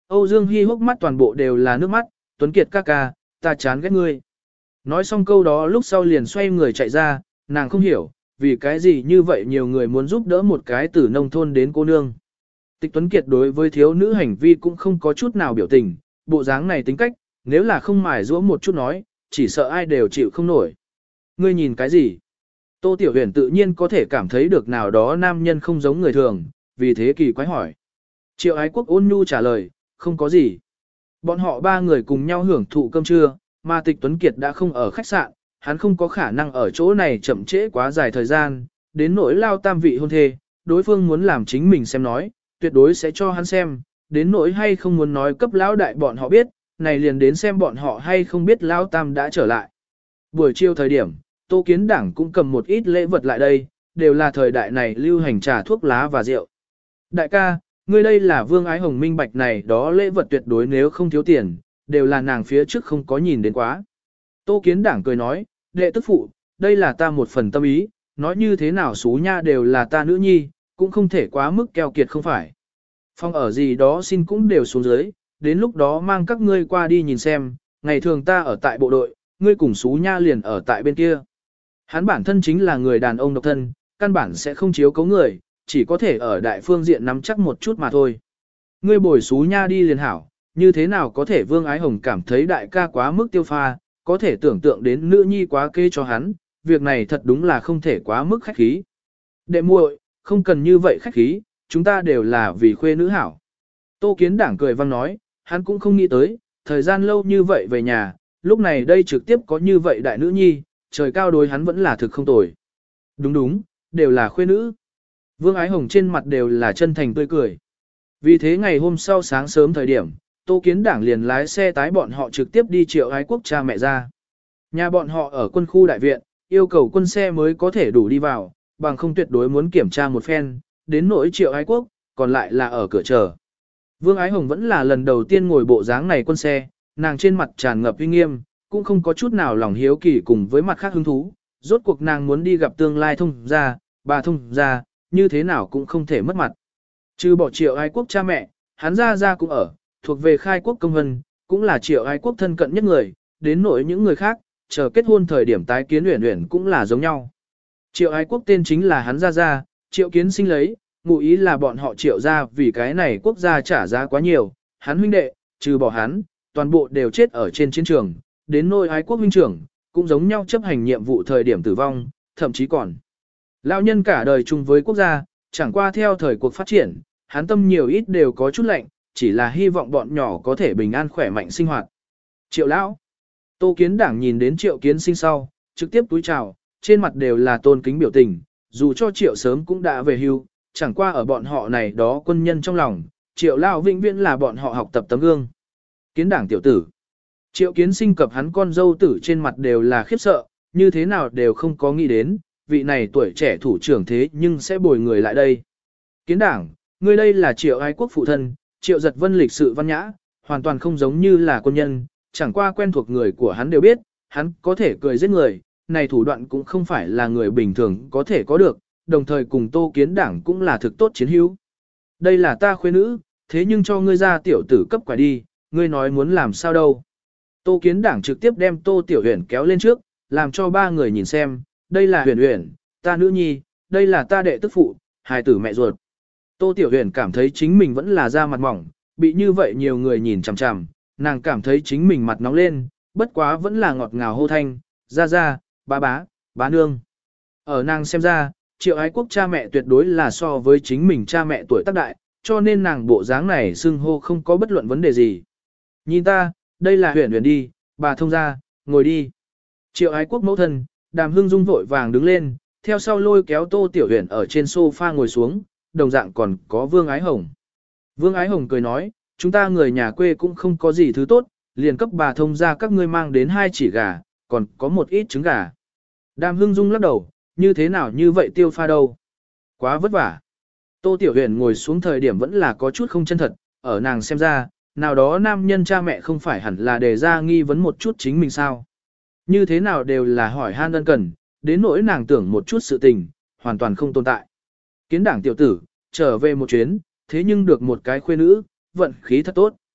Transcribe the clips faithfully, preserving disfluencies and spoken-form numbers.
Âu Dương Hi hốc mắt toàn bộ đều là nước mắt, Tuấn Kiệt ca ca, ta chán ghét ngươi. Nói xong câu đó lúc sau liền xoay người chạy ra, nàng không hiểu, vì cái gì như vậy nhiều người muốn giúp đỡ một cái từ nông thôn đến cô nương. Tịch Tuấn Kiệt đối với thiếu nữ hành vi cũng không có chút nào biểu tình, bộ dáng này tính cách, nếu là không mài giũa một chút nói, chỉ sợ ai đều chịu không nổi. Ngươi nhìn cái gì? Tô Tiểu Huyền tự nhiên có thể cảm thấy được nào đó nam nhân không giống người thường, vì thế kỳ quái hỏi. Triệu Ái Quốc ôn nhu trả lời, không có gì. Bọn họ ba người cùng nhau hưởng thụ cơm trưa, mà Tịch Tuấn Kiệt đã không ở khách sạn, hắn không có khả năng ở chỗ này chậm trễ quá dài thời gian, đến nỗi lao tam vị hôn thê, đối phương muốn làm chính mình xem nói, tuyệt đối sẽ cho hắn xem, đến nỗi hay không muốn nói cấp lão đại bọn họ biết, này liền đến xem bọn họ hay không biết lão tam đã trở lại. Buổi chiều thời điểm, Tô Kiến Đảng cũng cầm một ít lễ vật lại đây, đều là thời đại này lưu hành trà thuốc lá và rượu. Đại ca, ngươi đây là Vương Ái Hồng minh bạch này đó lễ vật tuyệt đối nếu không thiếu tiền, đều là nàng phía trước không có nhìn đến quá. Tô Kiến Đảng cười nói, đệ tức phụ, đây là ta một phần tâm ý, nói như thế nào xú nha đều là ta nữ nhi, cũng không thể quá mức keo kiệt không phải. Phong ở gì đó xin cũng đều xuống dưới, đến lúc đó mang các ngươi qua đi nhìn xem, ngày thường ta ở tại bộ đội, ngươi cùng xú nha liền ở tại bên kia. Hắn bản thân chính là người đàn ông độc thân, căn bản sẽ không chiếu cấu người, chỉ có thể ở đại phương diện nắm chắc một chút mà thôi. Ngươi bồi xú nha đi liền hảo, như thế nào có thể Vương Ái Hồng cảm thấy đại ca quá mức tiêu pha, có thể tưởng tượng đến nữ nhi quá kê cho hắn, việc này thật đúng là không thể quá mức khách khí. Đệ muội, không cần như vậy khách khí, chúng ta đều là vì khuê nữ hảo. Tô Kiến Đảng cười vang nói, hắn cũng không nghĩ tới, thời gian lâu như vậy về nhà, lúc này đây trực tiếp có như vậy đại nữ nhi, trời cao đối hắn vẫn là thực không tồi. Đúng đúng, đều là khuê nữ. Vương Ái Hồng trên mặt đều là chân thành tươi cười. Vì thế ngày hôm sau sáng sớm thời điểm, Tô Kiến Đảng liền lái xe tái bọn họ trực tiếp đi Triệu Ái Quốc cha mẹ ra. Nhà bọn họ ở quân khu đại viện, yêu cầu quân xe mới có thể đủ đi vào, bằng không tuyệt đối muốn kiểm tra một phen, đến nỗi Triệu Ái Quốc, còn lại là ở cửa chờ. Vương Ái Hồng vẫn là lần đầu tiên ngồi bộ dáng này quân xe, nàng trên mặt tràn ngập uy nghiêm, cũng không có chút nào lòng hiếu kỳ cùng với mặt khác hứng thú, rốt cuộc nàng muốn đi gặp tương lai thông gia, bà thông gia, như thế nào cũng không thể mất mặt. Trừ bỏ Triệu Ái Quốc cha mẹ, hắn ra ra cũng ở, thuộc về khai quốc công vân, cũng là Triệu Ái Quốc thân cận nhất người, đến nỗi những người khác, chờ kết hôn thời điểm tái kiến Uyển Uyển cũng là giống nhau. Triệu Ái Quốc tên chính là hắn ra ra, Triệu Kiến Sinh lấy, ngụ ý là bọn họ Triệu gia vì cái này quốc gia trả giá quá nhiều, hắn huynh đệ, trừ bỏ hắn, toàn bộ đều chết ở trên chiến trường, đến nỗi Ái Quốc huynh trưởng, cũng giống nhau chấp hành nhiệm vụ thời điểm tử vong, thậm chí còn. Lão nhân cả đời chung với quốc gia, chẳng qua theo thời cuộc phát triển, hắn tâm nhiều ít đều có chút lạnh, chỉ là hy vọng bọn nhỏ có thể bình an khỏe mạnh sinh hoạt. Triệu Lão, Tô Kiến Đảng nhìn đến Triệu Kiến Sinh sau, trực tiếp túi chào, trên mặt đều là tôn kính biểu tình, dù cho Triệu sớm cũng đã về hưu, chẳng qua ở bọn họ này đó quân nhân trong lòng, Triệu Lão vĩnh viễn là bọn họ học tập tấm gương. Kiến Đảng tiểu tử. Triệu Kiến Sinh cập hắn con dâu tử trên mặt đều là khiếp sợ, như thế nào đều không có nghĩ đến, vị này tuổi trẻ thủ trưởng thế nhưng sẽ bồi người lại đây. Kiến Đảng, ngươi đây là Triệu Ái Quốc phụ thân, Triệu Giật Vân lịch sự văn nhã, hoàn toàn không giống như là quân nhân, chẳng qua quen thuộc người của hắn đều biết, hắn có thể cười giết người, này thủ đoạn cũng không phải là người bình thường có thể có được, đồng thời cùng Tô Kiến Đảng cũng là thực tốt chiến hữu. Đây là ta khuê nữ, thế nhưng cho ngươi ra tiểu tử cấp quả đi, ngươi nói muốn làm sao đâu. Tô Kiến Đảng trực tiếp đem Tô Tiểu Huyền kéo lên trước, làm cho ba người nhìn xem, đây là Huyền Huyền, ta nữ nhi, đây là ta đệ tức phụ, hài tử mẹ ruột. Tô Tiểu Huyền cảm thấy chính mình vẫn là da mặt mỏng, bị như vậy nhiều người nhìn chằm chằm, nàng cảm thấy chính mình mặt nóng lên, bất quá vẫn là ngọt ngào hô thanh, ra ra, bá bá, bá nương. Ở nàng xem ra, Triệu Ái Quốc cha mẹ tuyệt đối là so với chính mình cha mẹ tuổi tác đại, cho nên nàng bộ dáng này xưng hô không có bất luận vấn đề gì. Nhìn ta, đây là Huyền Huyền đi, bà thông ra, ngồi đi. Triệu Ái Quốc mẫu thân, Đàm Hương Dung vội vàng đứng lên, theo sau lôi kéo Tô Tiểu Huyền ở trên sofa ngồi xuống, đồng dạng còn có Vương Ái Hồng. Vương Ái Hồng cười nói, chúng ta người nhà quê cũng không có gì thứ tốt, liền cấp bà thông ra các ngươi mang đến hai chỉ gà, còn có một ít trứng gà. Đàm Hương Dung lắc đầu, như thế nào như vậy tiêu pha đâu. Quá vất vả. Tô Tiểu Huyền ngồi xuống thời điểm vẫn là có chút không chân thật, ở nàng xem ra, nào đó nam nhân cha mẹ không phải hẳn là đề ra nghi vấn một chút chính mình sao. Như thế nào đều là hỏi han ân cần, đến nỗi nàng tưởng một chút sự tình, hoàn toàn không tồn tại. Kiến Đảng tiểu tử, trở về một chuyến, thế nhưng được một cái khuê nữ, vận khí thật tốt.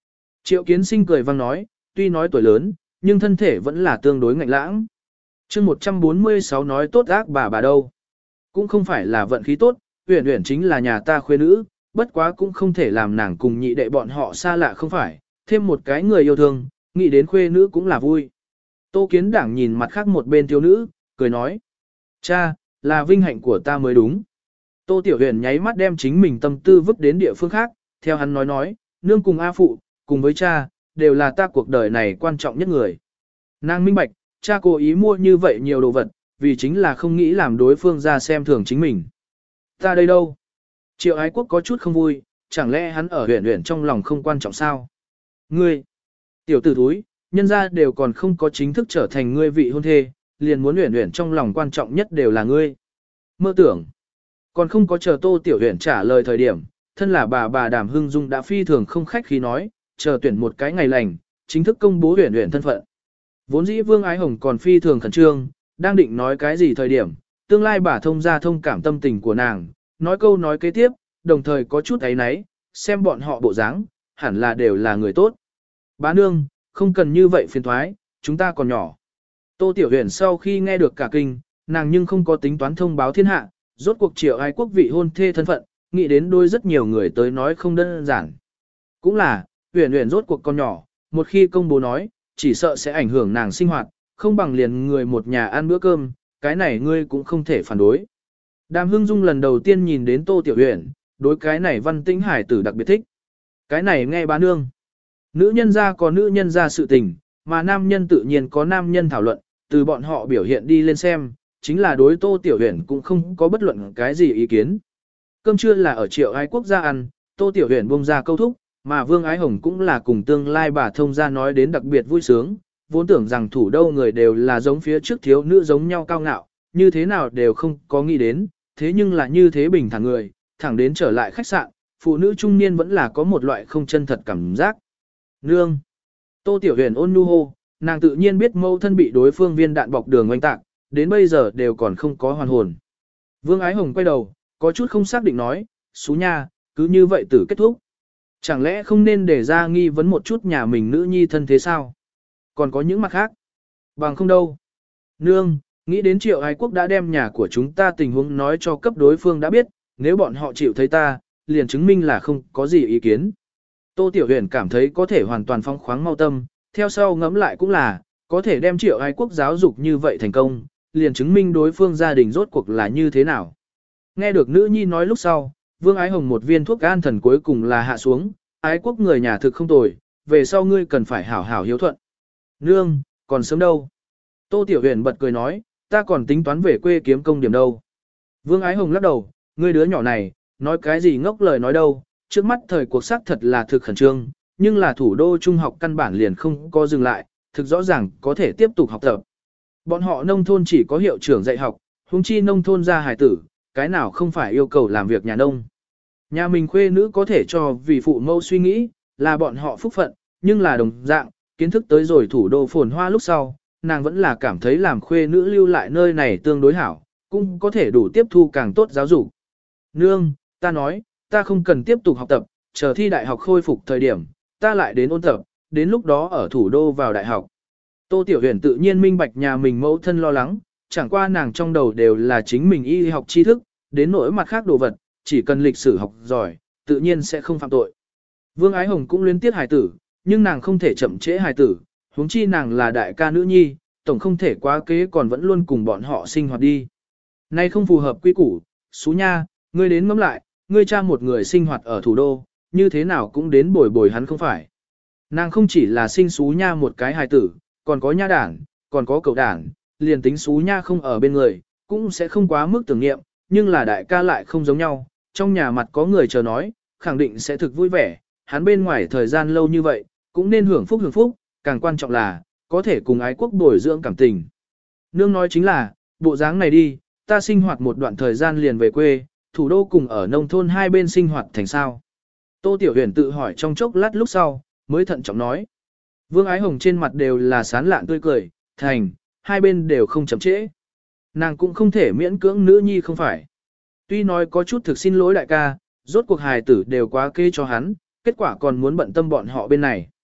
Triệu Kiến Sinh cười vang nói, tuy nói tuổi lớn, nhưng thân thể vẫn là tương đối ngạnh lãng. chương một trăm bốn mươi sáu nói tốt ác bà bà đâu. Cũng không phải là vận khí tốt, Uyển Uyển chính là nhà ta khuê nữ, bất quá cũng không thể làm nàng cùng nhị đệ bọn họ xa lạ không phải, thêm một cái người yêu thương, nghĩ đến khuê nữ cũng là vui. Tô Kiến Đảng nhìn mặt khác một bên thiếu nữ, cười nói. Cha, là vinh hạnh của ta mới đúng. Tô Tiểu Huyền nháy mắt đem chính mình tâm tư vứt đến địa phương khác, theo hắn nói nói, nương cùng A Phụ, cùng với cha, đều là ta cuộc đời này quan trọng nhất người. Nàng minh bạch, cha cố ý mua như vậy nhiều đồ vật, vì chính là không nghĩ làm đối phương ra xem thường chính mình. Ta đây đâu? Triệu Ái Quốc có chút không vui, chẳng lẽ hắn ở Huyền Huyền trong lòng không quan trọng sao? Ngươi, tiểu tử thúi, nhân gia đều còn không có chính thức trở thành ngươi vị hôn thê, liền muốn Huyền Huyền trong lòng quan trọng nhất đều là ngươi. Mơ tưởng, còn không có chờ Tô Tiểu Huyền trả lời thời điểm, thân là bà bà Đàm Hưng Dung đã phi thường không khách khí nói, chờ tuyển một cái ngày lành, chính thức công bố Huyền Huyền thân phận. Vốn dĩ Vương Ái Hồng còn phi thường khẩn trương, đang định nói cái gì thời điểm, tương lai bà thông ra thông cảm tâm tình của nàng, nói câu nói kế tiếp, đồng thời có chút ấy náy, xem bọn họ bộ dáng, hẳn là đều là người tốt. Bá nương, không cần như vậy phiền thoái, chúng ta còn nhỏ. Tô Tiểu Huyền sau khi nghe được cả kinh, nàng nhưng không có tính toán thông báo thiên hạ, rốt cuộc Triệu Ái Quốc vị hôn thê thân phận, nghĩ đến đôi rất nhiều người tới nói không đơn giản. Cũng là, Huyền Huyền rốt cuộc con nhỏ, một khi công bố nói, chỉ sợ sẽ ảnh hưởng nàng sinh hoạt, không bằng liền người một nhà ăn bữa cơm, cái này ngươi cũng không thể phản đối. Đàm Hưng Dung lần đầu tiên nhìn đến Tô Tiểu Huyền, đối cái này Văn Tĩnh Hải tử đặc biệt thích. Cái này nghe bá nương. Nữ nhân ra có nữ nhân ra sự tình, mà nam nhân tự nhiên có nam nhân thảo luận, từ bọn họ biểu hiện đi lên xem, chính là đối Tô Tiểu Huyền cũng không có bất luận cái gì ý kiến. Cơm trưa là ở Triệu Ái Quốc gia ăn, Tô Tiểu Huyền buông ra câu thúc, mà Vương Ái Hồng cũng là cùng tương lai bà thông gia nói đến đặc biệt vui sướng, vốn tưởng rằng thủ đô người đều là giống phía trước thiếu nữ giống nhau cao ngạo, như thế nào đều không có nghĩ đến, thế nhưng là như thế bình thản người, thẳng đến trở lại khách sạn, phụ nữ trung niên vẫn là có một loại không chân thật cảm giác. Nương! Tô Tiểu Huyền ôn nhu hô, nàng tự nhiên biết mâu thân bị đối phương viên đạn bọc đường oanh tạc, đến bây giờ đều còn không có hoàn hồn. Vương Ái Hồng quay đầu, có chút không xác định nói, xú nha, cứ như vậy tử kết thúc. Chẳng lẽ không nên để ra nghi vấn một chút nhà mình nữ nhi thân thế sao? Còn có những mặt khác? Bằng không đâu. Nương, nghĩ đến Triệu Ái Quốc đã đem nhà của chúng ta tình huống nói cho cấp đối phương đã biết, nếu bọn họ chịu thấy ta, liền chứng minh là không có gì ý kiến. Tô Tiểu Huyền cảm thấy có thể hoàn toàn phong khoáng mau tâm, theo sau ngẫm lại cũng là, có thể đem Triệu Ái Quốc giáo dục như vậy thành công, liền chứng minh đối phương gia đình rốt cuộc là như thế nào. Nghe được nữ nhi nói lúc sau, Vương Ái Hồng một viên thuốc an thần cuối cùng là hạ xuống, Ái Quốc người nhà thực không tồi, về sau ngươi cần phải hảo hảo hiếu thuận. Nương, còn sớm đâu. Tô Tiểu Huyền bật cười nói, ta còn tính toán về quê kiếm công điểm đâu. Vương Ái Hồng lắc đầu, ngươi đứa nhỏ này, nói cái gì ngốc lời nói đâu, trước mắt thời cuộc sắc thật là thực khẩn trương, nhưng là thủ đô trung học căn bản liền không có dừng lại, thực rõ ràng có thể tiếp tục học tập. Bọn họ nông thôn chỉ có hiệu trưởng dạy học, huống chi nông thôn ra hài tử, cái nào không phải yêu cầu làm việc nhà nông. Nhà mình khuê nữ có thể cho vì phụ mẫu suy nghĩ, là bọn họ phúc phận, nhưng là đồng dạng, kiến thức tới rồi thủ đô phồn hoa lúc sau, nàng vẫn là cảm thấy làm khuê nữ lưu lại nơi này tương đối hảo, cũng có thể đủ tiếp thu càng tốt giáo dục. Nương, ta nói, ta không cần tiếp tục học tập, chờ thi đại học khôi phục thời điểm, ta lại đến ôn tập, đến lúc đó ở thủ đô vào đại học. Tô Tiểu Huyền tự nhiên minh bạch nhà mình mẫu thân lo lắng, chẳng qua nàng trong đầu đều là chính mình y học tri thức, đến nỗi mặt khác đồ vật, chỉ cần lịch sử học giỏi, tự nhiên sẽ không phạm tội. Vương Ái Hồng cũng liên tiếp hài tử, nhưng nàng không thể chậm trễ hài tử, huống chi nàng là đại ca nữ nhi, tổng không thể quá kế còn vẫn luôn cùng bọn họ sinh hoạt đi. Nay không phù hợp quy củ, xú nha, ngươi đến ngẫm lại, ngươi cha một người sinh hoạt ở thủ đô, như thế nào cũng đến bồi bồi hắn không phải. Nàng không chỉ là sinh xú nha một cái hài tử, còn có nha đảng, còn có cậu đảng, liền tính xú nha không ở bên người, cũng sẽ không quá mức tưởng niệm, nhưng là đại ca lại không giống nhau, trong nhà mặt có người chờ nói, khẳng định sẽ thực vui vẻ, hắn bên ngoài thời gian lâu như vậy, cũng nên hưởng phúc hưởng phúc, càng quan trọng là, có thể cùng Ái Quốc bồi dưỡng cảm tình. Nương nói chính là, bộ dáng này đi, ta sinh hoạt một đoạn thời gian liền về quê, thủ đô cùng ở nông thôn hai bên sinh hoạt thành sao. Tô Tiểu Huyền tự hỏi trong chốc lát lúc sau, mới thận trọng nói. Vương Ái Hồng trên mặt đều là sán lạn tươi cười, thành, hai bên đều không chậm trễ. Nàng cũng không thể miễn cưỡng nữ nhi không phải. Tuy nói có chút thực xin lỗi đại ca, rốt cuộc hài tử đều quá kê cho hắn, kết quả còn muốn bận tâm bọn họ bên này.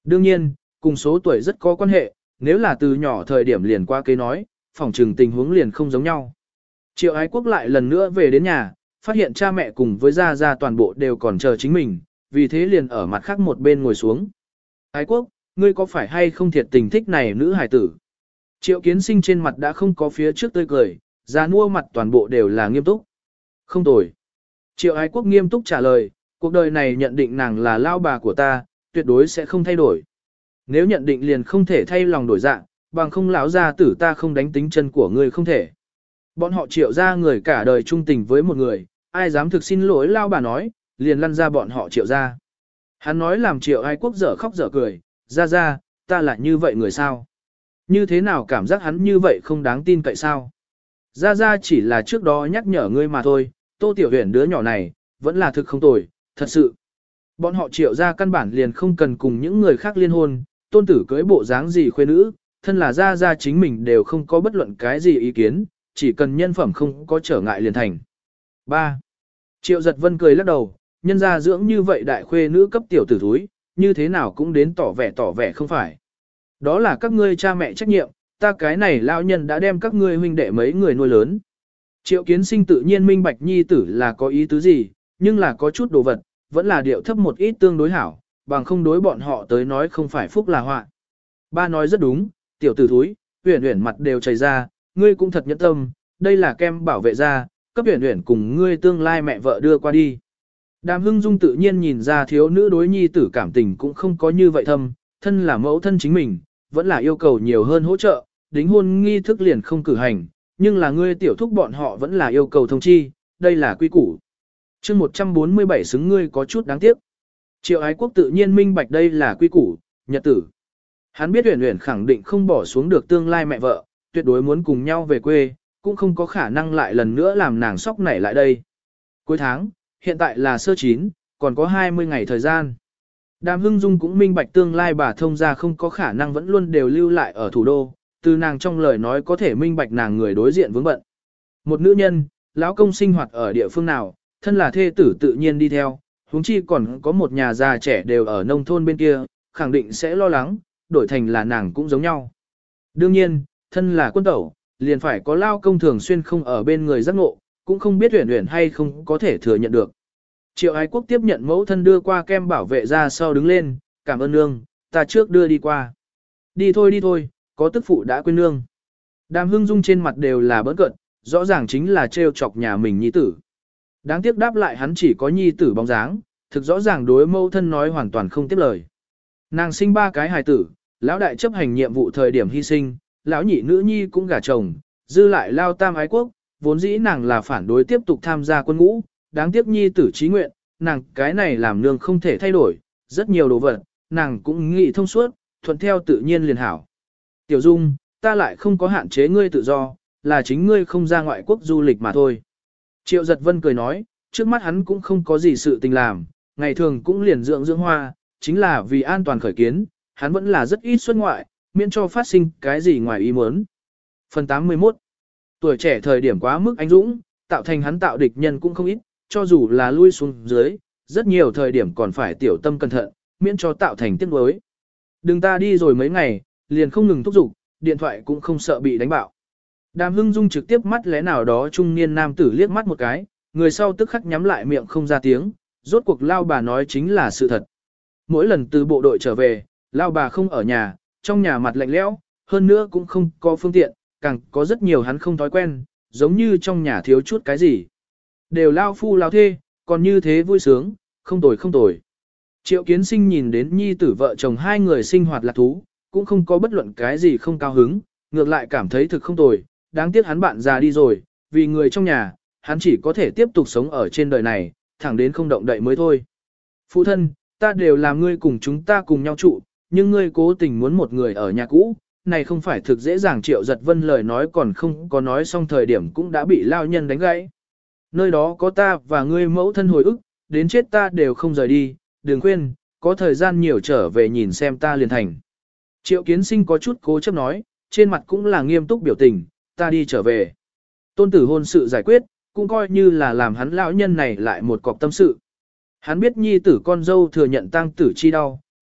Đương nhiên, cùng số tuổi rất có quan hệ, nếu là từ nhỏ thời điểm liền qua kế nói, phỏng trừng tình huống liền không giống nhau. Triệu Ái Quốc lại lần nữa về đến nhà, phát hiện cha mẹ cùng với Gia Gia toàn bộ đều còn chờ chính mình, vì thế liền ở mặt khác một bên ngồi xuống. Ái Quốc, ngươi có phải hay không thiệt tình thích này nữ hải tử? Triệu Kiến Sinh trên mặt đã không có phía trước tươi cười, già nua mặt toàn bộ đều là nghiêm túc. Không tồi. Triệu Ái Quốc nghiêm túc trả lời, cuộc đời này nhận định nàng là lao bà của ta, tuyệt đối sẽ không thay đổi. Nếu nhận định liền không thể thay lòng đổi dạng, bằng không lão gia tử ta không đánh tính chân của ngươi không thể. Bọn họ Triệu gia người cả đời trung tình với một người, ai dám thực xin lỗi lao bà nói, liền lăn ra bọn họ Triệu gia. Hắn nói làm Triệu Ái Quốc dở khóc dở cười, ra ra, ta là như vậy người sao? Như thế nào cảm giác hắn như vậy không đáng tin cậy sao? Ra ra chỉ là trước đó nhắc nhở ngươi mà thôi, Tô Tiểu Huyền đứa nhỏ này, vẫn là thực không tồi, thật sự. Bọn họ Triệu gia căn bản liền không cần cùng những người khác liên hôn, tôn tử cưới bộ dáng gì khuê nữ, thân là ra ra chính mình đều không có bất luận cái gì ý kiến, chỉ cần nhân phẩm không có trở ngại liền thành. ba. Triệu Giật Vân cười lắc đầu, nhân gia dưỡng như vậy đại khuê nữ cấp tiểu tử thúi, như thế nào cũng đến tỏ vẻ tỏ vẻ không phải. Đó là các ngươi cha mẹ trách nhiệm, ta cái này lão nhân đã đem các ngươi huynh đệ mấy người nuôi lớn. Triệu Kiến Sinh tự nhiên minh bạch nhi tử là có ý tứ gì, nhưng là có chút đồ vật, vẫn là điệu thấp một ít tương đối hảo, bằng không đối bọn họ tới nói không phải phúc là họa. Ba nói rất đúng, tiểu tử thúi, Uyển Uyển mặt đều chảy ra, ngươi cũng thật nhẫn tâm, đây là kem bảo vệ da, cấp Uyển Uyển cùng ngươi tương lai mẹ vợ đưa qua đi. Đàm Hưng Dung tự nhiên nhìn ra thiếu nữ đối nhi tử cảm tình cũng không có như vậy thâm, thân là mẫu thân chính mình, vẫn là yêu cầu nhiều hơn hỗ trợ, đính hôn nghi thức liền không cử hành, nhưng là ngươi tiểu thúc bọn họ vẫn là yêu cầu thông chi, đây là quy củ. Chương một trăm bốn mươi bảy xứng ngươi có chút đáng tiếc. Triệu Ái Quốc tự nhiên minh bạch đây là quy củ, nhật tử. Hắn biết Uyển Uyển khẳng định không bỏ xuống được tương lai mẹ vợ, tuyệt đối muốn cùng nhau về quê, cũng không có khả năng lại lần nữa làm nàng sóc nảy lại đây. Cuối tháng, hiện tại là sơ chín, còn có hai mươi ngày thời gian. Đàm Hưng Dung cũng minh bạch tương lai bà thông gia không có khả năng vẫn luôn đều lưu lại ở thủ đô, từ nàng trong lời nói có thể minh bạch nàng người đối diện vướng bận. Một nữ nhân, lão công sinh hoạt ở địa phương nào, thân là thê tử tự nhiên đi theo, huống chi còn có một nhà già trẻ đều ở nông thôn bên kia, khẳng định sẽ lo lắng, đổi thành là nàng cũng giống nhau. Đương nhiên, thân là quân tẩu, liền phải có lao công thường xuyên không ở bên người giác ngộ, cũng không biết Uyển Uyển hay không có thể thừa nhận được. Triệu Ái Quốc tiếp nhận mẫu thân đưa qua kem bảo vệ ra sau đứng lên, cảm ơn nương, ta trước đưa đi qua. Đi thôi đi thôi, có tức phụ đã quên nương. Đàm Hưng Dung trên mặt đều là bỡn cợt, rõ ràng chính là trêu chọc nhà mình nhi tử. Đáng tiếc đáp lại hắn chỉ có nhi tử bóng dáng, thực rõ ràng đối mẫu thân nói hoàn toàn không tiếp lời. Nàng sinh ba cái hài tử, lão đại chấp hành nhiệm vụ thời điểm hy sinh, lão nhị nữ nhi cũng gả chồng, dư lại lao tam ái quốc, vốn dĩ nàng là phản đối tiếp tục tham gia quân ngũ, đáng tiếc nhi tử trí nguyện, nàng cái này làm nương không thể thay đổi, rất nhiều đồ vật, nàng cũng nghĩ thông suốt, thuận theo tự nhiên liền hảo. Tiểu Dung, ta lại không có hạn chế ngươi tự do, là chính ngươi không ra ngoại quốc du lịch mà thôi. Triệu Giật Vân cười nói, trước mắt hắn cũng không có gì sự tình làm, ngày thường cũng liền dưỡng dưỡng hoa, chính là vì an toàn khởi kiến, hắn vẫn là rất ít xuất ngoại, miễn cho phát sinh cái gì ngoài ý muốn. Phần tám mươi mốt. Tuổi trẻ thời điểm quá mức anh dũng, tạo thành hắn tạo địch nhân cũng không ít, cho dù là lui xuống dưới, rất nhiều thời điểm còn phải tiểu tâm cẩn thận, miễn cho tạo thành tiếc nuối. Đừng ta đi rồi mấy ngày, liền không ngừng thúc giục, điện thoại cũng không sợ bị đánh bạo. Đàm Hưng Dung trực tiếp mắt lẽ nào đó trung niên nam tử liếc mắt một cái, người sau tức khắc nhắm lại miệng không ra tiếng, rốt cuộc lao bà nói chính là sự thật. Mỗi lần từ bộ đội trở về, lao bà không ở nhà, trong nhà mặt lạnh lẽo, hơn nữa cũng không có phương tiện, càng có rất nhiều hắn không thói quen, giống như trong nhà thiếu chút cái gì. Đều lao phu lao thê, còn như thế vui sướng, không tồi không tồi. Triệu Kiến Sinh nhìn đến nhi tử vợ chồng hai người sinh hoạt lạc thú, cũng không có bất luận cái gì không cao hứng, ngược lại cảm thấy thực không tồi, đáng tiếc hắn bạn già đi rồi, vì người trong nhà, hắn chỉ có thể tiếp tục sống ở trên đời này, thẳng đến không động đậy mới thôi. Phụ thân, ta đều làm ngươi cùng chúng ta cùng nhau trụ, nhưng ngươi cố tình muốn một người ở nhà cũ, này không phải thực dễ dàng. Triệu Giật Vân lời nói còn không có nói xong thời điểm cũng đã bị lao nhân đánh gãy. Nơi đó có ta và ngươi mẫu thân hồi ức, đến chết ta đều không rời đi, đừng khuyên, có thời gian nhiều trở về nhìn xem ta liền thành. Triệu Kiến Sinh có chút cố chấp nói, trên mặt cũng là nghiêm túc biểu tình, ta đi trở về. Tôn tử hôn sự giải quyết, cũng coi như là làm hắn lão nhân này lại một cọc tâm sự. Hắn biết nhi tử con dâu thừa nhận tang tử chi đau,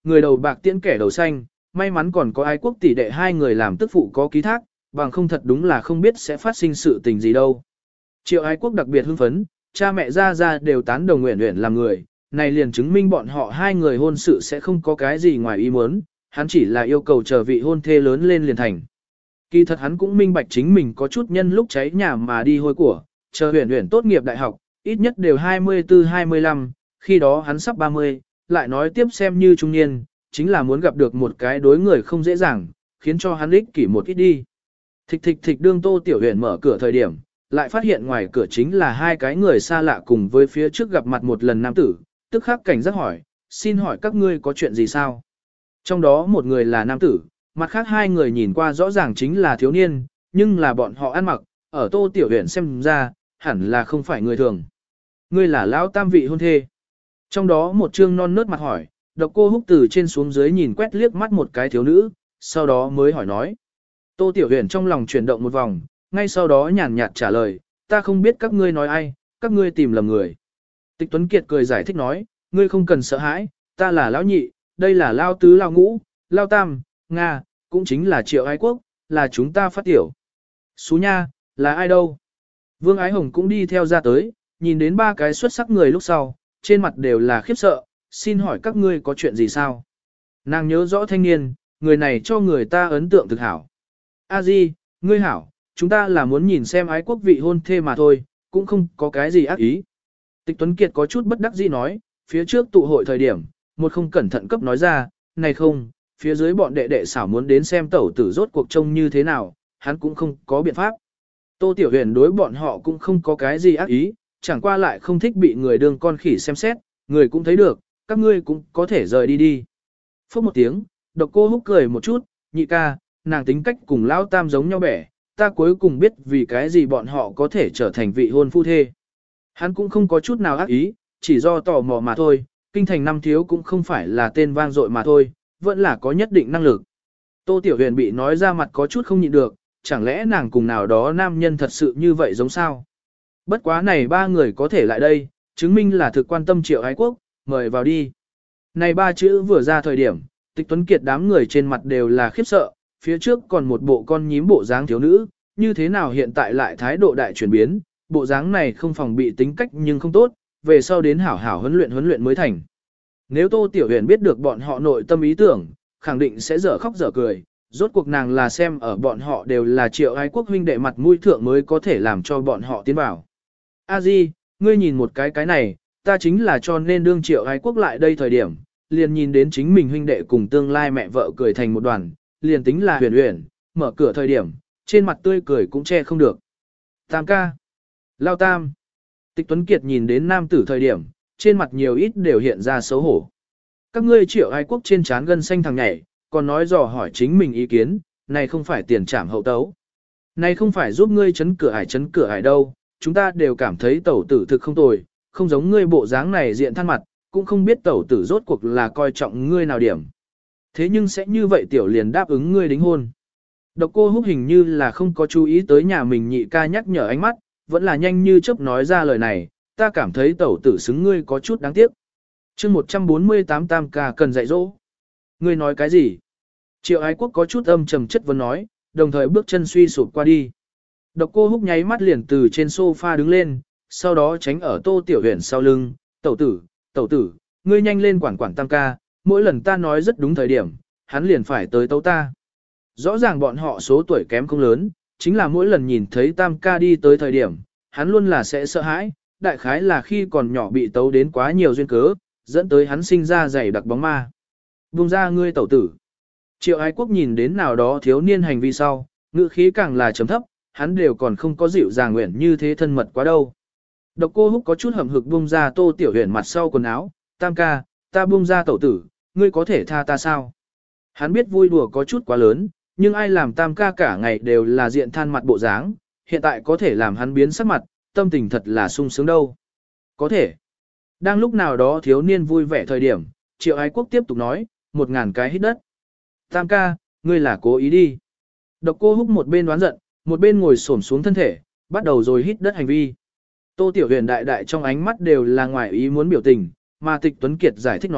người đầu bạc tiễn kẻ đầu xanh, may mắn còn có ái quốc tỷ đệ hai người làm tức phụ có ký thác, bằng không thật đúng là không biết sẽ phát sinh sự tình gì đâu. Triệu ái quốc đặc biệt hưng phấn, cha mẹ ra ra đều tán đồng nguyện nguyện làm người, này liền chứng minh bọn họ hai người hôn sự sẽ không có cái gì ngoài ý muốn, hắn chỉ là yêu cầu chờ vị hôn thê lớn lên liền thành. Kỳ thật hắn cũng minh bạch chính mình có chút nhân lúc cháy nhà mà đi hôi của, chờ huyền huyền tốt nghiệp đại học, ít nhất đều hai mươi tư hai mươi lăm, khi đó hắn sắp ba mươi, lại nói tiếp xem như trung niên, chính là muốn gặp được một cái đối người không dễ dàng, khiến cho hắn ích kỷ một ít đi. Thịch thịch thịch đương Tô Tiểu Huyền mở cửa thời điểm, lại phát hiện ngoài cửa chính là hai cái người xa lạ cùng với phía trước gặp mặt một lần nam tử, tức khắc cảnh giác hỏi, xin hỏi các ngươi có chuyện gì sao? Trong đó một người là nam tử, mặt khác hai người nhìn qua rõ ràng chính là thiếu niên, nhưng là bọn họ ăn mặc, ở Tô Tiểu Huyền xem ra, hẳn là không phải người thường. Ngươi là lão tam vị hôn thê. Trong đó một trương non nớt mặt hỏi, Độc Cô Húc từ trên xuống dưới nhìn quét liếc mắt một cái thiếu nữ, sau đó mới hỏi nói. Tô Tiểu Huyền trong lòng chuyển động một vòng, ngay sau đó nhàn nhạt trả lời, ta không biết các ngươi nói ai, các ngươi tìm lầm người. Tịch Tuấn Kiệt cười giải thích nói, ngươi không cần sợ hãi, ta là lão nhị, đây là lao tứ lao ngũ, lao tam, Nga, cũng chính là Triệu Ái Quốc, là chúng ta phát tiểu. Xú nha, là ai đâu? Vương Ái Hồng cũng đi theo ra tới, nhìn đến ba cái xuất sắc người lúc sau, trên mặt đều là khiếp sợ, xin hỏi các ngươi có chuyện gì sao? Nàng nhớ rõ thanh niên, người này cho người ta ấn tượng thực hảo. A Di, ngươi hảo, chúng ta là muốn nhìn xem Ái Quốc vị hôn thê mà thôi, cũng không có cái gì ác ý. Tịch Tuấn Kiệt có chút bất đắc dĩ nói, phía trước tụ hội thời điểm, một không cẩn thận cấp nói ra, này không, phía dưới bọn đệ đệ xảo muốn đến xem tẩu tử rốt cuộc trông như thế nào, hắn cũng không có biện pháp. Tô Tiểu Huyền đối bọn họ cũng không có cái gì ác ý, chẳng qua lại không thích bị người đương con khỉ xem xét, người cũng thấy được, các ngươi cũng có thể rời đi đi. Phút một tiếng, Độc Cô Húc cười một chút, nhị ca, nàng tính cách cùng lão tam giống nhau bẻ, ta cuối cùng biết vì cái gì bọn họ có thể trở thành vị hôn phu thê. Hắn cũng không có chút nào ác ý, chỉ do tò mò mà thôi, kinh thành năm thiếu cũng không phải là tên vang dội mà thôi, vẫn là có nhất định năng lực. Tô Tiểu Huyền bị nói ra mặt có chút không nhịn được, chẳng lẽ nàng cùng nào đó nam nhân thật sự như vậy giống sao? Bất quá này ba người có thể lại đây, chứng minh là thực quan tâm Triệu Ái Quốc, mời vào đi. Này ba chữ vừa ra thời điểm, Tịch Tuấn Kiệt đám người trên mặt đều là khiếp sợ, phía trước còn một bộ con nhím bộ dáng thiếu nữ, như thế nào hiện tại lại thái độ đại chuyển biến, bộ dáng này không phòng bị tính cách nhưng không tốt, về sau đến hảo hảo huấn luyện huấn luyện mới thành. Nếu Tô Tiểu Huyền biết được bọn họ nội tâm ý tưởng, khẳng định sẽ dở khóc dở cười, rốt cuộc nàng là xem ở bọn họ đều là Triệu Ái Quốc huynh đệ mặt mũi thượng mới có thể làm cho bọn họ tiến vào. A Di, ngươi nhìn một cái cái này, ta chính là cho nên đương Triệu Ái Quốc lại đây thời điểm, liền nhìn đến chính mình huynh đệ cùng tương lai mẹ vợ cười thành một đoàn, liền tính là huyền huyền, mở cửa thời điểm, trên mặt tươi cười cũng che không được. Tam ca, Lao Tam, Tịch Tuấn Kiệt nhìn đến nam tử thời điểm, trên mặt nhiều ít đều hiện ra xấu hổ. Các ngươi Triệu Ái Quốc trên trán gân xanh thằng nhảy, còn nói dò hỏi chính mình ý kiến, này không phải tiền trảm hậu tấu. Này không phải giúp ngươi chấn cửa ải chấn cửa ải đâu, chúng ta đều cảm thấy tẩu tử thực không tồi, không giống ngươi bộ dáng này diện than mặt, cũng không biết tẩu tử rốt cuộc là coi trọng ngươi nào điểm. Thế nhưng sẽ như vậy tiểu liền đáp ứng ngươi đính hôn. Độc Cô Húc hình như là không có chú ý tới nhà mình nhị ca nhắc nhở ánh mắt, vẫn là nhanh như chớp nói ra lời này, ta cảm thấy tẩu tử xứng ngươi có chút đáng tiếc. chương một trăm bốn mươi tám tam ca cần dạy dỗ. Ngươi nói cái gì? Triệu Ái Quốc có chút âm trầm chất vấn nói, đồng thời bước chân suy sụp qua đi. Độc Cô Húc nháy mắt liền từ trên sofa đứng lên, sau đó tránh ở Tô Tiểu Huyền sau lưng, tẩu tử, tẩu tử, ngươi nhanh lên quản quản tam ca, mỗi lần ta nói rất đúng thời điểm, hắn liền phải tới tấu ta. Rõ ràng bọn họ số tuổi kém không lớn, chính là mỗi lần nhìn thấy tam ca đi tới thời điểm, hắn luôn là sẽ sợ hãi, đại khái là khi còn nhỏ bị tấu đến quá nhiều duyên cớ, dẫn tới hắn sinh ra dày đặc bóng ma. Vùng ra ngươi tẩu tử. Triệu Ái Quốc nhìn đến nào đó thiếu niên hành vi sau, ngữ khí càng là chấm thấp, hắn đều còn không có dịu dàng nguyện như thế thân mật quá đâu. Độc Cô Húc có chút hậm hực buông ra Tô Tiểu Huyền mặt sau quần áo, tam ca, ta buông ra tẩu tử, ngươi có thể tha ta sao? Hắn biết vui đùa có chút quá lớn, nhưng ai làm tam ca cả ngày đều là diện than mặt bộ dáng, hiện tại có thể làm hắn biến sắc mặt, tâm tình thật là sung sướng đâu. Có thể. Đang lúc nào đó thiếu niên vui vẻ thời điểm, Triệu Ái Quốc tiếp tục nói, một ngàn cái hít đất. Tam ca, ngươi là cố ý đi. Độc Cô Húc một bên đoán giận, một bên ngồi xổm xuống thân thể, bắt đầu rồi hít đất hành vi. Tô Tiểu Huyền đại đại trong ánh mắt đều là ngoài ý muốn biểu tình, mà Tịch Tuấn Kiệt giải thích nói,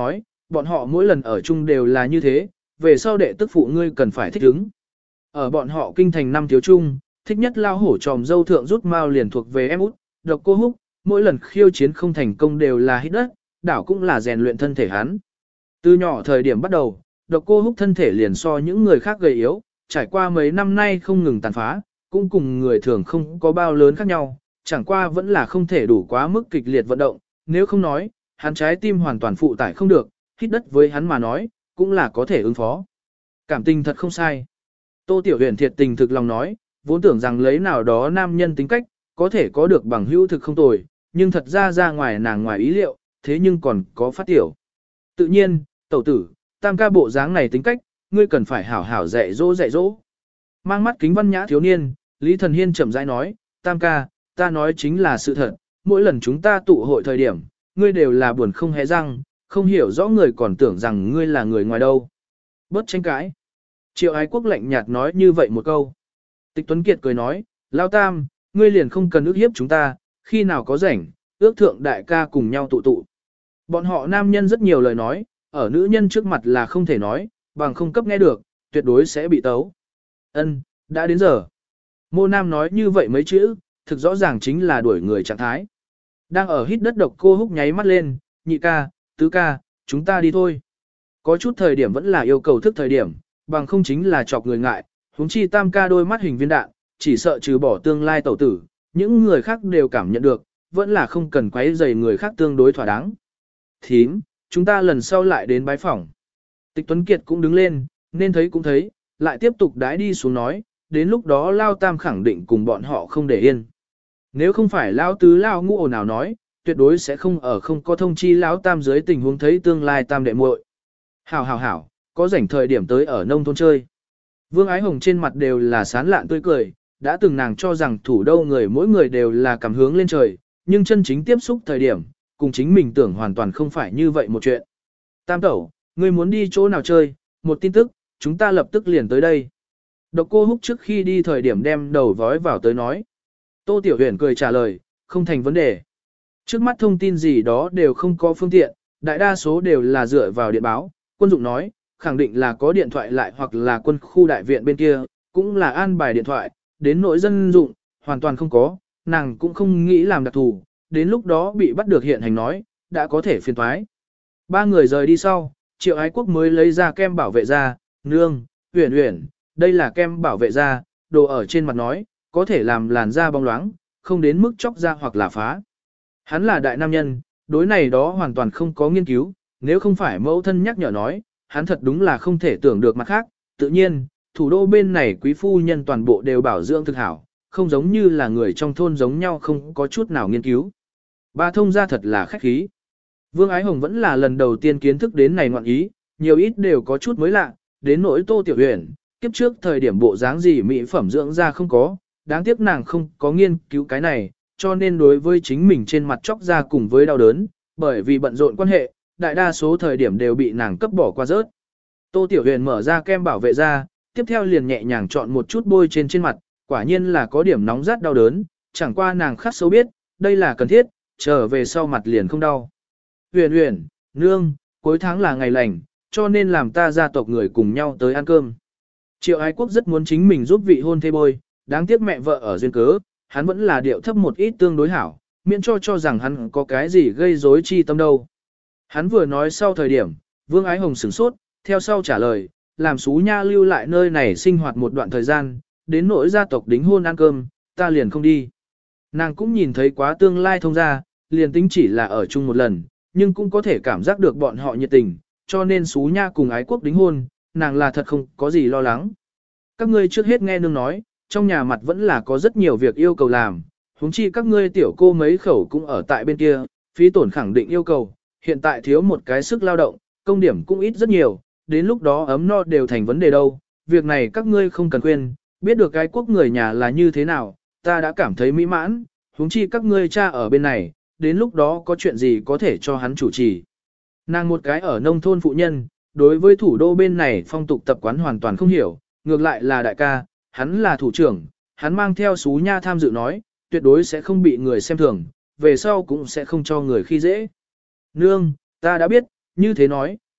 bọn họ mỗi lần ở chung đều là như thế, về sau đệ tức phụ ngươi cần phải thích ứng. Ở bọn họ kinh thành năm thiếu chung, thích nhất lao hổ tròm dâu thượng rút mao liền thuộc về em út, Độc Cô Húc, mỗi lần khiêu chiến không thành công đều là hít đất, đảo cũng là rèn luyện thân thể hắn. Từ nhỏ thời điểm bắt đầu, Độc Cô Húc thân thể liền so những người khác gầy yếu, trải qua mấy năm nay không ngừng tàn phá, cũng cùng người thường không có bao lớn khác nhau, chẳng qua vẫn là không thể đủ quá mức kịch liệt vận động, nếu không nói, hắn trái tim hoàn toàn phụ tải không được, hít đất với hắn mà nói, cũng là có thể ứng phó. Cảm tình thật không sai. Tô Tiểu Huyền thiệt tình thực lòng nói, vốn tưởng rằng lấy nào đó nam nhân tính cách, có thể có được bằng hữu thực không tồi, nhưng thật ra ra ngoài nàng ngoài ý liệu, thế nhưng còn có phát tiểu. Tự nhiên, tẩu tử, tam ca bộ dáng này tính cách, ngươi cần phải hảo hảo dạy dỗ dạy dỗ. Mang mắt kính văn nhã thiếu niên, Lý Thần Hiên chậm rãi nói, tam ca, ta nói chính là sự thật, mỗi lần chúng ta tụ hội thời điểm, ngươi đều là buồn không hé răng, không hiểu rõ người còn tưởng rằng ngươi là người ngoài đâu. Bớt tranh cãi. Triệu Ái Quốc lạnh nhạt nói như vậy một câu. Tịch Tuấn Kiệt cười nói, Lao Tam, ngươi liền không cần ước hiếp chúng ta, khi nào có rảnh, ước thượng đại ca cùng nhau tụ tụ. Bọn họ nam nhân rất nhiều lời nói, ở nữ nhân trước mặt là không thể nói, bằng không cấp nghe được, tuyệt đối sẽ bị tấu. Ân, đã đến giờ. Mô Nam nói như vậy mấy chữ, thực rõ ràng chính là đuổi người trạng thái. Đang ở hít đất Độc Cô Húc nháy mắt lên, nhị ca, tứ ca, chúng ta đi thôi. Có chút thời điểm vẫn là yêu cầu thức thời điểm, bằng không chính là chọc người ngại, huống chi tam ca đôi mắt hình viên đạn, chỉ sợ trừ bỏ tương lai tẩu tử, những người khác đều cảm nhận được, vẫn là không cần quấy rầy người khác tương đối thỏa đáng. Thím, chúng ta lần sau lại đến bái phỏng. Tịch Tuấn Kiệt cũng đứng lên, nên thấy cũng thấy, lại tiếp tục đái đi xuống nói, đến lúc đó Lao Tam khẳng định cùng bọn họ không để yên. Nếu không phải Lao Tứ Lao Ngũ ồn nào nói, tuyệt đối sẽ không ở không có thông chi Lão Tam dưới tình huống thấy tương lai Tam đệ muội. Hảo hảo hảo, có rảnh thời điểm tới ở nông thôn chơi. Vương Ái Hồng trên mặt đều là sán lạn tươi cười, đã từng nàng cho rằng thủ đô người mỗi người đều là cảm hướng lên trời, nhưng chân chính tiếp xúc thời điểm, cùng chính mình tưởng hoàn toàn không phải như vậy một chuyện. Tam tẩu, ngươi muốn đi chỗ nào chơi, một tin tức, chúng ta lập tức liền tới đây. Độc Cô Húc trước khi đi thời điểm đem đầu vói vào tới nói. Tô Tiểu Huyền cười trả lời, không thành vấn đề. Trước mắt thông tin gì đó đều không có phương tiện, đại đa số đều là dựa vào điện báo. Quân dụng nói, khẳng định là có điện thoại lại hoặc là quân khu đại viện bên kia, cũng là an bài điện thoại, đến nội dân dụng, hoàn toàn không có, nàng cũng không nghĩ làm đặc thù, đến lúc đó bị bắt được hiện hành nói, đã có thể phiền thoái. Ba người rời đi sau, Triệu Ái Quốc mới lấy ra kem bảo vệ da, nương, Uyển Uyển, đây là kem bảo vệ da, đồ ở trên mặt nói, có thể làm làn da bóng loáng, không đến mức chóc da hoặc là phá. Hắn là đại nam nhân, đối này đó hoàn toàn không có nghiên cứu, nếu không phải mẫu thân nhắc nhở nói, hắn thật đúng là không thể tưởng được mặt khác, tự nhiên, thủ đô bên này quý phu nhân toàn bộ đều bảo dưỡng thực hảo, không giống như là người trong thôn giống nhau không có chút nào nghiên cứu. Ba thông ra thật là khách khí. Vương Ái Hồng vẫn là lần đầu tiên kiến thức đến này ngoạn ý, nhiều ít đều có chút mới lạ, đến nỗi Tô Tiểu Huyền, kiếp trước thời điểm bộ dáng gì mỹ phẩm dưỡng da không có, đáng tiếc nàng không có nghiên cứu cái này, cho nên đối với chính mình trên mặt chóc da cùng với đau đớn, bởi vì bận rộn quan hệ, đại đa số thời điểm đều bị nàng cấp bỏ qua rớt. Tô Tiểu Huyền mở ra kem bảo vệ da, tiếp theo liền nhẹ nhàng chọn một chút bôi trên trên mặt, quả nhiên là có điểm nóng rát đau đớn, chẳng qua nàng khắc sâu biết, đây là cần thiết, trở về sau mặt liền không đau. Huyền Huyền, nương, cuối tháng là ngày lành, cho nên làm ta gia tộc người cùng nhau tới ăn cơm. Triệu Ái Quốc rất muốn chính mình giúp vị hôn thê bôi, đáng tiếc mẹ vợ ở duyên cớ, hắn vẫn là điệu thấp một ít tương đối hảo, miễn cho cho rằng hắn có cái gì gây rối chi tâm đâu. Hắn vừa nói sau thời điểm, Vương Ái Hồng sửng sốt, theo sau trả lời, làm Sú Nha lưu lại nơi này sinh hoạt một đoạn thời gian, đến nỗi gia tộc đính hôn ăn cơm, ta liền không đi. Nàng cũng nhìn thấy quá tương lai thông gia, liền tính chỉ là ở chung một lần, nhưng cũng có thể cảm giác được bọn họ nhiệt tình, cho nên Sú Nha cùng Ái Quốc đính hôn, nàng là thật không có gì lo lắng. Các ngươi trước hết nghe nương nói, trong nhà mặt vẫn là có rất nhiều việc yêu cầu làm, huống chi các ngươi tiểu cô mấy khẩu cũng ở tại bên kia, phí tổn khẳng định yêu cầu, hiện tại thiếu một cái sức lao động, công điểm cũng ít rất nhiều, đến lúc đó ấm no đều thành vấn đề đâu, việc này các ngươi không cần quên, biết được cái quốc người nhà là như thế nào, ta đã cảm thấy mỹ mãn, huống chi các ngươi cha ở bên này, đến lúc đó có chuyện gì có thể cho hắn chủ trì. Nàng một cái ở nông thôn phụ nhân, đối với thủ đô bên này phong tục tập quán hoàn toàn không hiểu, ngược lại là đại ca, hắn là thủ trưởng, hắn mang theo Sú Nha tham dự nói, tuyệt đối sẽ không bị người xem thường, về sau cũng sẽ không cho người khi dễ. Nương, ta đã biết, như thế nói,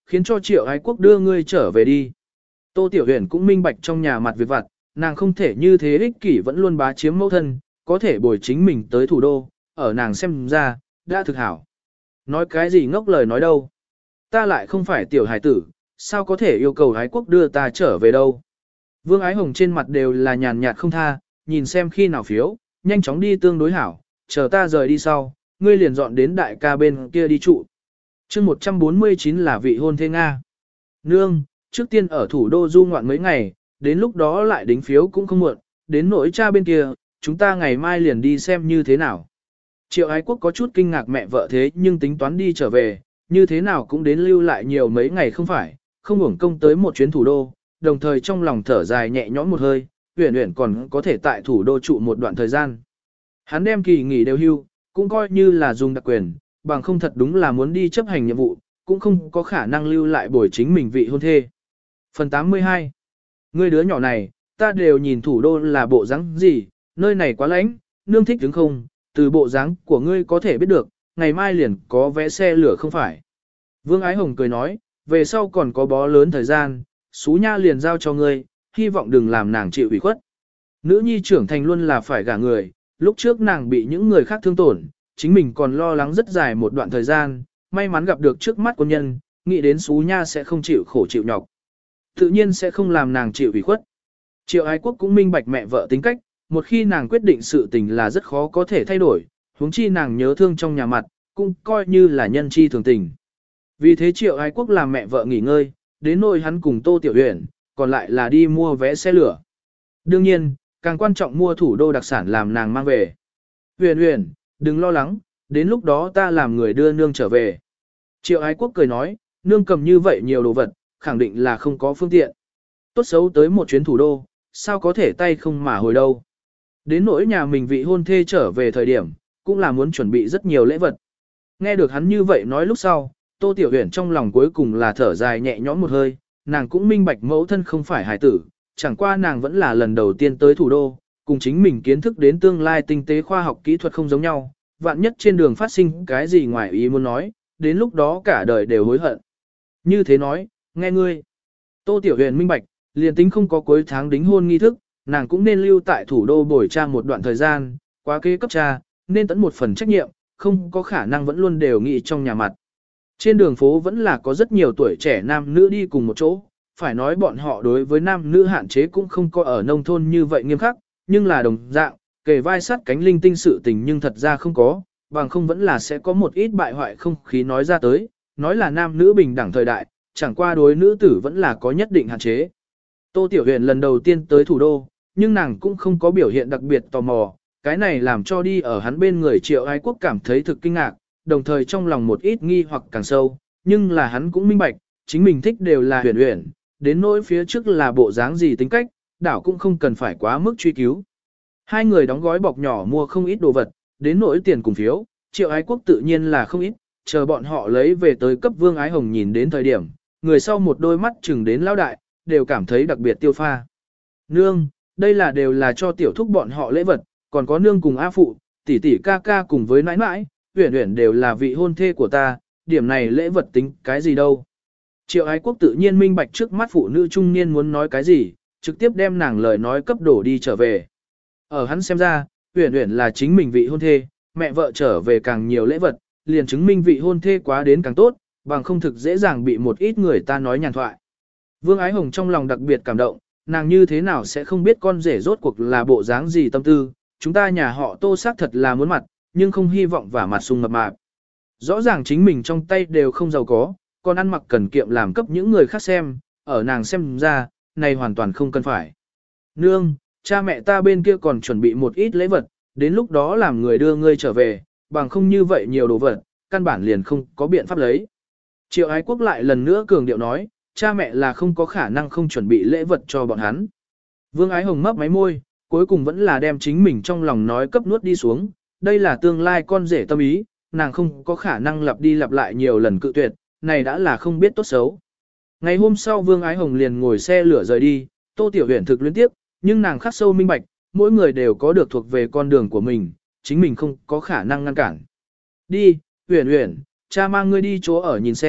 khiến cho Triệu Ái Quốc đưa ngươi trở về đi. Tô Tiểu Huyền cũng minh bạch trong nhà mặt việc vặt, nàng không thể như thế ích kỷ vẫn luôn bá chiếm mẫu thân, có thể bồi chính mình tới thủ đô, ở nàng xem ra, đã thực hảo. Nói cái gì ngốc lời nói đâu. Ta lại không phải tiểu hải tử, sao có thể yêu cầu Ái Quốc đưa ta trở về đâu. Vương Ái Hồng trên mặt đều là nhàn nhạt không tha, nhìn xem khi nào phiếu, nhanh chóng đi tương đối hảo, chờ ta rời đi sau, ngươi liền dọn đến đại ca bên kia đi trụ. chương một trăm bốn mươi chín là vị hôn thê Nga. Nương, trước tiên ở thủ đô du ngoạn mấy ngày, đến lúc đó lại đính phiếu cũng không muộn, đến nỗi cha bên kia, chúng ta ngày mai liền đi xem như thế nào. Triệu Ái Quốc có chút kinh ngạc mẹ vợ thế nhưng tính toán đi trở về, như thế nào cũng đến lưu lại nhiều mấy ngày không phải, không hưởng công tới một chuyến thủ đô, đồng thời trong lòng thở dài nhẹ nhõm một hơi, Uyển Uyển còn có thể tại thủ đô trụ một đoạn thời gian. Hắn đem kỳ nghỉ đều hưu, cũng coi như là dùng đặc quyền, bằng không thật đúng là muốn đi chấp hành nhiệm vụ, cũng không có khả năng lưu lại bồi chính mình vị hôn thê. Phần tám mươi hai. Ngươi đứa nhỏ này, ta đều nhìn thủ đô là bộ dáng gì, nơi này quá lạnh, nương thích đứng không, từ bộ dáng của ngươi có thể biết được, ngày mai liền có vé xe lửa không phải. Vương Ái Hồng cười nói, về sau còn có bó lớn thời gian, xú nha liền giao cho ngươi, hy vọng đừng làm nàng chịu ủy khuất. Nữ nhi trưởng thành luôn là phải gả người, lúc trước nàng bị những người khác thương tổn, chính mình còn lo lắng rất dài một đoạn thời gian, may mắn gặp được trước mắt quân nhân, nghĩ đến xú nha sẽ không chịu khổ chịu nhọc. Tự nhiên sẽ không làm nàng chịu ủy khuất. Triệu Ái Quốc cũng minh bạch mẹ vợ tính cách, một khi nàng quyết định sự tình là rất khó có thể thay đổi, huống chi nàng nhớ thương trong nhà mặt, cũng coi như là nhân chi thường tình. Vì thế Triệu Ái Quốc làm mẹ vợ nghỉ ngơi, đến nỗi hắn cùng Tô Tiểu Huyền, còn lại là đi mua vé xe lửa. Đương nhiên, càng quan trọng mua thủ đô đặc sản làm nàng mang về. Huyền Huyền, đừng lo lắng, đến lúc đó ta làm người đưa nương trở về. Triệu Ái Quốc cười nói, nương cầm như vậy nhiều đồ vật, khẳng định là không có phương tiện. Tốt xấu tới một chuyến thủ đô, sao có thể tay không mà hồi đâu. Đến nỗi nhà mình vị hôn thê trở về thời điểm, cũng là muốn chuẩn bị rất nhiều lễ vật. Nghe được hắn như vậy nói lúc sau, Tô Tiểu Huyền trong lòng cuối cùng là thở dài nhẹ nhõm một hơi, nàng cũng minh bạch mẫu thân không phải hài tử, chẳng qua nàng vẫn là lần đầu tiên tới thủ đô, cùng chính mình kiến thức đến tương lai tinh tế khoa học kỹ thuật không giống nhau, vạn nhất trên đường phát sinh cái gì ngoài ý muốn nói, đến lúc đó cả đời đều hối hận. Như thế nói, nghe ngươi. Tô Tiểu Huyền minh bạch, liền tính không có cuối tháng đính hôn nghi thức, nàng cũng nên lưu tại thủ đô bồi cha một đoạn thời gian, quá kế cấp cha, nên tận một phần trách nhiệm, không có khả năng vẫn luôn đều nghĩ trong nhà mặt. Trên đường phố vẫn là có rất nhiều tuổi trẻ nam nữ đi cùng một chỗ, phải nói bọn họ đối với nam nữ hạn chế cũng không có ở nông thôn như vậy nghiêm khắc, nhưng là đồng dạng, kề vai sát cánh linh tinh sự tình nhưng thật ra không có, bằng không vẫn là sẽ có một ít bại hoại không khí nói ra tới, nói là nam nữ bình đẳng thời đại, chẳng qua đối nữ tử vẫn là có nhất định hạn chế. Tô Tiểu Huyền lần đầu tiên tới thủ đô, nhưng nàng cũng không có biểu hiện đặc biệt tò mò, cái này làm cho đi ở hắn bên người Triệu Ái Quốc cảm thấy thực kinh ngạc, đồng thời trong lòng một ít nghi hoặc càng sâu, nhưng là hắn cũng minh bạch, chính mình thích đều là Huyền Huyền, đến nỗi phía trước là bộ dáng gì tính cách, đảo cũng không cần phải quá mức truy cứu. Hai người đóng gói bọc nhỏ mua không ít đồ vật, đến nỗi tiền cùng phiếu, Triệu Ái Quốc tự nhiên là không ít, chờ bọn họ lấy về tới cấp Vương Ái Hồng nhìn đến thời điểm, người sau một đôi mắt chừng đến lão đại, đều cảm thấy đặc biệt tiêu pha. Nương, đây là đều là cho tiểu thúc bọn họ lễ vật, còn có nương cùng A phụ, tỷ tỷ ca ca cùng với nãi nãi, Uyển Uyển đều là vị hôn thê của ta, điểm này lễ vật tính cái gì đâu. Triệu Ái Quốc tự nhiên minh bạch trước mắt phụ nữ trung niên muốn nói cái gì, trực tiếp đem nàng lời nói cấp đổ đi trở về. Ở hắn xem ra, Uyển Uyển là chính mình vị hôn thê, mẹ vợ trở về càng nhiều lễ vật, liền chứng minh vị hôn thê quá đến càng tốt, bằng không thực dễ dàng bị một ít người ta nói nhàn thoại. Vương Ái Hồng trong lòng đặc biệt cảm động, nàng như thế nào sẽ không biết con rể rốt cuộc là bộ dáng gì tâm tư, chúng ta nhà họ Tô xác thật là muốn mặt, nhưng không hy vọng vả mặt sung mập mạp. Rõ ràng chính mình trong tay đều không giàu có, còn ăn mặc cần kiệm làm cấp những người khác xem, ở nàng xem ra, này hoàn toàn không cần phải. Nương, cha mẹ ta bên kia còn chuẩn bị một ít lễ vật, đến lúc đó làm người đưa ngươi trở về, bằng không như vậy nhiều đồ vật, căn bản liền không có biện pháp lấy. Triệu Ái Quốc lại lần nữa cường điệu nói, cha mẹ là không có khả năng không chuẩn bị lễ vật cho bọn hắn. Vương Ái Hồng mấp máy môi, cuối cùng vẫn là đem chính mình trong lòng nói cấp nuốt đi xuống, đây là tương lai con rể tâm ý, nàng không có khả năng lặp đi lặp lại nhiều lần cự tuyệt, này đã là không biết tốt xấu. Ngày hôm sau Vương Ái Hồng liền ngồi xe lửa rời đi, Tô Tiểu Huyền thực liên tiếp, nhưng nàng khắc sâu minh bạch, mỗi người đều có được thuộc về con đường của mình, chính mình không có khả năng ngăn cản. Đi, Huyền Huyền, cha mang ngươi đi chỗ ở nhìn xem,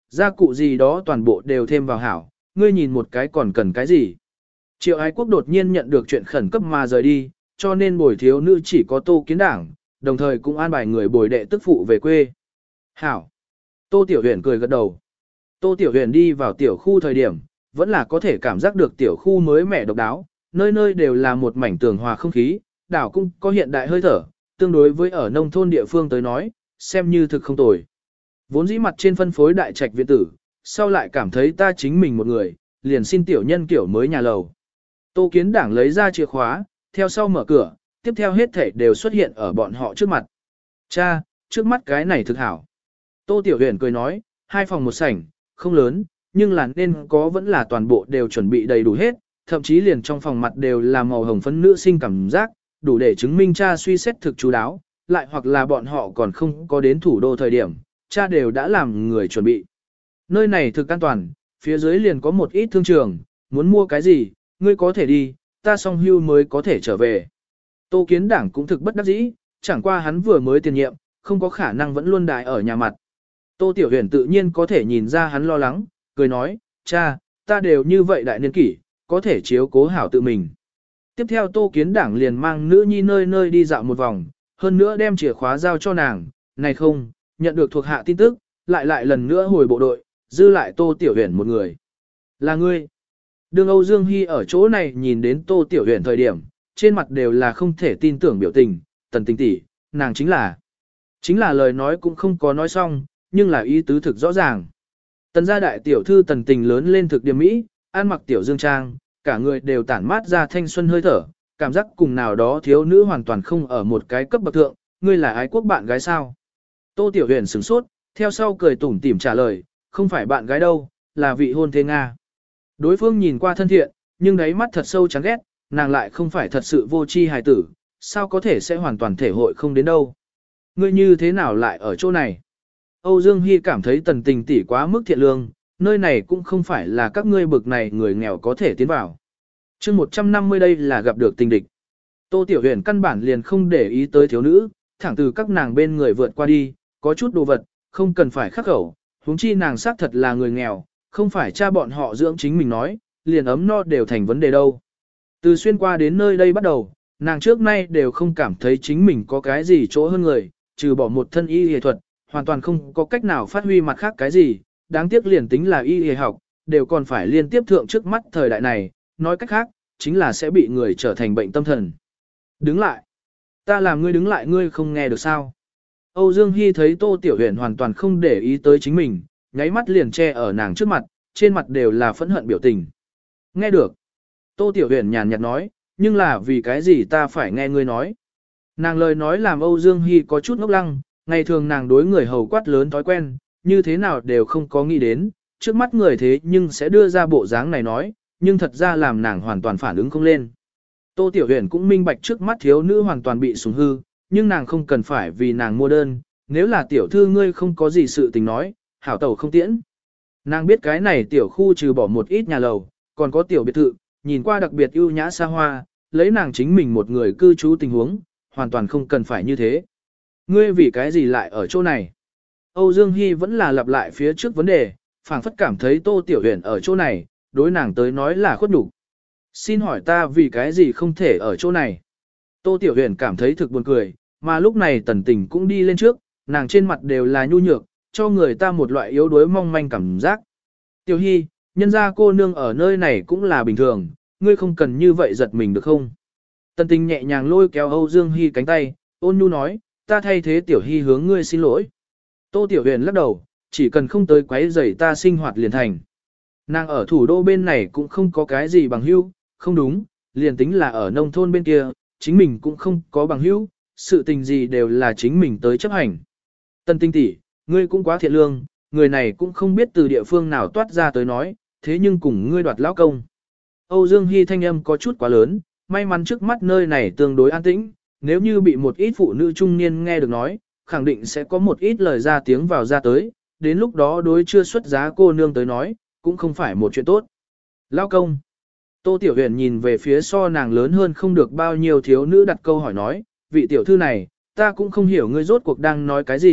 gia cụ gì đó toàn bộ đều thêm vào hảo, ngươi nhìn một cái còn cần cái gì. Triệu Ái Quốc đột nhiên nhận được chuyện khẩn cấp mà rời đi, cho nên bồi thiếu nữ chỉ có Tô Kiến Đảng, đồng thời cũng an bài người bồi đệ tức phụ về quê. Hảo. Tô Tiểu Huyền cười gật đầu. Tô Tiểu Huyền đi vào tiểu khu thời điểm, vẫn là có thể cảm giác được tiểu khu mới mẻ độc đáo, nơi nơi đều là một mảnh tường hòa không khí, đảo cũng có hiện đại hơi thở, tương đối với ở nông thôn địa phương tới nói, xem như thực không tồi. Vốn dĩ mặt trên phân phối đại trạch viện tử, sau lại cảm thấy ta chính mình một người, liền xin tiểu nhân kiểu mới nhà lầu. Tô Kiến Đảng lấy ra chìa khóa, theo sau mở cửa, tiếp theo hết thảy đều xuất hiện ở bọn họ trước mặt. Cha, trước mắt cái này thực hảo. Tô Tiểu Huyền cười nói, hai phòng một sảnh, không lớn, nhưng là nên có vẫn là toàn bộ đều chuẩn bị đầy đủ hết, thậm chí liền trong phòng mặt đều là màu hồng phấn nữ sinh cảm giác, đủ để chứng minh cha suy xét thực chú đáo, lại hoặc là bọn họ còn không có đến thủ đô thời điểm, cha đều đã làm người chuẩn bị. Nơi này thực an toàn, phía dưới liền có một ít thương trường, muốn mua cái gì, ngươi có thể đi, ta song hưu mới có thể trở về. Tô Kiến Đảng cũng thực bất đắc dĩ, chẳng qua hắn vừa mới tiền nhiệm, không có khả năng vẫn luôn đại ở nhà mặt. Tô Tiểu Huyền tự nhiên có thể nhìn ra hắn lo lắng, cười nói, cha, ta đều như vậy đại niên kỷ, có thể chiếu cố hảo tự mình. Tiếp theo Tô Kiến Đảng liền mang nữ nhi nơi nơi đi dạo một vòng, hơn nữa đem chìa khóa giao cho nàng, này không, nhận được thuộc hạ tin tức, lại lại lần nữa hồi bộ đội, dư lại Tô Tiểu Huyền một người. Là ngươi. Đường Âu Dương Hy ở chỗ này nhìn đến Tô Tiểu Huyền thời điểm, trên mặt đều là không thể tin tưởng biểu tình, Tần Tình tỷ, nàng chính là. Chính là lời nói cũng không có nói xong, nhưng là ý tứ thực rõ ràng. Tần gia đại tiểu thư Tần Tình lớn lên thực điểm mỹ, ăn mặc tiểu dương trang, cả người đều tản mát ra thanh xuân hơi thở, cảm giác cùng nào đó thiếu nữ hoàn toàn không ở một cái cấp bậc thượng, ngươi là ái quốc bạn gái sao? Tô Tiểu Huyền sửng sốt, theo sau cười tủm tỉm trả lời, không phải bạn gái đâu, là vị hôn thê Nga. Đối phương nhìn qua thân thiện, nhưng đáy mắt thật sâu chán ghét, nàng lại không phải thật sự vô tri hài tử, sao có thể sẽ hoàn toàn thể hội không đến đâu. Ngươi như thế nào lại ở chỗ này? Âu Dương Hy cảm thấy Tần Tình tỷ quá mức thiện lương, nơi này cũng không phải là các ngươi bực này người nghèo có thể tiến vào. chương một trăm năm mươi đây là gặp được tình địch. Tô Tiểu Huyền căn bản liền không để ý tới thiếu nữ, thẳng từ các nàng bên người vượt qua đi, có chút đồ vật, không cần phải khắc khẩu, huống chi nàng xác thật là người nghèo, không phải cha bọn họ dưỡng chính mình nói, liền ấm no đều thành vấn đề đâu. Từ xuyên qua đến nơi đây bắt đầu, nàng trước nay đều không cảm thấy chính mình có cái gì chỗ hơn người, trừ bỏ một thân y y thuật, hoàn toàn không có cách nào phát huy mặt khác cái gì, đáng tiếc liền tính là y y học, đều còn phải liên tiếp thượng trước mắt thời đại này, nói cách khác, chính là sẽ bị người trở thành bệnh tâm thần. Đứng lại. Ta làm ngươi đứng lại ngươi không nghe được sao. Âu Dương Hy thấy Tô Tiểu Huyền hoàn toàn không để ý tới chính mình, nháy mắt liền che ở nàng trước mặt, trên mặt đều là phẫn hận biểu tình. Nghe được. Tô Tiểu Huyền nhàn nhạt nói, nhưng là vì cái gì ta phải nghe ngươi nói. Nàng lời nói làm Âu Dương Hy có chút ngốc lăng, ngày thường nàng đối người hầu quát lớn thói quen, như thế nào đều không có nghĩ đến, trước mắt người thế nhưng sẽ đưa ra bộ dáng này nói, nhưng thật ra làm nàng hoàn toàn phản ứng không lên. Tô Tiểu Huyền cũng minh bạch trước mắt thiếu nữ hoàn toàn bị sủng hư, nhưng nàng không cần phải vì nàng mua đơn, nếu là tiểu thư ngươi không có gì sự tình nói, hảo tẩu không tiễn. Nàng biết cái này tiểu khu trừ bỏ một ít nhà lầu, còn có tiểu biệt thự, nhìn qua đặc biệt ưu nhã xa hoa, lấy nàng chính mình một người cư trú tình huống, hoàn toàn không cần phải như thế. Ngươi vì cái gì lại ở chỗ này? Âu Dương Hy vẫn là lặp lại phía trước vấn đề, phảng phất cảm thấy Tô Tiểu Huyền ở chỗ này, đối nàng tới nói là khuất nhục. Xin hỏi ta vì cái gì không thể ở chỗ này? Tô Tiểu Huyền cảm thấy thực buồn cười, mà lúc này Tần Tình cũng đi lên trước, nàng trên mặt đều là nhu nhược, cho người ta một loại yếu đuối mong manh cảm giác. Tiểu Hy, nhân gia cô nương ở nơi này cũng là bình thường, ngươi không cần như vậy giật mình được không? Tần Tình nhẹ nhàng lôi kéo Âu Dương Hy cánh tay, ôn nhu nói, ta thay thế Tiểu Hy hướng ngươi xin lỗi. Tô Tiểu Huyền lắc đầu, chỉ cần không tới quấy rầy ta sinh hoạt liền thành. Nàng ở thủ đô bên này cũng không có cái gì bằng hữu, không đúng, liền tính là ở nông thôn bên kia, chính mình cũng không có bằng hữu, sự tình gì đều là chính mình tới chấp hành. Tần Tinh tỷ, ngươi cũng quá thiện lương, người này cũng không biết từ địa phương nào toát ra tới nói, thế nhưng cùng ngươi đoạt lão công. Âu Dương Hy thanh âm có chút quá lớn, may mắn trước mắt nơi này tương đối an tĩnh, nếu như bị một ít phụ nữ trung niên nghe được nói, khẳng định sẽ có một ít lời ra tiếng vào ra tới, đến lúc đó đối chưa xuất giá cô nương tới nói, cũng không phải một chuyện tốt. Lão công. Tô Tiểu Huyền nhìn về phía so nàng lớn hơn không được bao nhiêu thiếu nữ đặt câu hỏi nói, vị tiểu thư này, ta cũng không hiểu ngươi rốt cuộc đang nói cái gì,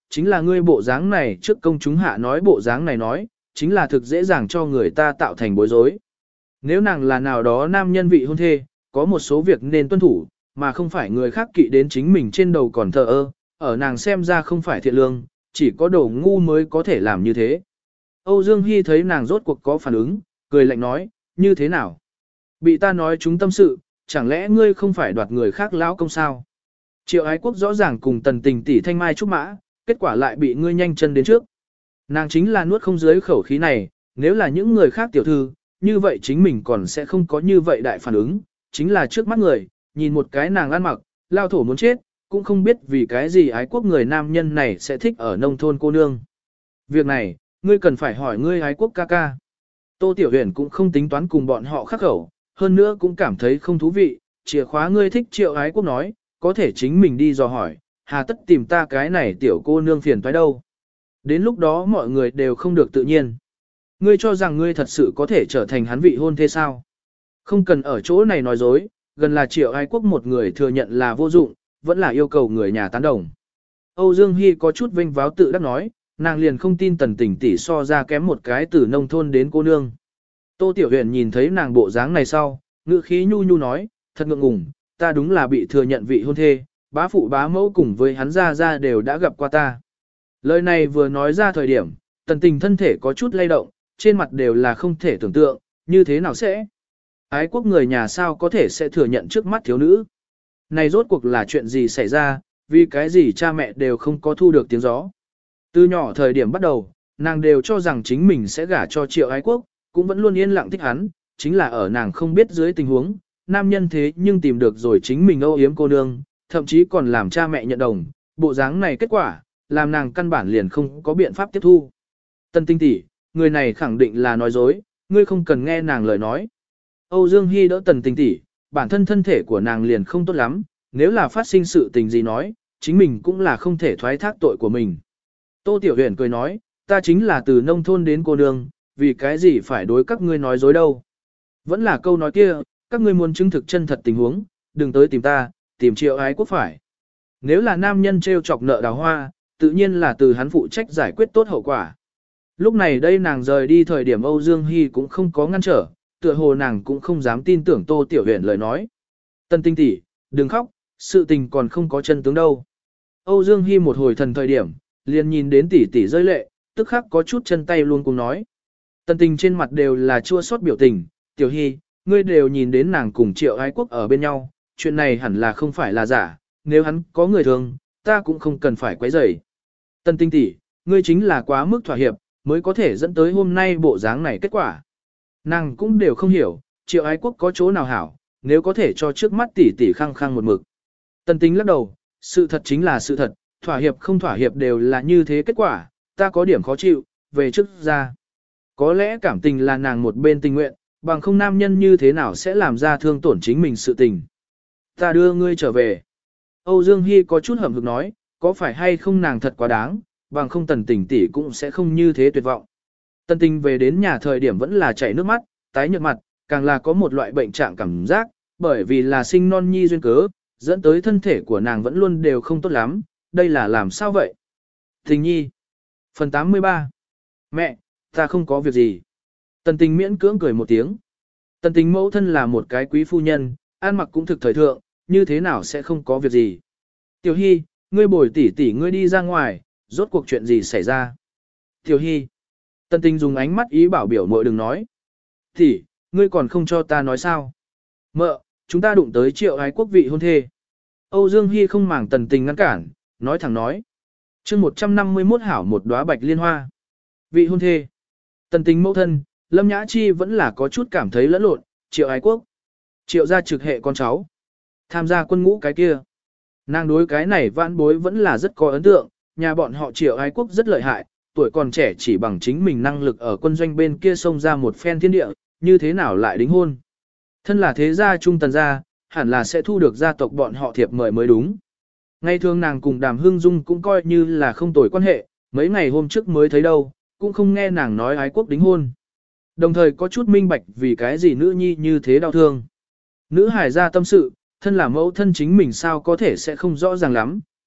chính là ngươi bộ dáng này trước công chúng hạ nói bộ dáng này nói, chính là thực dễ dàng cho người ta tạo thành bối rối. Nếu nàng là nào đó nam nhân vị hôn thê, có một số việc nên tuân thủ, mà không phải người khác kỵ đến chính mình trên đầu còn thờ ơ, ở nàng xem ra không phải thiện lương, chỉ có đồ ngu mới có thể làm như thế. Âu Dương Hy thấy nàng rốt cuộc có phản ứng, cười lạnh nói, như thế nào? Bị ta nói chúng tâm sự, chẳng lẽ ngươi không phải đoạt người khác lão công sao? Triệu Ái Quốc rõ ràng cùng Tần Tình tỷ thanh mai trúc mã, kết quả lại bị ngươi nhanh chân đến trước. Nàng chính là nuốt không dưới khẩu khí này, nếu là những người khác tiểu thư, như vậy chính mình còn sẽ không có như vậy đại phản ứng, chính là trước mắt người, nhìn một cái nàng ăn mặc, lao thổ muốn chết, cũng không biết vì cái gì Ái Quốc người nam nhân này sẽ thích ở nông thôn cô nương. Việc này, ngươi cần phải hỏi ngươi Ái Quốc ca ca. Tô Tiểu Huyền cũng không tính toán cùng bọn họ khắc khẩu, hơn nữa cũng cảm thấy không thú vị, chìa khóa ngươi thích Triệu Ái Quốc nói, có thể chính mình đi dò hỏi, hà tất tìm ta cái này tiểu cô nương phiền toái đâu. Đến lúc đó mọi người đều không được tự nhiên. Ngươi cho rằng ngươi thật sự có thể trở thành hắn vị hôn thế sao? Không cần ở chỗ này nói dối, gần là Triệu Ái Quốc một người thừa nhận là vô dụng, vẫn là yêu cầu người nhà tán đồng. Âu Dương Hy có chút vinh váo tự đắc nói, nàng liền không tin Tần Tình tỷ so ra kém một cái từ nông thôn đến cô nương. Tô Tiểu Huyền nhìn thấy nàng bộ dáng này sau, ngữ khí nhu nhu nói, thật ngượng ngùng, ta đúng là bị thừa nhận vị hôn thê, bá phụ bá mẫu cùng với hắn ra ra đều đã gặp qua ta. Lời này vừa nói ra thời điểm, Tần Tình thân thể có chút lay động, trên mặt đều là không thể tưởng tượng, như thế nào sẽ? Ái Quốc người nhà sao có thể sẽ thừa nhận trước mắt thiếu nữ? Này rốt cuộc là chuyện gì xảy ra, vì cái gì cha mẹ đều không có thu được tiếng gió. Từ nhỏ thời điểm bắt đầu, nàng đều cho rằng chính mình sẽ gả cho Triệu Ái Quốc, cũng vẫn luôn yên lặng thích hắn, chính là ở nàng không biết dưới tình huống, nam nhân thế nhưng tìm được rồi chính mình âu yếm cô nương, thậm chí còn làm cha mẹ nhận đồng, bộ dáng này kết quả, làm nàng căn bản liền không có biện pháp tiếp thu. Tân Tinh tỷ, người này khẳng định là nói dối, ngươi không cần nghe nàng lời nói. Âu Dương Hy đỡ Tần Tinh tỷ, bản thân thân thể của nàng liền không tốt lắm, nếu là phát sinh sự tình gì nói, chính mình cũng là không thể thoái thác tội của mình. Tô Tiểu Huyền cười nói, ta chính là từ nông thôn đến cô nương, vì cái gì phải đối các ngươi nói dối đâu. Vẫn là câu nói kia, các ngươi muốn chứng thực chân thật tình huống, đừng tới tìm ta, tìm Triệu Ái Quốc phải. Nếu là nam nhân trêu chọc nợ đào hoa, tự nhiên là từ hắn phụ trách giải quyết tốt hậu quả. Lúc này đây nàng rời đi thời điểm Âu Dương Hy cũng không có ngăn trở, tựa hồ nàng cũng không dám tin tưởng Tô Tiểu Huyền lời nói. Tân Tinh tỷ, đừng khóc, sự tình còn không có chân tướng đâu. Âu Dương Hy một hồi thần thời điểm, liền nhìn đến tỷ tỷ rơi lệ, tức khắc có chút chân tay luôn cùng nói. Tân Tình trên mặt đều là chua xót biểu tình, Tiểu Hy, ngươi đều nhìn đến nàng cùng Triệu Ái Quốc ở bên nhau, chuyện này hẳn là không phải là giả, nếu hắn có người thường, ta cũng không cần phải quấy rầy. Tân Tinh tỷ, ngươi chính là quá mức thỏa hiệp, mới có thể dẫn tới hôm nay bộ dáng này kết quả. Nàng cũng đều không hiểu, Triệu Ái Quốc có chỗ nào hảo, nếu có thể cho trước mắt tỷ tỷ khăng khăng một mực. Tân Tinh lắc đầu, sự thật chính là sự thật, thỏa hiệp không thỏa hiệp đều là như thế kết quả, ta có điểm khó chịu, về trước ra. Có lẽ cảm tình là nàng một bên tình nguyện, bằng không nam nhân như thế nào sẽ làm ra thương tổn chính mình sự tình. Ta đưa ngươi trở về. Âu Dương Hy có chút hậm hực nói, có phải hay không nàng thật quá đáng, bằng không Tần Tình tỷ cũng sẽ không như thế tuyệt vọng. Tần Tình về đến nhà thời điểm vẫn là chảy nước mắt, tái nhợt mặt, càng là có một loại bệnh trạng cảm giác, bởi vì là sinh non nhi duyên cớ, dẫn tới thân thể của nàng vẫn luôn đều không tốt lắm, đây là làm sao vậy? Tình nhi. Phần tám mươi ba. Mẹ, ta không có việc gì. Tần Tình miễn cưỡng cười một tiếng. Tần Tình mẫu thân là một cái quý phu nhân, ăn mặc cũng thực thời thượng, như thế nào sẽ không có việc gì. Tiểu Hy, ngươi bồi tỷ tỷ ngươi đi ra ngoài, rốt cuộc chuyện gì xảy ra? Tiểu Hy. Tần Tình dùng ánh mắt ý bảo biểu muội đừng nói. Tỷ, ngươi còn không cho ta nói sao? Mợ, chúng ta đụng tới Triệu Ái Quốc vị hôn thê. Âu Dương Hy không màng Tần Tình ngăn cản, nói thẳng nói. chương một trăm năm mươi mốt hảo một đóa bạch liên hoa. Vị hôn thê. Tần Tình mẫu thân, Lâm Nhã Chi vẫn là có chút cảm thấy lẫn lộn, Triệu Ái Quốc. Triệu gia trực hệ con cháu. Tham gia quân ngũ cái kia. Nàng đối cái này vãn bối vẫn là rất có ấn tượng, nhà bọn họ Triệu Ái Quốc rất lợi hại, tuổi còn trẻ chỉ bằng chính mình năng lực ở quân doanh bên kia xông ra một phen thiên địa, như thế nào lại đính hôn. Thân là thế gia trung tần gia, hẳn là sẽ thu được gia tộc bọn họ thiệp mời mới đúng. Ngày thường nàng cùng Đàm Hưng Dung cũng coi như là không tồi quan hệ, mấy ngày hôm trước mới thấy đâu, cũng không nghe nàng nói Ái Quốc đính hôn. Đồng thời có chút minh bạch vì cái gì nữ nhi như thế đau thương. Nữ hải gia tâm sự, thân là mẫu thân chính mình sao có thể sẽ không rõ ràng lắm,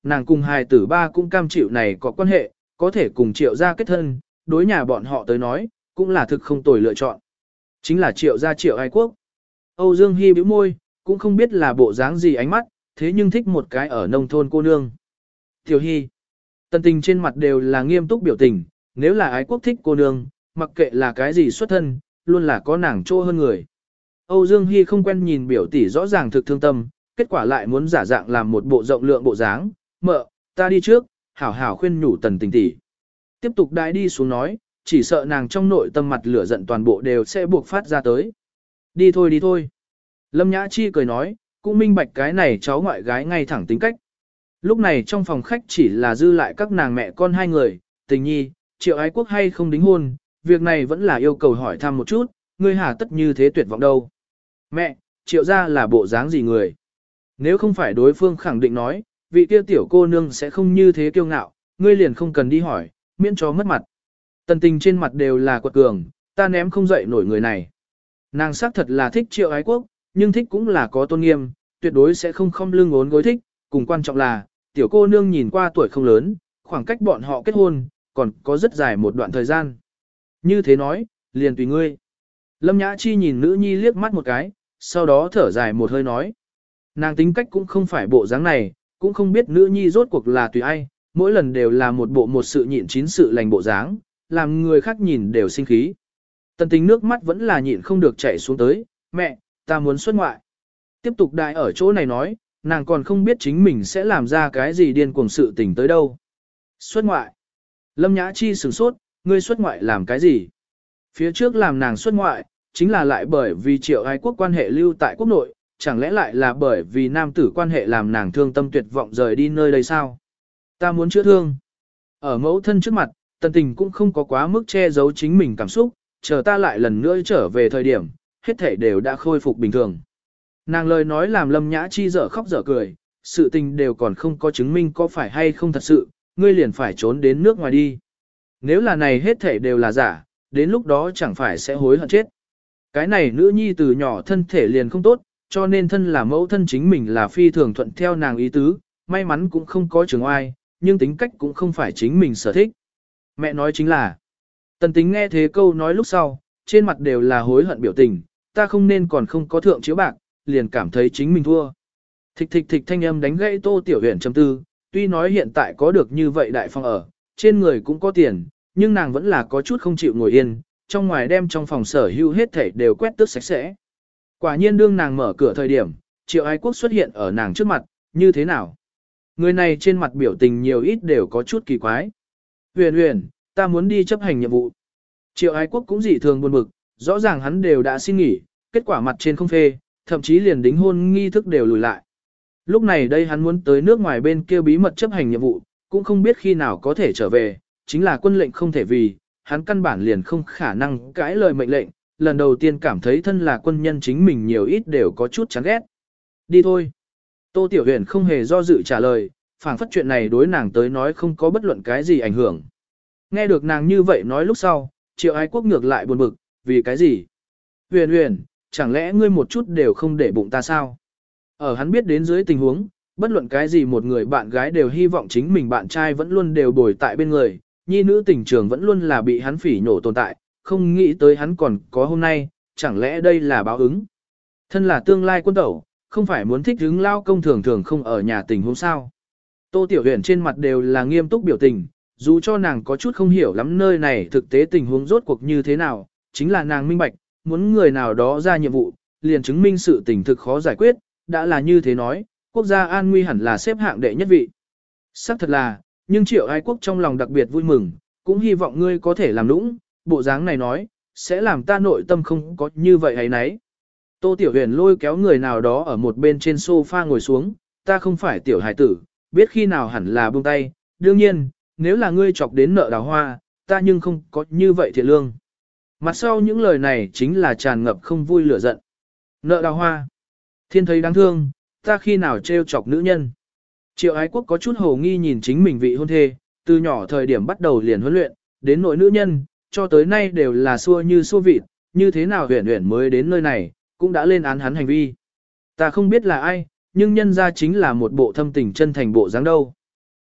nàng cùng hài tử ba cũng cam chịu này có quan hệ, có thể cùng triệu gia kết thân, đối nhà bọn họ tới nói, cũng là thực không tồi lựa chọn. Chính là triệu gia triệu ai quốc. Âu Dương Hi bĩu môi, cũng không biết là bộ dáng gì ánh mắt, thế nhưng thích một cái ở nông thôn cô nương. Tiểu Hi, Tần Tình trên mặt đều là nghiêm túc biểu tình, nếu là ái quốc thích cô nương, mặc kệ là cái gì xuất thân, luôn là có nàng trô hơn người. Âu Dương Hi không quen nhìn biểu tỷ rõ ràng thực thương tâm, kết quả lại muốn giả dạng làm một bộ rộng lượng bộ dáng, mợ, ta đi trước, hảo hảo khuyên nhủ Tần Tình tỷ. Tiếp tục đãi đi xuống nói, chỉ sợ nàng trong nội tâm mặt lửa giận toàn bộ đều sẽ buộc phát ra tới. Đi thôi đi thôi. Lâm Nhã Chi cười nói, cũng minh bạch cái này cháu ngoại gái ngay thẳng tính cách. Lúc này trong phòng khách chỉ là dư lại các nàng mẹ con hai người, Tình nhi, triệu ái quốc hay không đính hôn, việc này vẫn là yêu cầu hỏi thăm một chút, ngươi hà tất như thế tuyệt vọng đâu. Mẹ, triệu gia là bộ dáng gì người? Nếu không phải đối phương khẳng định nói, vị kia tiểu cô nương sẽ không như thế kiêu ngạo, ngươi liền không cần đi hỏi, miễn cho mất mặt. Tần Tình trên mặt đều là quật cường, ta ném không dậy nổi người này. Nàng xác thật là thích triệu ái quốc, nhưng thích cũng là có tôn nghiêm, tuyệt đối sẽ không không lưng ốn gối thích, cùng quan trọng là, tiểu cô nương nhìn qua tuổi không lớn, khoảng cách bọn họ kết hôn, còn có rất dài một đoạn thời gian. Như thế nói, liền tùy ngươi. Lâm Nhã Chi nhìn nữ nhi liếc mắt một cái, sau đó thở dài một hơi nói. Nàng tính cách cũng không phải bộ dáng này, cũng không biết nữ nhi rốt cuộc là tùy ai, mỗi lần đều là một bộ một sự nhịn chín sự lành bộ dáng, làm người khác nhìn đều sinh khí. Tần Tình nước mắt vẫn là nhịn không được chảy xuống tới, mẹ, ta muốn xuất ngoại. Tiếp tục đại ở chỗ này nói, nàng còn không biết chính mình sẽ làm ra cái gì điên cuồng sự tình tới đâu. Xuất ngoại. Lâm Nhã Chi sửng sốt, ngươi xuất ngoại làm cái gì? Phía trước làm nàng xuất ngoại, chính là lại bởi vì triệu ái quốc quan hệ lưu tại quốc nội, chẳng lẽ lại là bởi vì nam tử quan hệ làm nàng thương tâm tuyệt vọng rời đi nơi đây sao? Ta muốn chữa thương. Ở mẫu thân trước mặt, Tần Tình cũng không có quá mức che giấu chính mình cảm xúc, chờ ta lại lần nữa trở về thời điểm, hết thể đều đã khôi phục bình thường. Nàng lời nói làm Lâm Nhã Chi dở khóc dở cười, sự tình đều còn không có chứng minh có phải hay không thật sự, ngươi liền phải trốn đến nước ngoài đi. Nếu là này hết thể đều là giả, đến lúc đó chẳng phải sẽ hối hận chết. Cái này nữ nhi từ nhỏ thân thể liền không tốt, cho nên thân là mẫu thân chính mình là phi thường thuận theo nàng ý tứ, may mắn cũng không có trường oai, nhưng tính cách cũng không phải chính mình sở thích. Mẹ nói chính là, Tần Tính nghe thế câu nói lúc sau, trên mặt đều là hối hận biểu tình, ta không nên còn không có thượng chiếu bạc, liền cảm thấy chính mình thua. Thịch thịch thịch thanh âm đánh gãy Tô Tiểu Huyền chấm tư, tuy nói hiện tại có được như vậy đại phòng ở, trên người cũng có tiền, nhưng nàng vẫn là có chút không chịu ngồi yên, trong ngoài đem trong phòng sở hữu hết thảy đều quét tước sạch sẽ. Quả nhiên đương nàng mở cửa thời điểm, Triệu Ái Quốc xuất hiện ở nàng trước mặt, như thế nào? Người này trên mặt biểu tình nhiều ít đều có chút kỳ quái. Huyền Huyền, ta muốn đi chấp hành nhiệm vụ. Triệu Ái Quốc cũng dị thường buồn bực, rõ ràng hắn đều đã xin nghỉ, kết quả mặt trên không phê, thậm chí liền đính hôn nghi thức đều lùi lại. Lúc này đây hắn muốn tới nước ngoài bên kia bí mật chấp hành nhiệm vụ, cũng không biết khi nào có thể trở về, chính là quân lệnh không thể vì, hắn căn bản liền không khả năng cãi lời mệnh lệnh, lần đầu tiên cảm thấy thân là quân nhân chính mình nhiều ít đều có chút chán ghét. Đi thôi. Tô Tiểu Huyền không hề do dự trả lời, phảng phất chuyện này đối nàng tới nói không có bất luận cái gì ảnh hưởng. Nghe được nàng như vậy nói lúc sau, Triệu Ái Quốc ngược lại buồn bực, vì cái gì? Huyền Huyền, chẳng lẽ ngươi một chút đều không để bụng ta sao? Ở hắn biết đến dưới tình huống, bất luận cái gì một người bạn gái đều hy vọng chính mình bạn trai vẫn luôn đều bồi tại bên người, nhi nữ tình trường vẫn luôn là bị hắn phỉ nhổ tồn tại, không nghĩ tới hắn còn có hôm nay, chẳng lẽ đây là báo ứng? Thân là tương lai quân tẩu, không phải muốn thích hứng lao công thường thường không ở nhà tình huống sao? Tô Tiểu Huyền trên mặt đều là nghiêm túc biểu tình, dù cho nàng có chút không hiểu lắm nơi này thực tế tình huống rốt cuộc như thế nào, chính là nàng minh bạch, muốn người nào đó ra nhiệm vụ, liền chứng minh sự tình thực khó giải quyết, đã là như thế nói, quốc gia an nguy hẳn là xếp hạng đệ nhất vị. Sắc thật là, nhưng Triệu Ái Quốc trong lòng đặc biệt vui mừng, cũng hy vọng ngươi có thể làm nũng, bộ dáng này nói, sẽ làm ta nội tâm không có như vậy hay nấy. Tô Tiểu Huyền lôi kéo người nào đó ở một bên trên sofa ngồi xuống, ta không phải tiểu hải tử, biết khi nào hẳn là buông tay, đương nhiên, nếu là ngươi chọc đến nợ đào hoa, ta nhưng không có như vậy thiệt lương. Mặt sau những lời này chính là tràn ngập không vui lửa giận. Nợ đào hoa. Thiên thấy đáng thương, ta khi nào trêu chọc nữ nhân. Triệu Ái Quốc có chút hồ nghi nhìn chính mình vị hôn thê, từ nhỏ thời điểm bắt đầu liền huấn luyện, đến nội nữ nhân, cho tới nay đều là xua như xua vịt, như thế nào Huyền Huyền mới đến nơi này, cũng đã lên án hắn hành vi. Ta không biết là ai, nhưng nhân ra chính là một bộ thâm tình chân thành bộ dáng đâu.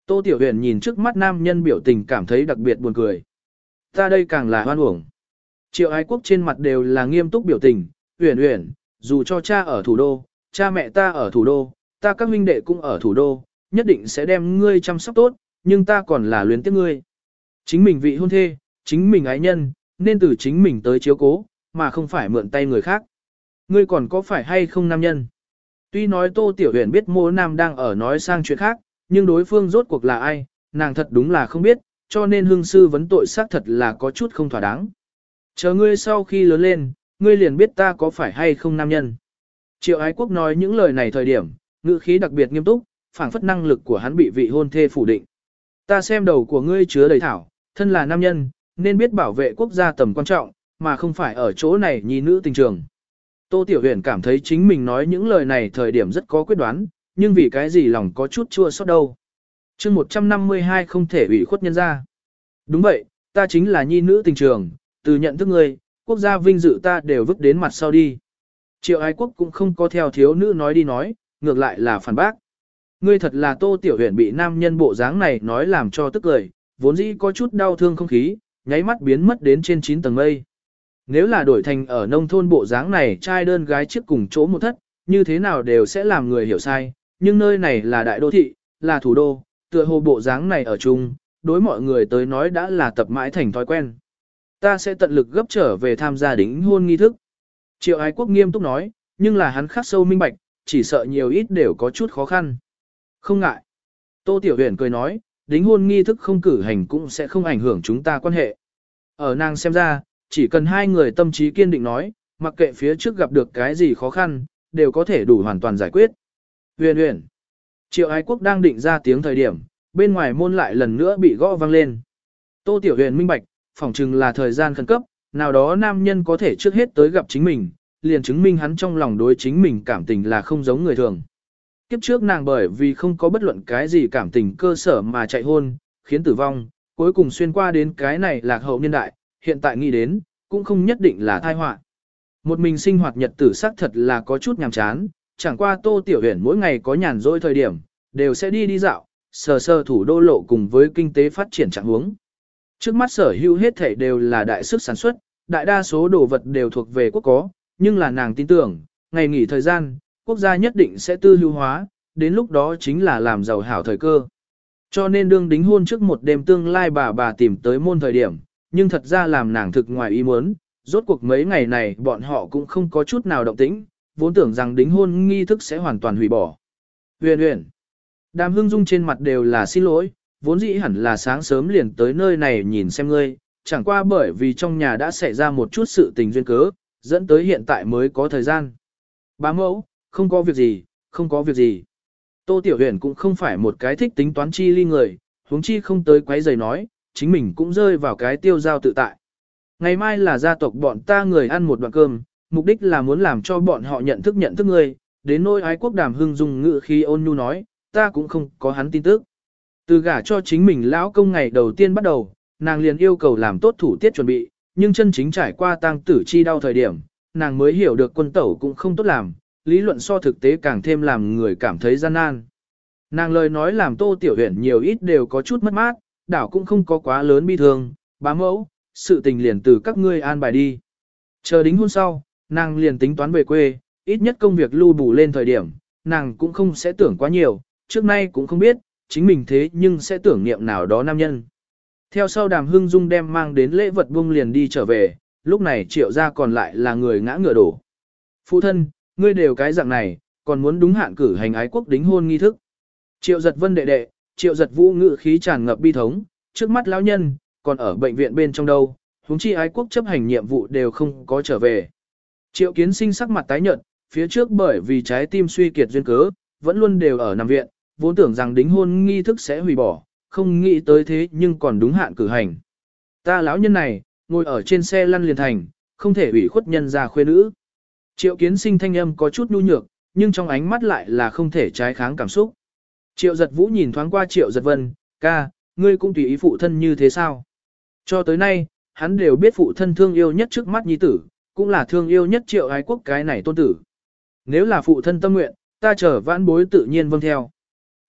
Tô Tiểu Huyền nhìn trước mắt nam nhân biểu tình cảm thấy đặc biệt buồn cười. Ta đây càng là hoan uổng. Triệu Ái Quốc trên mặt đều là nghiêm túc biểu tình, Huyền Huyền, dù cho cha ở thủ đô, cha mẹ ta ở thủ đô, ta các huynh đệ cũng ở thủ đô, nhất định sẽ đem ngươi chăm sóc tốt, nhưng ta còn là luyến tiếc ngươi. Chính mình vị hôn thê, chính mình ái nhân, nên từ chính mình tới chiếu cố, mà không phải mượn tay người khác. Ngươi còn có phải hay không nam nhân? Tuy nói Tô Tiểu Huyền biết Mộ Nam đang ở nói sang chuyện khác, nhưng đối phương rốt cuộc là ai, nàng thật đúng là không biết, cho nên hương sư vấn tội xác thật là có chút không thỏa đáng. Chờ ngươi sau khi lớn lên, ngươi liền biết ta có phải hay không nam nhân. Triệu Ái Quốc nói những lời này thời điểm, ngữ khí đặc biệt nghiêm túc, phảng phất năng lực của hắn bị vị hôn thê phủ định. Ta xem đầu của ngươi chứa đầy thảo, thân là nam nhân, nên biết bảo vệ quốc gia tầm quan trọng, mà không phải ở chỗ này nhi nữ tình trường. Tô Tiểu Huyền cảm thấy chính mình nói những lời này thời điểm rất có quyết đoán, nhưng vì cái gì lòng có chút chua xót đâu. chương một trăm năm mươi hai không thể ủy khuất nhân ra. Đúng vậy, ta chính là nhi nữ tình trường, từ nhận thức ngươi, quốc gia vinh dự ta đều vứt đến mặt sau đi. Triệu Ái Quốc cũng không có theo thiếu nữ nói đi nói, ngược lại là phản bác. Ngươi thật là Tô Tiểu Huyền bị nam nhân bộ dáng này nói làm cho tức cười, vốn dĩ có chút đau thương không khí, nháy mắt biến mất đến trên chín tầng mây. Nếu là đổi thành ở nông thôn bộ dáng này trai đơn gái trước cùng chỗ một thất, như thế nào đều sẽ làm người hiểu sai, nhưng nơi này là đại đô thị, là thủ đô, tựa hồ bộ dáng này ở chung, đối mọi người tới nói đã là tập mãi thành thói quen. Ta sẽ tận lực gấp trở về tham gia đính hôn nghi thức. Triệu Ái Quốc nghiêm túc nói, nhưng là hắn khắc sâu minh bạch, chỉ sợ nhiều ít đều có chút khó khăn. Không ngại. Tô Tiểu Huyền cười nói, đính hôn nghi thức không cử hành cũng sẽ không ảnh hưởng chúng ta quan hệ. Ở nàng xem ra, chỉ cần hai người tâm trí kiên định nói, mặc kệ phía trước gặp được cái gì khó khăn, đều có thể đủ hoàn toàn giải quyết. Huyền Huyền. Triệu Ái Quốc đang định ra tiếng thời điểm, bên ngoài môn lại lần nữa bị gõ vang lên. Tô Tiểu Huyền minh bạch, phỏng chừng là thời gian khẩn cấp, nào đó nam nhân có thể trước hết tới gặp chính mình, liền chứng minh hắn trong lòng đối chính mình cảm tình là không giống người thường. Kiếp trước nàng bởi vì không có bất luận cái gì cảm tình cơ sở mà chạy hôn, khiến tử vong, cuối cùng xuyên qua đến cái này lạc hậu niên đại, hiện tại nghĩ đến, cũng không nhất định là tai họa. Một mình sinh hoạt nhật tử xác thật là có chút nhàm chán, chẳng qua Tô Tiểu Huyền mỗi ngày có nhàn rỗi thời điểm, đều sẽ đi đi dạo, sờ sờ thủ đô lộ cùng với kinh tế phát triển trạng huống. Trước mắt sở hữu hết thảy đều là đại sức sản xuất, đại đa số đồ vật đều thuộc về quốc có, nhưng là nàng tin tưởng, ngày nghỉ thời gian, quốc gia nhất định sẽ tư hữu hóa, đến lúc đó chính là làm giàu hảo thời cơ. Cho nên đương đính hôn trước một đêm tương lai bà bà tìm tới môn thời điểm, nhưng thật ra làm nàng thực ngoài ý muốn, rốt cuộc mấy ngày này bọn họ cũng không có chút nào động tĩnh, vốn tưởng rằng đính hôn nghi thức sẽ hoàn toàn hủy bỏ. Huyền Huyền. Đàm Hưng Dung trên mặt đều là xin lỗi, vốn dĩ hẳn là sáng sớm liền tới nơi này nhìn xem ngươi, chẳng qua bởi vì trong nhà đã xảy ra một chút sự tình duyên cớ, dẫn tới hiện tại mới có thời gian. Bá mẫu, không có việc gì, không có việc gì. Tô Tiểu Huyền cũng không phải một cái thích tính toán chi ly người, huống chi không tới quấy giày nói, chính mình cũng rơi vào cái tiêu giao tự tại. Ngày mai là gia tộc bọn ta người ăn một đoạn cơm, mục đích là muốn làm cho bọn họ nhận thức nhận thức ngươi, đến nỗi Ái Quốc Đàm Hưng Dung ngự khi ôn nhu nói, ta cũng không có hắn tin tức. Từ gả cho chính mình lão công ngày đầu tiên bắt đầu, nàng liền yêu cầu làm tốt thủ tiết chuẩn bị, nhưng chân chính trải qua tang tử chi đau thời điểm, nàng mới hiểu được quân tẩu cũng không tốt làm, lý luận so thực tế càng thêm làm người cảm thấy gian nan. Nàng lời nói làm Tô Tiểu Huyền nhiều ít đều có chút mất mát, đảo cũng không có quá lớn bi thương, bá mẫu, sự tình liền từ các ngươi an bài đi. Chờ đính hôn sau, nàng liền tính toán về quê, ít nhất công việc lưu bù lên thời điểm, nàng cũng không sẽ tưởng quá nhiều, trước nay cũng không biết, chính mình thế nhưng sẽ tưởng niệm nào đó nam nhân. Theo sau Đàm Hưng Dung đem mang đến lễ vật buông liền đi trở về, lúc này Triệu gia còn lại là người ngã ngựa đổ. Phụ thân, ngươi đều cái dạng này, còn muốn đúng hạn cử hành ái quốc đính hôn nghi thức. Triệu Giật Vân đệ đệ, Triệu Giật Vũ ngự khí tràn ngập bi thống, trước mắt lão nhân, còn ở bệnh viện bên trong đâu, huống chi ái quốc chấp hành nhiệm vụ đều không có trở về. Triệu Kiến Sinh sắc mặt tái nhợt, phía trước bởi vì trái tim suy kiệt duyên cớ, vẫn luôn đều ở nằm viện, vốn tưởng rằng đính hôn nghi thức sẽ hủy bỏ, không nghĩ tới thế nhưng còn đúng hạn cử hành. Ta lão nhân này, ngồi ở trên xe lăn liền thành, không thể ủy khuất nhân ra khuê nữ. Triệu Kiến Sinh thanh âm có chút nhu nhược, nhưng trong ánh mắt lại là không thể trái kháng cảm xúc. Triệu Giật Vũ nhìn thoáng qua Triệu Giật Vân, ca, ngươi cũng tùy ý phụ thân như thế sao? Cho tới nay, hắn đều biết phụ thân thương yêu nhất trước mắt nhi tử, cũng là thương yêu nhất Triệu ái quốc cái này tôn tử. Nếu là phụ thân tâm nguyện, ta chờ vãn bối tự nhiên vâng theo.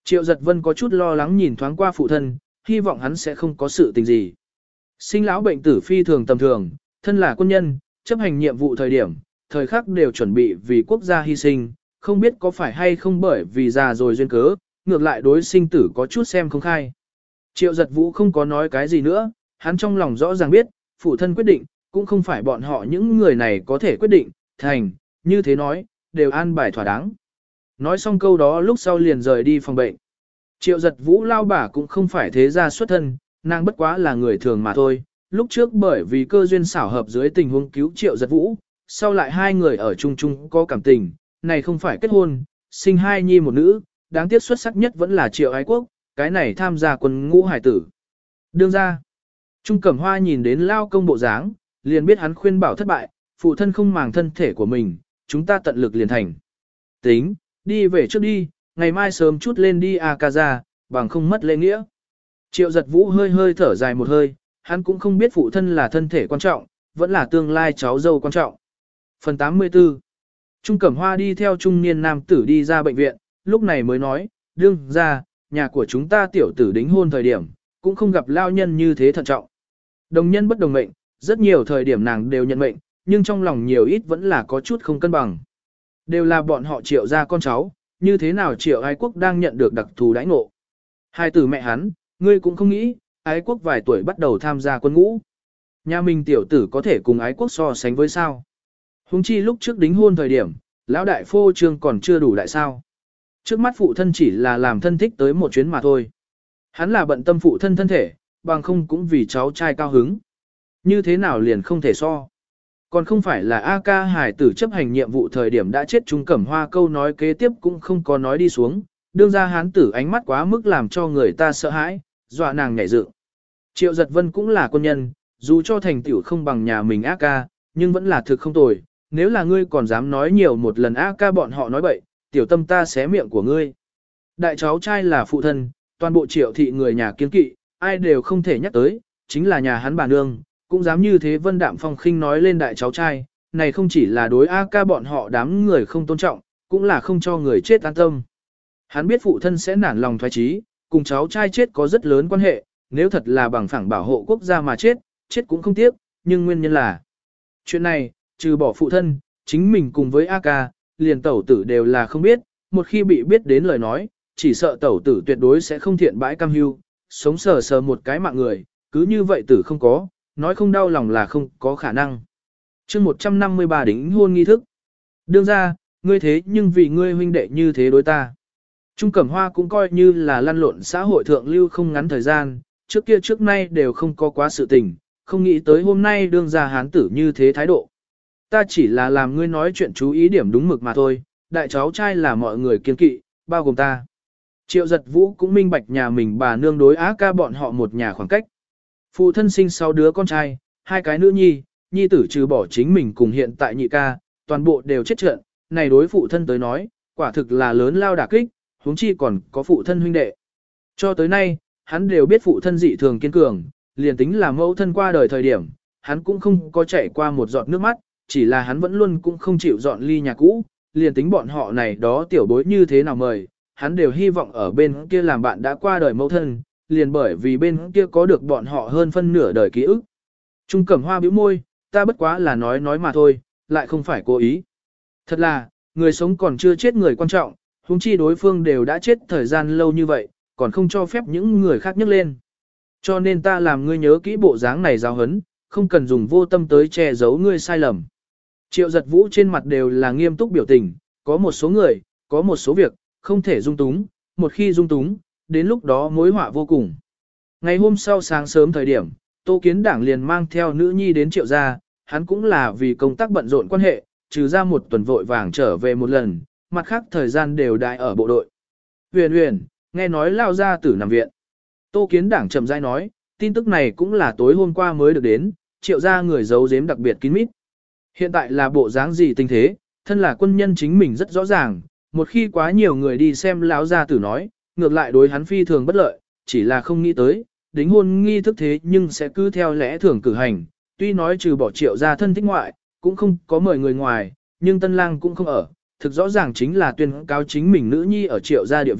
Triệu giật vân có chút lo lắng nhìn thoáng qua phụ thân, hy vọng hắn sẽ không có sự tình gì. Sinh lão bệnh tử phi thường tầm thường, thân là quân nhân, chấp hành nhiệm vụ thời điểm, thời khắc đều chuẩn bị vì quốc gia hy sinh, không biết có phải hay không bởi vì già rồi duyên cớ, ngược lại đối sinh tử có chút xem không khai. Triệu giật vũ không có nói cái gì nữa, hắn trong lòng rõ ràng biết, phụ thân quyết định, cũng không phải bọn họ những người này có thể quyết định, thành, như thế nói, đều an bài thỏa đáng. Nói xong câu đó lúc sau liền rời đi phòng bệnh. Triệu giật vũ lao bà cũng không phải thế gia xuất thân, nàng bất quá là người thường mà thôi. Lúc trước bởi vì cơ duyên xảo hợp dưới tình huống cứu triệu giật vũ, sau lại hai người ở chung chung có cảm tình, này không phải kết hôn, sinh hai nhi một nữ, đáng tiếc xuất sắc nhất vẫn là triệu ái quốc, cái này tham gia quân ngũ hải tử. Đương ra, Trung Cẩm Hoa nhìn đến lao công bộ dáng, liền biết hắn khuyên bảo thất bại, phụ thân không màng thân thể của mình, chúng ta tận lực liền thành. Tính, đi về trước đi, ngày mai sớm chút lên đi a ca ra, bằng không mất lễ nghĩa. Triệu giật vũ hơi hơi thở dài một hơi, hắn cũng không biết phụ thân là thân thể quan trọng, vẫn là tương lai cháu dâu quan trọng. Phần tám mươi tư. Trung Cẩm Hoa đi theo trung niên nam tử đi ra bệnh viện, lúc này mới nói, đương ra, nhà của chúng ta tiểu tử đính hôn thời điểm, cũng không gặp lao nhân như thế thận trọng. Đồng nhân bất đồng mệnh, rất nhiều thời điểm nàng đều nhận mệnh, nhưng trong lòng nhiều ít vẫn là có chút không cân bằng. Đều là bọn họ triệu ra con cháu, như thế nào triệu ái quốc đang nhận được đặc thù đãi ngộ. Hai từ mẹ hắn, ngươi cũng không nghĩ, ái quốc vài tuổi bắt đầu tham gia quân ngũ. Nhà mình tiểu tử có thể cùng ái quốc so sánh với sao. Hùng chi lúc trước đính hôn thời điểm, lão đại phô trương còn chưa đủ đại sao. Trước mắt phụ thân chỉ là làm thân thích tới một chuyến mà thôi. Hắn là bận tâm phụ thân thân thể, bằng không cũng vì cháu trai cao hứng. Như thế nào liền không thể so. Còn không phải là A ca hải tử chấp hành nhiệm vụ thời điểm đã chết Trung Cẩm Hoa câu nói kế tiếp cũng không có nói đi xuống. Đương ra hán tử ánh mắt quá mức làm cho người ta sợ hãi, dọa nàng nhảy dựng. Triệu Giật Vân cũng là quân nhân, dù cho thành tiểu không bằng nhà mình A ca, nhưng vẫn là thực không tồi. Nếu là ngươi còn dám nói nhiều một lần A ca bọn họ nói bậy, tiểu tâm ta xé miệng của ngươi. Đại cháu trai là phụ thân, toàn bộ triệu thị người nhà kiên kỵ, ai đều không thể nhắc tới, chính là nhà hắn bà nương, cũng dám như thế vân đạm phong khinh nói lên đại cháu trai, này không chỉ là đối A ca bọn họ đám người không tôn trọng, cũng là không cho người chết an tâm. Hắn biết phụ thân sẽ nản lòng thoái chí, cùng cháu trai chết có rất lớn quan hệ, nếu thật là bằng phẳng bảo hộ quốc gia mà chết, chết cũng không tiếc, nhưng nguyên nhân là chuyện này, trừ bỏ phụ thân, chính mình cùng với A ca, liền tẩu tử đều là không biết, một khi bị biết đến lời nói, chỉ sợ tẩu tử tuyệt đối sẽ không thiện bãi cam hưu, sống sờ sờ một cái mạng người, cứ như vậy tử không có, nói không đau lòng là không có khả năng. chương một trăm năm mươi ba đính hôn nghi thức. Đương ra, ngươi thế nhưng vì ngươi huynh đệ như thế đối ta. Trung Cẩm Hoa cũng coi như là lăn lộn xã hội thượng lưu không ngắn thời gian, trước kia trước nay đều không có quá sự tình, không nghĩ tới hôm nay đương ra hán tử như thế thái độ. Ta chỉ là làm ngươi nói chuyện chú ý điểm đúng mực mà thôi, đại cháu trai là mọi người kiên kỵ, bao gồm ta. Triệu Giật Vũ cũng minh bạch nhà mình bà nương đối Á ca bọn họ một nhà khoảng cách. Phụ thân sinh sáu đứa con trai, hai cái nữ nhi, nhi tử trừ bỏ chính mình cùng hiện tại nhị ca, toàn bộ đều chết trận, này đối phụ thân tới nói, quả thực là lớn lao đả kích, huống chi còn có phụ thân huynh đệ. Cho tới nay, hắn đều biết phụ thân dị thường kiên cường, liền tính là mẫu thân qua đời thời điểm, hắn cũng không có chảy qua một giọt nước mắt, chỉ là hắn vẫn luôn cũng không chịu dọn ly nhà cũ, liền tính bọn họ này đó tiểu bối như thế nào mời, hắn đều hy vọng ở bên kia làm bạn đã qua đời mẫu thân, liền bởi vì bên kia có được bọn họ hơn phân nửa đời ký ức. Trung Cẩm Hoa bĩu môi, ta bất quá là nói nói mà thôi, lại không phải cố ý. Thật là, người sống còn chưa chết người quan trọng, huống chi đối phương đều đã chết thời gian lâu như vậy, còn không cho phép những người khác nhắc lên. Cho nên ta làm ngươi nhớ kỹ bộ dáng này giáo hấn, không cần dùng vô tâm tới che giấu ngươi sai lầm. Triệu Giật Vũ trên mặt đều là nghiêm túc biểu tình, có một số người, có một số việc, không thể dung túng, một khi dung túng, đến lúc đó mối họa vô cùng. Ngày hôm sau sáng sớm thời điểm, Tô Kiến Đảng liền mang theo nữ nhi đến Triệu gia, hắn cũng là vì công tác bận rộn quan hệ, trừ ra một tuần vội vàng trở về một lần, mặt khác thời gian đều đại ở bộ đội. Huyền huyền, nghe nói lao ra tử nằm viện. Tô Kiến Đảng chậm rãi nói, tin tức này cũng là tối hôm qua mới được đến, Triệu gia người giấu giếm đặc biệt kín mít. Hiện tại là bộ dáng gì tình thế, thân là quân nhân chính mình rất rõ ràng, một khi quá nhiều người đi xem lão gia tử nói, ngược lại đối hắn phi thường bất lợi, chỉ là không nghĩ tới, đính hôn nghi thức thế nhưng sẽ cứ theo lẽ thường cử hành, tuy nói trừ bỏ Triệu gia thân thích ngoại, cũng không có mời người ngoài, nhưng tân lang cũng không ở, thực rõ ràng chính là tuyên cáo chính mình nữ nhi ở Triệu gia địa vị,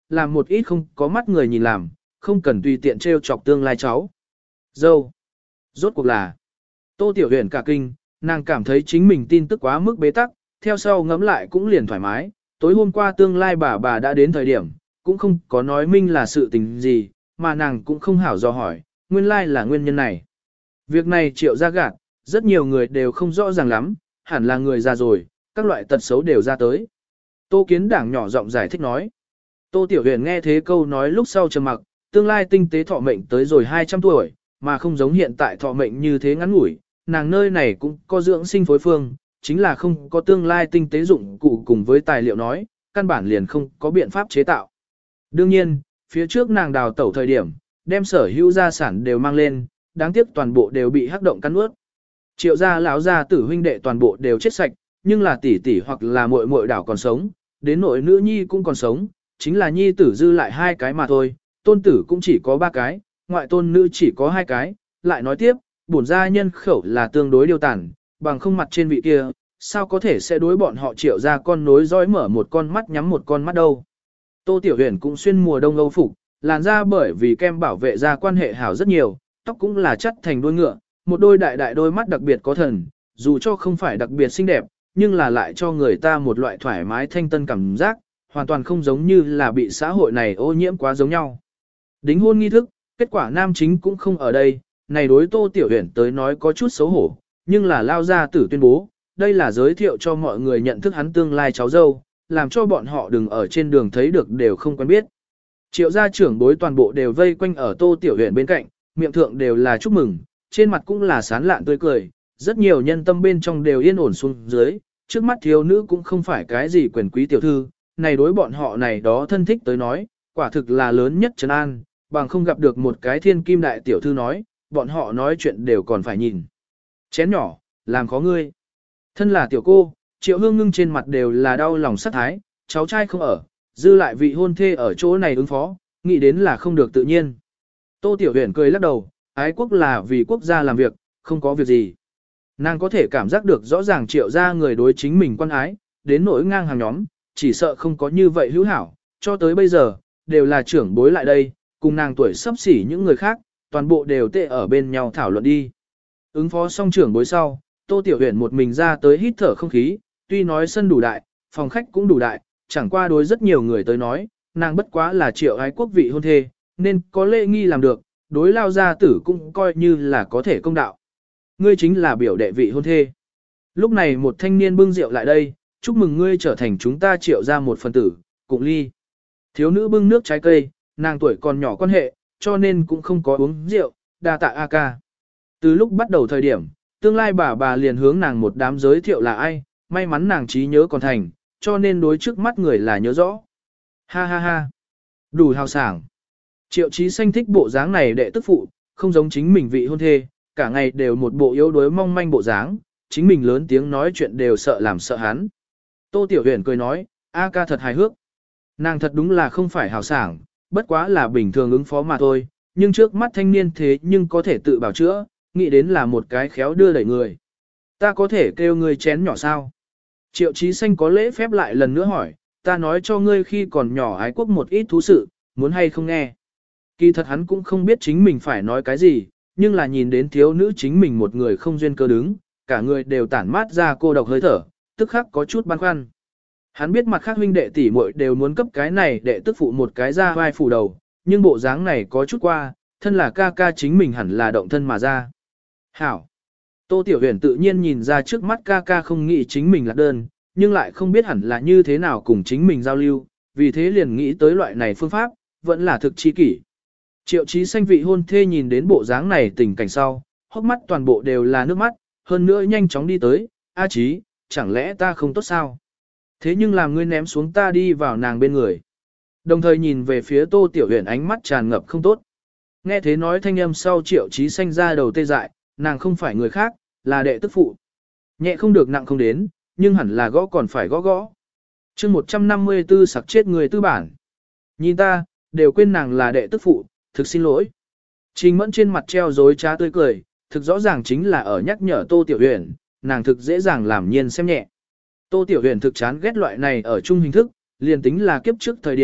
làm một ít không có mắt người nhìn làm, không cần tùy tiện trêu chọc tương lai cháu. Dâu. Rốt cuộc là. Tô Tiểu Huyền cả kinh, nàng cảm thấy chính mình tin tức quá mức bế tắc, theo sau ngẫm lại cũng liền thoải mái. Tối hôm qua tương lai bà bà đã đến thời điểm, cũng không có nói minh là sự tình gì, mà nàng cũng không hảo do hỏi, nguyên lai là nguyên nhân này. Việc này Triệu ra gạt, rất nhiều người đều không rõ ràng lắm, hẳn là người già rồi, các loại tật xấu đều ra tới. Tô Kiến Đảng nhỏ giọng giải thích nói. Tô Tiểu Huyền nghe thế câu nói lúc sau trầm mặc, tương lai tinh tế thọ mệnh tới rồi hai trăm tuổi, mà không giống hiện tại thọ mệnh như thế ngắn ngủi, nàng nơi này cũng có dưỡng sinh phối phương, chính là không có tương lai tinh tế dụng cụ cùng với tài liệu nói, căn bản liền không có biện pháp chế tạo. Đương nhiên, phía trước nàng đào tẩu thời điểm, đem sở hữu gia sản đều mang lên, đáng tiếc toàn bộ đều bị hắc động cắn nuốt. Triệu gia lão gia tử huynh đệ toàn bộ đều chết sạch, nhưng là tỷ tỷ hoặc là muội muội đảo còn sống, đến nội nữ nhi cũng còn sống, chính là nhi tử dư lại hai cái mà thôi, tôn tử cũng chỉ có ba cái, ngoại tôn nữ chỉ có hai cái, lại nói tiếp, bổn gia nhân khẩu là tương đối điều tản, bằng không mặt trên vị kia, sao có thể sẽ đối bọn họ Triệu gia con nối dõi mở một con mắt nhắm một con mắt đâu. Tô Tiểu Huyền cũng xuyên mùa đông âu phục, làn da bởi vì kem bảo vệ da quan hệ hảo rất nhiều, tóc cũng là chất thành đuôi ngựa, một đôi đại đại đôi mắt đặc biệt có thần, dù cho không phải đặc biệt xinh đẹp, nhưng là lại cho người ta một loại thoải mái thanh tân cảm giác, hoàn toàn không giống như là bị xã hội này ô nhiễm quá giống nhau. Đính hôn nghi thức, kết quả nam chính cũng không ở đây, này đối Tô Tiểu Huyền tới nói có chút xấu hổ, nhưng là lao ra tử tuyên bố, đây là giới thiệu cho mọi người nhận thức hắn tương lai cháu dâu, làm cho bọn họ đừng ở trên đường thấy được đều không quen biết. Triệu gia trưởng bối toàn bộ đều vây quanh ở Tô Tiểu Huyền bên cạnh, miệng thượng đều là chúc mừng, trên mặt cũng là sán lạn tươi cười, rất nhiều nhân tâm bên trong đều yên ổn xuống dưới, trước mắt thiếu nữ cũng không phải cái gì quyền quý tiểu thư, này đối bọn họ này đó thân thích tới nói, quả thực là lớn nhất trấn an, bằng không gặp được một cái thiên kim đại tiểu thư nói, bọn họ nói chuyện đều còn phải nhìn. Chén nhỏ, làm khó ngươi. Thân là tiểu cô, Triệu Hương Ngưng trên mặt đều là đau lòng sắc thái, cháu trai không ở, dư lại vị hôn thê ở chỗ này ứng phó, nghĩ đến là không được tự nhiên. Tô Tiểu Huyền cười lắc đầu, ái quốc là vì quốc gia làm việc, không có việc gì. Nàng có thể cảm giác được rõ ràng Triệu gia người đối chính mình quan ái, đến nỗi ngang hàng nhóm, chỉ sợ không có như vậy hữu hảo, cho tới bây giờ, đều là trưởng bối lại đây, cùng nàng tuổi sắp xỉ những người khác, toàn bộ đều tệ ở bên nhau thảo luận đi. Ứng phó xong trưởng bối sau, Tô Tiểu Huyền một mình ra tới hít thở không khí, tuy nói sân đủ đại, phòng khách cũng đủ đại, chẳng qua đối rất nhiều người tới nói, nàng bất quá là Triệu ái quốc vị hôn thê, nên có lễ nghi làm được, đối lao gia tử cũng coi như là có thể công đạo. Ngươi chính là biểu đệ vị hôn thê. Lúc này một thanh niên bưng rượu lại đây, chúc mừng ngươi trở thành chúng ta Triệu ra một phần tử, cùng ly. Thiếu nữ bưng nước trái cây, nàng tuổi còn nhỏ quan hệ, cho nên cũng không có uống rượu, đa tạ a ca. Từ lúc bắt đầu thời điểm, tương lai bà bà liền hướng nàng một đám giới thiệu là ai, may mắn nàng trí nhớ còn thành, cho nên đối trước mắt người là nhớ rõ. Ha ha ha, đủ hào sảng. Triệu Chí Xanh thích bộ dáng này đệ tức phụ, không giống chính mình vị hôn thê, cả ngày đều một bộ yếu đuối mong manh bộ dáng, chính mình lớn tiếng nói chuyện đều sợ làm sợ hắn. Tô Tiểu Huyền cười nói, a ca thật hài hước. Nàng thật đúng là không phải hào sảng, bất quá là bình thường ứng phó mà thôi, nhưng trước mắt thanh niên thế nhưng có thể tự bảo chữa, nghĩ đến là một cái khéo đưa đẩy người. Ta có thể kêu ngươi chén nhỏ sao? Triệu Chí Xanh có lễ phép lại lần nữa hỏi, ta nói cho ngươi khi còn nhỏ ái quốc một ít thú sự, muốn hay không nghe. Kỳ thật hắn cũng không biết chính mình phải nói cái gì, nhưng là nhìn đến thiếu nữ chính mình một người không duyên cơ đứng, cả người đều tản mát ra cô độc hơi thở, tức khắc có chút băn khoăn. Hắn biết mặt khác huynh đệ tỷ muội đều muốn cấp cái này để tức phụ một cái ra vai phủ đầu, nhưng bộ dáng này có chút qua, thân là ca ca chính mình hẳn là động thân mà ra. Hảo! Tô Tiểu Huyền tự nhiên nhìn ra trước mắt ca ca không nghĩ chính mình là đơn, nhưng lại không biết hẳn là như thế nào cùng chính mình giao lưu, vì thế liền nghĩ tới loại này phương pháp, vẫn là thực chi kỷ. Triệu Chí Xanh vị hôn thê nhìn đến bộ dáng này tình cảnh sau, hốc mắt toàn bộ đều là nước mắt, hơn nữa nhanh chóng đi tới, A Chí, chẳng lẽ ta không tốt sao? Thế nhưng làm ngươi ném xuống ta đi vào nàng bên người. Đồng thời nhìn về phía Tô Tiểu Huyền ánh mắt tràn ngập không tốt. Nghe thế nói thanh âm sau Triệu Chí Xanh ra đầu tê dại, nàng không phải người khác, là đệ tức phụ. Nhẹ không được nặng không đến, nhưng hẳn là gõ còn phải gõ gõ. chương một trăm năm mươi tư sặc chết người tư bản. Nhìn ta, đều quên nàng là đệ tức phụ, thực xin lỗi. Trình Mẫn trên mặt treo dối trá tươi cười, thực rõ ràng chính là ở nhắc nhở Tô Tiểu Huyền, nàng thực dễ dàng làm nhiên xem nhẹ. Tô Tiểu Huyền thực chán ghét loại này ở chung hình thức, liền tính là kiếp trước thời điểm,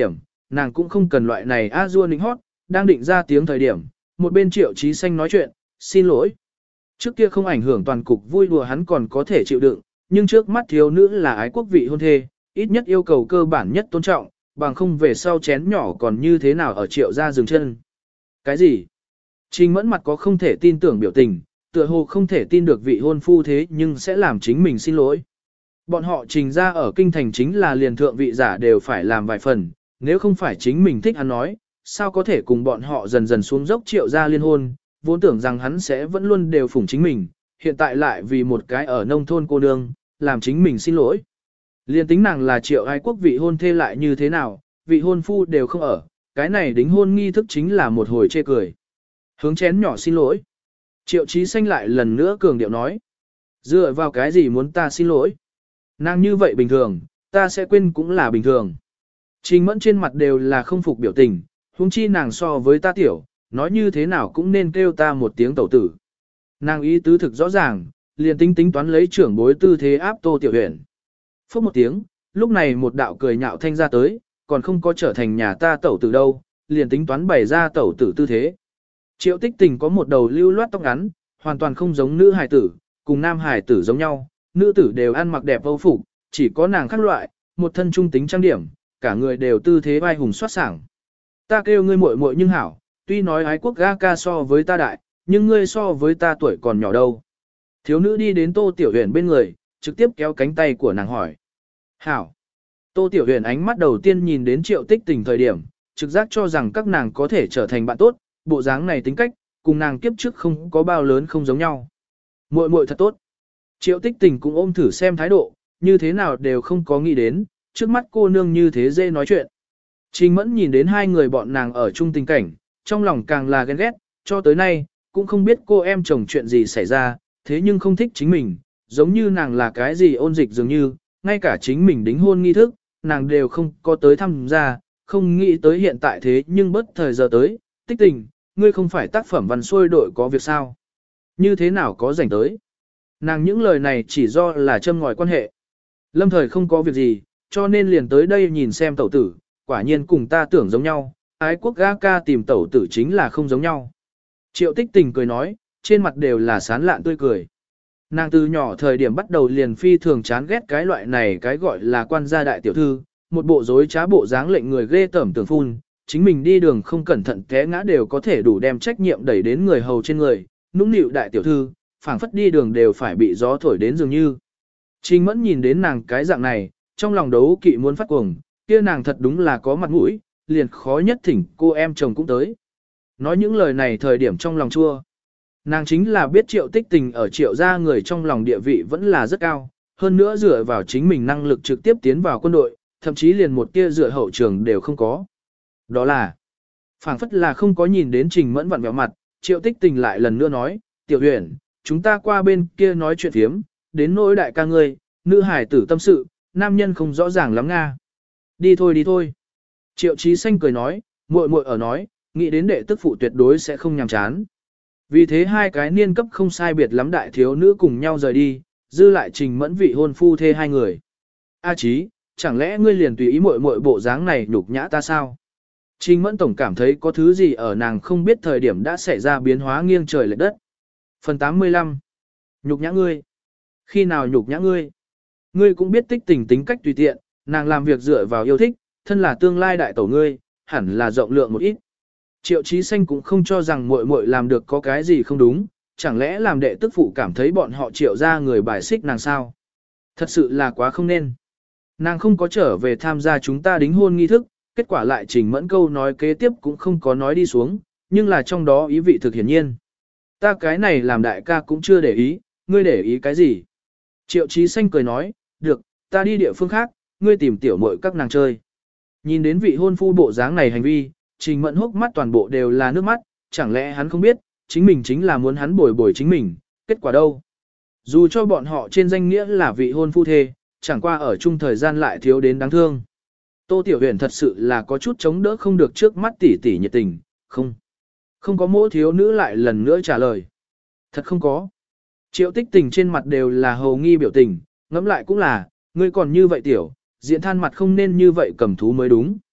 nàng cũng không cần loại này a dua nịnh hót, đang định ra tiếng thời điểm, một bên Triệu Chí Xanh nói chuyện, xin lỗi. Trước kia không ảnh hưởng toàn cục vui đùa hắn còn có thể chịu đựng, nhưng trước mắt thiếu nữ là ái quốc vị hôn thê, ít nhất yêu cầu cơ bản nhất tôn trọng, bằng không về sau chén nhỏ còn như thế nào ở Triệu gia dừng chân. Cái gì? Trình Mẫn mặt có không thể tin tưởng biểu tình, tựa hồ không thể tin được vị hôn phu thế nhưng sẽ làm chính mình xin lỗi. Bọn họ Trình ra ở kinh thành chính là liền thượng vị giả đều phải làm vài phần, nếu không phải chính mình thích hắn nói, sao có thể cùng bọn họ dần dần xuống dốc Triệu gia liên hôn, vốn tưởng rằng hắn sẽ vẫn luôn đều phủng chính mình, hiện tại lại vì một cái ở nông thôn cô nương, làm chính mình xin lỗi. Liên tính nàng là Triệu ái quốc vị hôn thê lại như thế nào, vị hôn phu đều không ở, cái này đính hôn nghi thức chính là một hồi chê cười. Hướng chén nhỏ xin lỗi. Triệu Chí Xanh lại lần nữa cường điệu nói. Dựa vào cái gì muốn ta xin lỗi? Nàng như vậy bình thường, ta sẽ quên cũng là bình thường. Trình Mẫn trên mặt đều là không phục biểu tình, huống chi nàng so với ta tiểu, nói như thế nào cũng nên kêu ta một tiếng tẩu tử. Nàng ý tứ thực rõ ràng, liền tính tính toán lấy trưởng bối tư thế áp Tô Tiểu Huyền. Phốc một tiếng, lúc này một đạo cười nhạo thanh ra tới, còn không có trở thành nhà ta tẩu tử đâu, liền tính toán bày ra tẩu tử tư thế. Triệu Tích Tình có một đầu lưu loát tóc ngắn, hoàn toàn không giống nữ hài tử, cùng nam hài tử giống nhau, nữ tử đều ăn mặc đẹp âu phục, chỉ có nàng khác loại, một thân trung tính trang điểm, cả người đều tư thế vai hùng soát sảng. Ta kêu ngươi muội muội nhưng hảo, tuy nói ái quốc ga ca so với ta đại, nhưng ngươi so với ta tuổi còn nhỏ đâu. Thiếu nữ đi đến Tô Tiểu Huyền bên người, trực tiếp kéo cánh tay của nàng hỏi. Hảo. Tô Tiểu Huyền ánh mắt đầu tiên nhìn đến Triệu Tích Tình thời điểm, trực giác cho rằng các nàng có thể trở thành bạn tốt, bộ dáng này tính cách, cùng nàng kiếp trước không có bao lớn không giống nhau. Muội muội thật tốt. Triệu Tích Tình cũng ôm thử xem thái độ, như thế nào đều không có nghĩ đến, trước mắt cô nương như thế dễ nói chuyện. Trình Mẫn nhìn đến hai người bọn nàng ở chung tình cảnh, trong lòng càng là ghen ghét, cho tới nay, cũng không biết cô em chồng chuyện gì xảy ra, thế nhưng không thích chính mình, giống như nàng là cái gì ôn dịch dường như, ngay cả chính mình đính hôn nghi thức, nàng đều không có tới thăm gia, không nghĩ tới hiện tại thế nhưng bất thời giờ tới, Tích Tình, ngươi không phải tác phẩm văn xuôi đội có việc sao? Như thế nào có rảnh tới? Nàng những lời này chỉ do là châm ngòi quan hệ. Lâm thời không có việc gì, cho nên liền tới đây nhìn xem tẩu tử, quả nhiên cùng ta tưởng giống nhau, ái quốc ga ca tìm tẩu tử chính là không giống nhau. Triệu Tích Tình cười nói, trên mặt đều là sán lạn tươi cười. Nàng từ nhỏ thời điểm bắt đầu liền phi thường chán ghét cái loại này cái gọi là quan gia đại tiểu thư, một bộ dối trá bộ dáng lệnh người ghê tởm tưởng phun, chính mình đi đường không cẩn thận té ngã đều có thể đủ đem trách nhiệm đẩy đến người hầu trên người, nũng nịu đại tiểu thư, phảng phất đi đường đều phải bị gió thổi đến dường như. Trình Mẫn nhìn đến nàng cái dạng này, trong lòng đấu kỵ muốn phát cuồng, kia nàng thật đúng là có mặt mũi, liền khó nhất thỉnh cô em chồng cũng tới. Nói những lời này thời điểm trong lòng chua. Nàng chính là biết Triệu Tích Tình ở Triệu gia người trong lòng địa vị vẫn là rất cao, hơn nữa dựa vào chính mình năng lực trực tiếp tiến vào quân đội, thậm chí liền một tia dựa hậu trường đều không có. Đó là, phảng phất là không có nhìn đến Trình Mẫn vặn vẹo mặt, Triệu Tích Tình lại lần nữa nói, Tiểu Huyền, chúng ta qua bên kia nói chuyện phiếm, đến nỗi đại ca ngươi, nữ hải tử tâm sự, nam nhân không rõ ràng lắm nga. Đi thôi đi thôi. Triệu Chí Xanh cười nói, muội muội ở nói, nghĩ đến đệ tức phụ tuyệt đối sẽ không nhàm chán. Vì thế hai cái niên cấp không sai biệt lắm đại thiếu nữ cùng nhau rời đi, dư lại Trình Mẫn vị hôn phu thê hai người. A Chí, chẳng lẽ ngươi liền tùy ý muội muội bộ dáng này nhục nhã ta sao? Trình Mẫn tổng cảm thấy có thứ gì ở nàng không biết thời điểm đã xảy ra biến hóa nghiêng trời lệch đất. Phần tám mươi lăm. Nhục nhã ngươi. Khi nào nhục nhã ngươi? Ngươi cũng biết Tích Tình tính cách tùy tiện, nàng làm việc dựa vào yêu thích, thân là tương lai đại tẩu ngươi, hẳn là rộng lượng một ít. Triệu Chí Xanh cũng không cho rằng muội muội làm được có cái gì không đúng, chẳng lẽ làm đệ tức phụ cảm thấy bọn họ Triệu ra người bài xích nàng sao? Thật sự là quá không nên. Nàng không có trở về tham gia chúng ta đính hôn nghi thức, kết quả lại Trình Mẫn câu nói kế tiếp cũng không có nói đi xuống, nhưng là trong đó ý vị thực hiển nhiên. Ta cái này làm đại ca cũng chưa để ý, ngươi để ý cái gì? Triệu Chí Xanh cười nói, được, ta đi địa phương khác, ngươi tìm tiểu muội các nàng chơi. Nhìn đến vị hôn phu bộ dáng này hành vi, Trình Mẫn hốc mắt toàn bộ đều là nước mắt, chẳng lẽ hắn không biết, chính mình chính là muốn hắn bồi bồi chính mình, kết quả đâu? Dù cho bọn họ trên danh nghĩa là vị hôn phu thê, chẳng qua ở chung thời gian lại thiếu đến đáng thương. Tô Tiểu Huyền thật sự là có chút chống đỡ không được trước mắt tỷ tỷ nhiệt tình, không. Không có mỗi thiếu nữ lại lần nữa trả lời. Thật không có. Triệu Tích Tình trên mặt đều là hầu nghi biểu tình, ngẫm lại cũng là, ngươi còn như vậy tiểu, diện than mặt không nên như vậy cầm thú mới đúng.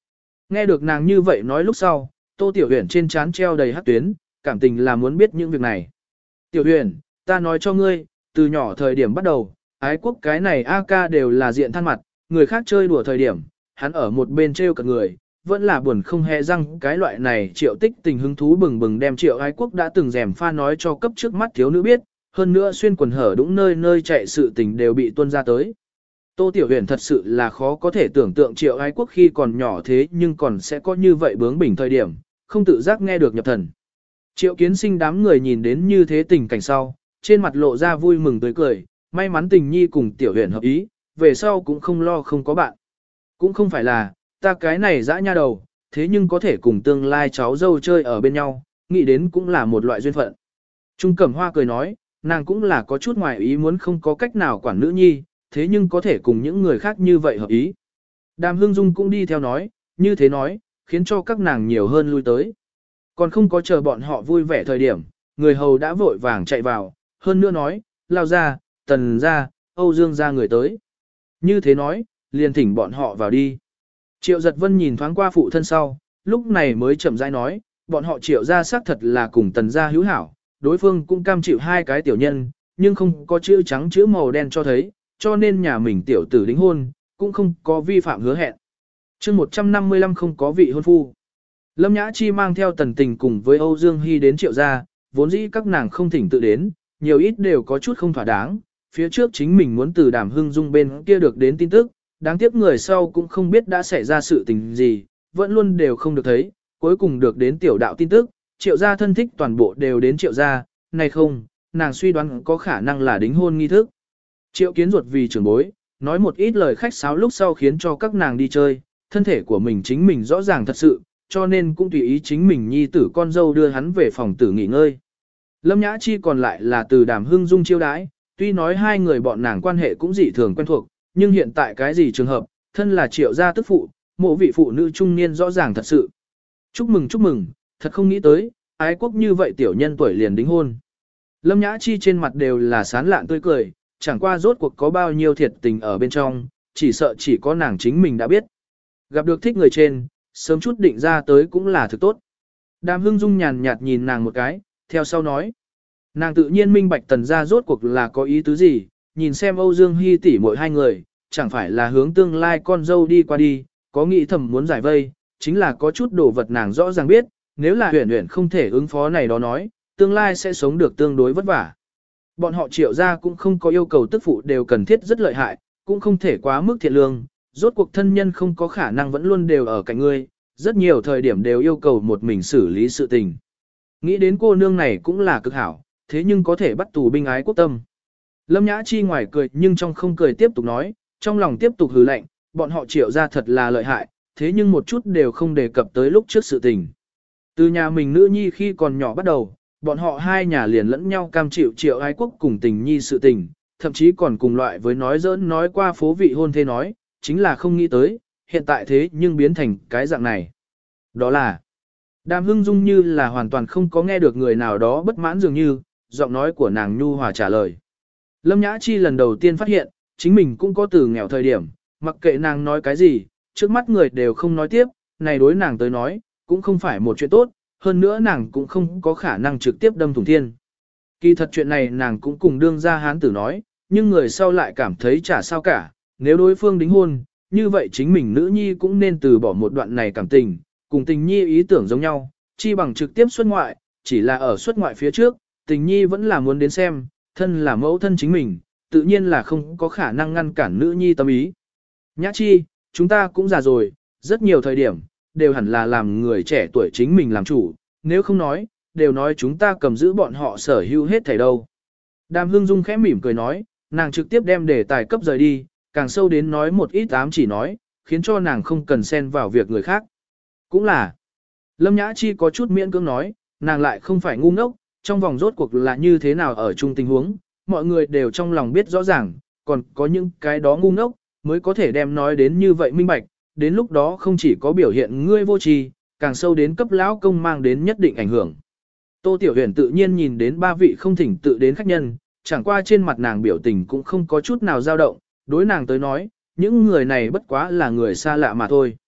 Nghe được nàng như vậy nói lúc sau, Tô Tiểu Huyền trên trán treo đầy hắc tuyến, cảm tình là muốn biết những việc này. Tiểu Huyền, ta nói cho ngươi, từ nhỏ thời điểm bắt đầu, ái quốc cái này a ca đều là diện than mặt, người khác chơi đùa thời điểm, hắn ở một bên treo cả người, vẫn là buồn không hề răng cái loại này Triệu Tích Tình hứng thú bừng bừng đem Triệu ái quốc đã từng rèm pha nói cho cấp trước mắt thiếu nữ biết, hơn nữa xuyên quần hở đũng nơi nơi chạy sự tình đều bị tuôn ra tới. Tô Tiểu Huyền thật sự là khó có thể tưởng tượng Triệu ái quốc khi còn nhỏ thế nhưng còn sẽ có như vậy bướng bỉnh thời điểm, không tự giác nghe được nhập thần. Triệu Kiến Sinh đám người nhìn đến như thế tình cảnh sau, trên mặt lộ ra vui mừng tươi cười, may mắn Tình Nhi cùng Tiểu Huyền hợp ý, về sau cũng không lo không có bạn. Cũng không phải là, ta cái này dã nha đầu, thế nhưng có thể cùng tương lai cháu dâu chơi ở bên nhau, nghĩ đến cũng là một loại duyên phận. Trung Cẩm Hoa cười nói, nàng cũng là có chút ngoài ý muốn không có cách nào quản nữ nhi, thế nhưng có thể cùng những người khác như vậy hợp ý. Đàm Hương Dung cũng đi theo nói, như thế nói, khiến cho các nàng nhiều hơn lui tới. Còn không có chờ bọn họ vui vẻ thời điểm, người hầu đã vội vàng chạy vào, hơn nữa nói, lao ra, tần ra, Âu Dương ra người tới. Như thế nói, liền thỉnh bọn họ vào đi. Triệu Giật Vân nhìn thoáng qua phụ thân sau, lúc này mới chậm rãi nói, bọn họ triệu ra xác thật là cùng tần gia hữu hảo, đối phương cũng cam chịu hai cái tiểu nhân, nhưng không có chữ trắng chữ màu đen cho thấy, cho nên nhà mình tiểu tử đính hôn, cũng không có vi phạm hứa hẹn. chương một trăm năm mươi lăm không có vị hôn phu. Lâm Nhã Chi mang theo Tần Tình cùng với Âu Dương Hy đến triệu gia, vốn dĩ các nàng không thỉnh tự đến, nhiều ít đều có chút không thỏa đáng, phía trước chính mình muốn từ Đàm Hưng Dung bên kia được đến tin tức, đáng tiếc người sau cũng không biết đã xảy ra sự tình gì, vẫn luôn đều không được thấy, cuối cùng được đến tiểu đạo tin tức, triệu gia thân thích toàn bộ đều đến triệu gia, này không, nàng suy đoán có khả năng là đính hôn nghi thức. Triệu Kiến ruột vì trưởng bối, nói một ít lời khách sáo lúc sau khiến cho các nàng đi chơi, thân thể của mình chính mình rõ ràng thật sự, cho nên cũng tùy ý chính mình nhi tử con dâu đưa hắn về phòng tử nghỉ ngơi. Lâm Nhã Chi còn lại là từ Đàm Hưng Dung chiêu đãi, tuy nói hai người bọn nàng quan hệ cũng dị thường quen thuộc, nhưng hiện tại cái gì trường hợp, thân là triệu gia tức phụ, mộ vị phụ nữ trung niên rõ ràng thật sự. Chúc mừng chúc mừng, thật không nghĩ tới, ái quốc như vậy tiểu nhân tuổi liền đính hôn. Lâm Nhã Chi trên mặt đều là sán lạn tươi cười, chẳng qua rốt cuộc có bao nhiêu thiệt tình ở bên trong, chỉ sợ chỉ có nàng chính mình đã biết. Gặp được thích người trên, sớm chút định ra tới cũng là thực tốt. Đàm Hưng Dung nhàn nhạt nhìn nàng một cái, theo sau nói. Nàng tự nhiên minh bạch tần gia rốt cuộc là có ý tứ gì, nhìn xem Âu Dương Hy tỷ mỗi hai người, chẳng phải là hướng tương lai con dâu đi qua đi, có nghĩ thầm muốn giải vây, chính là có chút đồ vật nàng rõ ràng biết, nếu là huyền huyền không thể ứng phó này đó nói, tương lai sẽ sống được tương đối vất vả. Bọn họ triệu gia cũng không có yêu cầu tức phụ đều cần thiết rất lợi hại, cũng không thể quá mức thiện lương, rốt cuộc thân nhân không có khả năng vẫn luôn đều ở cạnh ngươi, rất nhiều thời điểm đều yêu cầu một mình xử lý sự tình. Nghĩ đến cô nương này cũng là cực hảo, thế nhưng có thể bắt tù binh ái quốc tâm. Lâm Nhã Chi ngoài cười nhưng trong không cười tiếp tục nói, trong lòng tiếp tục hừ lạnh, bọn họ triệu gia thật là lợi hại, thế nhưng một chút đều không đề cập tới lúc trước sự tình. Từ nhà mình nữ nhi khi còn nhỏ bắt đầu, bọn họ hai nhà liền lẫn nhau cam chịu triệu ái quốc cùng tình nhi sự tình, thậm chí còn cùng loại với nói giỡn nói qua phố vị hôn thê nói, chính là không nghĩ tới, hiện tại thế nhưng biến thành cái dạng này. Đó là, Đàm Hưng Dung như là hoàn toàn không có nghe được người nào đó bất mãn dường như, giọng nói của nàng nhu hòa trả lời. Lâm Nhã Chi lần đầu tiên phát hiện, chính mình cũng có từ nghèo thời điểm, mặc kệ nàng nói cái gì, trước mắt người đều không nói tiếp, này đối nàng tới nói, cũng không phải một chuyện tốt, hơn nữa nàng cũng không có khả năng trực tiếp đâm thủng thiên. Kỳ thật chuyện này nàng cũng cùng đương gia hán tử nói, nhưng người sau lại cảm thấy chả sao cả, nếu đối phương đính hôn, như vậy chính mình nữ nhi cũng nên từ bỏ một đoạn này cảm tình, cùng tình nhi ý tưởng giống nhau, chi bằng trực tiếp xuất ngoại, chỉ là ở xuất ngoại phía trước, tình nhi vẫn là muốn đến xem, thân là mẫu thân chính mình, tự nhiên là không có khả năng ngăn cản nữ nhi tâm ý. Nhã Chi, chúng ta cũng già rồi, rất nhiều thời điểm, đều hẳn là làm người trẻ tuổi chính mình làm chủ, nếu không nói, đều nói chúng ta cầm giữ bọn họ sở hữu hết thảy đâu. Đàm Hưng Dung khẽ mỉm cười nói, nàng trực tiếp đem đề tài cấp rời đi, càng sâu đến nói một ít ám chỉ nói, khiến cho nàng không cần xen vào việc người khác. Cũng là, Lâm Nhã Chi có chút miễn cưỡng nói, nàng lại không phải ngu ngốc, trong vòng rốt cuộc là như thế nào ở chung tình huống, mọi người đều trong lòng biết rõ ràng, còn có những cái đó ngu ngốc, mới có thể đem nói đến như vậy minh bạch, đến lúc đó không chỉ có biểu hiện ngươi vô tri, càng sâu đến cấp lão công mang đến nhất định ảnh hưởng. Tô Tiểu Huyền tự nhiên nhìn đến ba vị không thỉnh tự đến khách nhân, chẳng qua trên mặt nàng biểu tình cũng không có chút nào dao động, đối nàng tới nói, những người này bất quá là người xa lạ mà thôi.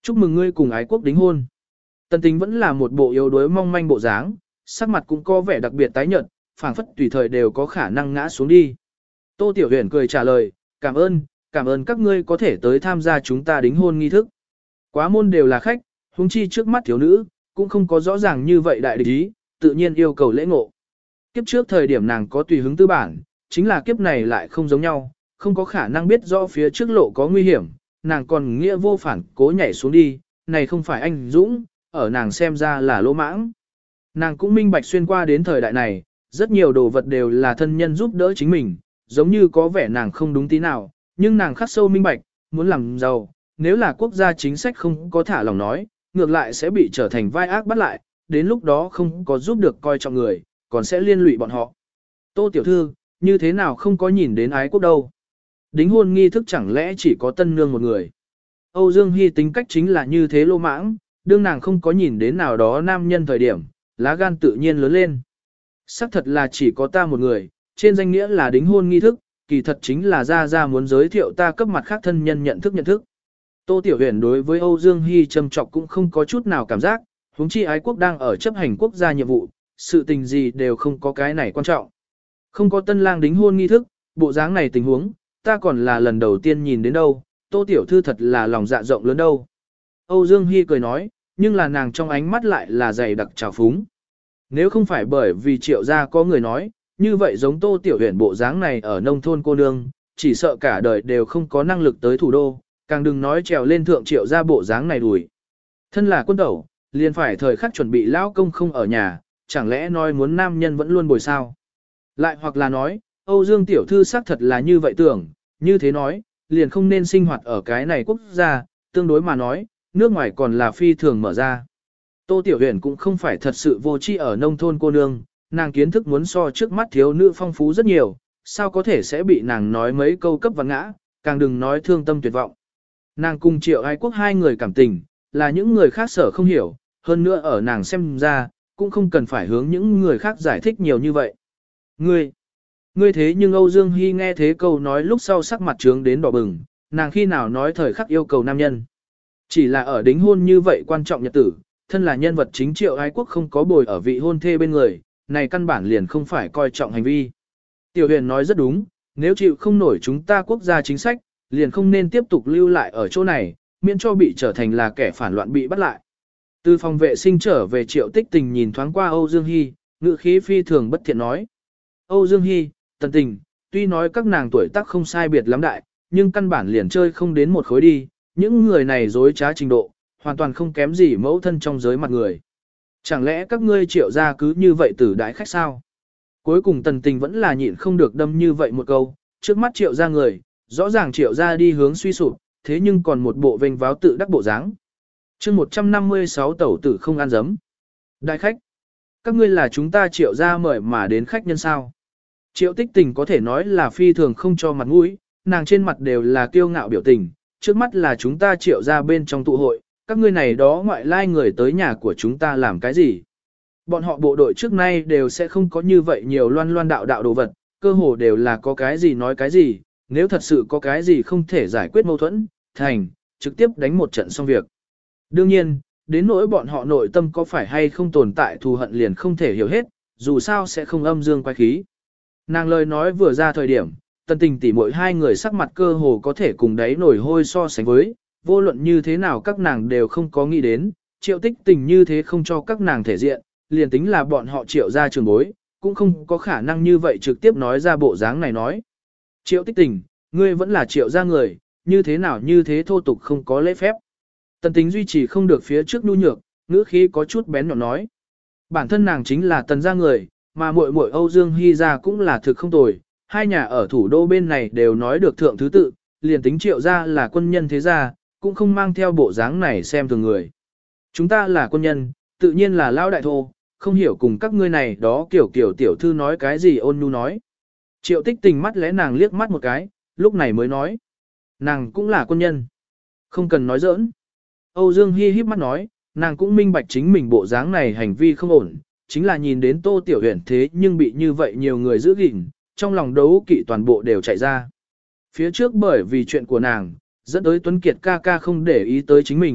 Chúc mừng ngươi cùng ái quốc đính hôn. Tần Tình vẫn là một bộ yếu đuối mong manh bộ dáng, sắc mặt cũng có vẻ đặc biệt tái nhợt, phảng phất tùy thời đều có khả năng ngã xuống đi. Tô Tiểu Huyền cười trả lời, cảm ơn, cảm ơn các ngươi có thể tới tham gia chúng ta đính hôn nghi thức. Quá môn đều là khách, huống chi trước mắt thiếu nữ, cũng không có rõ ràng như vậy đại địch ý, tự nhiên yêu cầu lễ ngộ. Kiếp trước thời điểm nàng có tùy hứng tư bản, chính là kiếp này lại không giống nhau, không có khả năng biết rõ phía trước lộ có nguy hiểm, nàng còn nghĩa vô phản cố nhảy xuống đi, này không phải anh dũng, ở nàng xem ra là lỗ mãng. Nàng cũng minh bạch xuyên qua đến thời đại này, rất nhiều đồ vật đều là thân nhân giúp đỡ chính mình, giống như có vẻ nàng không đúng tí nào, nhưng nàng khắc sâu minh bạch, muốn làm giàu, nếu là quốc gia chính sách không có thả lòng nói, ngược lại sẽ bị trở thành vai ác bắt lại, đến lúc đó không có giúp được coi trọng người, còn sẽ liên lụy bọn họ. Tô tiểu thư, như thế nào không có nhìn đến ái quốc đâu? Đính hôn nghi thức chẳng lẽ chỉ có tân nương một người? Âu Dương Hy tính cách chính là như thế lô mãng, đương nàng không có nhìn đến nào đó nam nhân thời điểm, lá gan tự nhiên lớn lên. Sắc thật là chỉ có ta một người, trên danh nghĩa là đính hôn nghi thức, kỳ thật chính là ra ra muốn giới thiệu ta cấp mặt khác thân nhân nhận thức nhận thức. Tô Tiểu Huyền đối với Âu Dương Hy trầm trọng cũng không có chút nào cảm giác, huống chi ái quốc đang ở chấp hành quốc gia nhiệm vụ, sự tình gì đều không có cái này quan trọng. Không có tân lang đính hôn nghi thức, bộ dáng này tình huống, ta còn là lần đầu tiên nhìn đến đâu, Tô Tiểu Thư thật là lòng dạ rộng lớn đâu. Âu Dương Hy cười nói, nhưng là nàng trong ánh mắt lại là dày đặc trào phúng. Nếu không phải bởi vì triệu gia có người nói, như vậy giống Tô Tiểu Huyền bộ dáng này ở nông thôn cô nương, chỉ sợ cả đời đều không có năng lực tới thủ đô, càng đừng nói trèo lên thượng triệu gia bộ dáng này đuổi. Thân là quân tẩu, liền phải thời khắc chuẩn bị lão công không ở nhà, chẳng lẽ nói muốn nam nhân vẫn luôn bồi sao? Lại hoặc là nói, Âu Dương Tiểu Thư xác thật là như vậy tưởng, như thế nói, liền không nên sinh hoạt ở cái này quốc gia, tương đối mà nói, nước ngoài còn là phi thường mở ra. Tô Tiểu Huyền cũng không phải thật sự vô tri ở nông thôn cô nương, nàng kiến thức muốn so trước mắt thiếu nữ phong phú rất nhiều, sao có thể sẽ bị nàng nói mấy câu cấp và ngã, càng đừng nói thương tâm tuyệt vọng. Nàng cùng Triệu Ái Quốc hai người cảm tình, là những người khác sở không hiểu, hơn nữa ở nàng xem ra, cũng không cần phải hướng những người khác giải thích nhiều như vậy. Ngươi, ngươi thế nhưng Âu Dương Hy nghe thế câu nói lúc sau sắc mặt trướng đến đỏ bừng, nàng khi nào nói thời khắc yêu cầu nam nhân. Chỉ là ở đính hôn như vậy quan trọng nhật tử, thân là nhân vật chính Triệu Ái Quốc không có bồi ở vị hôn thê bên người, này căn bản liền không phải coi trọng hành vi. Tiểu Huyền nói rất đúng, nếu chịu không nổi chúng ta quốc gia chính sách, liền không nên tiếp tục lưu lại ở chỗ này, miễn cho bị trở thành là kẻ phản loạn bị bắt lại. Từ phòng vệ sinh trở về Triệu Tích Tình nhìn thoáng qua Âu Dương Hy, ngữ khí phi thường bất thiện nói. Âu Dương Hy, Tần Tình, tuy nói các nàng tuổi tác không sai biệt lắm đại, nhưng căn bản liền chơi không đến một khối đi, những người này dối trá trình độ, hoàn toàn không kém gì mẫu thân trong giới mặt người. Chẳng lẽ các ngươi Triệu gia cứ như vậy tử đãi khách sao? Cuối cùng Tần Tình vẫn là nhịn không được đâm như vậy một câu, trước mắt Triệu gia người, rõ ràng Triệu gia đi hướng suy sụp, thế nhưng còn một bộ vênh váo tự đắc bộ dáng. Chương một trăm năm mươi sáu tẩu tử không ăn dấm. Đại khách, các ngươi là chúng ta Triệu gia mời mà đến khách nhân sao? Triệu Tích Tình có thể nói là phi thường không cho mặt mũi, nàng trên mặt đều là kiêu ngạo biểu tình, trước mắt là chúng ta Triệu gia bên trong tụ hội, các ngươi này đó ngoại lai người tới nhà của chúng ta làm cái gì? Bọn họ bộ đội trước nay đều sẽ không có như vậy nhiều loan loan đạo đạo đồ vật, cơ hồ đều là có cái gì nói cái gì, nếu thật sự có cái gì không thể giải quyết mâu thuẫn, thành, trực tiếp đánh một trận xong việc. Đương nhiên, đến nỗi bọn họ nội tâm có phải hay không tồn tại thù hận liền không thể hiểu hết, dù sao sẽ không âm dương quái khí. Nàng lời nói vừa ra thời điểm, Tần Tình tỉ mỗi hai người sắc mặt cơ hồ có thể cùng đáy nổi hôi so sánh với, vô luận như thế nào các nàng đều không có nghĩ đến, Triệu Tích Tình như thế không cho các nàng thể diện, liền tính là bọn họ Triệu gia trường bối, cũng không có khả năng như vậy trực tiếp nói ra bộ dáng này nói. Triệu Tích Tình, ngươi vẫn là Triệu gia người, như thế nào như thế thô tục không có lễ phép. Tần Tính duy trì không được phía trước nhu nhược, ngữ khí có chút bén nhọn nói. Bản thân nàng chính là Tần gia người, mà muội muội Âu Dương Hy gia cũng là thực không tồi, hai nhà ở thủ đô bên này đều nói được thượng thứ tự, liền tính Triệu gia là quân nhân thế gia, cũng không mang theo bộ dáng này xem thường người. Chúng ta là quân nhân, tự nhiên là lao đại thô, không hiểu cùng các ngươi này đó kiểu kiểu tiểu thư nói cái gì ôn nhu nói. Triệu Tích Tình mắt lẽ nàng liếc mắt một cái, lúc này mới nói. Nàng cũng là quân nhân. Không cần nói giỡn. Âu Dương Hi híp mắt nói, nàng cũng minh bạch chính mình bộ dáng này hành vi không ổn, chính là nhìn đến Tô Tiểu Huyền thế nhưng bị như vậy nhiều người giữ gìn, trong lòng đấu kỵ toàn bộ đều chạy ra. Phía trước bởi vì chuyện của nàng, dẫn tới Tuấn Kiệt ca ca không để ý tới chính mình,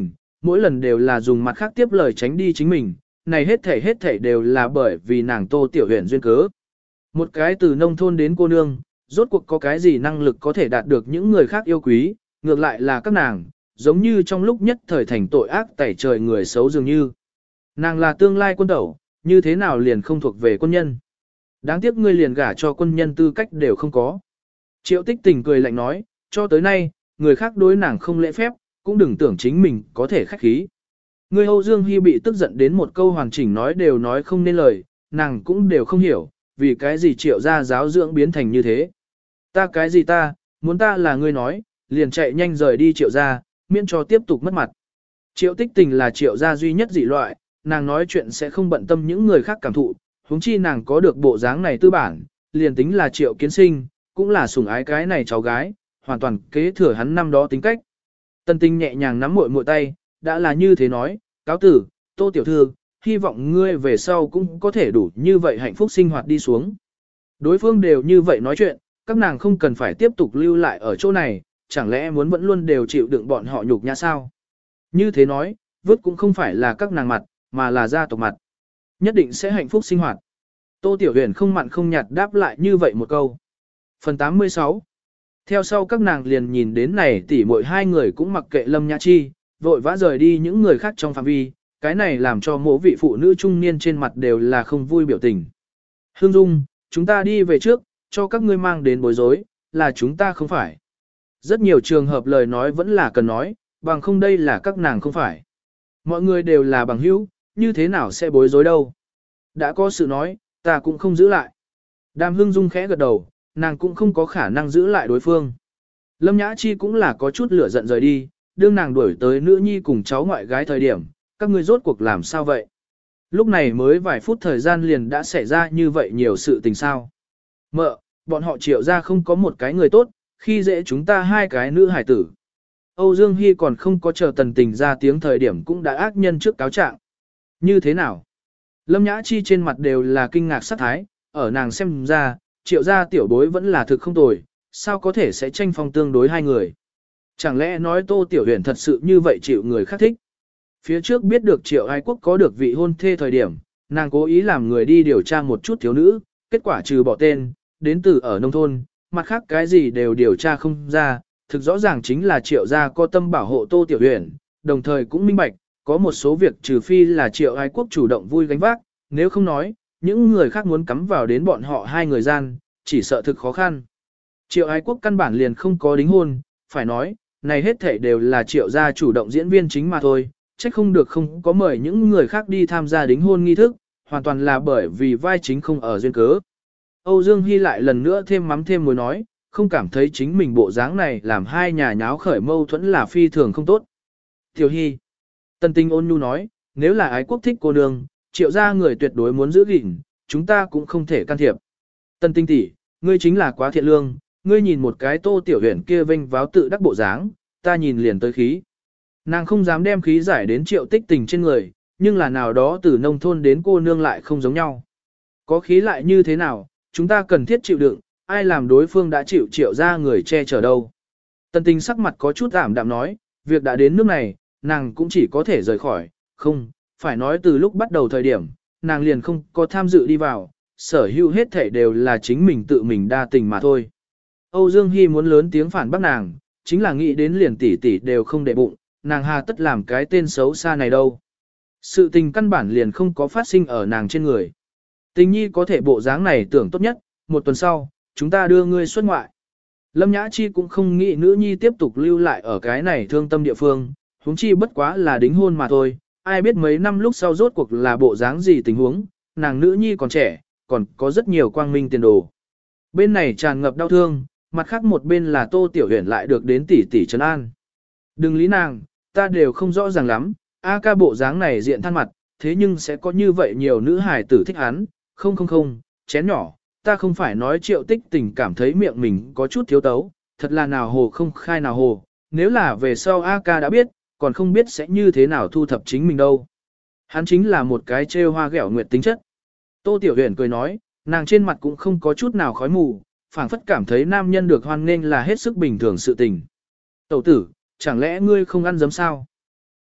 mỗi lần đều là dùng mặt khác tiếp lời tránh đi chính mình, này hết thể hết thể đều là bởi vì nàng Tô Tiểu Huyền duyên cớ. Một cái từ nông thôn đến cô nương, rốt cuộc có cái gì năng lực có thể đạt được những người khác yêu quý, ngược lại là các nàng, giống như trong lúc nhất thời thành tội ác tẩy trời người xấu dường như. Nàng là tương lai quân tẩu, như thế nào liền không thuộc về quân nhân. Đáng tiếc ngươi liền gả cho quân nhân tư cách đều không có. Triệu Tích Tình cười lạnh nói, cho tới nay, người khác đối nàng không lễ phép, cũng đừng tưởng chính mình có thể khách khí. Ngươi Âu Dương Hy bị tức giận đến một câu hoàn chỉnh nói đều nói không nên lời, nàng cũng đều không hiểu, vì cái gì Triệu gia giáo dưỡng biến thành như thế. Ta cái gì ta, muốn ta là ngươi nói, liền chạy nhanh rời đi Triệu gia, miễn cho tiếp tục mất mặt. Triệu Tích Tình là Triệu gia duy nhất dị loại, nàng nói chuyện sẽ không bận tâm những người khác cảm thụ, huống chi nàng có được bộ dáng này tư bản, liền tính là Triệu Kiến Sinh, cũng là sủng ái cái này cháu gái, hoàn toàn kế thừa hắn năm đó tính cách. Tân Tinh nhẹ nhàng nắm muội muội tay, đã là như thế nói, cáo tử, Tô tiểu thư, hy vọng ngươi về sau cũng có thể đủ như vậy hạnh phúc sinh hoạt đi xuống. Đối phương đều như vậy nói chuyện, các nàng không cần phải tiếp tục lưu lại ở chỗ này, chẳng lẽ muốn vẫn luôn đều chịu đựng bọn họ nhục nhã sao? Như thế nói, vứt cũng không phải là các nàng mặt, mà là gia tộc mặt. Nhất định sẽ hạnh phúc sinh hoạt. Tô Tiểu Huyền không mặn không nhạt đáp lại như vậy một câu. Phần tám mươi sáu. Theo sau các nàng liền nhìn đến này tỉ muội hai người cũng mặc kệ Lâm Nhã Chi, vội vã rời đi những người khác trong phạm vi, cái này làm cho mỗi vị phụ nữ trung niên trên mặt đều là không vui biểu tình. Hương Dung, chúng ta đi về trước, cho các ngươi mang đến bối rối, là chúng ta không phải. Rất nhiều trường hợp lời nói vẫn là cần nói, bằng không đây là các nàng không phải. Mọi người đều là bằng hữu, như thế nào sẽ bối rối đâu. Đã có sự nói, ta cũng không giữ lại. Đàm Hương Dung khẽ gật đầu, nàng cũng không có khả năng giữ lại đối phương. Lâm Nhã Chi cũng là có chút lửa giận rời đi, đương nàng đuổi tới nữ nhi cùng cháu ngoại gái thời điểm, các ngươi rốt cuộc làm sao vậy? Lúc này mới vài phút thời gian liền đã xảy ra như vậy nhiều sự tình sao. Mợ, bọn họ Triệu ra không có một cái người tốt, khi dễ chúng ta hai cái nữ hải tử. Âu Dương Hy còn không có chờ Tần Tình ra tiếng thời điểm cũng đã ác nhân trước cáo trạng. Như thế nào? Lâm Nhã Chi trên mặt đều là kinh ngạc sát thái, ở nàng xem ra, Triệu gia tiểu bối vẫn là thực không tồi, sao có thể sẽ tranh phong tương đối hai người. Chẳng lẽ nói Tô Tiểu Huyền thật sự như vậy chịu người khác thích? Phía trước biết được Triệu Ái Quốc có được vị hôn thê thời điểm, nàng cố ý làm người đi điều tra một chút thiếu nữ, kết quả trừ bỏ tên, đến từ ở nông thôn, mặt khác cái gì đều điều tra không ra, thực rõ ràng chính là Triệu gia có tâm bảo hộ Tô Tiểu Huyền, đồng thời cũng minh bạch, có một số việc trừ phi là Triệu Ái Quốc chủ động vui gánh vác, nếu không nói, những người khác muốn cắm vào đến bọn họ hai người gian, chỉ sợ thực khó khăn. Triệu Ái Quốc căn bản liền không có đính hôn, phải nói, này hết thảy đều là Triệu gia chủ động diễn viên chính mà thôi, trách không được không có mời những người khác đi tham gia đính hôn nghi thức, hoàn toàn là bởi vì vai chính không ở duyên cớ. Âu Dương Hy lại lần nữa thêm mắm thêm muối nói, không cảm thấy chính mình bộ dáng này làm hai nhà nháo khởi mâu thuẫn là phi thường không tốt. Tiểu Hy, Tân Tinh ôn nhu nói, nếu là Ái Quốc thích cô nương, Triệu gia người tuyệt đối muốn giữ gìn, chúng ta cũng không thể can thiệp. Tân Tinh tỷ, ngươi chính là quá thiện lương, ngươi nhìn một cái Tô Tiểu Huyền kia vênh váo tự đắc bộ dáng, ta nhìn liền tới khí. Nàng không dám đem khí giải đến Triệu Tích Tình trên người, nhưng là nào đó từ nông thôn đến cô nương lại không giống nhau. Có khí lại như thế nào, chúng ta cần thiết chịu đựng, ai làm đối phương đã chịu Triệu gia người che chở đâu. Tân Tinh sắc mặt có chút ảm đạm nói, việc đã đến nước này, nàng cũng chỉ có thể rời khỏi, không, phải nói từ lúc bắt đầu thời điểm, nàng liền không có tham dự đi vào, sở hữu hết thể đều là chính mình tự mình đa tình mà thôi. Âu Dương Hy muốn lớn tiếng phản bác nàng, chính là nghĩ đến liền tỷ tỷ đều không để bụng, nàng hà tất làm cái tên xấu xa này đâu. Sự tình căn bản liền không có phát sinh ở nàng trên người. Tình nhi có thể bộ dáng này tưởng tốt nhất, một tuần sau, chúng ta đưa ngươi xuất ngoại. Lâm Nhã Chi cũng không nghĩ nữ nhi tiếp tục lưu lại ở cái này thương tâm địa phương, huống chi bất quá là đính hôn mà thôi, ai biết mấy năm lúc sau rốt cuộc là bộ dáng gì tình huống, nàng nữ nhi còn trẻ, còn có rất nhiều quang minh tiền đồ. Bên này tràn ngập đau thương, mặt khác một bên là Tô Tiểu Huyền lại được đến tỷ tỷ trấn an. Đừng lý nàng, ta đều không rõ ràng lắm, A ca bộ dáng này diện than mặt, thế nhưng sẽ có như vậy nhiều nữ hài tử thích hắn, không không không, chén nhỏ, ta không phải nói Triệu Tích Tình cảm thấy miệng mình có chút thiếu tấu, thật là nào hồ không khai nào hồ, nếu là về sau A ca đã biết, còn không biết sẽ như thế nào thu thập chính mình đâu. Hắn chính là một cái trêu hoa ghẹo nguyệt tính chất. Tô Tiểu Huyền cười nói, nàng trên mặt cũng không có chút nào khói mù, phảng phất cảm thấy nam nhân được hoan nghênh là hết sức bình thường sự tình. Tẩu tử, chẳng lẽ ngươi không ăn giấm sao?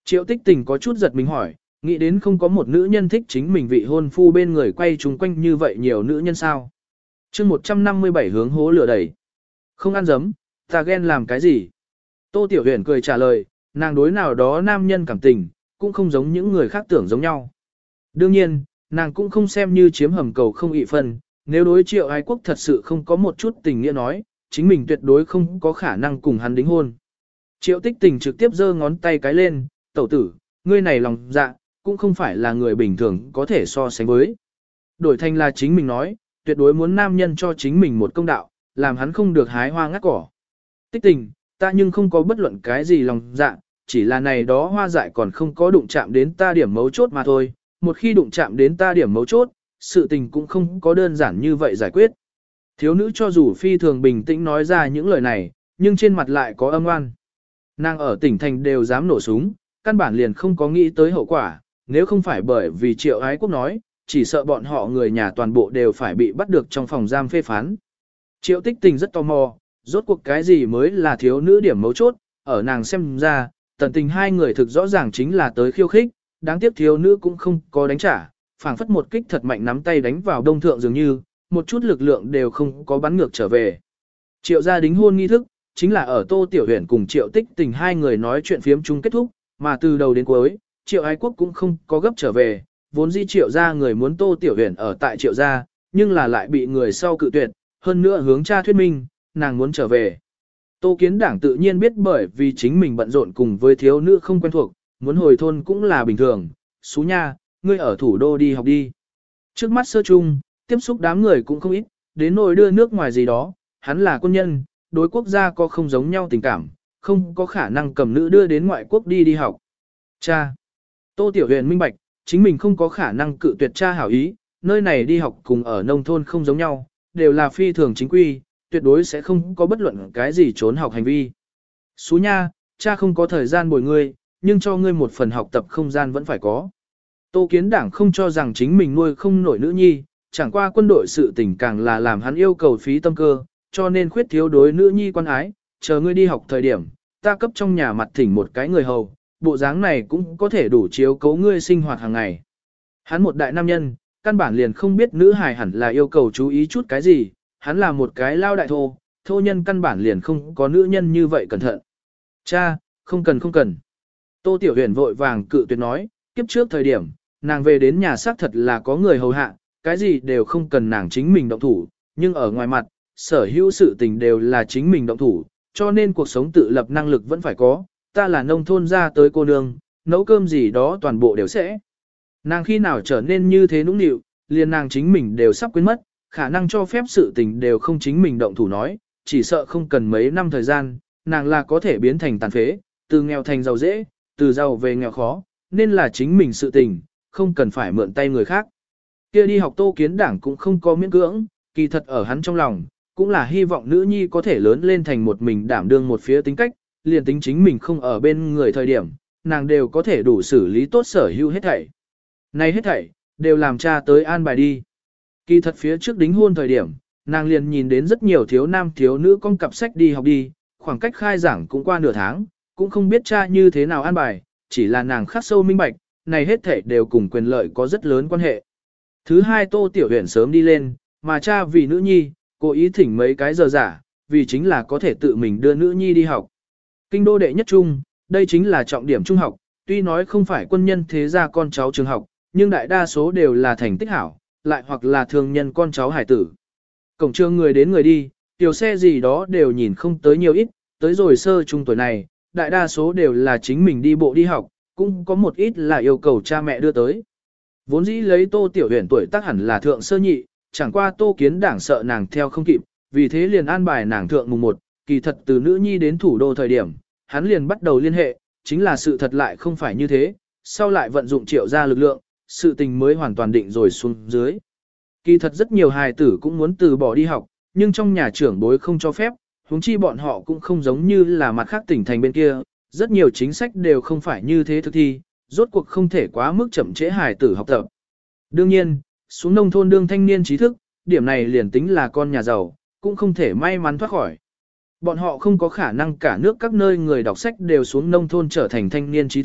Triệu tích tình có chút giật mình hỏi, nghĩ đến không có một nữ nhân thích chính mình vị hôn phu bên người quay chung quanh như vậy nhiều nữ nhân sao. chương một trăm năm mươi bảy hướng hố lửa đẩy. Không ăn dấm, ta ghen làm cái gì? Tô Tiểu Huyền cười trả lời, nàng đối nào đó nam nhân cảm tình, cũng không giống những người khác tưởng giống nhau. Đương nhiên, nàng cũng không xem như chiếm hầm cầu không ị phân, nếu đối Triệu Ái Quốc thật sự không có một chút tình nghĩa nói, chính mình tuyệt đối không có khả năng cùng hắn đính hôn. Triệu tích tình trực tiếp giơ ngón tay cái lên, tẩu tử, ngươi này lòng dạ, cũng không phải là người bình thường có thể so sánh với. Đổi thành là chính mình nói, tuyệt đối muốn nam nhân cho chính mình một công đạo, làm hắn không được hái hoa ngắt cỏ. Tích tình, ta nhưng không có bất luận cái gì lòng dạ, chỉ là này đó hoa dại còn không có đụng chạm đến ta điểm mấu chốt mà thôi, một khi đụng chạm đến ta điểm mấu chốt, sự tình cũng không có đơn giản như vậy giải quyết. Thiếu nữ cho dù phi thường bình tĩnh nói ra những lời này, nhưng trên mặt lại có âm oan. Nàng ở tỉnh thành đều dám nổ súng, căn bản liền không có nghĩ tới hậu quả, nếu không phải bởi vì Triệu Ái Quốc nói, chỉ sợ bọn họ người nhà toàn bộ đều phải bị bắt được trong phòng giam phê phán. Triệu tích tình rất tò mò, rốt cuộc cái gì mới là thiếu nữ điểm mấu chốt, ở nàng xem ra, tần tình hai người thực rõ ràng chính là tới khiêu khích, đáng tiếc thiếu nữ cũng không có đánh trả, phảng phất một kích thật mạnh nắm tay đánh vào đông thượng dường như, một chút lực lượng đều không có bắn ngược trở về. Triệu gia đính hôn nghi thức, chính là ở Tô Tiểu Huyền cùng Triệu tích tình hai người nói chuyện phiếm chung kết thúc, mà từ đầu đến cuối, Triệu Ái Quốc cũng không có gấp trở về, vốn dĩ Triệu gia người muốn Tô Tiểu Huyền ở tại Triệu gia, nhưng là lại bị người sau cự tuyệt, hơn nữa hướng cha thuyết minh, nàng muốn trở về. Tô Kiến Đảng tự nhiên biết bởi vì chính mình bận rộn cùng với thiếu nữ không quen thuộc, muốn hồi thôn cũng là bình thường, Xú nha, ngươi ở thủ đô đi học đi. Trước mắt sơ chung, tiếp xúc đám người cũng không ít, đến nỗi đưa nước ngoài gì đó, hắn là quân nhân, đối quốc gia có không giống nhau tình cảm, không có khả năng cầm nữ đưa đến ngoại quốc đi đi học. Cha. Tô Tiểu Huyền minh bạch, chính mình không có khả năng cự tuyệt cha hảo ý, nơi này đi học cùng ở nông thôn không giống nhau, đều là phi thường chính quy, tuyệt đối sẽ không có bất luận cái gì trốn học hành vi. Xú nha, cha không có thời gian bồi ngươi, nhưng cho ngươi một phần học tập không gian vẫn phải có. Tô Kiến Đảng không cho rằng chính mình nuôi không nổi nữ nhi, chẳng qua quân đội sự tình càng là làm hắn yêu cầu phí tâm cơ, cho nên khuyết thiếu đối nữ nhi quan ái, chờ ngươi đi học thời điểm, ta cấp trong nhà mặt thỉnh một cái người hầu, bộ dáng này cũng có thể đủ chiếu cấu ngươi sinh hoạt hàng ngày. Hắn một đại nam nhân, căn bản liền không biết nữ hài hẳn là yêu cầu chú ý chút cái gì, hắn là một cái lao đại thô, thô nhân căn bản liền không có nữ nhân như vậy cẩn thận. Cha, không cần không cần. Tô Tiểu Huyền vội vàng cự tuyệt nói, kiếp trước thời điểm, nàng về đến nhà xác thật là có người hầu hạ, cái gì đều không cần nàng chính mình động thủ, nhưng ở ngoài mặt, sở hữu sự tình đều là chính mình động thủ, cho nên cuộc sống tự lập năng lực vẫn phải có, ta là nông thôn ra tới cô nương, nấu cơm gì đó toàn bộ đều sẽ. Nàng khi nào trở nên như thế nũng nịu, liền nàng chính mình đều sắp quên mất, khả năng cho phép sự tình đều không chính mình động thủ nói, chỉ sợ không cần mấy năm thời gian, nàng là có thể biến thành tàn phế, từ nghèo thành giàu dễ, từ giàu về nghèo khó, nên là chính mình sự tình, không cần phải mượn tay người khác. Kia đi học Tô Kiến Đảng cũng không có miễn cưỡng, kỳ thật ở hắn trong lòng, cũng là hy vọng nữ nhi có thể lớn lên thành một mình đảm đương một phía tính cách, liền tính chính mình không ở bên người thời điểm, nàng đều có thể đủ xử lý tốt sở hữu hết thảy. Này hết thảy, đều làm cha tới an bài đi. Kỳ thật phía trước đính hôn thời điểm, nàng liền nhìn đến rất nhiều thiếu nam thiếu nữ con cặp sách đi học đi, khoảng cách khai giảng cũng qua nửa tháng, cũng không biết cha như thế nào an bài, chỉ là nàng khắc sâu minh bạch, này hết thảy đều cùng quyền lợi có rất lớn quan hệ. Thứ hai Tô Tiểu Huyền sớm đi lên, mà cha vì nữ nhi, cố ý thỉnh mấy cái giờ giả, vì chính là có thể tự mình đưa nữ nhi đi học. Kinh đô đệ nhất trung, đây chính là trọng điểm trung học, tuy nói không phải quân nhân thế gia con cháu trường học, nhưng đại đa số đều là thành tích hảo, lại hoặc là thường nhân con cháu hải tử. Cổng trường người đến người đi, tiểu xe gì đó đều nhìn không tới nhiều ít, tới rồi sơ trung tuổi này, đại đa số đều là chính mình đi bộ đi học, cũng có một ít là yêu cầu cha mẹ đưa tới. Vốn dĩ lấy Tô Tiểu Huyền tuổi tác hẳn là thượng sơ nhị, chẳng qua Tô Kiến Đảng sợ nàng theo không kịp, vì thế liền an bài nàng thượng mùng một, kỳ thật từ nữ nhi đến thủ đô thời điểm, hắn liền bắt đầu liên hệ, chính là sự thật lại không phải như thế, sau lại vận dụng Triệu gia lực lượng, sự tình mới hoàn toàn định rồi xuống dưới. Kỳ thật rất nhiều hài tử cũng muốn từ bỏ đi học, nhưng trong nhà trưởng bối không cho phép, huống chi bọn họ cũng không giống như là mặt khác tỉnh thành bên kia, rất nhiều chính sách đều không phải như thế thực thi, rốt cuộc không thể quá mức chậm trễ hài tử học tập. Đương nhiên, xuống nông thôn đương thanh niên trí thức, điểm này liền tính là con nhà giàu, cũng không thể may mắn thoát khỏi. Bọn họ không có khả năng cả nước các nơi người đọc sách đều xuống nông thôn trở thành thanh niên trí thức,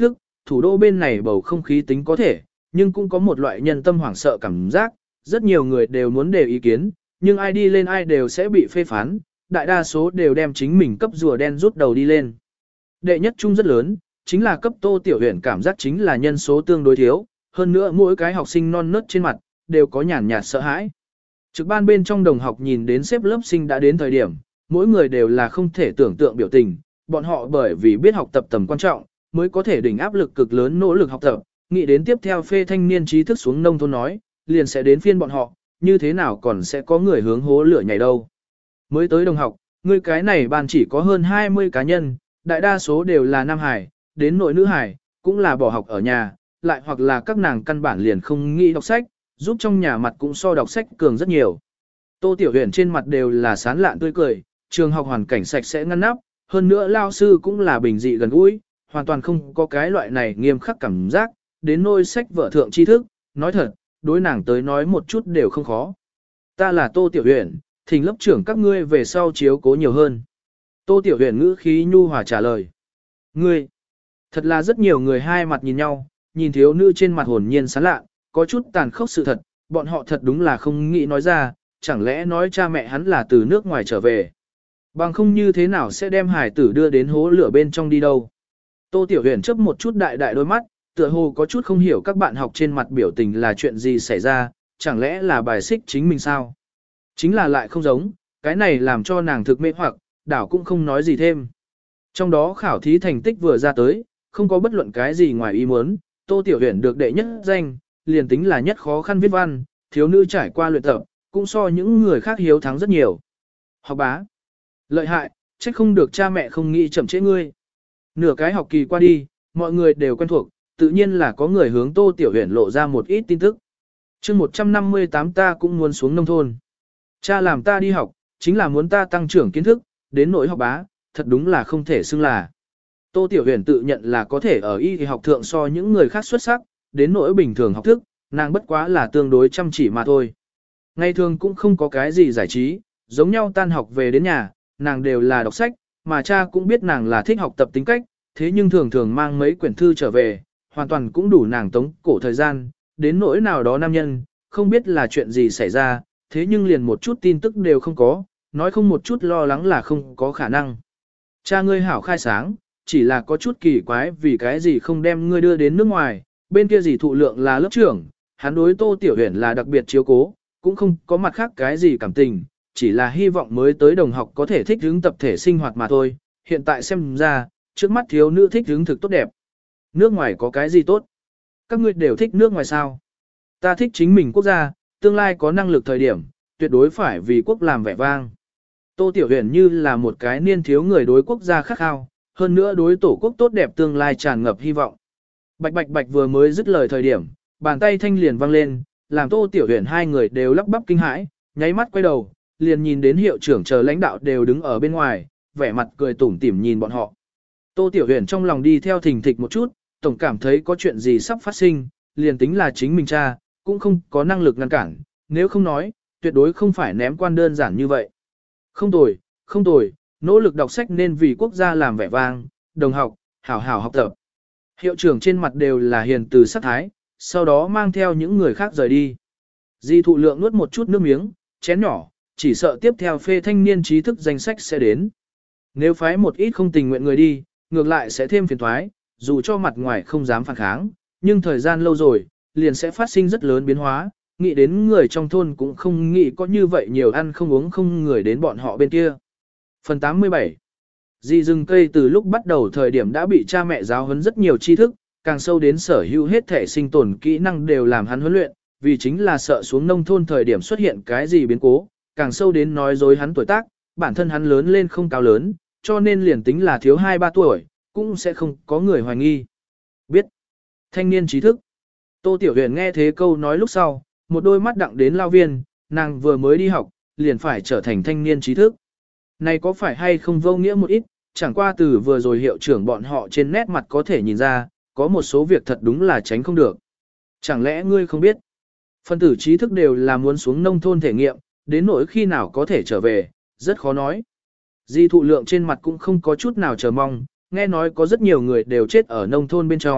thủ đô bên này bầu không khí tính có thể, nhưng cũng có một loại nhân tâm hoảng sợ cảm giác, rất nhiều người đều muốn đề ý kiến, nhưng ai đi lên ai đều sẽ bị phê phán, đại đa số đều đem chính mình cấp rùa đen rút đầu đi lên. Đệ nhất chung rất lớn, chính là cấp Tô Tiểu Huyền cảm giác chính là nhân số tương đối thiếu, hơn nữa mỗi cái học sinh non nớt trên mặt, đều có nhàn nhạt sợ hãi. Trực ban bên trong đồng học nhìn đến xếp lớp sinh đã đến thời điểm, mỗi người đều là không thể tưởng tượng biểu tình, bọn họ bởi vì biết học tập tầm quan trọng, mới có thể đỉnh áp lực cực lớn nỗ lực học tập, nghĩ đến tiếp theo phê thanh niên trí thức xuống nông thôn nói, liền sẽ đến phiên bọn họ, như thế nào còn sẽ có người hướng hố lửa nhảy đâu. Mới tới đồng học, người cái này ban chỉ có hơn hai mươi cá nhân, đại đa số đều là nam hải, đến nội nữ hải, cũng là bỏ học ở nhà, lại hoặc là các nàng căn bản liền không nghĩ đọc sách, giúp trong nhà mặt cũng so đọc sách cường rất nhiều. Tô Tiểu Huyền trên mặt đều là sán lạn tươi cười, trường học hoàn cảnh sạch sẽ ngăn nắp, hơn nữa lao sư cũng là bình dị gần gũi, hoàn toàn không có cái loại này nghiêm khắc cảm giác, đến nôi sách vở thượng tri thức, nói thật, đối nàng tới nói một chút đều không khó. Ta là Tô Tiểu Huyền, thỉnh lớp trưởng các ngươi về sau chiếu cố nhiều hơn. Tô Tiểu Huyền ngữ khí nhu hòa trả lời. Ngươi, thật là rất nhiều người hai mặt nhìn nhau, nhìn thiếu nữ trên mặt hồn nhiên sán lạ, có chút tàn khốc sự thật, bọn họ thật đúng là không nghĩ nói ra, chẳng lẽ nói cha mẹ hắn là từ nước ngoài trở về. Bằng không như thế nào sẽ đem hải tử đưa đến hố lửa bên trong đi đâu. Tô Tiểu Huyền chớp một chút đại đại đôi mắt, tựa hồ có chút không hiểu các bạn học trên mặt biểu tình là chuyện gì xảy ra, chẳng lẽ là bài xích chính mình sao? Chính là lại không giống, cái này làm cho nàng thực mê hoặc, đảo cũng không nói gì thêm. Trong đó khảo thí thành tích vừa ra tới, không có bất luận cái gì ngoài ý muốn, Tô Tiểu Huyền được đệ nhất danh, liền tính là nhất khó khăn viết văn, thiếu nữ trải qua luyện tập, cũng so những người khác hiếu thắng rất nhiều. Học bá. Lợi hại, trách không được cha mẹ không nghĩ chậm trễ ngươi. Nửa cái học kỳ qua đi, mọi người đều quen thuộc, tự nhiên là có người hướng Tô Tiểu Huyền lộ ra một ít tin tức. chương một trăm năm mươi tám ta cũng muốn xuống nông thôn. Cha làm ta đi học, chính là muốn ta tăng trưởng kiến thức, đến nỗi học bá, thật đúng là không thể xưng là. Tô Tiểu Huyền tự nhận là có thể ở y học thượng so những người khác xuất sắc, đến nỗi bình thường học thức, nàng bất quá là tương đối chăm chỉ mà thôi. Ngày thường cũng không có cái gì giải trí, giống nhau tan học về đến nhà, nàng đều là đọc sách, mà cha cũng biết nàng là thích học tập tính cách, thế nhưng thường thường mang mấy quyển thư trở về, hoàn toàn cũng đủ nàng tống cổ thời gian, đến nỗi nào đó nam nhân, không biết là chuyện gì xảy ra, thế nhưng liền một chút tin tức đều không có, nói không một chút lo lắng là không có khả năng. Cha ngươi hảo khai sáng, chỉ là có chút kỳ quái vì cái gì không đem ngươi đưa đến nước ngoài, bên kia gì thụ lượng là lớp trưởng, hắn đối Tô Tiểu Huyền là đặc biệt chiếu cố, cũng không có mặt khác cái gì cảm tình, chỉ là hy vọng mới tới đồng học có thể thích hướng tập thể sinh hoạt mà thôi, hiện tại xem ra, trước mắt thiếu nữ thích hướng thực tốt đẹp. Nước ngoài có cái gì tốt? Các ngươi đều thích nước ngoài sao? Ta thích chính mình quốc gia, tương lai có năng lực thời điểm, tuyệt đối phải vì quốc làm vẻ vang. Tô Tiểu Huyền như là một cái niên thiếu người đối quốc gia khắc khao, hơn nữa đối tổ quốc tốt đẹp tương lai tràn ngập hy vọng. Bạch bạch bạch vừa mới dứt lời thời điểm, bàn tay thanh liền văng lên, làm Tô Tiểu Huyền hai người đều lắp bắp kinh hãi, nháy mắt quay đầu, liền nhìn đến hiệu trưởng chờ lãnh đạo đều đứng ở bên ngoài, vẻ mặt cười tủm tỉm nhìn bọn họ. Tô Tiểu Huyền trong lòng đi theo thình thịch một chút, tổng cảm thấy có chuyện gì sắp phát sinh, liền tính là chính mình cha, cũng không có năng lực ngăn cản, nếu không nói, tuyệt đối không phải ném quan đơn giản như vậy. Không tồi, không tồi, nỗ lực đọc sách nên vì quốc gia làm vẻ vang, đồng học, hảo hảo học tập. Hiệu trưởng trên mặt đều là hiền từ sắc thái, sau đó mang theo những người khác rời đi. Di thụ lượng nuốt một chút nước miếng, chén nhỏ, chỉ sợ tiếp theo phê thanh niên trí thức danh sách sẽ đến. Nếu phái một ít không tình nguyện người đi, ngược lại sẽ thêm phiền thoái, dù cho mặt ngoài không dám phản kháng, nhưng thời gian lâu rồi, liền sẽ phát sinh rất lớn biến hóa, nghĩ đến người trong thôn cũng không nghĩ có như vậy nhiều ăn không uống không người đến bọn họ bên kia. Phần tám mươi bảy. Di rừng cây từ lúc bắt đầu thời điểm đã bị cha mẹ giáo huấn rất nhiều tri thức, càng sâu đến sở hữu hết thể sinh tồn kỹ năng đều làm hắn huấn luyện, vì chính là sợ xuống nông thôn thời điểm xuất hiện cái gì biến cố, càng sâu đến nói dối hắn tuổi tác, bản thân hắn lớn lên không cao lớn, cho nên liền tính là thiếu hai ba tuổi, cũng sẽ không có người hoài nghi. Biết. Thanh niên trí thức. Tô Tiểu Huyền nghe thế câu nói lúc sau, một đôi mắt đặng đến lao viên, nàng vừa mới đi học, liền phải trở thành thanh niên trí thức. Này có phải hay không vô nghĩa một ít, chẳng qua từ vừa rồi hiệu trưởng bọn họ trên nét mặt có thể nhìn ra, có một số việc thật đúng là tránh không được. Chẳng lẽ ngươi không biết? Phân tử trí thức đều là muốn xuống nông thôn thể nghiệm, đến nỗi khi nào có thể trở về, rất khó nói. Di thụ lượng trên mặt cũng không có chút nào chờ mong, nghe nói có rất nhiều người đều chết ở nông thôn bên trong,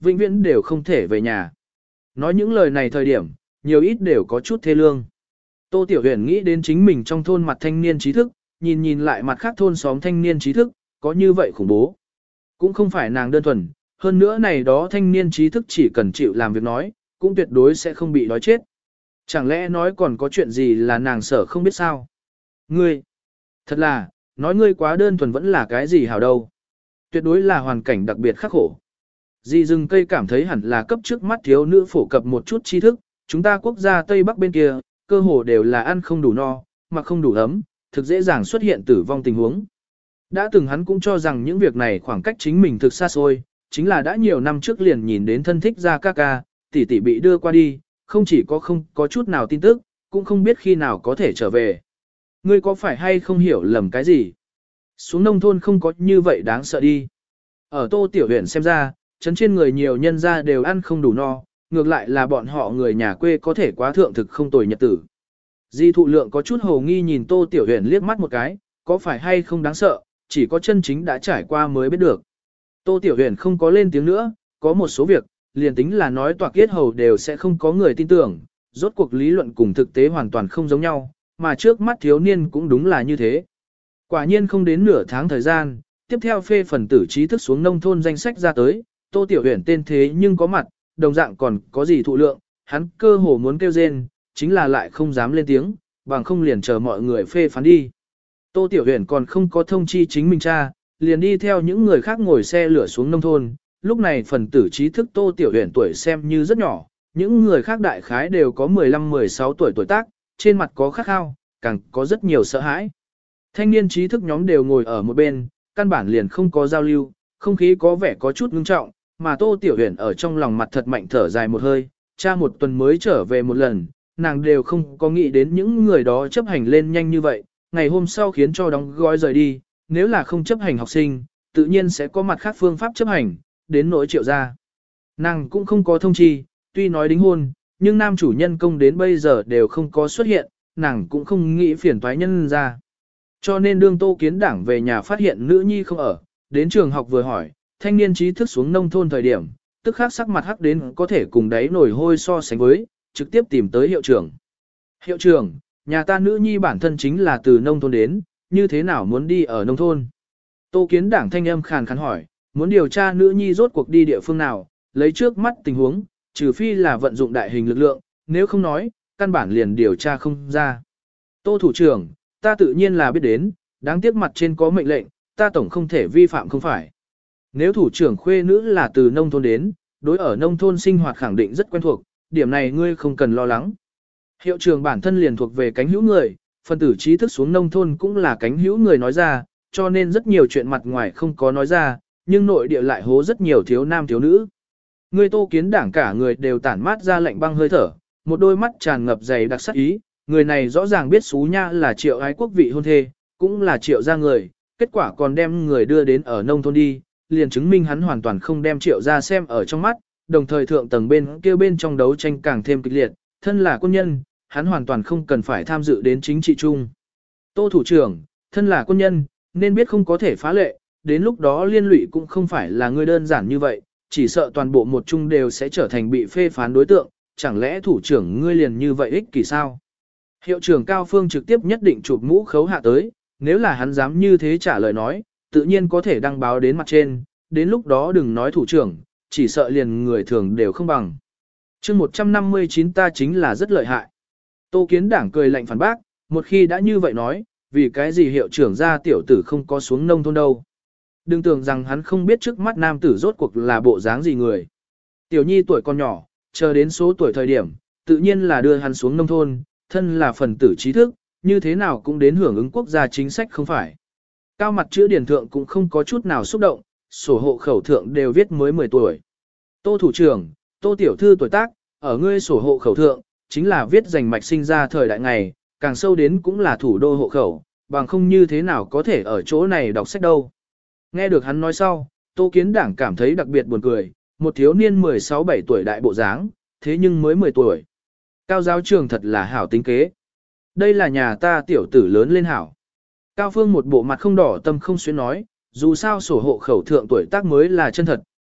vĩnh viễn đều không thể về nhà. Nói những lời này thời điểm, nhiều ít đều có chút thê lương. Tô Tiểu Huyền nghĩ đến chính mình trong thôn mặt thanh niên trí thức, nhìn nhìn lại mặt khác thôn xóm thanh niên trí thức, có như vậy khủng bố. Cũng không phải nàng đơn thuần, hơn nữa này đó thanh niên trí thức chỉ cần chịu làm việc nói, cũng tuyệt đối sẽ không bị đói chết. Chẳng lẽ nói còn có chuyện gì là nàng sợ không biết sao? Ngươi, thật là, nói ngươi quá đơn thuần vẫn là cái gì hảo đâu. Tuyệt đối là hoàn cảnh đặc biệt khắc khổ. Di rừng cây cảm thấy hẳn là cấp trước mắt thiếu nữ phổ cập một chút tri thức, chúng ta quốc gia Tây Bắc bên kia, cơ hồ đều là ăn không đủ no, mà không đủ ấm, thực dễ dàng xuất hiện tử vong tình huống. Đã từng hắn cũng cho rằng những việc này khoảng cách chính mình thực xa xôi, chính là đã nhiều năm trước liền nhìn đến thân thích ra ca ca, tỷ tỷ bị đưa qua đi, không chỉ có không có chút nào tin tức, cũng không biết khi nào có thể trở về. Ngươi có phải hay không hiểu lầm cái gì? Xuống nông thôn không có như vậy đáng sợ đi. Ở Tô Tiểu Huyền xem ra, trấn trên người nhiều nhân gia đều ăn không đủ no, ngược lại là bọn họ người nhà quê có thể quá thượng thực không tồi nhật tử. Di thụ lượng có chút hồ nghi nhìn Tô Tiểu Huyền liếc mắt một cái, có phải hay không đáng sợ, chỉ có chân chính đã trải qua mới biết được. Tô Tiểu Huyền không có lên tiếng nữa, có một số việc, liền tính là nói toạc yết hầu đều sẽ không có người tin tưởng, rốt cuộc lý luận cùng thực tế hoàn toàn không giống nhau, mà trước mắt thiếu niên cũng đúng là như thế. Quả nhiên không đến nửa tháng thời gian, tiếp theo phê phần tử trí thức xuống nông thôn danh sách ra tới, Tô Tiểu Huyền tên thế nhưng có mặt, đồng dạng còn có gì thụ lượng, hắn cơ hồ muốn kêu rên, chính là lại không dám lên tiếng, bằng không liền chờ mọi người phê phán đi. Tô Tiểu Huyền còn không có thông chi chính mình cha, liền đi theo những người khác ngồi xe lửa xuống nông thôn, lúc này phần tử trí thức Tô Tiểu Huyền tuổi xem như rất nhỏ, những người khác đại khái đều có mười lăm mười sáu tuổi tuổi tác, trên mặt có khát khao, càng có rất nhiều sợ hãi. Thanh niên trí thức nhóm đều ngồi ở một bên, căn bản liền không có giao lưu, không khí có vẻ có chút ngưng trọng, mà Tô Tiểu Huyền ở trong lòng mặt thật mạnh thở dài một hơi, cha một tuần mới trở về một lần, nàng đều không có nghĩ đến những người đó chấp hành lên nhanh như vậy, ngày hôm sau khiến cho đóng gói rời đi, nếu là không chấp hành học sinh, tự nhiên sẽ có mặt khác phương pháp chấp hành, đến nỗi triệu ra. Nàng cũng không có thông chi, tuy nói đính hôn, nhưng nam chủ nhân công đến bây giờ đều không có xuất hiện, nàng cũng không nghĩ phiền toái nhân ra. Cho nên đương Tô Kiến Đảng về nhà phát hiện nữ nhi không ở, đến trường học vừa hỏi, thanh niên trí thức xuống nông thôn thời điểm, tức khắc sắc mặt hắc đến có thể cùng đáy nổi hôi so sánh với, trực tiếp tìm tới hiệu trưởng. Hiệu trưởng, nhà ta nữ nhi bản thân chính là từ nông thôn đến, như thế nào muốn đi ở nông thôn? Tô Kiến Đảng thanh âm khàn khàn hỏi, muốn điều tra nữ nhi rốt cuộc đi địa phương nào, lấy trước mắt tình huống, trừ phi là vận dụng đại hình lực lượng, nếu không nói, căn bản liền điều tra không ra. Tô thủ trưởng, ta tự nhiên là biết đến, đáng tiếc mặt trên có mệnh lệnh, ta tổng không thể vi phạm không phải. Nếu thủ trưởng khuê nữ là từ nông thôn đến, đối ở nông thôn sinh hoạt khẳng định rất quen thuộc, điểm này ngươi không cần lo lắng. Hiệu trưởng bản thân liền thuộc về cánh hữu người, phân tử trí thức xuống nông thôn cũng là cánh hữu người nói ra, cho nên rất nhiều chuyện mặt ngoài không có nói ra, nhưng nội địa lại hố rất nhiều thiếu nam thiếu nữ. Ngươi Tô Kiến Đảng cả người đều tản mát ra lạnh băng hơi thở, một đôi mắt tràn ngập dày đặc sắc ý, người này rõ ràng biết xú nha là triệu ái quốc vị hôn thê, cũng là triệu gia người, kết quả còn đem người đưa đến ở nông thôn đi, liền chứng minh hắn hoàn toàn không đem triệu gia xem ở trong mắt, đồng thời thượng tầng bên kia bên trong đấu tranh càng thêm kịch liệt, thân là quân nhân, hắn hoàn toàn không cần phải tham dự đến chính trị chung. Tô thủ trưởng, thân là quân nhân, nên biết không có thể phá lệ, đến lúc đó liên lụy cũng không phải là người đơn giản như vậy, chỉ sợ toàn bộ một chung đều sẽ trở thành bị phê phán đối tượng, chẳng lẽ thủ trưởng ngươi liền như vậy ích kỷ sao? Hiệu trưởng Cao Phương trực tiếp nhất định chụp mũ khấu hạ tới, nếu là hắn dám như thế trả lời nói, tự nhiên có thể đăng báo đến mặt trên, đến lúc đó đừng nói thủ trưởng, chỉ sợ liền người thường đều không bằng. chương một trăm năm mươi chín ta chính là rất lợi hại. Tô Kiến Đảng cười lạnh phản bác, một khi đã như vậy nói, vì cái gì hiệu trưởng ra tiểu tử không có xuống nông thôn đâu. Đừng tưởng rằng hắn không biết trước mắt nam tử rốt cuộc là bộ dáng gì người. Tiểu nhi tuổi còn nhỏ, chờ đến số tuổi thời điểm, tự nhiên là đưa hắn xuống nông thôn, thân là phần tử trí thức, như thế nào cũng đến hưởng ứng quốc gia chính sách không phải. Cao mặt chữ điển thượng cũng không có chút nào xúc động, sổ hộ khẩu thượng đều viết mới mười tuổi. Tô thủ trưởng, Tô tiểu thư tuổi tác, ở ngươi sổ hộ khẩu thượng, chính là viết dành mạch sinh ra thời đại ngày, càng sâu đến cũng là thủ đô hộ khẩu, bằng không như thế nào có thể ở chỗ này đọc sách đâu. Nghe được hắn nói sau, Tô Kiến Đảng cảm thấy đặc biệt buồn cười, một thiếu niên mười sáu bảy tuổi đại bộ dáng, thế nhưng mới mười tuổi. Cao giáo trường thật là hảo tính kế. Đây là nhà ta tiểu tử lớn lên hảo. Cao Phương một bộ mặt không đỏ tâm không xuyến nói, dù sao sổ hộ khẩu thượng tuổi tác mới là chân thật,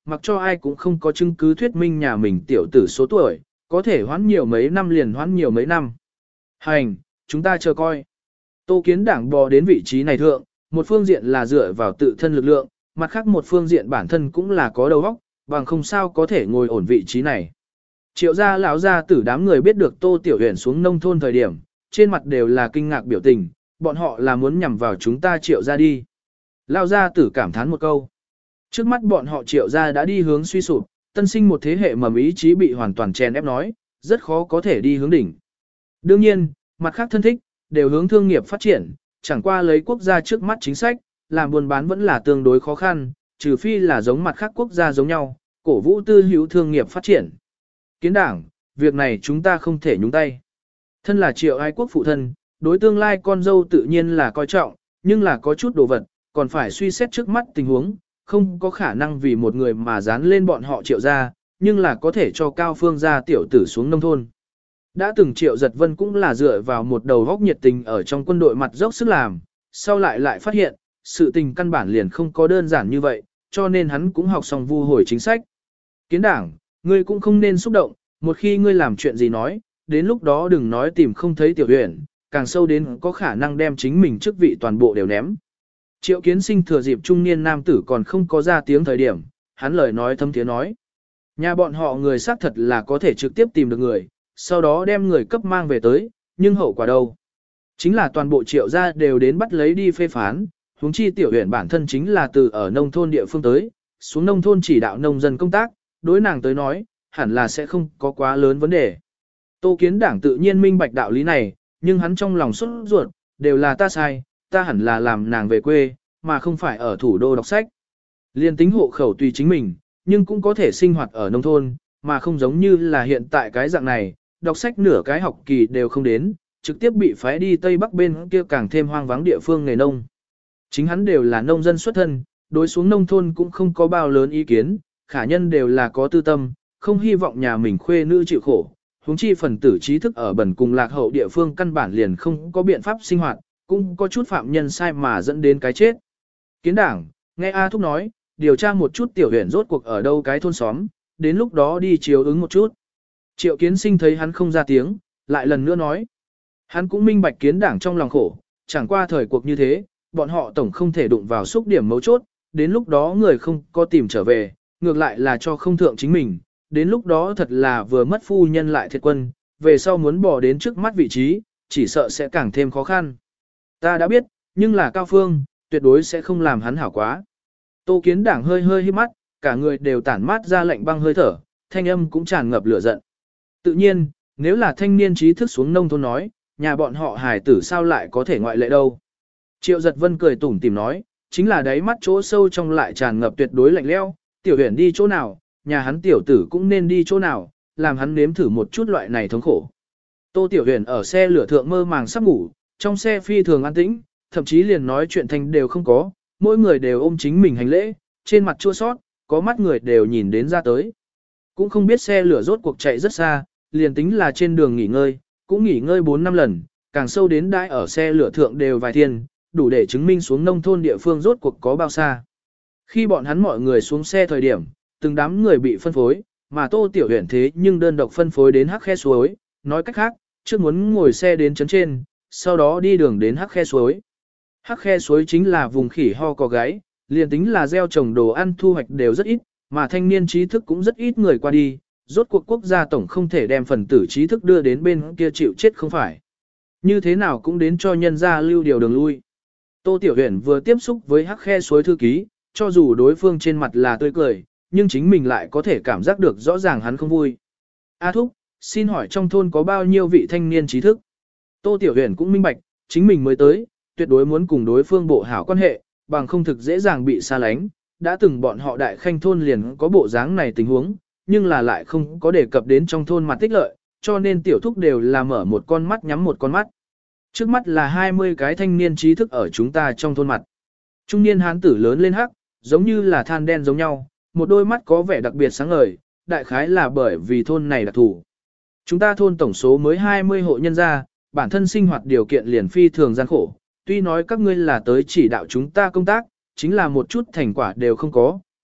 mặc cho ai cũng không có chứng cứ thuyết minh nhà mình tiểu tử số tuổi, có thể hoãn nhiều mấy năm liền hoãn nhiều mấy năm. Hành, chúng ta chờ coi. Tô Kiến Đảng bò đến vị trí này thượng, một phương diện là dựa vào tự thân lực lượng, mặt khác một phương diện bản thân cũng là có đầu óc, bằng không sao có thể ngồi ổn vị trí này. Triệu gia lão gia tử đám người biết được Tô Tiểu Huyền xuống nông thôn thời điểm, trên mặt đều là kinh ngạc biểu tình, bọn họ là muốn nhằm vào chúng ta Triệu gia đi. Lão gia tử cảm thán một câu. Trước mắt bọn họ Triệu gia đã đi hướng suy sụp, tân sinh một thế hệ mầm ý chí bị hoàn toàn chèn ép nói, rất khó có thể đi hướng đỉnh. Đương nhiên, mặt khác thân thích, đều hướng thương nghiệp phát triển, chẳng qua lấy quốc gia trước mắt chính sách, làm buôn bán vẫn là tương đối khó khăn, trừ phi là giống mặt khác quốc gia giống nhau, cổ vũ tư hữu thương nghiệp phát triển. Kiến Đảng, việc này chúng ta không thể nhúng tay. Thân là Triệu Ái Quốc phụ thân, đối tương lai con dâu tự nhiên là coi trọng, nhưng là có chút đồ vật, còn phải suy xét trước mắt tình huống, không có khả năng vì một người mà dán lên bọn họ Triệu gia, nhưng là có thể cho Cao Phương gia tiểu tử xuống nông thôn. Đã từng Triệu Giật Vân cũng là dựa vào một đầu góc nhiệt tình ở trong quân đội mặt dốc sức làm, sau lại lại phát hiện, sự tình căn bản liền không có đơn giản như vậy, cho nên hắn cũng học xong vu hồi chính sách. Kiến Đảng, ngươi cũng không nên xúc động, một khi ngươi làm chuyện gì nói, đến lúc đó đừng nói tìm không thấy Tiểu Huyền, càng sâu đến có khả năng đem chính mình chức vị toàn bộ đều ném. Triệu Kiến Sinh thừa dịp trung niên nam tử còn không có ra tiếng thời điểm, hắn lời nói thâm tiếng nói. Nhà bọn họ người xác thật là có thể trực tiếp tìm được người, sau đó đem người cấp mang về tới, nhưng hậu quả đâu? Chính là toàn bộ Triệu gia đều đến bắt lấy đi phê phán, huống chi Tiểu Huyền bản thân chính là từ ở nông thôn địa phương tới, xuống nông thôn chỉ đạo nông dân công tác, đối nàng tới nói, hẳn là sẽ không có quá lớn vấn đề. Tô Kiến Đảng tự nhiên minh bạch đạo lý này, nhưng hắn trong lòng xuất ruột, đều là ta sai, ta hẳn là làm nàng về quê, mà không phải ở thủ đô đọc sách. Liên tính hộ khẩu tùy chính mình, nhưng cũng có thể sinh hoạt ở nông thôn, mà không giống như là hiện tại cái dạng này, đọc sách nửa cái học kỳ đều không đến, trực tiếp bị phái đi Tây Bắc bên kia càng thêm hoang vắng địa phương nghề nông. Chính hắn đều là nông dân xuất thân, đối xuống nông thôn cũng không có bao lớn ý kiến, khả nhân đều là có tư tâm, không hy vọng nhà mình khuê nữ chịu khổ, huống chi phần tử trí thức ở bẩn cùng lạc hậu địa phương căn bản liền không có biện pháp sinh hoạt, cũng có chút phạm nhân sai mà dẫn đến cái chết. Kiến Đảng, nghe A Thúc nói, điều tra một chút Tiểu Huyền rốt cuộc ở đâu cái thôn xóm, đến lúc đó đi chiếu ứng một chút. Triệu Kiến Sinh thấy hắn không ra tiếng, lại lần nữa nói. Hắn cũng minh bạch Kiến Đảng trong lòng khổ, chẳng qua thời cuộc như thế, bọn họ tổng không thể đụng vào xúc điểm mấu chốt, đến lúc đó người không có tìm trở về, ngược lại là cho không thượng chính mình, đến lúc đó thật là vừa mất phu nhân lại thiệt quân, về sau muốn bỏ đến trước mắt vị trí, chỉ sợ sẽ càng thêm khó khăn. Ta đã biết, nhưng là Cao Phương, tuyệt đối sẽ không làm hắn hảo quá. Tô Kiến Đảng hơi hơi hít mắt, cả người đều tản mát ra lạnh băng hơi thở, thanh âm cũng tràn ngập lửa giận. Tự nhiên, nếu là thanh niên trí thức xuống nông thôn nói, nhà bọn họ hài tử sao lại có thể ngoại lệ đâu. Triệu Giật Vân cười tủm tỉm nói, chính là đáy mắt chỗ sâu trong lại tràn ngập tuyệt đối lạnh lẽo, Tiểu Huyền đi chỗ nào, nhà hắn tiểu tử cũng nên đi chỗ nào, làm hắn nếm thử một chút loại này thống khổ. Tô Tiểu Huyền ở xe lửa thượng mơ màng sắp ngủ, trong xe phi thường an tĩnh, thậm chí liền nói chuyện thành đều không có, mỗi người đều ôm chính mình hành lễ, trên mặt chua sót, có mắt người đều nhìn đến ra tới. Cũng không biết xe lửa rốt cuộc chạy rất xa, liền tính là trên đường nghỉ ngơi, cũng nghỉ ngơi bốn năm lần, càng sâu đến đãi ở xe lửa thượng đều vài thiên, đủ để chứng minh xuống nông thôn địa phương rốt cuộc có bao xa. Khi bọn hắn mọi người xuống xe thời điểm, từng đám người bị phân phối, mà Tô Tiểu Huyền thế nhưng đơn độc phân phối đến Hắc Khe suối, nói cách khác, trước muốn ngồi xe đến trấn trên, sau đó đi đường đến Hắc Khe suối. Hắc Khe suối chính là vùng khỉ ho có gáy, liền tính là gieo trồng đồ ăn thu hoạch đều rất ít, mà thanh niên trí thức cũng rất ít người qua đi, rốt cuộc quốc gia tổng không thể đem phần tử trí thức đưa đến bên kia chịu chết không phải. Như thế nào cũng đến cho nhân gia lưu điều đường lui. Tô Tiểu Huyền vừa tiếp xúc với Hắc Khe suối thư ký, cho dù đối phương trên mặt là tươi cười, nhưng chính mình lại có thể cảm giác được rõ ràng hắn không vui. A Thúc, xin hỏi trong thôn có bao nhiêu vị thanh niên trí thức? Tô Tiểu Huyền cũng minh bạch, chính mình mới tới, tuyệt đối muốn cùng đối phương bộ hảo quan hệ, bằng không thực dễ dàng bị xa lánh. Đã từng bọn họ đại khanh thôn liền có bộ dáng này tình huống, nhưng là lại không có đề cập đến trong thôn mặt tích lợi, cho nên tiểu thúc đều là mở một con mắt nhắm một con mắt. Trước mắt là hai mươi cái thanh niên trí thức ở chúng ta trong thôn mặt. Trung niên hán tử lớn lên hắc, giống như là than đen giống nhau, một đôi mắt có vẻ đặc biệt sáng ngời, đại khái là bởi vì thôn này đặc thù. Chúng ta thôn tổng số mới hai mươi hộ nhân gia, bản thân sinh hoạt điều kiện liền phi thường gian khổ, tuy nói các ngươi là tới chỉ đạo chúng ta công tác, chính là một chút thành quả đều không có,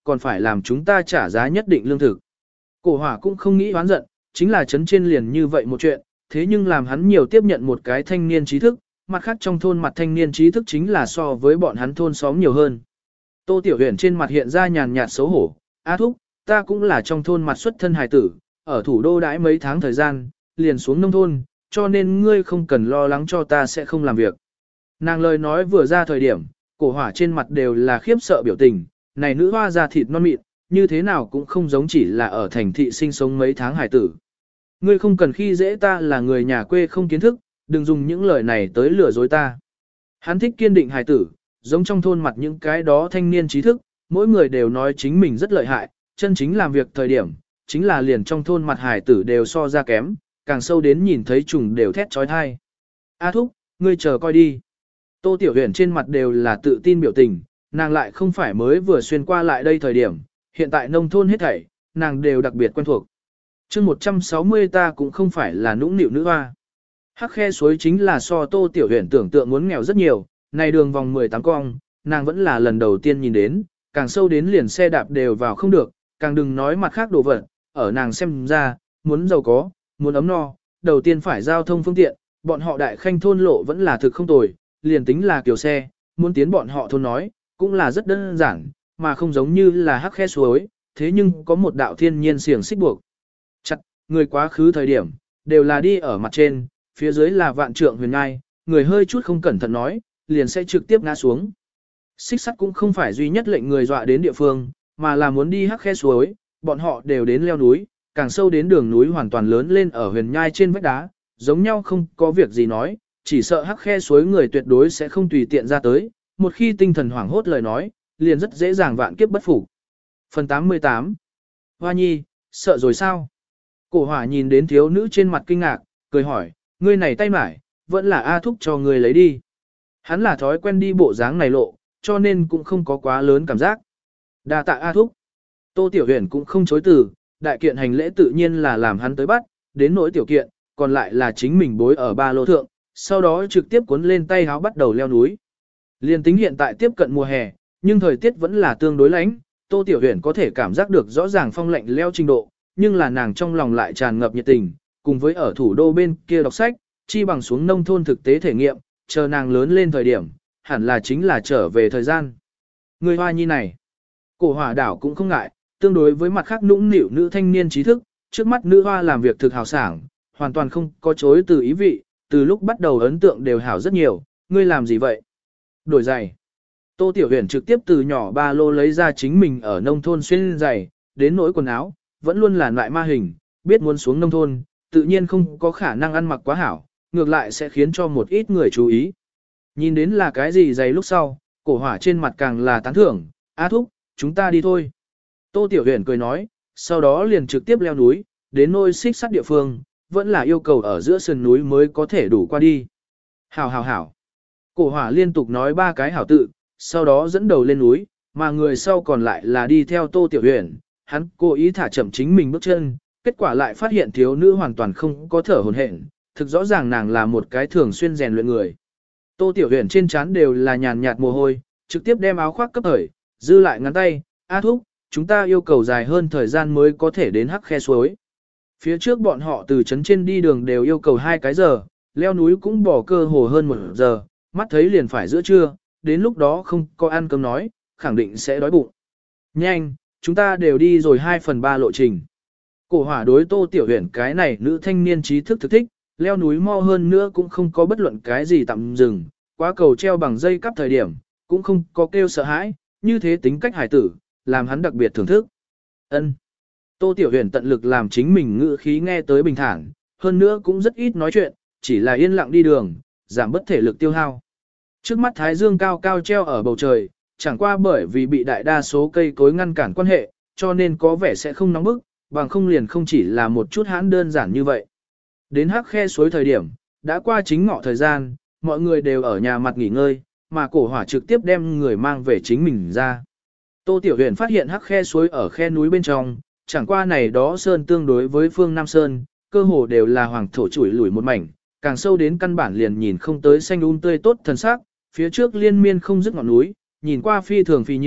còn phải làm chúng ta trả giá nhất định lương thực. Cổ hỏa cũng không nghĩ oán giận, chính là chấn trên liền như vậy một chuyện, thế nhưng làm hắn nhiều tiếp nhận một cái thanh niên trí thức, mặt khác trong thôn mặt thanh niên trí thức chính là so với bọn hắn thôn xóm nhiều hơn. Tô Tiểu Huyền trên mặt hiện ra nhàn nhạt xấu hổ, A thúc, ta cũng là trong thôn mặt xuất thân hài tử, ở thủ đô đãi mấy tháng thời gian, liền xuống nông thôn, cho nên ngươi không cần lo lắng cho ta sẽ không làm việc. Nàng lời nói vừa ra thời điểm, cổ hỏa trên mặt đều là khiếp sợ biểu tình, này nữ hoa da thịt non mịn, như thế nào cũng không giống chỉ là ở thành thị sinh sống mấy tháng hài tử. Ngươi không cần khi dễ ta là người nhà quê không kiến thức, đừng dùng những lời này tới lừa dối ta. Hắn thích kiên định hài tử, giống trong thôn mặt những cái đó thanh niên trí thức, mỗi người đều nói chính mình rất lợi hại, chân chính làm việc thời điểm, chính là liền trong thôn mặt hài tử đều so ra kém, càng sâu đến nhìn thấy trùng đều thét trói thai. A thúc, ngươi chờ coi đi. Tô Tiểu Huyền trên mặt đều là tự tin biểu tình, nàng lại không phải mới vừa xuyên qua lại đây thời điểm, hiện tại nông thôn hết thảy, nàng đều đặc biệt quen thuộc. chương một trăm sáu mươi ta cũng không phải là nũng nịu nữ hoa. Hắc khe suối chính là so Tô Tiểu Huyền tưởng tượng muốn nghèo rất nhiều, này đường vòng mười tám cong, nàng vẫn là lần đầu tiên nhìn đến, càng sâu đến liền xe đạp đều vào không được, càng đừng nói mặt khác đồ vật, ở nàng xem ra, muốn giàu có, muốn ấm no, đầu tiên phải giao thông phương tiện, bọn họ đại khanh thôn lộ vẫn là thực không tồi, liền tính là kiểu xe, muốn tiến bọn họ thôn nói, cũng là rất đơn giản, mà không giống như là hắc khe suối, thế nhưng có một đạo thiên nhiên xiềng xích buộc. Chặt, người quá khứ thời điểm, đều là đi ở mặt trên, phía dưới là vạn trượng huyền ngai, người hơi chút không cẩn thận nói, liền sẽ trực tiếp ngã xuống. Xích sắt cũng không phải duy nhất lệnh người dọa đến địa phương, mà là muốn đi hắc khe suối, bọn họ đều đến leo núi, càng sâu đến đường núi hoàn toàn lớn lên ở huyền nhai trên vách đá, giống nhau không có việc gì nói, chỉ sợ hắc khe suối người tuyệt đối sẽ không tùy tiện ra tới, một khi tinh thần hoảng hốt lời nói, liền rất dễ dàng vạn kiếp bất phục. Phần tám mươi tám. Hoa nhi, sợ rồi sao? Cổ hỏa nhìn đến thiếu nữ trên mặt kinh ngạc, cười hỏi, ngươi này tay mải, vẫn là A thúc cho ngươi lấy đi. Hắn là thói quen đi bộ dáng này lộ, cho nên cũng không có quá lớn cảm giác. Đa tạ A thúc. Tô Tiểu Huyền cũng không chối từ, đại kiện hành lễ tự nhiên là làm hắn tới bắt, đến nỗi tiểu kiện, còn lại là chính mình bối ở ba lô thượng, sau đó trực tiếp cuốn lên tay háo bắt đầu leo núi. Liên tính hiện tại tiếp cận mùa hè, nhưng thời tiết vẫn là tương đối lạnh, Tô Tiểu Huyền có thể cảm giác được rõ ràng phong lạnh leo trình độ, nhưng là nàng trong lòng lại tràn ngập nhiệt tình, cùng với ở thủ đô bên kia đọc sách, chi bằng xuống nông thôn thực tế thể nghiệm, chờ nàng lớn lên thời điểm, hẳn là chính là trở về thời gian. Người hoa nhi này, cổ hỏa đảo cũng không ngại, tương đối với mặt khác nũng nịu nữ thanh niên trí thức, trước mắt nữ hoa làm việc thực hào sảng, hoàn toàn không có chối từ ý vị, từ lúc bắt đầu ấn tượng đều hảo rất nhiều, ngươi làm gì vậy? Đổi giày. Tô Tiểu Huyền trực tiếp từ nhỏ ba lô lấy ra chính mình ở nông thôn xuyên giày, đến nỗi quần áo, vẫn luôn là loại ma hình, biết muốn xuống nông thôn, tự nhiên không có khả năng ăn mặc quá hảo, ngược lại sẽ khiến cho một ít người chú ý. Nhìn đến là cái gì giày lúc sau, cổ hỏa trên mặt càng là tán thưởng, A thúc, chúng ta đi thôi. Tô Tiểu Huyền cười nói, sau đó liền trực tiếp leo núi, đến nôi xích sắt địa phương, vẫn là yêu cầu ở giữa sườn núi mới có thể đủ qua đi. Hảo hảo hảo. Cổ hỏa liên tục nói ba cái hảo tự, sau đó dẫn đầu lên núi, mà người sau còn lại là đi theo Tô Tiểu Huyền. Hắn cố ý thả chậm chính mình bước chân, kết quả lại phát hiện thiếu nữ hoàn toàn không có thở hổn hển, thực rõ ràng nàng là một cái thường xuyên rèn luyện người. Tô Tiểu Huyền trên trán đều là nhàn nhạt mồ hôi, trực tiếp đem áo khoác cấp thời, dư lại ngắn tay, A thúc, chúng ta yêu cầu dài hơn thời gian mới có thể đến hắc khe suối. Phía trước bọn họ từ trấn trên đi đường đều yêu cầu hai cái giờ, leo núi cũng bỏ cơ hồ hơn một giờ, mắt thấy liền phải giữa trưa, đến lúc đó không có ăn cơm nói, khẳng định sẽ đói bụng. Nhanh, chúng ta đều đi rồi hai phần ba lộ trình. Cổ hỏa đối Tô Tiểu Huyền cái này nữ thanh niên trí thức thực thích, leo núi mo hơn nữa cũng không có bất luận cái gì tạm dừng, quá cầu treo bằng dây cắp thời điểm, cũng không có kêu sợ hãi, như thế tính cách hải tử, làm hắn đặc biệt thưởng thức. Ân. Tô Tiểu Huyền tận lực làm chính mình ngữ khí nghe tới bình thản, hơn nữa cũng rất ít nói chuyện, chỉ là yên lặng đi đường, giảm bất thể lực tiêu hao. Trước mắt thái dương cao cao treo ở bầu trời, chẳng qua bởi vì bị đại đa số cây cối ngăn cản quan hệ, cho nên có vẻ sẽ không nóng bức, bằng không liền không chỉ là một chút hãn đơn giản như vậy. Đến hắc khe suối thời điểm, đã qua chính ngọ thời gian, mọi người đều ở nhà mặt nghỉ ngơi, mà cổ hỏa trực tiếp đem người mang về chính mình ra. Tô Tiểu Huyền phát hiện hắc khe suối ở khe núi bên trong, chẳng qua này đó sơn tương đối với phương Nam Sơn, cơ hồ đều là hoàng thổ chủi lủi một mảnh, càng sâu đến căn bản liền nhìn không tới xanh um tươi tốt thần sắc, phía trước liên miên không dứt ngọn núi, nhìn qua phi thường phi nhiêu,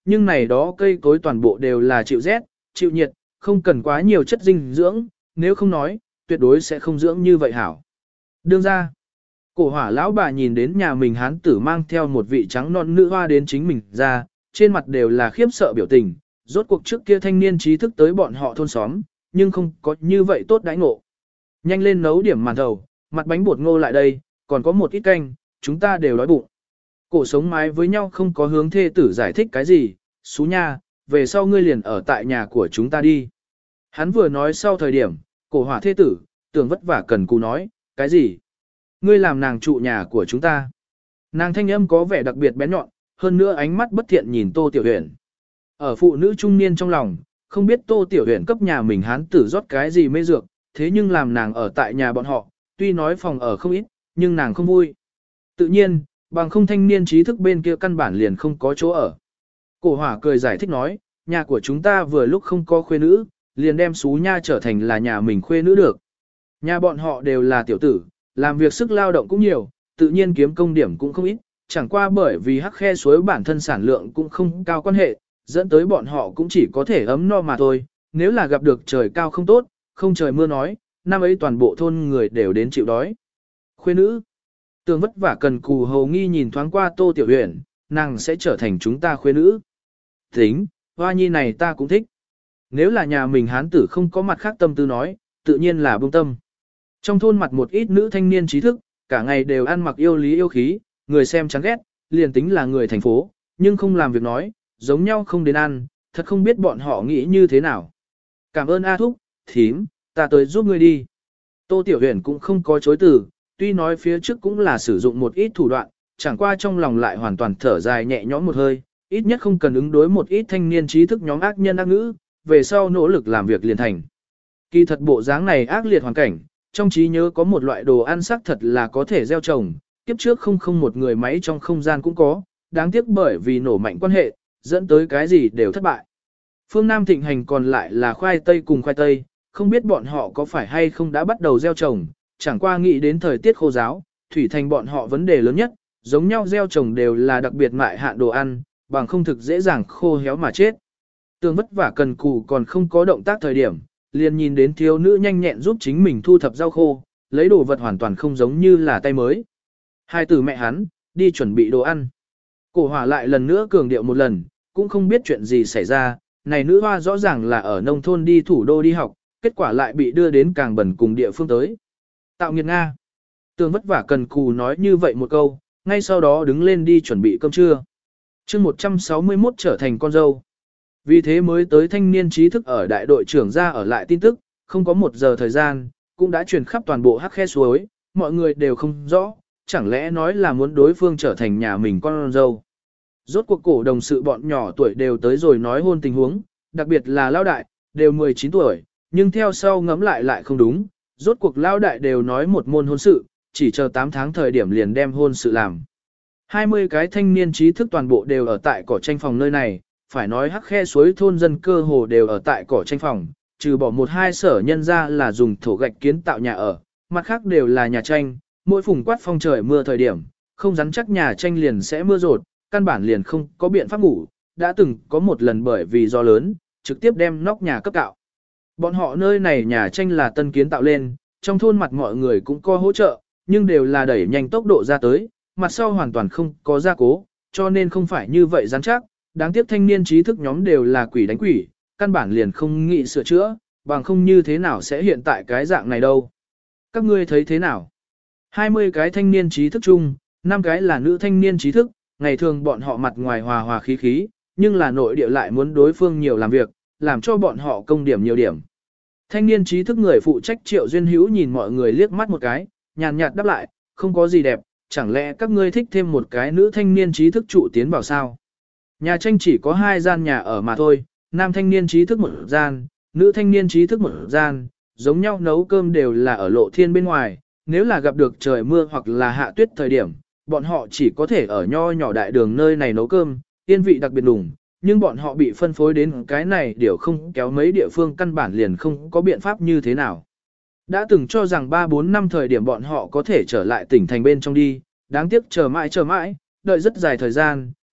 nhưng này đó cây cối toàn bộ đều là chịu rét, chịu nhiệt, không cần quá nhiều chất dinh dưỡng, nếu không nói, tuyệt đối sẽ không dưỡng như vậy hảo. Đương ra, cổ hỏa lão bà nhìn đến nhà mình hán tử mang theo một vị trắng non nữ hoa đến chính mình ra, trên mặt đều là khiếp sợ biểu tình, rốt cuộc trước kia thanh niên trí thức tới bọn họ thôn xóm, nhưng không có như vậy tốt đãi ngộ. Nhanh lên nấu điểm màn thầu, mặt bánh bột ngô lại đây, còn có một ít canh, chúng ta đều đói bụng. Cổ sống mái với nhau không có hướng thê tử giải thích cái gì, xú nha, về sau ngươi liền ở tại nhà của chúng ta đi. Hắn vừa nói sau thời điểm, cổ hỏa thê tử, tưởng vất vả cần cù nói, cái gì? Ngươi làm nàng trụ nhà của chúng ta. Nàng thanh âm có vẻ đặc biệt bén nhọn, hơn nữa ánh mắt bất thiện nhìn Tô Tiểu Huyền. Ở phụ nữ trung niên trong lòng, không biết Tô Tiểu Huyền cấp nhà mình hán tử rót cái gì mê dược, thế nhưng làm nàng ở tại nhà bọn họ, tuy nói phòng ở không ít, nhưng nàng không vui. Tự nhiên, bằng không thanh niên trí thức bên kia căn bản liền không có chỗ ở. Cổ hỏa cười giải thích nói, nhà của chúng ta vừa lúc không có khuê nữ, liền đem xú nha trở thành là nhà mình khuê nữ được. Nhà bọn họ đều là tiểu tử, làm việc sức lao động cũng nhiều, tự nhiên kiếm công điểm cũng không ít, chẳng qua bởi vì hắc khe suối bản thân sản lượng cũng không cao quan hệ, dẫn tới bọn họ cũng chỉ có thể ấm no mà thôi, nếu là gặp được trời cao không tốt, không trời mưa nói, năm ấy toàn bộ thôn người đều đến chịu đói. Khuê nữ, tường vất vả cần cù hầu nghi nhìn thoáng qua Tô Tiểu Huyền, nàng sẽ trở thành chúng ta khuê nữ. Tính, hoa nhi này ta cũng thích. Nếu là nhà mình hán tử không có mặt khác tâm tư nói, tự nhiên là buông tâm. Trong thôn mặt một ít nữ thanh niên trí thức, cả ngày đều ăn mặc yêu lý yêu khí, người xem chán ghét, liền tính là người thành phố, nhưng không làm việc nói, giống nhau không đến ăn, thật không biết bọn họ nghĩ như thế nào. Cảm ơn A Thúc, thím, ta tới giúp ngươi đi. Tô Tiểu Huyền cũng không có chối từ, tuy nói phía trước cũng là sử dụng một ít thủ đoạn, chẳng qua trong lòng lại hoàn toàn thở dài nhẹ nhõm một hơi, ít nhất không cần ứng đối một ít thanh niên trí thức nhóm ác nhân ác ngữ, về sau nỗ lực làm việc liền thành. Kỳ thật bộ dáng này ác liệt hoàn cảnh, trong trí nhớ có một loại đồ ăn sắc thật là có thể gieo trồng, kiếp trước không không một người máy trong không gian cũng có, đáng tiếc bởi vì nổ mạnh quan hệ, dẫn tới cái gì đều thất bại. Phương Nam thịnh hành còn lại là khoai tây cùng khoai tây, không biết bọn họ có phải hay không đã bắt đầu gieo trồng, chẳng qua nghĩ đến thời tiết khô giáo, thủy thành bọn họ vấn đề lớn nhất, giống nhau gieo trồng đều là đặc biệt mại hạn đồ ăn, bằng không thực dễ dàng khô héo mà chết. Tường vất vả cần cù còn không có động tác thời điểm, liền nhìn đến thiếu nữ nhanh nhẹn giúp chính mình thu thập rau khô, lấy đồ vật hoàn toàn không giống như là tay mới. Hai từ mẹ hắn, đi chuẩn bị đồ ăn. Cổ hỏa lại lần nữa cường điệu một lần, cũng không biết chuyện gì xảy ra, này nữ hoa rõ ràng là ở nông thôn đi thủ đô đi học, kết quả lại bị đưa đến càng bẩn cùng địa phương tới. Tạo nghiệt Nga. Tường vất vả cần cù nói như vậy một câu, ngay sau đó đứng lên đi chuẩn bị cơm trưa. chương một trăm sáu mươi mốt trở thành con dâu. Vì thế mới tới thanh niên trí thức ở đại đội trưởng ra ở lại tin tức, không có một giờ thời gian, cũng đã truyền khắp toàn bộ hắc khe suối, mọi người đều không rõ, chẳng lẽ nói là muốn đối phương trở thành nhà mình con dâu. Rốt cuộc cổ đồng sự bọn nhỏ tuổi đều tới rồi nói hôn tình huống, đặc biệt là lao đại, đều mười chín tuổi, nhưng theo sau ngẫm lại lại không đúng, rốt cuộc lao đại đều nói một môn hôn sự, chỉ chờ tám tháng thời điểm liền đem hôn sự làm. hai mươi cái thanh niên trí thức toàn bộ đều ở tại cỏ tranh phòng nơi này, phải nói hắc khe suối thôn dân cơ hồ đều ở tại cỏ tranh phòng, trừ bỏ một hai sở nhân ra là dùng thổ gạch kiến tạo nhà ở, mặt khác đều là nhà tranh, mỗi phùng quát phong trời mưa thời điểm, không rắn chắc nhà tranh liền sẽ mưa rột, căn bản liền không có biện pháp ngủ, đã từng có một lần bởi vì do lớn, trực tiếp đem nóc nhà cấp cạo. Bọn họ nơi này nhà tranh là tân kiến tạo lên, trong thôn mặt mọi người cũng có hỗ trợ, nhưng đều là đẩy nhanh tốc độ ra tới, mặt sau hoàn toàn không có gia cố, cho nên không phải như vậy rắn chắc. Đáng tiếc thanh niên trí thức nhóm đều là quỷ đánh quỷ, căn bản liền không nghĩ sửa chữa, bằng không như thế nào sẽ hiện tại cái dạng này đâu. Các ngươi thấy thế nào? hai mươi cái thanh niên trí thức chung, năm cái là nữ thanh niên trí thức, ngày thường bọn họ mặt ngoài hòa hòa khí khí, nhưng là nội địa lại muốn đối phương nhiều làm việc, làm cho bọn họ công điểm nhiều điểm. Thanh niên trí thức người phụ trách Triệu Duyên Hữu nhìn mọi người liếc mắt một cái, nhàn nhạt đáp lại, không có gì đẹp, chẳng lẽ các ngươi thích thêm một cái nữ thanh niên trí thức trụ tiến vào sao? Nhà tranh chỉ có hai gian nhà ở mà thôi, nam thanh niên trí thức một gian, nữ thanh niên trí thức một gian, giống nhau nấu cơm đều là ở lộ thiên bên ngoài, nếu là gặp được trời mưa hoặc là hạ tuyết thời điểm, bọn họ chỉ có thể ở nho nhỏ đại đường nơi này nấu cơm, yên vị đặc biệt đủng, nhưng bọn họ bị phân phối đến cái này đều không kéo mấy địa phương căn bản liền không có biện pháp như thế nào. Đã từng cho rằng ba bốn năm thời điểm bọn họ có thể trở lại tỉnh thành bên trong đi, đáng tiếc chờ mãi chờ mãi, đợi rất dài thời gian,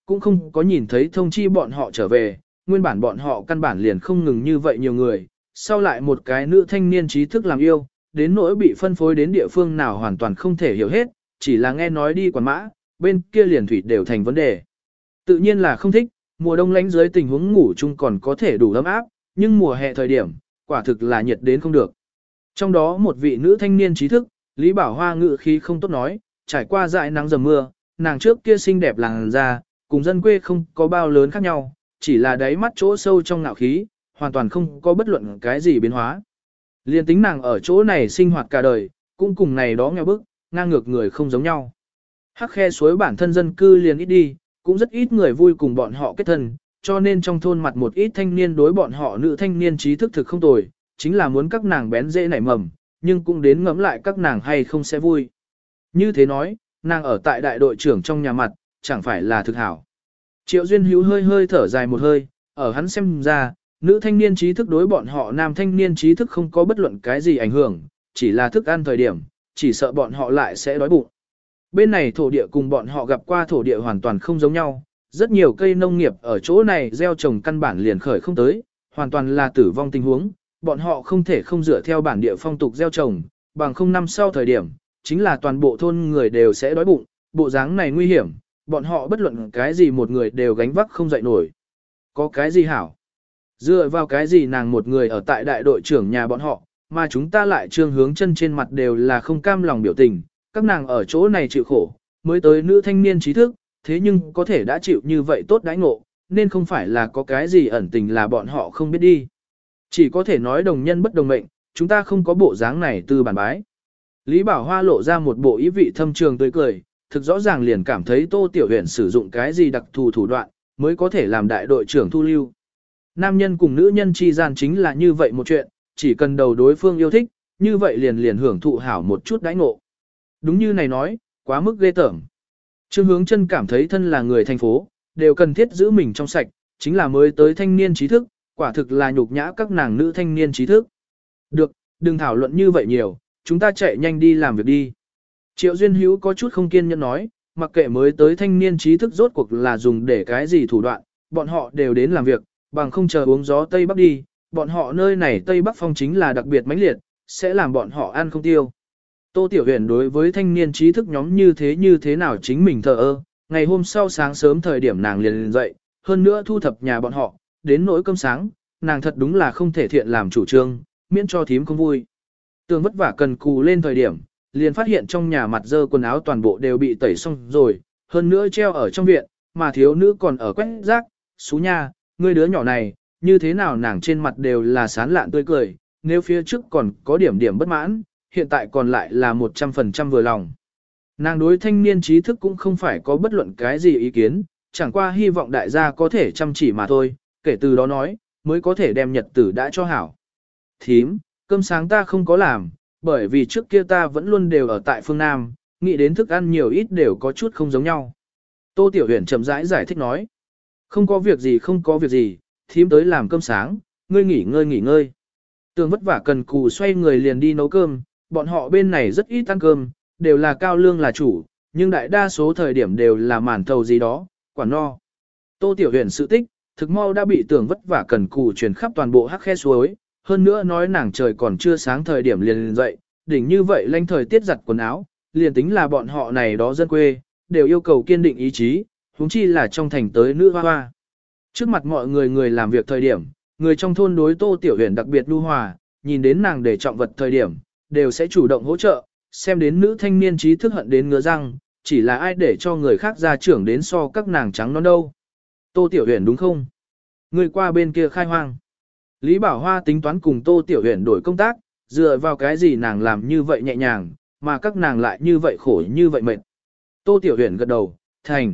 cũng không có nhìn thấy thông chi bọn họ trở về, nguyên bản bọn họ căn bản liền không ngừng như vậy nhiều người, sau lại một cái nữ thanh niên trí thức làm yêu, đến nỗi bị phân phối đến địa phương nào hoàn toàn không thể hiểu hết, chỉ là nghe nói đi quản mã, bên kia liền thủy đều thành vấn đề. Tự nhiên là không thích, mùa đông lánh dưới tình huống ngủ chung còn có thể đủ ấm áp, nhưng mùa hè thời điểm, quả thực là nhiệt đến không được. Trong đó một vị nữ thanh niên trí thức, Lý Bảo Hoa ngự khí không tốt nói, trải qua dại nắng dầm mưa, nàng trước kia xinh đẹp làn da, cùng dân quê không có bao lớn khác nhau, chỉ là đáy mắt chỗ sâu trong ngạo khí, hoàn toàn không có bất luận cái gì biến hóa. Liên tính nàng ở chỗ này sinh hoạt cả đời, cũng cùng này đó nghèo bức, ngang ngược người không giống nhau. Hắc khe suối bản thân dân cư liền ít đi, cũng rất ít người vui cùng bọn họ kết thân, cho nên trong thôn mặt một ít thanh niên đối bọn họ nữ thanh niên trí thức thực không tồi, chính là muốn các nàng bén dễ nảy mầm, nhưng cũng đến ngẫm lại các nàng hay không sẽ vui. Như thế nói, nàng ở tại đại đội trưởng trong nhà mặt, chẳng phải là thực hảo. Triệu Duyên Hữu hơi hơi thở dài một hơi, ở hắn xem ra, nữ thanh niên trí thức đối bọn họ nam thanh niên trí thức không có bất luận cái gì ảnh hưởng, chỉ là thức ăn thời điểm, chỉ sợ bọn họ lại sẽ đói bụng. Bên này thổ địa cùng bọn họ gặp qua thổ địa hoàn toàn không giống nhau, rất nhiều cây nông nghiệp ở chỗ này gieo trồng căn bản liền khởi không tới, hoàn toàn là tử vong tình huống, bọn họ không thể không dựa theo bản địa phong tục gieo trồng, bằng không năm sau thời điểm, chính là toàn bộ thôn người đều sẽ đói bụng, bộ dáng này nguy hiểm, bọn họ bất luận cái gì một người đều gánh vác không dậy nổi. Có cái gì hảo? Dựa vào cái gì nàng một người ở tại đại đội trưởng nhà bọn họ, mà chúng ta lại trương hướng chân trên mặt đều là không cam lòng biểu tình, các nàng ở chỗ này chịu khổ, mới tới nữ thanh niên trí thức, thế nhưng có thể đã chịu như vậy tốt đãi ngộ, nên không phải là có cái gì ẩn tình là bọn họ không biết đi. Chỉ có thể nói đồng nhân bất đồng mệnh, chúng ta không có bộ dáng này từ bản bái. Lý Bảo Hoa lộ ra một bộ ý vị thâm trường tươi cười, thực rõ ràng liền cảm thấy Tô Tiểu Huyền sử dụng cái gì đặc thù thủ đoạn, mới có thể làm đại đội trưởng thu lưu. Nam nhân cùng nữ nhân chi gian chính là như vậy một chuyện, chỉ cần đầu đối phương yêu thích, như vậy liền liền hưởng thụ hảo một chút đãi ngộ. Đúng như này nói, quá mức ghê tởm. Trương Hướng Chân cảm thấy thân là người thành phố, đều cần thiết giữ mình trong sạch, chính là mới tới thanh niên trí thức, quả thực là nhục nhã các nàng nữ thanh niên trí thức. Được, đừng thảo luận như vậy nhiều, chúng ta chạy nhanh đi làm việc đi. Triệu Duyên Hữu có chút không kiên nhẫn nói, mặc kệ mới tới thanh niên trí thức rốt cuộc là dùng để cái gì thủ đoạn, bọn họ đều đến làm việc, bằng không chờ uống gió Tây Bắc đi, bọn họ nơi này Tây Bắc phong chính là đặc biệt mãnh liệt, sẽ làm bọn họ ăn không tiêu. Tô Tiểu Huyền đối với thanh niên trí thức nhóm như thế như thế nào chính mình thờ ơ, ngày hôm sau sáng sớm thời điểm nàng liền liền dậy, hơn nữa thu thập nhà bọn họ, đến nỗi cơm sáng, nàng thật đúng là không thể thiện làm chủ trương, miễn cho thím không vui. Tường vất vả cần cù lên thời điểm, liền phát hiện trong nhà mặt dơ quần áo toàn bộ đều bị tẩy xong rồi, hơn nữa treo ở trong viện, mà thiếu nữ còn ở quét rác, xú nha, ngươi đứa nhỏ này, như thế nào nàng trên mặt đều là sán lạn tươi cười, nếu phía trước còn có điểm điểm bất mãn, hiện tại còn lại là một trăm phần trăm vừa lòng. Nàng đối thanh niên trí thức cũng không phải có bất luận cái gì ý kiến, chẳng qua hy vọng đại gia có thể chăm chỉ mà thôi, kể từ đó nói, mới có thể đem nhật tử đã cho hảo. Thím, cơm sáng ta không có làm, bởi vì trước kia ta vẫn luôn đều ở tại phương Nam, nghĩ đến thức ăn nhiều ít đều có chút không giống nhau. Tô Tiểu Huyền chậm rãi giải thích nói, không có việc gì không có việc gì, thím tới làm cơm sáng, ngươi nghỉ ngơi nghỉ ngơi. Tường vất vả cần cù xoay người liền đi nấu cơm, bọn họ bên này rất ít ăn cơm, đều là cao lương là chủ, nhưng đại đa số thời điểm đều là màn thầu gì đó, quả no. Tô Tiểu Huyền sự tích, thực mau đã bị Tường vất vả cần cù truyền khắp toàn bộ hắc khe suối, hơn nữa nói nàng trời còn chưa sáng thời điểm liền liền dậy, đỉnh như vậy lanh thời tiết giặt quần áo, liền tính là bọn họ này đó dân quê, đều yêu cầu kiên định ý chí, huống chi là trong thành tới nữ hoa hoa. Trước mặt mọi người người làm việc thời điểm, người trong thôn đối Tô Tiểu Huyền đặc biệt nhu hòa, nhìn đến nàng để trọng vật thời điểm, đều sẽ chủ động hỗ trợ, xem đến nữ thanh niên trí thức hận đến ngứa răng, chỉ là ai để cho người khác ra trưởng đến so các nàng trắng non đâu. Tô Tiểu Huyền đúng không? Người qua bên kia khai hoang. Lý Bảo Hoa tính toán cùng Tô Tiểu Huyền đổi công tác, dựa vào cái gì nàng làm như vậy nhẹ nhàng, mà các nàng lại như vậy khổ như vậy mệt. Tô Tiểu Huyền gật đầu, thành.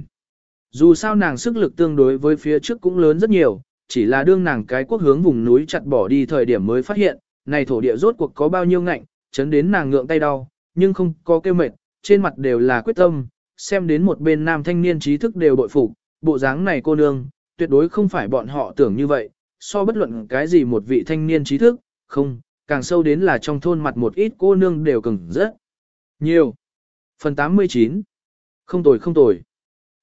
Dù sao nàng sức lực tương đối với phía trước cũng lớn rất nhiều, chỉ là đương nàng cái quốc hướng vùng núi chặt bỏ đi thời điểm mới phát hiện, này thổ địa rốt cuộc có bao nhiêu ngạnh, chấn đến nàng ngượng tay đau, nhưng không có kêu mệt, trên mặt đều là quyết tâm, xem đến một bên nam thanh niên trí thức đều bội phục, bộ dáng này cô nương, tuyệt đối không phải bọn họ tưởng như vậy, so bất luận cái gì một vị thanh niên trí thức, không, càng sâu đến là trong thôn mặt một ít cô nương đều cứng rất nhiều. Phần tám mươi chín. Không tồi không tồi.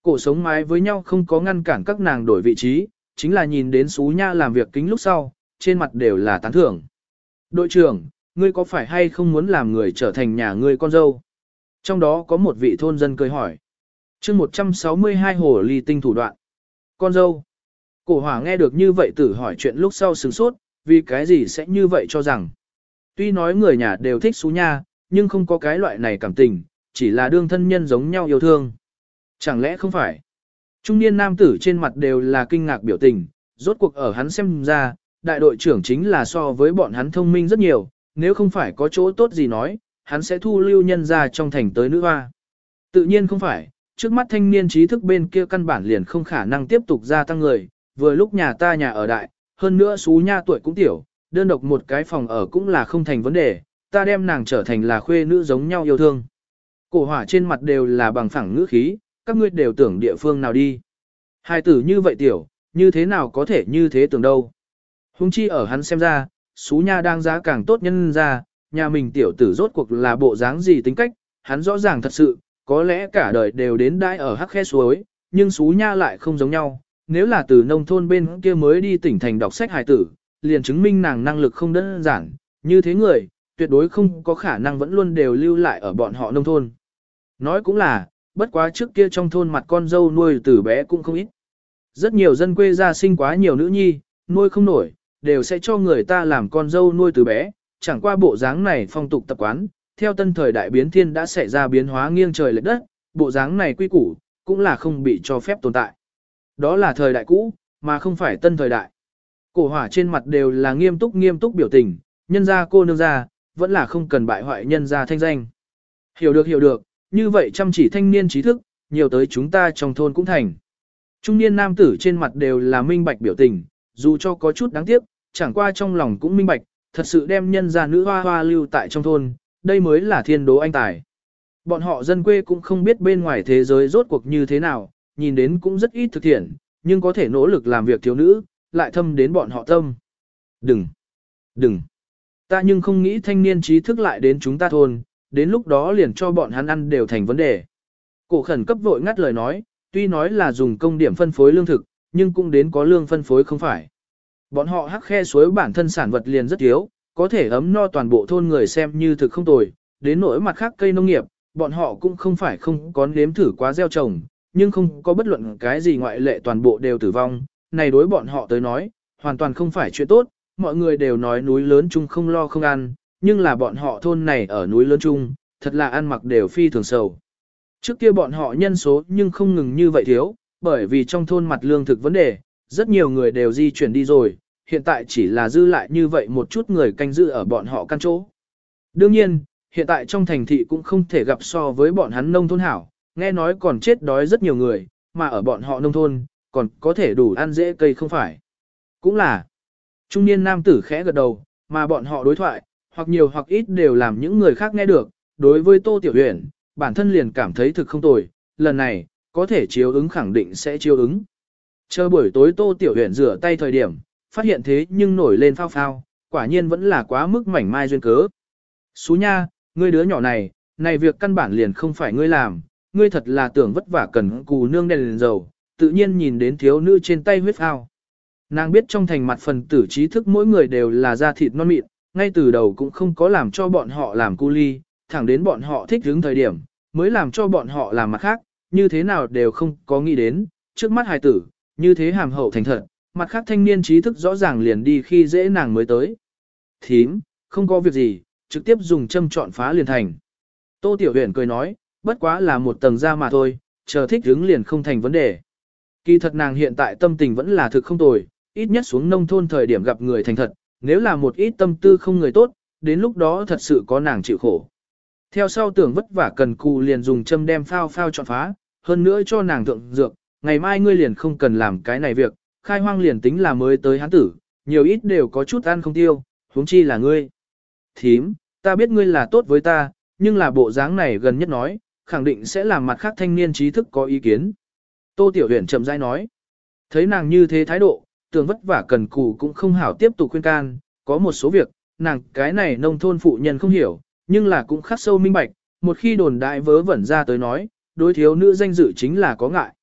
Cổ sống mái với nhau không có ngăn cản các nàng đổi vị trí, chính là nhìn đến Sú Nha làm việc kính lúc sau, trên mặt đều là tán thưởng. Đội trưởng, ngươi có phải hay không muốn làm người trở thành nhà ngươi con dâu? Trong đó có một vị thôn dân cười hỏi. chương một trăm sáu mươi hai hồ ly tinh thủ đoạn. Con dâu. Cổ hỏa nghe được như vậy tử hỏi chuyện lúc sau sửng sốt, vì cái gì sẽ như vậy cho rằng. Tuy nói người nhà đều thích Sú Nha, nhưng không có cái loại này cảm tình, chỉ là đương thân nhân giống nhau yêu thương. Chẳng lẽ không phải? Trung niên nam tử trên mặt đều là kinh ngạc biểu tình, rốt cuộc ở hắn xem ra, đại đội trưởng chính là so với bọn hắn thông minh rất nhiều, nếu không phải có chỗ tốt gì nói, hắn sẽ thu lưu nhân ra trong thành tới nữ hoa. Tự nhiên không phải, trước mắt thanh niên trí thức bên kia căn bản liền không khả năng tiếp tục gia tăng người, vừa lúc nhà ta nhà ở đại, hơn nữa Sú Nha tuổi cũng tiểu, đơn độc một cái phòng ở cũng là không thành vấn đề, ta đem nàng trở thành là khuê nữ giống nhau yêu thương. Cổ hỏa trên mặt đều là bằng phẳng ngữ khí, các ngươi đều tưởng địa phương nào đi. Hai tử như vậy tiểu, như thế nào có thể như thế tưởng đâu. Hùng chi ở hắn xem ra, Sú Nha đang giá càng tốt nhân ra, nhà mình tiểu tử rốt cuộc là bộ dáng gì tính cách, hắn rõ ràng thật sự, có lẽ cả đời đều đến đãi ở hắc khe suối, nhưng Sú Nha lại không giống nhau, nếu là từ nông thôn bên kia mới đi tỉnh thành đọc sách hài tử, liền chứng minh nàng năng lực không đơn giản, như thế người, tuyệt đối không có khả năng vẫn luôn đều lưu lại ở bọn họ nông thôn. Nói cũng là, bất quá trước kia trong thôn mặt con dâu nuôi từ bé cũng không ít. Rất nhiều dân quê ra sinh quá nhiều nữ nhi, nuôi không nổi, đều sẽ cho người ta làm con dâu nuôi từ bé, chẳng qua bộ dáng này phong tục tập quán, theo tân thời đại biến thiên đã xảy ra biến hóa nghiêng trời lệch đất, bộ dáng này quy củ, cũng là không bị cho phép tồn tại. Đó là thời đại cũ, mà không phải tân thời đại. Cổ hỏa trên mặt đều là nghiêm túc nghiêm túc biểu tình, nhân gia cô nương gia, vẫn là không cần bại hoại nhân gia thanh danh. Hiểu được hiểu được, như vậy chăm chỉ thanh niên trí thức, nhiều tới chúng ta trong thôn cũng thành. Trung niên nam tử trên mặt đều là minh bạch biểu tình, dù cho có chút đáng tiếc, chẳng qua trong lòng cũng minh bạch, thật sự đem nhân gia nữ hoa hoa lưu tại trong thôn, đây mới là thiên đố anh tài. Bọn họ dân quê cũng không biết bên ngoài thế giới rốt cuộc như thế nào, nhìn đến cũng rất ít thực thiện, nhưng có thể nỗ lực làm việc thiếu nữ, lại thâm đến bọn họ tâm. Đừng, đừng, ta nhưng không nghĩ thanh niên trí thức lại đến chúng ta thôn, đến lúc đó liền cho bọn hắn ăn đều thành vấn đề. Cổ khẩn cấp vội ngắt lời nói, tuy nói là dùng công điểm phân phối lương thực, nhưng cũng đến có lương phân phối không phải. Bọn họ hắc khe suối bản thân sản vật liền rất thiếu, có thể ấm no toàn bộ thôn người xem như thực không tồi, đến nỗi mặt khác cây nông nghiệp, bọn họ cũng không phải không có nếm thử quá gieo trồng, nhưng không có bất luận cái gì ngoại lệ toàn bộ đều tử vong, này đối bọn họ tới nói, hoàn toàn không phải chuyện tốt, mọi người đều nói núi lớn chung không lo không ăn, nhưng là bọn họ thôn này ở núi lớn chung, thật là ăn mặc đều phi thường sầu. Trước kia bọn họ nhân số nhưng không ngừng như vậy thiếu, bởi vì trong thôn mặt lương thực vấn đề, rất nhiều người đều di chuyển đi rồi, hiện tại chỉ là dư lại như vậy một chút người canh giữ ở bọn họ căn chỗ. Đương nhiên, hiện tại trong thành thị cũng không thể gặp so với bọn hắn nông thôn hảo, nghe nói còn chết đói rất nhiều người, mà ở bọn họ nông thôn, còn có thể đủ ăn dễ cây không phải. Cũng là, trung niên nam tử khẽ gật đầu, mà bọn họ đối thoại, hoặc nhiều hoặc ít đều làm những người khác nghe được, đối với Tô Tiểu Huyền, bản thân liền cảm thấy thực không tồi, lần này, có thể chiếu ứng khẳng định sẽ chiếu ứng. Chờ buổi tối Tô Tiểu Huyền rửa tay thời điểm, phát hiện thế nhưng nổi lên phao phao, quả nhiên vẫn là quá mức mảnh mai duyên cớ. Sú Nha, ngươi đứa nhỏ này, này việc căn bản liền không phải ngươi làm, ngươi thật là tưởng vất vả cần cù nương đèn liền dầu, tự nhiên nhìn đến thiếu nữ trên tay huyết phao. Nàng biết trong thành mặt phần tử trí thức mỗi người đều là da thịt non mịn, ngay từ đầu cũng không có làm cho bọn họ làm cu ly, thẳng đến bọn họ thích hướng thời điểm, mới làm cho bọn họ làm mặt khác, như thế nào đều không có nghĩ đến, trước mắt hài tử, như thế hàm hậu thành thật, mặt khác thanh niên trí thức rõ ràng liền đi khi dễ nàng mới tới. Thím, không có việc gì, trực tiếp dùng châm chọn phá liền thành. Tô Tiểu Huyền cười nói, bất quá là một tầng da mà thôi, chờ thích hướng liền không thành vấn đề. Kỳ thật nàng hiện tại tâm tình vẫn là thực không tồi, ít nhất xuống nông thôn thời điểm gặp người thành thật, nếu là một ít tâm tư không người tốt, đến lúc đó thật sự có nàng chịu khổ. Theo sau tưởng vất vả cần cù liền dùng châm đem phao phao chọn phá, hơn nữa cho nàng thượng dược, ngày mai ngươi liền không cần làm cái này việc, khai hoang liền tính là mới tới hán tử, nhiều ít đều có chút ăn không tiêu, huống chi là ngươi. Thím, ta biết ngươi là tốt với ta, nhưng là bộ dáng này gần nhất nói, khẳng định sẽ làm mặt khác thanh niên trí thức có ý kiến. Tô Tiểu Huyền chậm rãi nói, thấy nàng như thế thái độ, tưởng vất vả cần cù cũng không hảo tiếp tục khuyên can, có một số việc, nàng cái này nông thôn phụ nhân không hiểu, nhưng là cũng khắc sâu minh bạch, một khi đồn đại vớ vẩn ra tới nói, đối thiếu nữ danh dự chính là có ngại.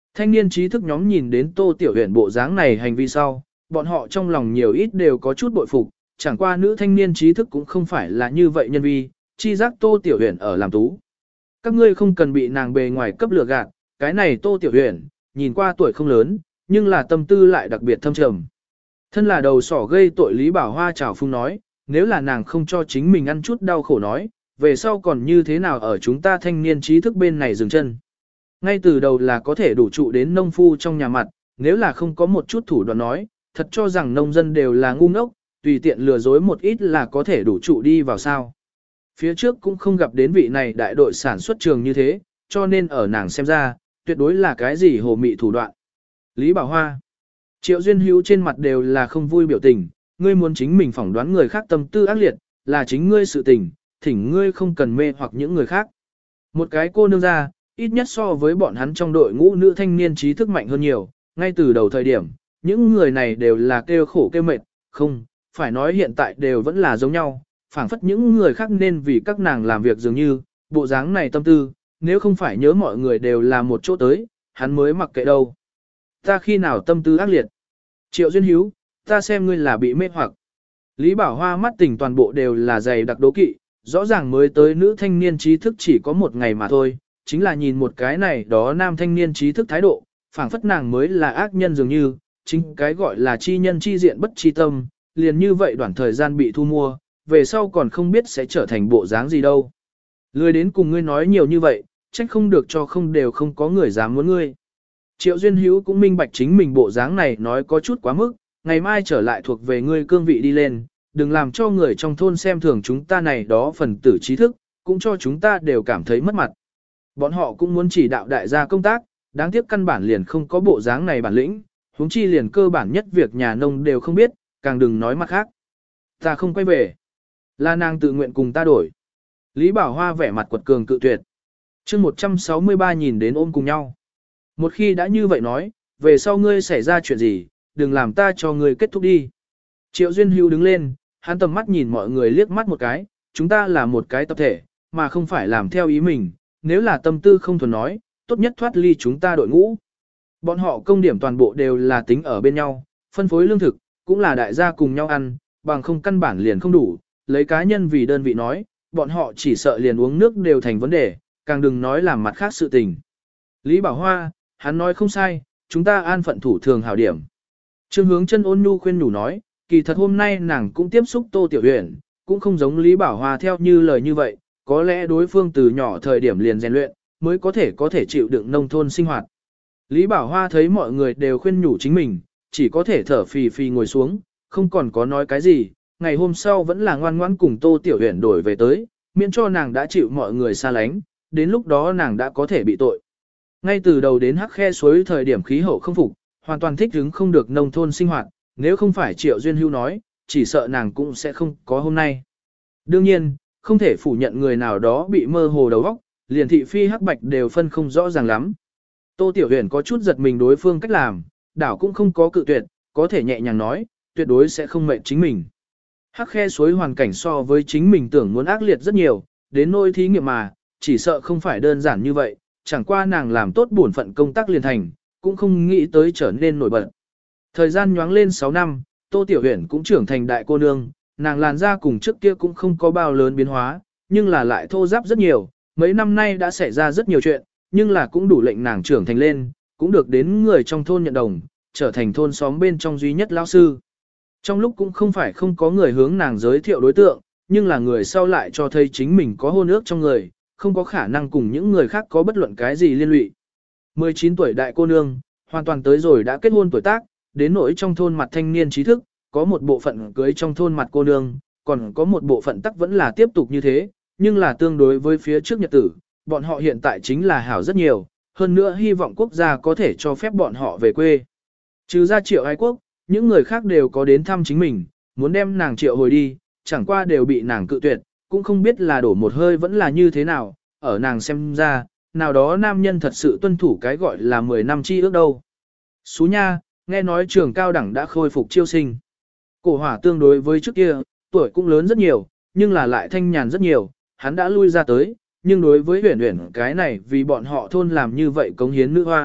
Thanh niên trí thức nhóm nhìn đến Tô Tiểu Huyền bộ dáng này hành vi sau, bọn họ trong lòng nhiều ít đều có chút bội phục, chẳng qua nữ thanh niên trí thức cũng không phải là như vậy nhân vi, chi giác Tô Tiểu Huyền ở làm tú. Các ngươi không cần bị nàng bề ngoài cấp lừa gạt, cái này Tô Tiểu Huyền, nhìn qua tuổi không lớn, nhưng là tâm tư lại đặc biệt thâm trầm. Thân là đầu sỏ gây tội Lý Bảo Hoa chào phung nói, nếu là nàng không cho chính mình ăn chút đau khổ nói, về sau còn như thế nào ở chúng ta thanh niên trí thức bên này dừng chân. Ngay từ đầu là có thể đủ trụ đến nông phu trong nhà mặt, nếu là không có một chút thủ đoạn nói, thật cho rằng nông dân đều là ngu ngốc, tùy tiện lừa dối một ít là có thể đủ trụ đi vào sao. Phía trước cũng không gặp đến vị này đại đội sản xuất trường như thế, cho nên ở nàng xem ra, tuyệt đối là cái gì hồ mị thủ đoạn. Lý Bảo Hoa, Triệu Duyên Hữu trên mặt đều là không vui biểu tình, ngươi muốn chính mình phỏng đoán người khác tâm tư ác liệt, là chính ngươi sự tình, thỉnh ngươi không cần mê hoặc những người khác. Một cái cô nương ra, ít nhất so với bọn hắn trong đội ngũ nữ thanh niên trí thức mạnh hơn nhiều, ngay từ đầu thời điểm, những người này đều là kêu khổ kêu mệt, không, phải nói hiện tại đều vẫn là giống nhau, phảng phất những người khác nên vì các nàng làm việc dường như, bộ dáng này tâm tư, nếu không phải nhớ mọi người đều là một chỗ tới, hắn mới mặc kệ đâu. Ta khi nào tâm tư ác liệt? Triệu Duyên Hiếu, ta xem ngươi là bị mê hoặc. Lý Bảo Hoa mắt tỉnh toàn bộ đều là dày đặc đố kỵ, rõ ràng mới tới nữ thanh niên trí thức chỉ có một ngày mà thôi, chính là nhìn một cái này đó nam thanh niên trí thức thái độ, phảng phất nàng mới là ác nhân dường như, chính cái gọi là chi nhân chi diện bất chi tâm, liền như vậy đoạn thời gian bị thu mua, về sau còn không biết sẽ trở thành bộ dáng gì đâu. Lười đến cùng ngươi nói nhiều như vậy, trách không được cho không đều không có người dám muốn ngươi. Triệu Duyên Hữu cũng minh bạch chính mình bộ dáng này nói có chút quá mức, ngày mai trở lại thuộc về ngươi cương vị đi lên, đừng làm cho người trong thôn xem thường chúng ta này đó phần tử trí thức, cũng cho chúng ta đều cảm thấy mất mặt. Bọn họ cũng muốn chỉ đạo đại gia công tác, đáng tiếc căn bản liền không có bộ dáng này bản lĩnh, huống chi liền cơ bản nhất việc nhà nông đều không biết, càng đừng nói mặt khác. Ta không quay về. Là nàng tự nguyện cùng ta đổi. Lý Bảo Hoa vẻ mặt quật cường cự tuyệt. chương một trăm sáu mươi ba nhìn đến ôm cùng nhau. Một khi đã như vậy nói, về sau ngươi xảy ra chuyện gì, đừng làm ta cho ngươi kết thúc đi. Triệu Duyên Hưu đứng lên, hắn tầm mắt nhìn mọi người liếc mắt một cái, chúng ta là một cái tập thể, mà không phải làm theo ý mình, nếu là tâm tư không thuần nói, tốt nhất thoát ly chúng ta đội ngũ. Bọn họ công điểm toàn bộ đều là tính ở bên nhau, phân phối lương thực, cũng là đại gia cùng nhau ăn, bằng không căn bản liền không đủ, lấy cá nhân vì đơn vị nói, bọn họ chỉ sợ liền uống nước đều thành vấn đề, càng đừng nói làm mặt khác sự tình. Lý Bảo Hoa, hắn nói không sai, chúng ta an phận thủ thường hảo điểm. Trương Hướng Chân ôn nhu khuyên nhủ nói, kỳ thật hôm nay nàng cũng tiếp xúc Tô Tiểu Huyền, cũng không giống Lý Bảo Hoa theo như lời như vậy, có lẽ đối phương từ nhỏ thời điểm liền rèn luyện, mới có thể có thể chịu đựng nông thôn sinh hoạt. Lý Bảo Hoa thấy mọi người đều khuyên nhủ chính mình, chỉ có thể thở phì phì ngồi xuống, không còn có nói cái gì, ngày hôm sau vẫn là ngoan ngoãn cùng Tô Tiểu Huyền đổi về tới, miễn cho nàng đã chịu mọi người xa lánh, đến lúc đó nàng đã có thể bị tội. Ngay từ đầu đến hắc khe suối thời điểm khí hậu không phục, hoàn toàn thích ứng không được nông thôn sinh hoạt, nếu không phải Triệu Duyên Hưu nói, chỉ sợ nàng cũng sẽ không có hôm nay. Đương nhiên, không thể phủ nhận người nào đó bị mơ hồ đầu óc, liền thị phi hắc bạch đều phân không rõ ràng lắm. Tô Tiểu Huyền có chút giật mình đối phương cách làm, đảo cũng không có cự tuyệt, có thể nhẹ nhàng nói, tuyệt đối sẽ không mệt chính mình. Hắc khe suối hoàn cảnh so với chính mình tưởng muốn ác liệt rất nhiều, đến nỗi thí nghiệm mà, chỉ sợ không phải đơn giản như vậy, chẳng qua nàng làm tốt bổn phận công tác liền thành, cũng không nghĩ tới trở nên nổi bật. Thời gian nhoáng lên sáu năm, Tô Tiểu Huyền cũng trưởng thành đại cô nương, nàng làn da cùng trước kia cũng không có bao lớn biến hóa, nhưng là lại thô ráp rất nhiều, mấy năm nay đã xảy ra rất nhiều chuyện, nhưng là cũng đủ lệnh nàng trưởng thành lên, cũng được đến người trong thôn nhận đồng, trở thành thôn xóm bên trong duy nhất lão sư. Trong lúc cũng không phải không có người hướng nàng giới thiệu đối tượng, nhưng là người sau lại cho thấy chính mình có hôn ước trong người, không có khả năng cùng những người khác có bất luận cái gì liên lụy. mười chín tuổi đại cô nương, hoàn toàn tới rồi đã kết hôn tuổi tác, đến nỗi trong thôn mặt thanh niên trí thức, có một bộ phận cưới trong thôn mặt cô nương, còn có một bộ phận tắc vẫn là tiếp tục như thế, nhưng là tương đối với phía trước nhật tử, bọn họ hiện tại chính là hảo rất nhiều, hơn nữa hy vọng quốc gia có thể cho phép bọn họ về quê. Trừ ra Triệu Ái Quốc, những người khác đều có đến thăm chính mình, muốn đem nàng triệu hồi đi, chẳng qua đều bị nàng cự tuyệt, cũng không biết là đổ một hơi vẫn là như thế nào, ở nàng xem ra, nào đó nam nhân thật sự tuân thủ cái gọi là mười năm chi ước đâu. Xú nha, nghe nói trường cao đẳng đã khôi phục chiêu sinh. Cổ hỏa tương đối với trước kia, tuổi cũng lớn rất nhiều, nhưng là lại thanh nhàn rất nhiều, hắn đã lui ra tới, nhưng đối với huyền huyền cái này vì bọn họ thôn làm như vậy cống hiến nữ hoa,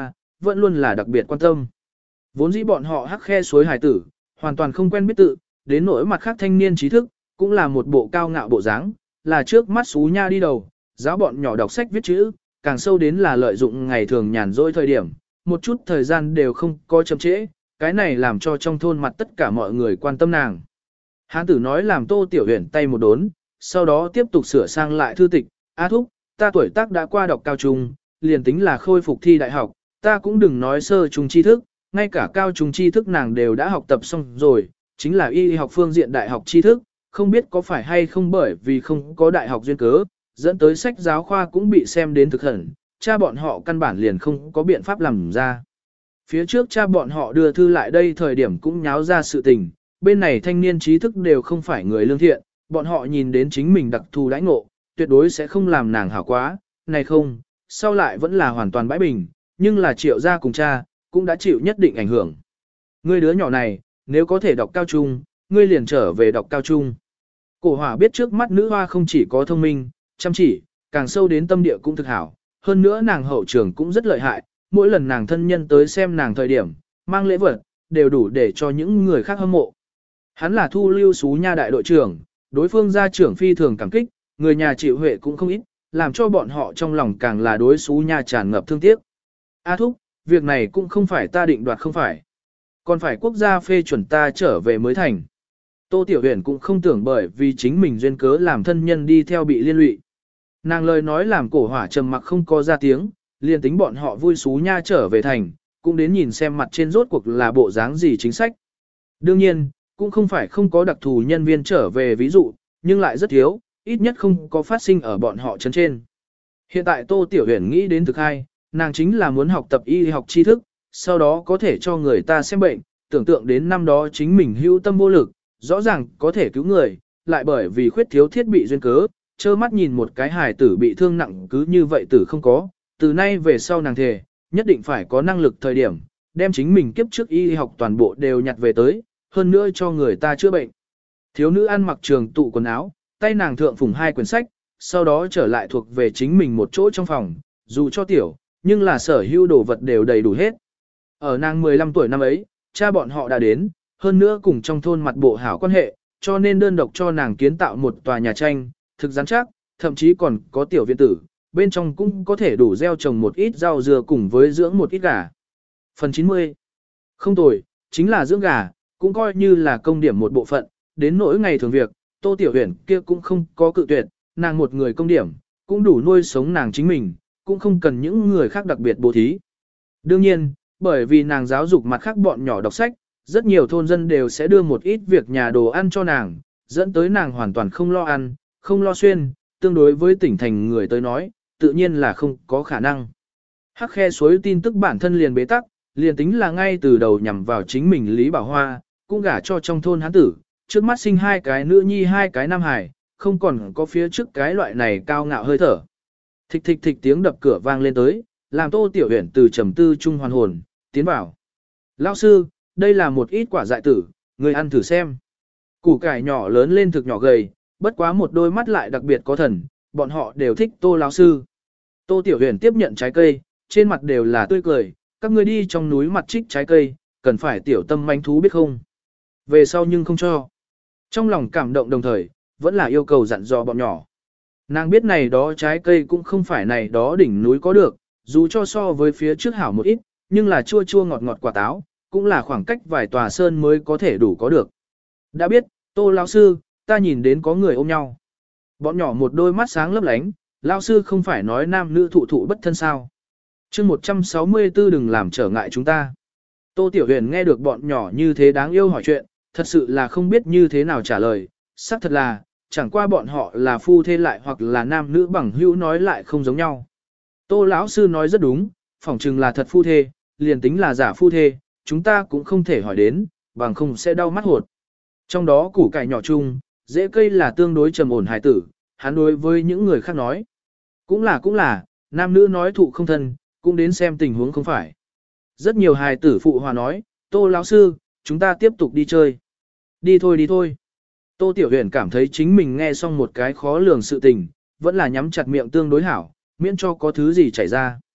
vẫn luôn là đặc biệt quan tâm. Vốn dĩ bọn họ hắc khe suối hải tử, hoàn toàn không quen biết tự, đến nỗi mặt khác thanh niên trí thức, cũng là một bộ cao ngạo bộ dáng, là trước mắt xú nha đi đầu, giáo bọn nhỏ đọc sách viết chữ, càng sâu đến là lợi dụng ngày thường nhàn rỗi thời điểm, một chút thời gian đều không có chậm trễ, cái này làm cho trong thôn mặt tất cả mọi người quan tâm nàng. Hán tử nói làm Tô Tiểu Huyền tay một đốn, sau đó tiếp tục sửa sang lại thư tịch, A thúc, ta tuổi tác đã qua đọc cao trung, liền tính là khôi phục thi đại học, ta cũng đừng nói sơ trung tri thức, ngay cả cao trung tri thức nàng đều đã học tập xong rồi, chính là y học phương diện đại học tri thức, không biết có phải hay không bởi vì không có đại học duyên cớ, dẫn tới sách giáo khoa cũng bị xem đến thực hẳn, cha bọn họ căn bản liền không có biện pháp làm ra. Phía trước cha bọn họ đưa thư lại đây thời điểm cũng nháo ra sự tình, bên này thanh niên trí thức đều không phải người lương thiện, bọn họ nhìn đến chính mình đặc thù đãi ngộ, tuyệt đối sẽ không làm nàng hảo quá, này không, sau lại vẫn là hoàn toàn bãi bình, nhưng là triệu gia cùng cha, cũng đã chịu nhất định ảnh hưởng. Ngươi đứa nhỏ này, nếu có thể đọc cao trung, ngươi liền trở về đọc cao trung. Cổ hỏa biết trước mắt nữ hoa không chỉ có thông minh, chăm chỉ, càng sâu đến tâm địa cũng thực hảo, hơn nữa nàng hậu trường cũng rất lợi hại, mỗi lần nàng thân nhân tới xem nàng thời điểm, mang lễ vật, đều đủ để cho những người khác hâm mộ. Hắn là thu lưu xú nha đại đội trưởng, đối phương gia trưởng phi thường cảm kích, người nhà chịu huệ cũng không ít, làm cho bọn họ trong lòng càng là đối xú nha tràn ngập thương tiếc. A thúc, việc này cũng không phải ta định đoạt không phải. Còn phải quốc gia phê chuẩn ta trở về mới thành. Tô Tiểu Huyền cũng không tưởng bởi vì chính mình duyên cớ làm thân nhân đi theo bị liên lụy. Nàng lời nói làm cổ hỏa trầm mặc không có ra tiếng, liền tính bọn họ vui xú nha trở về thành, cũng đến nhìn xem mặt trên rốt cuộc là bộ dáng gì chính sách. Đương nhiên, cũng không phải không có đặc thù nhân viên trở về ví dụ, nhưng lại rất thiếu, ít nhất không có phát sinh ở bọn họ chân trên. Hiện tại Tô Tiểu Huyền nghĩ đến thực hai, nàng chính là muốn học tập y học tri thức, sau đó có thể cho người ta xem bệnh, tưởng tượng đến năm đó chính mình hữu tâm vô lực, rõ ràng có thể cứu người, lại bởi vì khuyết thiếu thiết bị duyên cớ, trơ mắt nhìn một cái hài tử bị thương nặng cứ như vậy tử không có, từ nay về sau nàng thề, nhất định phải có năng lực thời điểm, đem chính mình kiếp trước y học toàn bộ đều nhặt về tới, hơn nữa cho người ta chữa bệnh. Thiếu nữ ăn mặc trường tụ quần áo, tay nàng thượng phủng hai quyển sách, sau đó trở lại thuộc về chính mình một chỗ trong phòng, dù cho tiểu, nhưng là sở hữu đồ vật đều đầy đủ hết. Ở nàng mười lăm tuổi năm ấy, cha bọn họ đã đến, hơn nữa cùng trong thôn mặt bộ hảo quan hệ, cho nên đơn độc cho nàng kiến tạo một tòa nhà tranh, thực rắn chắc, thậm chí còn có tiểu viện tử, bên trong cũng có thể đủ gieo trồng một ít rau dừa cùng với dưỡng một ít gà. Phần chín mươi. Không tồi, chính là dưỡng gà, cũng coi như là công điểm một bộ phận, đến nỗi ngày thường việc, Tô Tiểu Huyền kia cũng không có cự tuyệt, nàng một người công điểm, cũng đủ nuôi sống nàng chính mình, cũng không cần những người khác đặc biệt bố thí. Đương nhiên, bởi vì nàng giáo dục mặt khác bọn nhỏ đọc sách, rất nhiều thôn dân đều sẽ đưa một ít việc nhà đồ ăn cho nàng, dẫn tới nàng hoàn toàn không lo ăn, không lo xuyên, tương đối với tỉnh thành người tới nói, tự nhiên là không có khả năng. Hắc khe suối tin tức bản thân liền bế tắc, liền tính là ngay từ đầu nhằm vào chính mình Lý Bảo Hoa, cũng gả cho trong thôn hán tử, trước mắt sinh hai cái nữ nhi hai cái nam hải, không còn có phía trước cái loại này cao ngạo hơi thở. Thịch thịch thịch tiếng đập cửa vang lên tới, làm Tô Tiểu Huyền từ trầm tư trung hoàn hồn, tiến vào. Lão sư, đây là một ít quả dại tử, người ăn thử xem. Củ cải nhỏ lớn lên thực nhỏ gầy, bất quá một đôi mắt lại đặc biệt có thần, bọn họ đều thích Tô lão sư. Tô Tiểu Huyền tiếp nhận trái cây, trên mặt đều là tươi cười, các ngươi đi trong núi mặt trích trái cây, cần phải tiểu tâm manh thú biết không. Về sau nhưng không cho. Trong lòng cảm động đồng thời, vẫn là yêu cầu dặn dò bọn nhỏ. Nàng biết này đó trái cây cũng không phải này đó đỉnh núi có được, dù cho so với phía trước hảo một ít, nhưng là chua chua ngọt ngọt quả táo, cũng là khoảng cách vài tòa sơn mới có thể đủ có được. Đã biết, Tô lão sư, ta nhìn đến có người ôm nhau. Bọn nhỏ một đôi mắt sáng lấp lánh, lão sư không phải nói nam nữ thụ thụ bất thân sao. chương một trăm sáu mươi tư đừng làm trở ngại chúng ta. Tô Tiểu Huyền nghe được bọn nhỏ như thế đáng yêu hỏi chuyện, thật sự là không biết như thế nào trả lời, xác thật là, chẳng qua bọn họ là phu thê lại hoặc là nam nữ bằng hữu nói lại không giống nhau. Tô lão sư nói rất đúng, phỏng chừng là thật phu thê, liền tính là giả phu thê, chúng ta cũng không thể hỏi đến, bằng không sẽ đau mắt hột. Trong đó củ cải nhỏ chung, rễ cây là tương đối trầm ổn hài tử, hắn đối với những người khác nói. Cũng là cũng là, nam nữ nói thụ không thân, cũng đến xem tình huống không phải. Rất nhiều hài tử phụ hòa nói, Tô lão sư, chúng ta tiếp tục đi chơi. Đi thôi đi thôi. Tô Tiểu Huyền cảm thấy chính mình nghe xong một cái khó lường sự tình, vẫn là nhắm chặt miệng tương đối hảo, miễn cho có thứ gì chảy ra.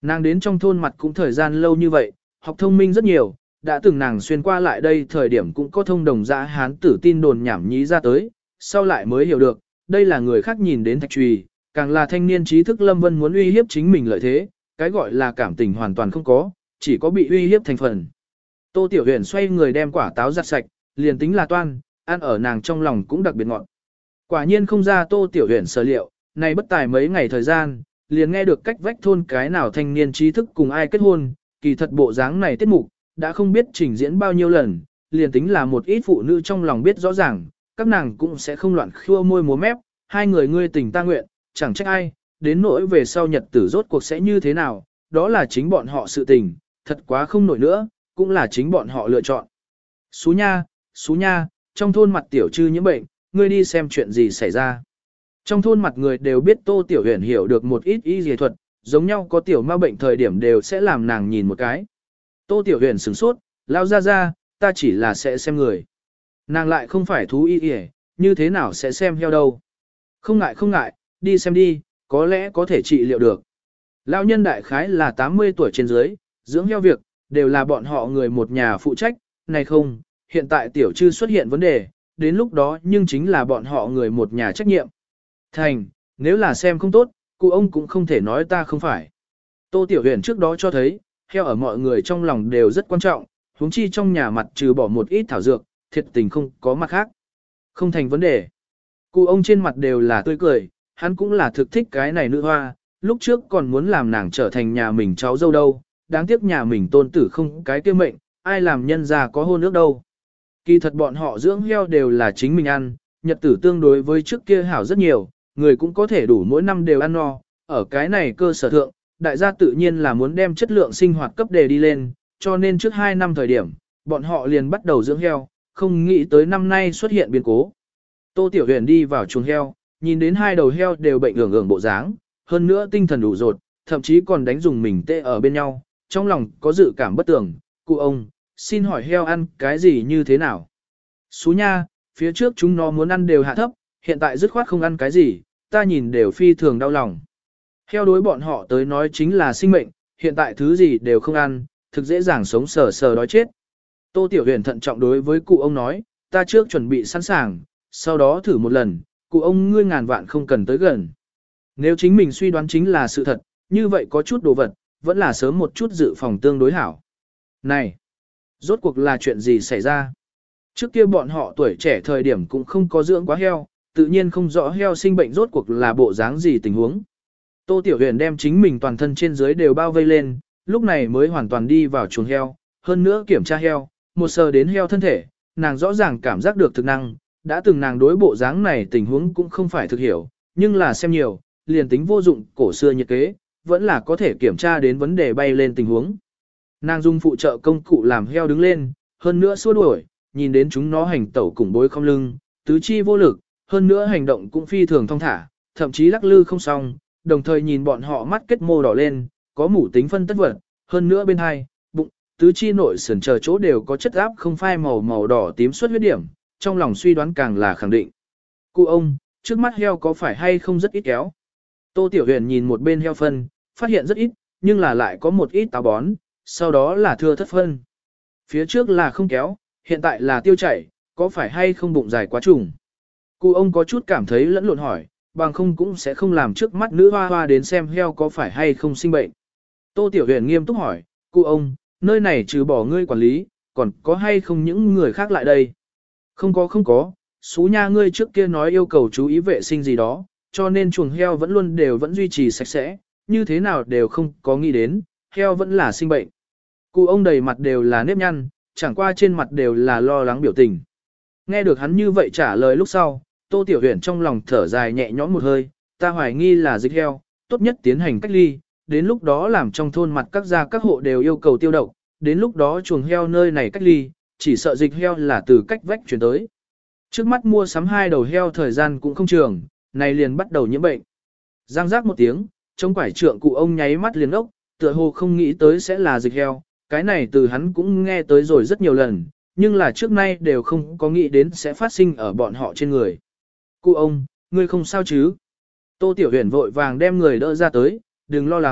Nàng đến trong thôn mặt cũng thời gian lâu như vậy, học thông minh rất nhiều, đã từng nàng xuyên qua lại đây thời điểm cũng có thông đồng dã hán tử tin đồn nhảm nhí ra tới, sau lại mới hiểu được, đây là người khác nhìn đến thạch trùy, càng là thanh niên trí thức Lâm Vân muốn uy hiếp chính mình lợi thế, cái gọi là cảm tình hoàn toàn không có, chỉ có bị uy hiếp thành phần. Tô Tiểu Huyền xoay người đem quả táo giặt sạch, liền tính là toan, ăn ở nàng trong lòng cũng đặc biệt ngọt. Quả nhiên không ra Tô Tiểu Huyền sở liệu, này bất tài mấy ngày thời gian, liền nghe được cách vách thôn cái nào thanh niên trí thức cùng ai kết hôn, kỳ thật bộ dáng này tiết mục, đã không biết trình diễn bao nhiêu lần, liền tính là một ít phụ nữ trong lòng biết rõ ràng, các nàng cũng sẽ không loạn khua môi múa mép, hai người ngươi tình ta nguyện, chẳng trách ai, đến nỗi về sau nhật tử rốt cuộc sẽ như thế nào, đó là chính bọn họ sự tình, thật quá không nổi nữa, cũng là chính bọn họ lựa chọn. Xú nha, xú nha, trong thôn mặt tiểu trư nhiễm bệnh, ngươi đi xem chuyện gì xảy ra. Trong thôn mặt người đều biết Tô Tiểu Huyền hiểu được một ít y y thuật, giống nhau có tiểu ma bệnh thời điểm đều sẽ làm nàng nhìn một cái. Tô Tiểu Huyền sửng sốt, lao ra ra, ta chỉ là sẽ xem người. Nàng lại không phải thú y y, như thế nào sẽ xem heo đâu. Không ngại không ngại, đi xem đi, có lẽ có thể trị liệu được. Lão nhân đại khái là tám mươi tuổi trên dưới, dưỡng heo việc, đều là bọn họ người một nhà phụ trách, này không, hiện tại tiểu trư xuất hiện vấn đề, đến lúc đó nhưng chính là bọn họ người một nhà trách nhiệm. Thành, nếu là xem không tốt, cụ ông cũng không thể nói ta không phải. Tô Tiểu Huyền trước đó cho thấy, heo ở mọi người trong lòng đều rất quan trọng, huống chi trong nhà mặt trừ bỏ một ít thảo dược, thiệt tình không có mặt khác. Không thành vấn đề. Cụ ông trên mặt đều là tươi cười, hắn cũng là thực thích cái này nữ hoa, lúc trước còn muốn làm nàng trở thành nhà mình cháu dâu đâu, đáng tiếc nhà mình tôn tử không cái kia mệnh, ai làm nhân ra có hôn ước đâu. Kỳ thật bọn họ dưỡng heo đều là chính mình ăn, nhật tử tương đối với trước kia hảo rất nhiều, người cũng có thể đủ mỗi năm đều ăn no, ở cái này cơ sở thượng, đại gia tự nhiên là muốn đem chất lượng sinh hoạt cấp đề đi lên, cho nên trước hai năm thời điểm, bọn họ liền bắt đầu dưỡng heo, không nghĩ tới năm nay xuất hiện biến cố. Tô Tiểu Huyền đi vào chuồng heo, nhìn đến hai đầu heo đều bệnh ưởng ưởng bộ dáng, hơn nữa tinh thần đủ rột, thậm chí còn đánh dùng mình tê ở bên nhau, trong lòng có dự cảm bất tường, cụ ông, xin hỏi heo ăn cái gì như thế nào? Xú nha, phía trước chúng nó muốn ăn đều hạ thấp, hiện tại dứt khoát không ăn cái gì, ta nhìn đều phi thường đau lòng. Heo đối bọn họ tới nói chính là sinh mệnh, hiện tại thứ gì đều không ăn, thực dễ dàng sống sờ sờ đói chết. Tô Tiểu Huyền thận trọng đối với cụ ông nói, ta trước chuẩn bị sẵn sàng, sau đó thử một lần, cụ ông ngươi ngàn vạn không cần tới gần. Nếu chính mình suy đoán chính là sự thật, như vậy có chút đồ vật, vẫn là sớm một chút dự phòng tương đối hảo. Này, rốt cuộc là chuyện gì xảy ra? Trước kia bọn họ tuổi trẻ thời điểm cũng không có dưỡng quá heo, tự nhiên không rõ heo sinh bệnh rốt cuộc là bộ dáng gì tình huống. Tô Tiểu Huyền đem chính mình toàn thân trên dưới đều bao vây lên, lúc này mới hoàn toàn đi vào chuồng heo, hơn nữa kiểm tra heo, một sờ đến heo thân thể, nàng rõ ràng cảm giác được thực năng, đã từng nàng đối bộ dáng này tình huống cũng không phải thực hiểu, nhưng là xem nhiều, liền tính vô dụng cổ xưa nhiệt kế, vẫn là có thể kiểm tra đến vấn đề bay lên tình huống. Nàng dùng phụ trợ công cụ làm heo đứng lên, hơn nữa xua đuổi, nhìn đến chúng nó hành tẩu cùng bối không lưng, tứ chi vô lực, hơn nữa hành động cũng phi thường thong thả, thậm chí lắc lư không xong, đồng thời nhìn bọn họ mắt kết mô đỏ lên, có mủ tính phân tất vật, hơn nữa bên hai, bụng, tứ chi nội sườn chờ chỗ đều có chất áp không phai màu màu đỏ tím xuất huyết điểm, trong lòng suy đoán càng là khẳng định. Cụ ông, trước mắt heo có phải hay không rất ít kéo? Tô Tiểu Huyền nhìn một bên heo phân, phát hiện rất ít, nhưng là lại có một ít táo bón, sau đó là thưa thất phân. Phía trước là không kéo, hiện tại là tiêu chảy, có phải hay không bụng dài quá trùng? Cụ ông có chút cảm thấy lẫn lộn hỏi, bằng không cũng sẽ không làm trước mắt nữ hoa hoa đến xem heo có phải hay không sinh bệnh. Tô Tiểu Huyền nghiêm túc hỏi, cụ ông, nơi này trừ bỏ ngươi quản lý, còn có hay không những người khác lại đây? Không có không có, xú nha ngươi trước kia nói yêu cầu chú ý vệ sinh gì đó, cho nên chuồng heo vẫn luôn đều vẫn duy trì sạch sẽ, như thế nào đều không có nghĩ đến, heo vẫn là sinh bệnh. Cụ ông đầy mặt đều là nếp nhăn, chẳng qua trên mặt đều là lo lắng biểu tình. Nghe được hắn như vậy trả lời lúc sau, Tô Tiểu Huyền trong lòng thở dài nhẹ nhõm một hơi, ta hoài nghi là dịch heo, tốt nhất tiến hành cách ly, đến lúc đó làm trong thôn mặt các gia các hộ đều yêu cầu tiêu độc, đến lúc đó chuồng heo nơi này cách ly, chỉ sợ dịch heo là từ cách vách chuyển tới. Trước mắt mua sắm hai đầu heo thời gian cũng không trường, này liền bắt đầu nhiễm bệnh. Giang giác một tiếng, trong quải trượng cụ ông nháy mắt liền ốc, tựa hồ không nghĩ tới sẽ là dịch heo, cái này từ hắn cũng nghe tới rồi rất nhiều lần, nhưng là trước nay đều không có nghĩ đến sẽ phát sinh ở bọn họ trên người. Cụ ông, ngươi không sao chứ? Tô Tiểu Huyền vội vàng đem người đỡ ra tới, đừng lo lắng,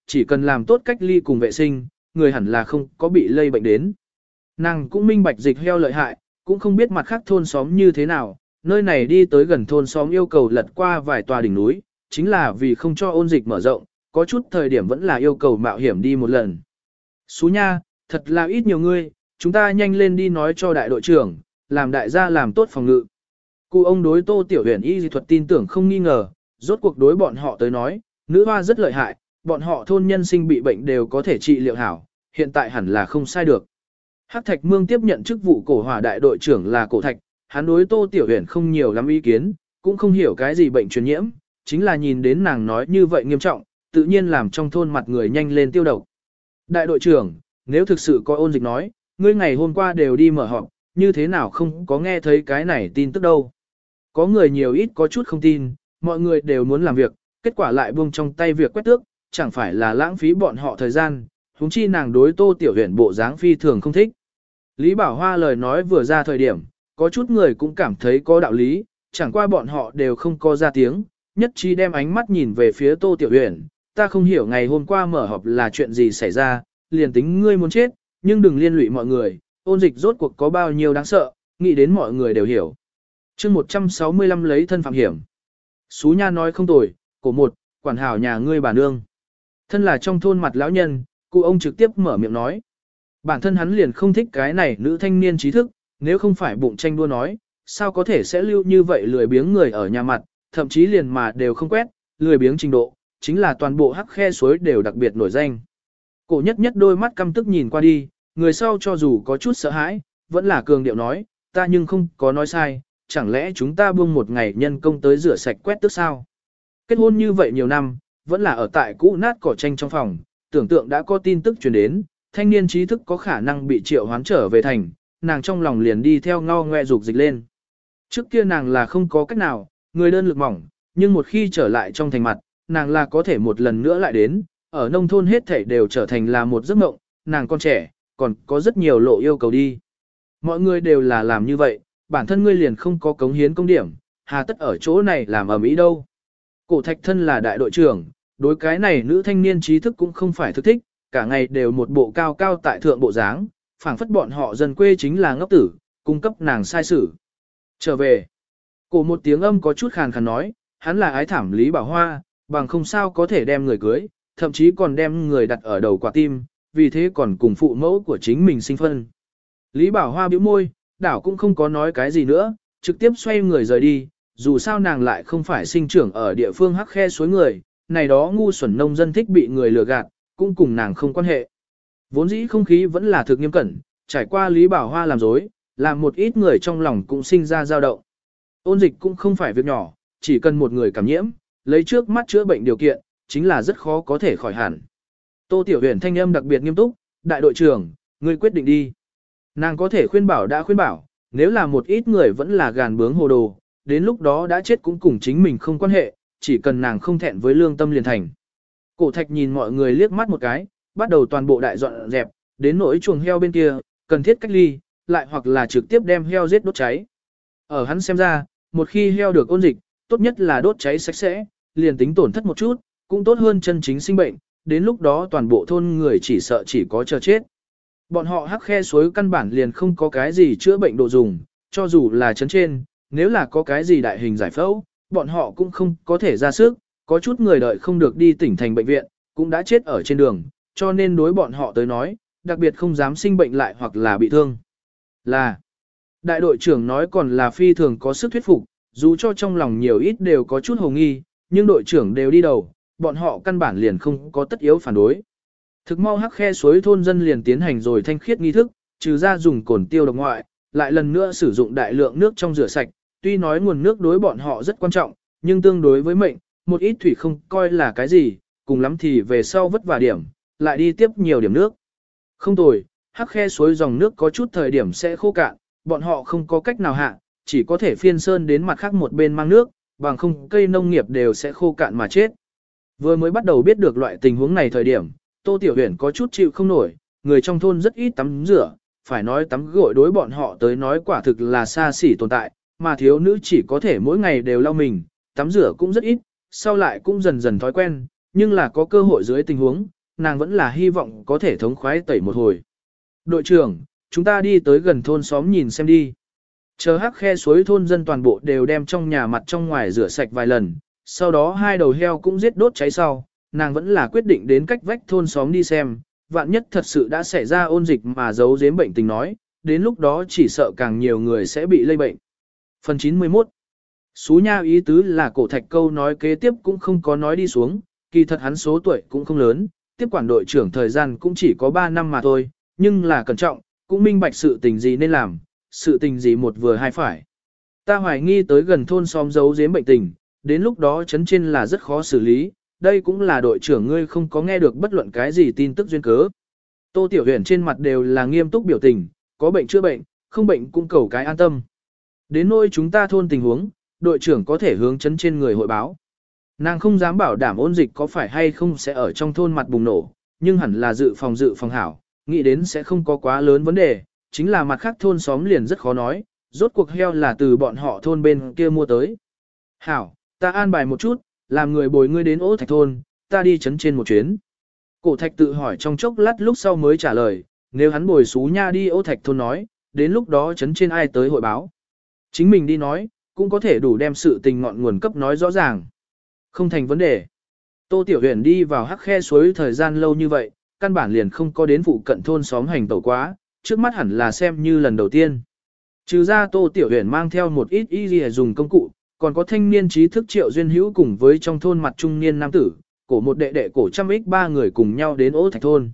chỉ cần làm tốt cách ly cùng vệ sinh, người hẳn là không có bị lây bệnh đến. Nàng cũng minh bạch dịch heo lợi hại, cũng không biết mặt khác thôn xóm như thế nào, nơi này đi tới gần thôn xóm yêu cầu lật qua vài tòa đỉnh núi, chính là vì không cho ôn dịch mở rộng, có chút thời điểm vẫn là yêu cầu mạo hiểm đi một lần. Xú nha, thật là ít nhiều ngươi, chúng ta nhanh lên đi nói cho đại đội trưởng, làm đại gia làm tốt phòng ngự. Cụ ông đối Tô Tiểu Huyền y dị thuật tin tưởng không nghi ngờ, rốt cuộc đối bọn họ tới nói, nữ hoa rất lợi hại, bọn họ thôn nhân sinh bị bệnh đều có thể trị liệu hảo, hiện tại hẳn là không sai được. Hắc Thạch Mương tiếp nhận chức vụ cổ hỏa đại đội trưởng là Cổ Thạch, hắn đối Tô Tiểu Huyền không nhiều lắm ý kiến, cũng không hiểu cái gì bệnh truyền nhiễm, chính là nhìn đến nàng nói như vậy nghiêm trọng, tự nhiên làm trong thôn mặt người nhanh lên tiêu độc. Đại đội trưởng, nếu thực sự có ôn dịch nói, ngươi ngày hôm qua đều đi mở họp, như thế nào không có nghe thấy cái này tin tức đâu. Có người nhiều ít có chút không tin, mọi người đều muốn làm việc, kết quả lại buông trong tay việc quét tước, chẳng phải là lãng phí bọn họ thời gian, huống chi nàng đối Tô Tiểu Huyền bộ dáng phi thường không thích. Lý Bảo Hoa lời nói vừa ra thời điểm, có chút người cũng cảm thấy có đạo lý, chẳng qua bọn họ đều không có ra tiếng, nhất trí đem ánh mắt nhìn về phía Tô Tiểu Huyền, ta không hiểu ngày hôm qua mở họp là chuyện gì xảy ra, liền tính ngươi muốn chết, nhưng đừng liên lụy mọi người, ôn dịch rốt cuộc có bao nhiêu đáng sợ, nghĩ đến mọi người đều hiểu. chương một trăm sáu mươi lăm lấy thân phạm hiểm. Xú nha nói không tồi, cổ một, quản hảo nhà ngươi bà nương. Thân là trong thôn mặt lão nhân, cụ ông trực tiếp mở miệng nói. Bản thân hắn liền không thích cái này nữ thanh niên trí thức, nếu không phải bụng tranh đua nói, sao có thể sẽ lưu như vậy lười biếng người ở nhà mặt, thậm chí liền mà đều không quét, lười biếng trình độ, chính là toàn bộ hắc khe suối đều đặc biệt nổi danh. Cổ nhất nhất đôi mắt căm tức nhìn qua đi, người sau cho dù có chút sợ hãi, vẫn là cường điệu nói, ta nhưng không có nói sai, chẳng lẽ chúng ta buông một ngày nhân công tới rửa sạch quét tước sao? Kết hôn như vậy nhiều năm, vẫn là ở tại cũ nát cỏ tranh trong phòng, tưởng tượng đã có tin tức truyền đến, thanh niên trí thức có khả năng bị triệu hoán trở về thành, nàng trong lòng liền đi theo ngao ngoe dục dịch lên. Trước kia nàng là không có cách nào, người đơn lực mỏng, nhưng một khi trở lại trong thành mặt, nàng là có thể một lần nữa lại đến, ở nông thôn hết thảy đều trở thành là một giấc mộng, nàng còn trẻ, còn có rất nhiều lộ yêu cầu đi. Mọi người đều là làm như vậy, bản thân ngươi liền không có cống hiến công điểm, hà tất ở chỗ này làm ở mỹ đâu. Cổ Thạch thân là đại đội trưởng, đối cái này nữ thanh niên trí thức cũng không phải thực thích, cả ngày đều một bộ cao cao tại thượng bộ dáng, phảng phất bọn họ dân quê chính là ngốc tử, cung cấp nàng sai sử. Trở về, cổ một tiếng âm có chút khàn khàn nói, hắn là ái thảm Lý Bảo Hoa, bằng không sao có thể đem người cưới, thậm chí còn đem người đặt ở đầu quả tim, vì thế còn cùng phụ mẫu của chính mình sinh phân. Lý Bảo Hoa bĩu môi, đảo cũng không có nói cái gì nữa, trực tiếp xoay người rời đi, dù sao nàng lại không phải sinh trưởng ở địa phương hắc khe suối người, này đó ngu xuẩn nông dân thích bị người lừa gạt, cũng cùng nàng không quan hệ. Vốn dĩ không khí vẫn là thực nghiêm cẩn, trải qua Lý Bảo Hoa làm dối, làm một ít người trong lòng cũng sinh ra dao động. Ôn dịch cũng không phải việc nhỏ, chỉ cần một người cảm nhiễm, lấy trước mắt chữa bệnh điều kiện, chính là rất khó có thể khỏi hẳn. Tô Tiểu Huyền thanh âm đặc biệt nghiêm túc, đại đội trưởng, ngươi quyết định đi. Nàng có thể khuyên bảo đã khuyên bảo, nếu là một ít người vẫn là gàn bướng hồ đồ, đến lúc đó đã chết cũng cùng chính mình không quan hệ, chỉ cần nàng không thẹn với lương tâm liền thành. Cổ Thạch nhìn mọi người liếc mắt một cái, bắt đầu toàn bộ đại dọn dẹp, đến nỗi chuồng heo bên kia, cần thiết cách ly, lại hoặc là trực tiếp đem heo giết đốt cháy. Ở hắn xem ra, một khi heo được ôn dịch, tốt nhất là đốt cháy sạch sẽ, liền tính tổn thất một chút, cũng tốt hơn chân chính sinh bệnh, đến lúc đó toàn bộ thôn người chỉ sợ chỉ có chờ chết. Bọn họ hắc khe suối căn bản liền không có cái gì chữa bệnh đồ dùng, cho dù là chấn trên, nếu là có cái gì đại hình giải phẫu, bọn họ cũng không có thể ra sức, có chút người đợi không được đi tỉnh thành bệnh viện, cũng đã chết ở trên đường, cho nên đối bọn họ tới nói, đặc biệt không dám sinh bệnh lại hoặc là bị thương. Là, đại đội trưởng nói còn là phi thường có sức thuyết phục, dù cho trong lòng nhiều ít đều có chút hồ nghi, nhưng đội trưởng đều đi đầu, bọn họ căn bản liền không có tất yếu phản đối. Thực mau hắc khe suối thôn dân liền tiến hành rồi thanh khiết nghi thức, trừ ra dùng cồn tiêu độc ngoại, lại lần nữa sử dụng đại lượng nước trong rửa sạch, tuy nói nguồn nước đối bọn họ rất quan trọng, nhưng tương đối với mệnh, một ít thủy không coi là cái gì, cùng lắm thì về sau vất vả điểm, lại đi tiếp nhiều điểm nước. Không tồi, hắc khe suối dòng nước có chút thời điểm sẽ khô cạn, bọn họ không có cách nào hạ, chỉ có thể phiên sơn đến mặt khác một bên mang nước, bằng không cây nông nghiệp đều sẽ khô cạn mà chết. Vừa mới bắt đầu biết được loại tình huống này thời điểm, Tô Tiểu Huyền có chút chịu không nổi, người trong thôn rất ít tắm rửa, phải nói tắm gội đối bọn họ tới nói quả thực là xa xỉ tồn tại, mà thiếu nữ chỉ có thể mỗi ngày đều lau mình, tắm rửa cũng rất ít, sau lại cũng dần dần thói quen, nhưng là có cơ hội dưới tình huống, nàng vẫn là hy vọng có thể thống khoái tẩy một hồi. Đội trưởng, chúng ta đi tới gần thôn xóm nhìn xem đi. Chờ hắc khe suối thôn dân toàn bộ đều đem trong nhà mặt trong ngoài rửa sạch vài lần, sau đó hai đầu heo cũng giết đốt cháy sau, nàng vẫn là quyết định đến cách vách thôn xóm đi xem, vạn nhất thật sự đã xảy ra ôn dịch mà giấu giếm bệnh tình nói, đến lúc đó chỉ sợ càng nhiều người sẽ bị lây bệnh. Phần chín mươi mốt. Xú nha ý tứ là cổ thạch câu nói kế tiếp cũng không có nói đi xuống, kỳ thật hắn số tuổi cũng không lớn, tiếp quản đội trưởng thời gian cũng chỉ có ba năm mà thôi, nhưng là cẩn trọng, cũng minh bạch sự tình gì nên làm, sự tình gì một vừa hai phải. Ta hoài nghi tới gần thôn xóm giấu giếm bệnh tình, đến lúc đó chấn trên là rất khó xử lý, đây cũng là đội trưởng ngươi không có nghe được bất luận cái gì tin tức duyên cớ. Tô Tiểu Huyền trên mặt đều là nghiêm túc biểu tình, có bệnh chữa bệnh, không bệnh cũng cầu cái an tâm. Đến nỗi chúng ta thôn tình huống, đội trưởng có thể hướng chấn trên người hội báo. Nàng không dám bảo đảm ôn dịch có phải hay không sẽ ở trong thôn mặt bùng nổ, nhưng hẳn là dự phòng dự phòng hảo, nghĩ đến sẽ không có quá lớn vấn đề, chính là mặt khác thôn xóm liền rất khó nói, rốt cuộc heo là từ bọn họ thôn bên kia mua tới. Hảo, ta an bài một chút, làm người bồi ngươi đến Ô Thạch thôn, ta đi chấn trên một chuyến. Cổ Thạch tự hỏi trong chốc lát lúc sau mới trả lời, nếu hắn bồi xú nha đi Ô Thạch thôn nói, đến lúc đó chấn trên ai tới hội báo. Chính mình đi nói, cũng có thể đủ đem sự tình ngọn nguồn cấp nói rõ ràng. Không thành vấn đề. Tô Tiểu Huyền đi vào hắc khe suối thời gian lâu như vậy, căn bản liền không có đến phụ cận thôn xóm hành tẩu quá, trước mắt hẳn là xem như lần đầu tiên. Trừ ra Tô Tiểu Huyền mang theo một ít y gì dùng công cụ, còn có thanh niên trí thức Triệu Duyên Hữu cùng với trong thôn mặt trung niên nam tử, cổ một đệ đệ cổ trăm ích ba người cùng nhau đến Ô Thạch thôn.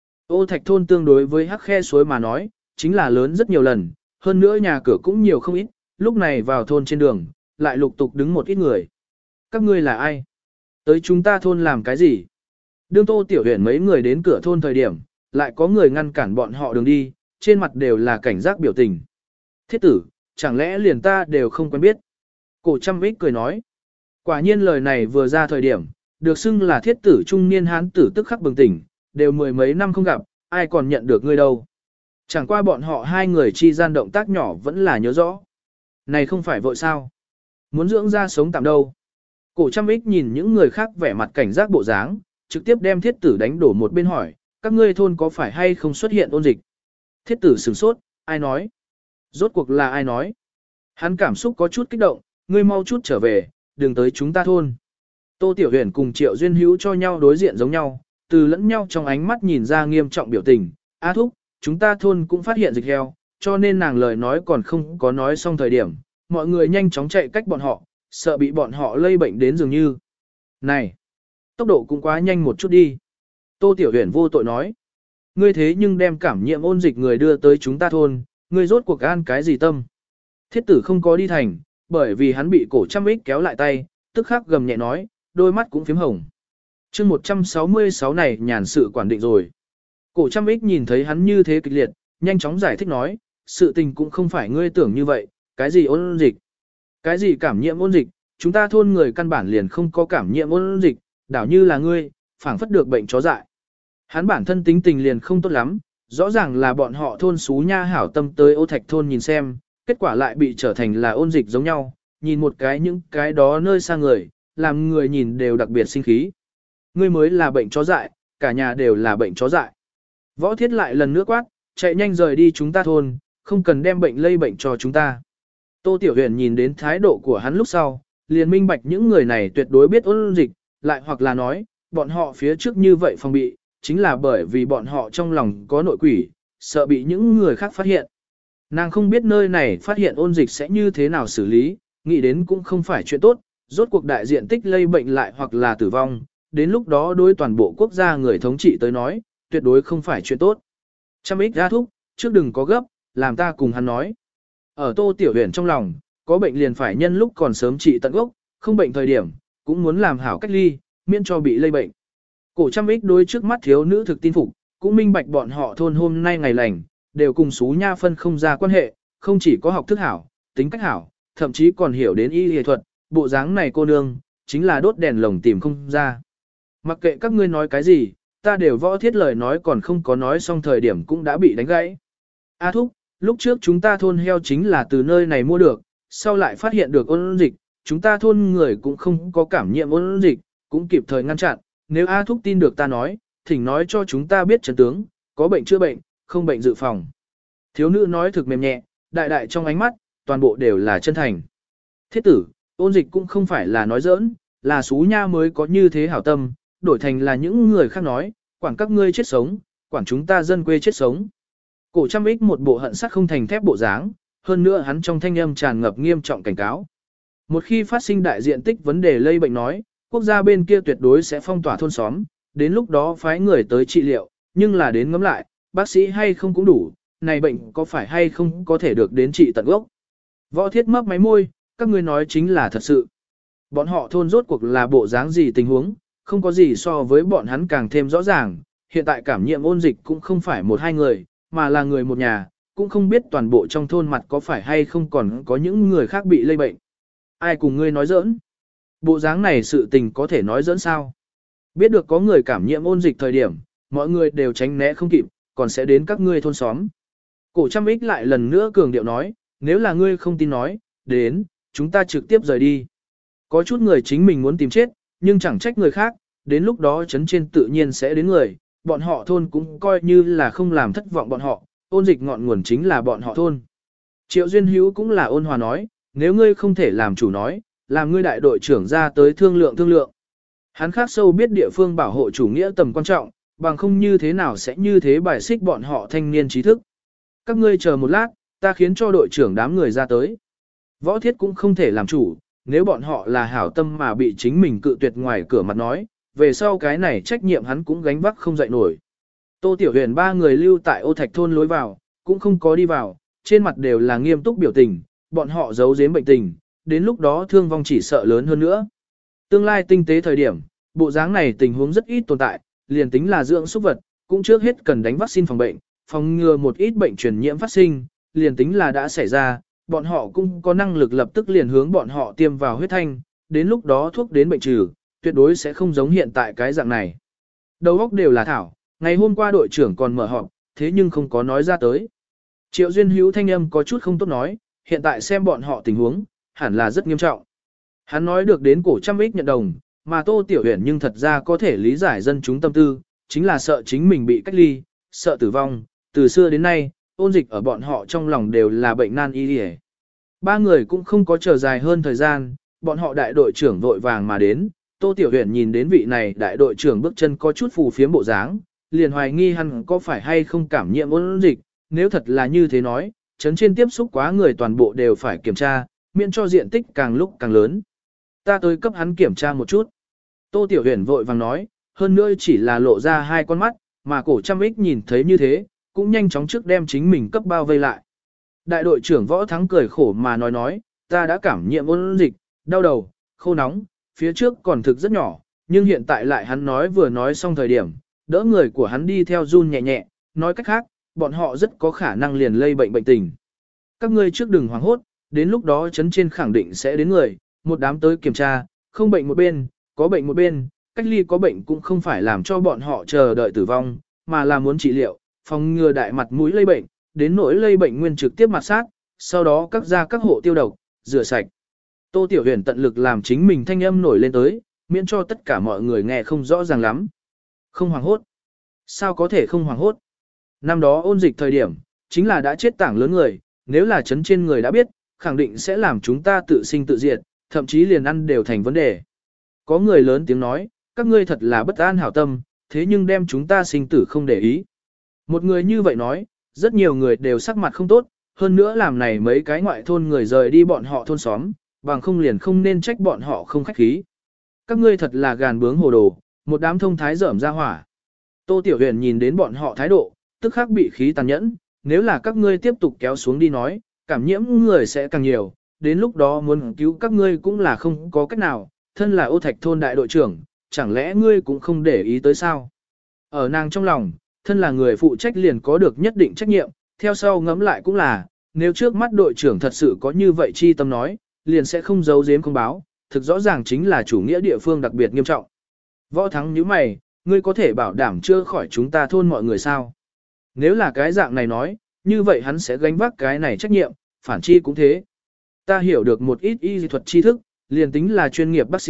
Ô Thạch thôn tương đối với hắc khe suối mà nói, chính là lớn rất nhiều lần, hơn nữa nhà cửa cũng nhiều không ít, lúc này vào thôn trên đường, lại lục tục đứng một ít người. Các ngươi là ai? Tới chúng ta thôn làm cái gì? Đương Tô Tiểu Huyền mấy người đến cửa thôn thời điểm, lại có người ngăn cản bọn họ đường đi, trên mặt đều là cảnh giác biểu tình. Thiết tử, chẳng lẽ liền ta đều không quen biết? Cổ trăm ích cười nói. Quả nhiên lời này vừa ra thời điểm, được xưng là thiết tử trung niên hán tử tức khắc bừng tỉnh, đều mười mấy năm không gặp, ai còn nhận được ngươi đâu. Chẳng qua bọn họ hai người chi gian động tác nhỏ vẫn là nhớ rõ. Này không phải vội sao? Muốn dưỡng ra sống tạm đâu? Cổ trăm ích nhìn những người khác vẻ mặt cảnh giác bộ dáng, trực tiếp đem thiết tử đánh đổ một bên hỏi, các ngươi thôn có phải hay không xuất hiện ôn dịch? Thiết tử sửng sốt, ai nói? Rốt cuộc là ai nói? Hắn cảm xúc có chút kích động, ngươi mau chút trở về, đừng tới chúng ta thôn. Tô Tiểu Huyền cùng Triệu Duyên Hữu cho nhau đối diện giống nhau, từ lẫn nhau trong ánh mắt nhìn ra nghiêm trọng biểu tình. A thúc, chúng ta thôn cũng phát hiện dịch heo, cho nên nàng lời nói còn không có nói xong thời điểm, mọi người nhanh chóng chạy cách bọn họ, sợ bị bọn họ lây bệnh đến dường như. Này, tốc độ cũng quá nhanh một chút đi. Tô Tiểu Huyền vô tội nói, ngươi thế nhưng đem cảm nhiễm ôn dịch người đưa tới chúng ta thôn, ngươi rốt cuộc an cái gì tâm? Thiết tử không có đi thành, bởi vì hắn bị cổ trăm ích kéo lại tay, tức khắc gầm nhẹ nói, đôi mắt cũng phím hồng. chương một trăm sáu mươi sáu này nhàn sự quản định rồi. Cổ trăm ích nhìn thấy hắn như thế kịch liệt, nhanh chóng giải thích nói, sự tình cũng không phải ngươi tưởng như vậy, cái gì ôn dịch, cái gì cảm nhiễm ôn dịch, chúng ta thôn người căn bản liền không có cảm nhiễm ôn dịch, đảo như là ngươi, phảng phất được bệnh chó dại. Hắn bản thân tính tình liền không tốt lắm, rõ ràng là bọn họ thôn xú nha hảo tâm tới Ô Thạch thôn nhìn xem, kết quả lại bị trở thành là ôn dịch giống nhau, nhìn một cái những cái đó nơi xa người, làm người nhìn đều đặc biệt sinh khí. Ngươi mới là bệnh chó dại, cả nhà đều là bệnh chó dại. Võ Thiết lại lần nữa quát, chạy nhanh rời đi chúng ta thôn, không cần đem bệnh lây bệnh cho chúng ta. Tô Tiểu Huyền nhìn đến thái độ của hắn lúc sau, liền minh bạch những người này tuyệt đối biết ôn dịch, lại hoặc là nói, bọn họ phía trước như vậy phòng bị, chính là bởi vì bọn họ trong lòng có nội quỷ, sợ bị những người khác phát hiện. Nàng không biết nơi này phát hiện ôn dịch sẽ như thế nào xử lý, nghĩ đến cũng không phải chuyện tốt, rốt cuộc đại diện tích lây bệnh lại hoặc là tử vong, đến lúc đó đối toàn bộ quốc gia người thống trị tới nói, tuyệt đối không phải chuyện tốt. Trăm ích ra thúc, trước đừng có gấp, làm ta cùng hắn nói. Ở Tô Tiểu Huyền trong lòng, có bệnh liền phải nhân lúc còn sớm trị tận gốc, không bệnh thời điểm, cũng muốn làm hảo cách ly, miễn cho bị lây bệnh. Cổ trăm ích đối trước mắt thiếu nữ thực tin phục, cũng minh bạch bọn họ thôn hôm nay ngày lành, đều cùng xú nha phân không ra quan hệ, không chỉ có học thức hảo, tính cách hảo, thậm chí còn hiểu đến y y thuật, bộ dáng này cô nương, chính là đốt đèn lồng tìm không ra. Mặc kệ các ngươi nói cái gì, ta đều Võ Thiết lời nói còn không có nói xong thời điểm cũng đã bị đánh gãy. A thúc, lúc trước chúng ta thôn heo chính là từ nơi này mua được, sau lại phát hiện được ôn dịch, chúng ta thôn người cũng không có cảm nhiễm ôn dịch, cũng kịp thời ngăn chặn, nếu A Thúc tin được ta nói, thỉnh nói cho chúng ta biết chân tướng, có bệnh chữa bệnh, không bệnh dự phòng. Thiếu nữ nói thực mềm nhẹ, đại đại trong ánh mắt, toàn bộ đều là chân thành. Thiết tử, ôn dịch cũng không phải là nói giỡn, là xú nha mới có như thế hảo tâm, đổi thành là những người khác nói, quản các ngươi chết sống, quản chúng ta dân quê chết sống. Cổ trăm ích một bộ hận sắt không thành thép bộ dáng, hơn nữa hắn trong thanh âm tràn ngập nghiêm trọng cảnh cáo. Một khi phát sinh đại diện tích vấn đề lây bệnh nói, quốc gia bên kia tuyệt đối sẽ phong tỏa thôn xóm, đến lúc đó phái người tới trị liệu, nhưng là đến ngắm lại, bác sĩ hay không cũng đủ, này bệnh có phải hay không có thể được đến trị tận gốc. Võ Thiết mấp máy môi, các ngươi nói chính là thật sự. Bọn họ thôn rốt cuộc là bộ dáng gì tình huống, không có gì so với bọn hắn càng thêm rõ ràng, hiện tại cảm nhiễm ôn dịch cũng không phải một hai người, mà là người một nhà, cũng không biết toàn bộ trong thôn mặt có phải hay không còn có những người khác bị lây bệnh. Ai cùng ngươi nói giỡn? Bộ dáng này sự tình có thể nói giỡn sao? Biết được có người cảm nhiễm ôn dịch thời điểm, mọi người đều tránh né không kịp, còn sẽ đến các ngươi thôn xóm. Cổ trăm ích lại lần nữa cường điệu nói, nếu là ngươi không tin nói, đến, chúng ta trực tiếp rời đi. Có chút người chính mình muốn tìm chết, nhưng chẳng trách người khác, đến lúc đó chấn trên tự nhiên sẽ đến người, bọn họ thôn cũng coi như là không làm thất vọng bọn họ, ôn dịch ngọn nguồn chính là bọn họ thôn. Triệu Duyên Hữu cũng là ôn hòa nói, nếu ngươi không thể làm chủ nói, làm ngươi đại đội trưởng ra tới thương lượng thương lượng. Hắn khác sâu biết địa phương bảo hộ chủ nghĩa tầm quan trọng, bằng không như thế nào sẽ như thế bài xích bọn họ thanh niên trí thức. Các ngươi chờ một lát, ta khiến cho đội trưởng đám người ra tới. Võ Thiết cũng không thể làm chủ, nếu bọn họ là hảo tâm mà bị chính mình cự tuyệt ngoài cửa mặt nói, về sau cái này trách nhiệm hắn cũng gánh vác không dậy nổi. Tô Tiểu Huyền ba người lưu tại Ô Thạch thôn lối vào, cũng không có đi vào, trên mặt đều là nghiêm túc biểu tình, bọn họ giấu giếm bệnh tình, đến lúc đó thương vong chỉ sợ lớn hơn nữa. Tương lai tinh tế thời điểm, bộ dáng này tình huống rất ít tồn tại, liền tính là dưỡng súc vật, cũng trước hết cần đánh vaccine phòng bệnh, phòng ngừa một ít bệnh truyền nhiễm phát sinh, liền tính là đã xảy ra, bọn họ cũng có năng lực lập tức liền hướng bọn họ tiêm vào huyết thanh, đến lúc đó thuốc đến bệnh trừ, tuyệt đối sẽ không giống hiện tại cái dạng này. Đầu óc đều là thảo, ngày hôm qua đội trưởng còn mở họp, thế nhưng không có nói ra tới. Triệu Duyên Hữu thanh âm có chút không tốt nói, hiện tại xem bọn họ tình huống, hẳn là rất nghiêm trọng. Hắn nói được đến cổ trăm ích nhận đồng, mà Tô Tiểu Huyền nhưng thật ra có thể lý giải dân chúng tâm tư, chính là sợ chính mình bị cách ly, sợ tử vong, từ xưa đến nay, ôn dịch ở bọn họ trong lòng đều là bệnh nan y liề. Ba người cũng không có chờ dài hơn thời gian, bọn họ đại đội trưởng vội vàng mà đến, Tô Tiểu Huyền nhìn đến vị này đại đội trưởng bước chân có chút phù phiếm bộ dáng, liền hoài nghi hắn có phải hay không cảm nhiễm ôn dịch, nếu thật là như thế nói, chấn trên tiếp xúc quá người toàn bộ đều phải kiểm tra, miễn cho diện tích càng lúc càng lớn. Ta tới cấp hắn kiểm tra một chút. Tô Tiểu Huyền vội vàng nói, hơn nữa chỉ là lộ ra hai con mắt, mà cổ trăm ích nhìn thấy như thế, cũng nhanh chóng trước đem chính mình cấp bao vây lại. Đại đội trưởng Võ Thắng cười khổ mà nói nói, ta đã cảm nhiễm ôn dịch, đau đầu, khô nóng, phía trước còn thực rất nhỏ, nhưng hiện tại lại hắn nói vừa nói xong thời điểm, đỡ người của hắn đi theo run nhẹ nhẹ, nói cách khác, bọn họ rất có khả năng liền lây bệnh bệnh tình. Các ngươi trước đừng hoảng hốt, đến lúc đó chấn trên khẳng định sẽ đến người, một đám tới kiểm tra, không bệnh một bên, có bệnh một bên, cách ly có bệnh cũng không phải làm cho bọn họ chờ đợi tử vong, mà là muốn trị liệu, phòng ngừa đại mặt mũi lây bệnh, đến nỗi lây bệnh nguyên trực tiếp mặt sát, sau đó các gia các hộ tiêu độc, rửa sạch. Tô Tiểu Huyền tận lực làm chính mình thanh âm nổi lên tới, miễn cho tất cả mọi người nghe không rõ ràng lắm. Không hoảng hốt. Sao có thể không hoảng hốt? Năm đó ôn dịch thời điểm, chính là đã chết tảng lớn người, nếu là chấn trên người đã biết, khẳng định sẽ làm chúng ta tự sinh tự diệt, thậm chí liền ăn đều thành vấn đề. Có người lớn tiếng nói, các ngươi thật là bất an hảo tâm, thế nhưng đem chúng ta sinh tử không để ý. Một người như vậy nói, rất nhiều người đều sắc mặt không tốt, hơn nữa làm này mấy cái ngoại thôn người rời đi bọn họ thôn xóm, bằng không liền không nên trách bọn họ không khách khí. Các ngươi thật là gàn bướng hồ đồ, một đám thông thái dởm ra hỏa. Tô Tiểu Huyền nhìn đến bọn họ thái độ, tức khắc bị khí tàn nhẫn, nếu là các ngươi tiếp tục kéo xuống đi nói, cảm nhiễm người sẽ càng nhiều, đến lúc đó muốn cứu các ngươi cũng là không có cách nào, thân là Ô Thạch thôn đại đội trưởng, chẳng lẽ ngươi cũng không để ý tới sao? Ở nàng trong lòng, thân là người phụ trách liền có được nhất định trách nhiệm, theo sau ngẫm lại cũng là, nếu trước mắt đội trưởng thật sự có như vậy chi tâm nói, liền sẽ không giấu giếm không báo, thực rõ ràng chính là chủ nghĩa địa phương đặc biệt nghiêm trọng. Võ Thắng nhíu mày, ngươi có thể bảo đảm chưa khỏi chúng ta thôn mọi người sao? Nếu là cái dạng này nói, như vậy hắn sẽ gánh vác cái này trách nhiệm, phản chi cũng thế. Ta hiểu được một ít y thuật tri thức, liền tính là chuyên nghiệp bác sĩ,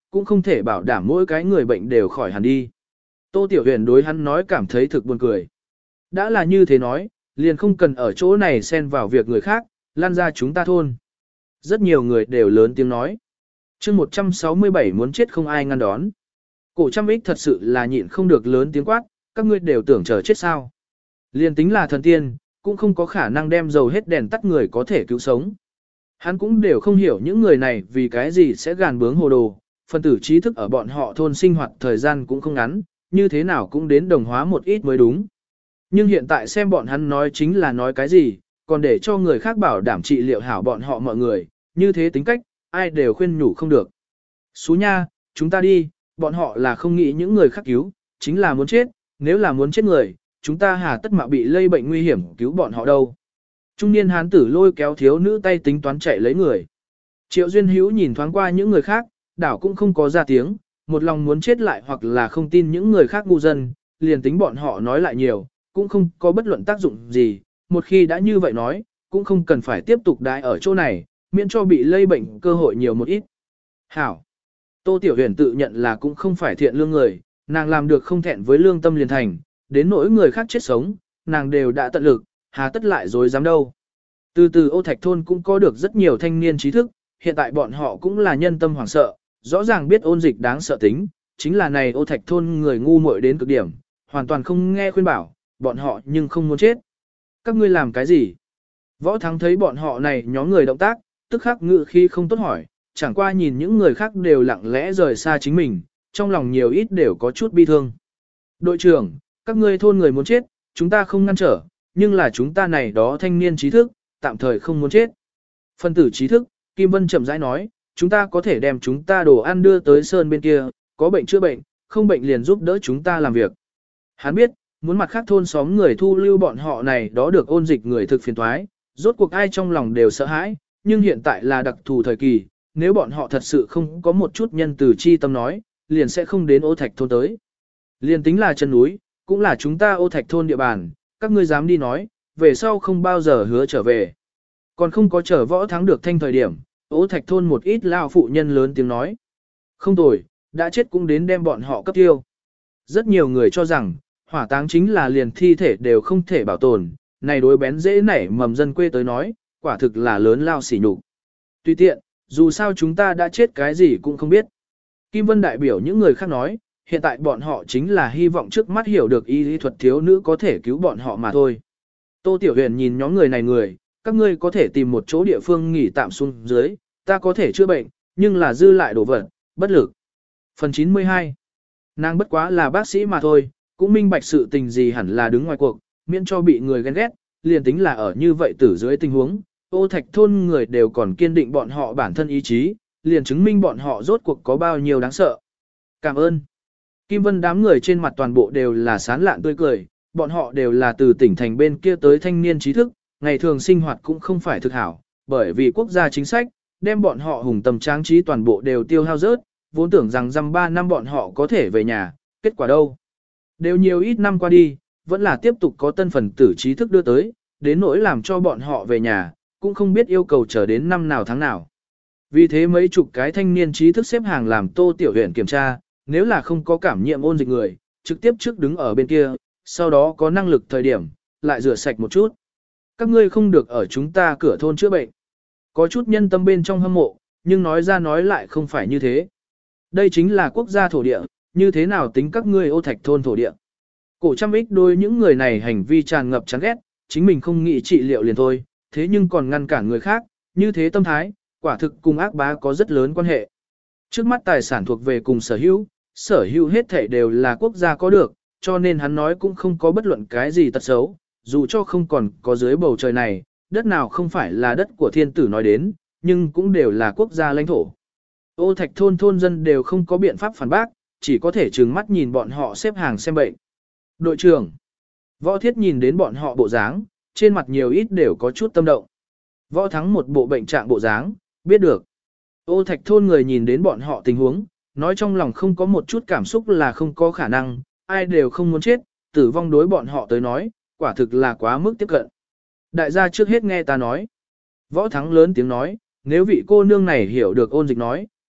cũng không thể bảo đảm mỗi cái người bệnh đều khỏi hẳn đi. Tô Tiểu Huyền đối hắn nói cảm thấy thực buồn cười. Đã là như thế nói, liền không cần ở chỗ này xen vào việc người khác, lan ra chúng ta thôn. Rất nhiều người đều lớn tiếng nói. chương một trăm sáu mươi bảy muốn chết không ai ngăn đón. Cổ trăm ích thật sự là nhịn không được lớn tiếng quát, các ngươi đều tưởng chờ chết sao. Liền tính là thần tiên, cũng không có khả năng đem dầu hết đèn tắt người có thể cứu sống. Hắn cũng đều không hiểu những người này vì cái gì sẽ gàn bướng hồ đồ, phân tử trí thức ở bọn họ thôn sinh hoạt thời gian cũng không ngắn, như thế nào cũng đến đồng hóa một ít mới đúng. Nhưng hiện tại xem bọn hắn nói chính là nói cái gì, còn để cho người khác bảo đảm trị liệu hảo bọn họ mọi người, như thế tính cách, ai đều khuyên nhủ không được. Xú nha, chúng ta đi, bọn họ là không nghĩ những người khác cứu, chính là muốn chết, nếu là muốn chết người, chúng ta hà tất mạo bị lây bệnh nguy hiểm cứu bọn họ đâu. Trung niên hán tử lôi kéo thiếu nữ tay tính toán chạy lấy người. Triệu Duyên Hữu nhìn thoáng qua những người khác, đảo cũng không có ra tiếng, một lòng muốn chết lại hoặc là không tin những người khác ngu dân, liền tính bọn họ nói lại nhiều, cũng không có bất luận tác dụng gì, một khi đã như vậy nói, cũng không cần phải tiếp tục đãi ở chỗ này, miễn cho bị lây bệnh cơ hội nhiều một ít. Hảo! Tô Tiểu Huyền tự nhận là cũng không phải thiện lương người, nàng làm được không thẹn với lương tâm liền thành, đến nỗi người khác chết sống, nàng đều đã tận lực, hà tất lại dối dám đâu. Từ từ Ô Thạch Thôn cũng có được rất nhiều thanh niên trí thức, hiện tại bọn họ cũng là nhân tâm hoảng sợ, rõ ràng biết ôn dịch đáng sợ tính, chính là này Ô Thạch Thôn người ngu muội đến cực điểm, hoàn toàn không nghe khuyên bảo, bọn họ nhưng không muốn chết. Các ngươi làm cái gì? Võ Thắng thấy bọn họ này nhóm người động tác, tức khắc ngự khi không tốt hỏi, chẳng qua nhìn những người khác đều lặng lẽ rời xa chính mình, trong lòng nhiều ít đều có chút bi thương. Đội trưởng, các ngươi thôn người muốn chết, chúng ta không ngăn trở, nhưng là chúng ta này đó thanh niên trí thức, tạm thời không muốn chết. Phân tử trí thức, Kim Vân chậm rãi nói, chúng ta có thể đem chúng ta đồ ăn đưa tới sơn bên kia, có bệnh chữa bệnh, không bệnh liền giúp đỡ chúng ta làm việc. Hắn biết, muốn mặt khác thôn xóm người thu lưu bọn họ này đó được ôn dịch người thực phiền thoái, rốt cuộc ai trong lòng đều sợ hãi, nhưng hiện tại là đặc thù thời kỳ, nếu bọn họ thật sự không có một chút nhân từ chi tâm nói, liền sẽ không đến Ô Thạch Thôn tới. Liền tính là chân núi, cũng là chúng ta Ô Thạch Thôn địa bàn, các ngươi dám đi nói, về sau không bao giờ hứa trở về. Còn không có trở Võ Thắng được thanh thời điểm, Ô Thạch Thôn một ít lao phụ nhân lớn tiếng nói. Không tồi, đã chết cũng đến đem bọn họ cấp tiêu. Rất nhiều người cho rằng, hỏa táng chính là liền thi thể đều không thể bảo tồn, này đối bén dễ nảy mầm dân quê tới nói, quả thực là lớn lao sỉ nhục. Tùy tiện, dù sao chúng ta đã chết cái gì cũng không biết. Kim Vân đại biểu những người khác nói, hiện tại bọn họ chính là hy vọng trước mắt hiểu được y lý thuật thiếu nữ có thể cứu bọn họ mà thôi. Tô Tiểu Huyền nhìn nhóm người này người, các ngươi có thể tìm một chỗ địa phương nghỉ tạm xuống dưới, ta có thể chữa bệnh, nhưng là dư lại đồ vật, bất lực. Phần chín mươi hai. Nàng bất quá là bác sĩ mà thôi, cũng minh bạch sự tình gì hẳn là đứng ngoài cuộc, miễn cho bị người ghen ghét, liền tính là ở như vậy tử dưới tình huống, Ô Thạch Thôn người đều còn kiên định bọn họ bản thân ý chí, liền chứng minh bọn họ rốt cuộc có bao nhiêu đáng sợ. Cảm ơn. Kim Vân đám người trên mặt toàn bộ đều là sán lạn tươi cười, bọn họ đều là từ tỉnh thành bên kia tới thanh niên trí thức, ngày thường sinh hoạt cũng không phải thực hảo, bởi vì quốc gia chính sách, đem bọn họ hùng tầm trang trí toàn bộ đều tiêu hao rớt, vốn tưởng rằng dăm ba năm bọn họ có thể về nhà, kết quả đâu. Đều nhiều ít năm qua đi, vẫn là tiếp tục có tân phần tử trí thức đưa tới, đến nỗi làm cho bọn họ về nhà, cũng không biết yêu cầu chờ đến năm nào tháng nào. Vì thế mấy chục cái thanh niên trí thức xếp hàng làm Tô Tiểu Huyền kiểm tra, nếu là không có cảm nhiễm ôn dịch người, trực tiếp trước đứng ở bên kia, sau đó có năng lực thời điểm, lại rửa sạch một chút. Các ngươi không được ở chúng ta cửa thôn chữa bệnh. Có chút nhân tâm bên trong hâm mộ, nhưng nói ra nói lại không phải như thế. Đây chính là quốc gia thổ địa, như thế nào tính các ngươi Ô Thạch Thôn thổ địa. Cổ trăm ích đôi những người này hành vi tràn ngập chán ghét, chính mình không nghĩ trị liệu liền thôi, thế nhưng còn ngăn cản người khác, như thế tâm thái, quả thực cùng ác bá có rất lớn quan hệ. Trước mắt tài sản thuộc về cùng sở hữu, sở hữu hết thảy đều là quốc gia có được, cho nên hắn nói cũng không có bất luận cái gì tật xấu, dù cho không còn có dưới bầu trời này, đất nào không phải là đất của thiên tử nói đến, nhưng cũng đều là quốc gia lãnh thổ. Ô Thạch Thôn thôn dân đều không có biện pháp phản bác, chỉ có thể trừng mắt nhìn bọn họ xếp hàng xem bệnh. Đội trưởng, Võ Thiết nhìn đến bọn họ bộ dáng, trên mặt nhiều ít đều có chút tâm động. Võ Thắng một bộ bệnh trạng bộ dáng, biết được. Ô Thạch Thôn người nhìn đến bọn họ tình huống, nói trong lòng không có một chút cảm xúc là không có khả năng, ai đều không muốn chết, tử vong đối bọn họ tới nói, quả thực là quá mức tiếp cận. Đại gia trước hết nghe ta nói. Võ Thắng lớn tiếng nói, nếu vị cô nương này hiểu được ôn dịch nói,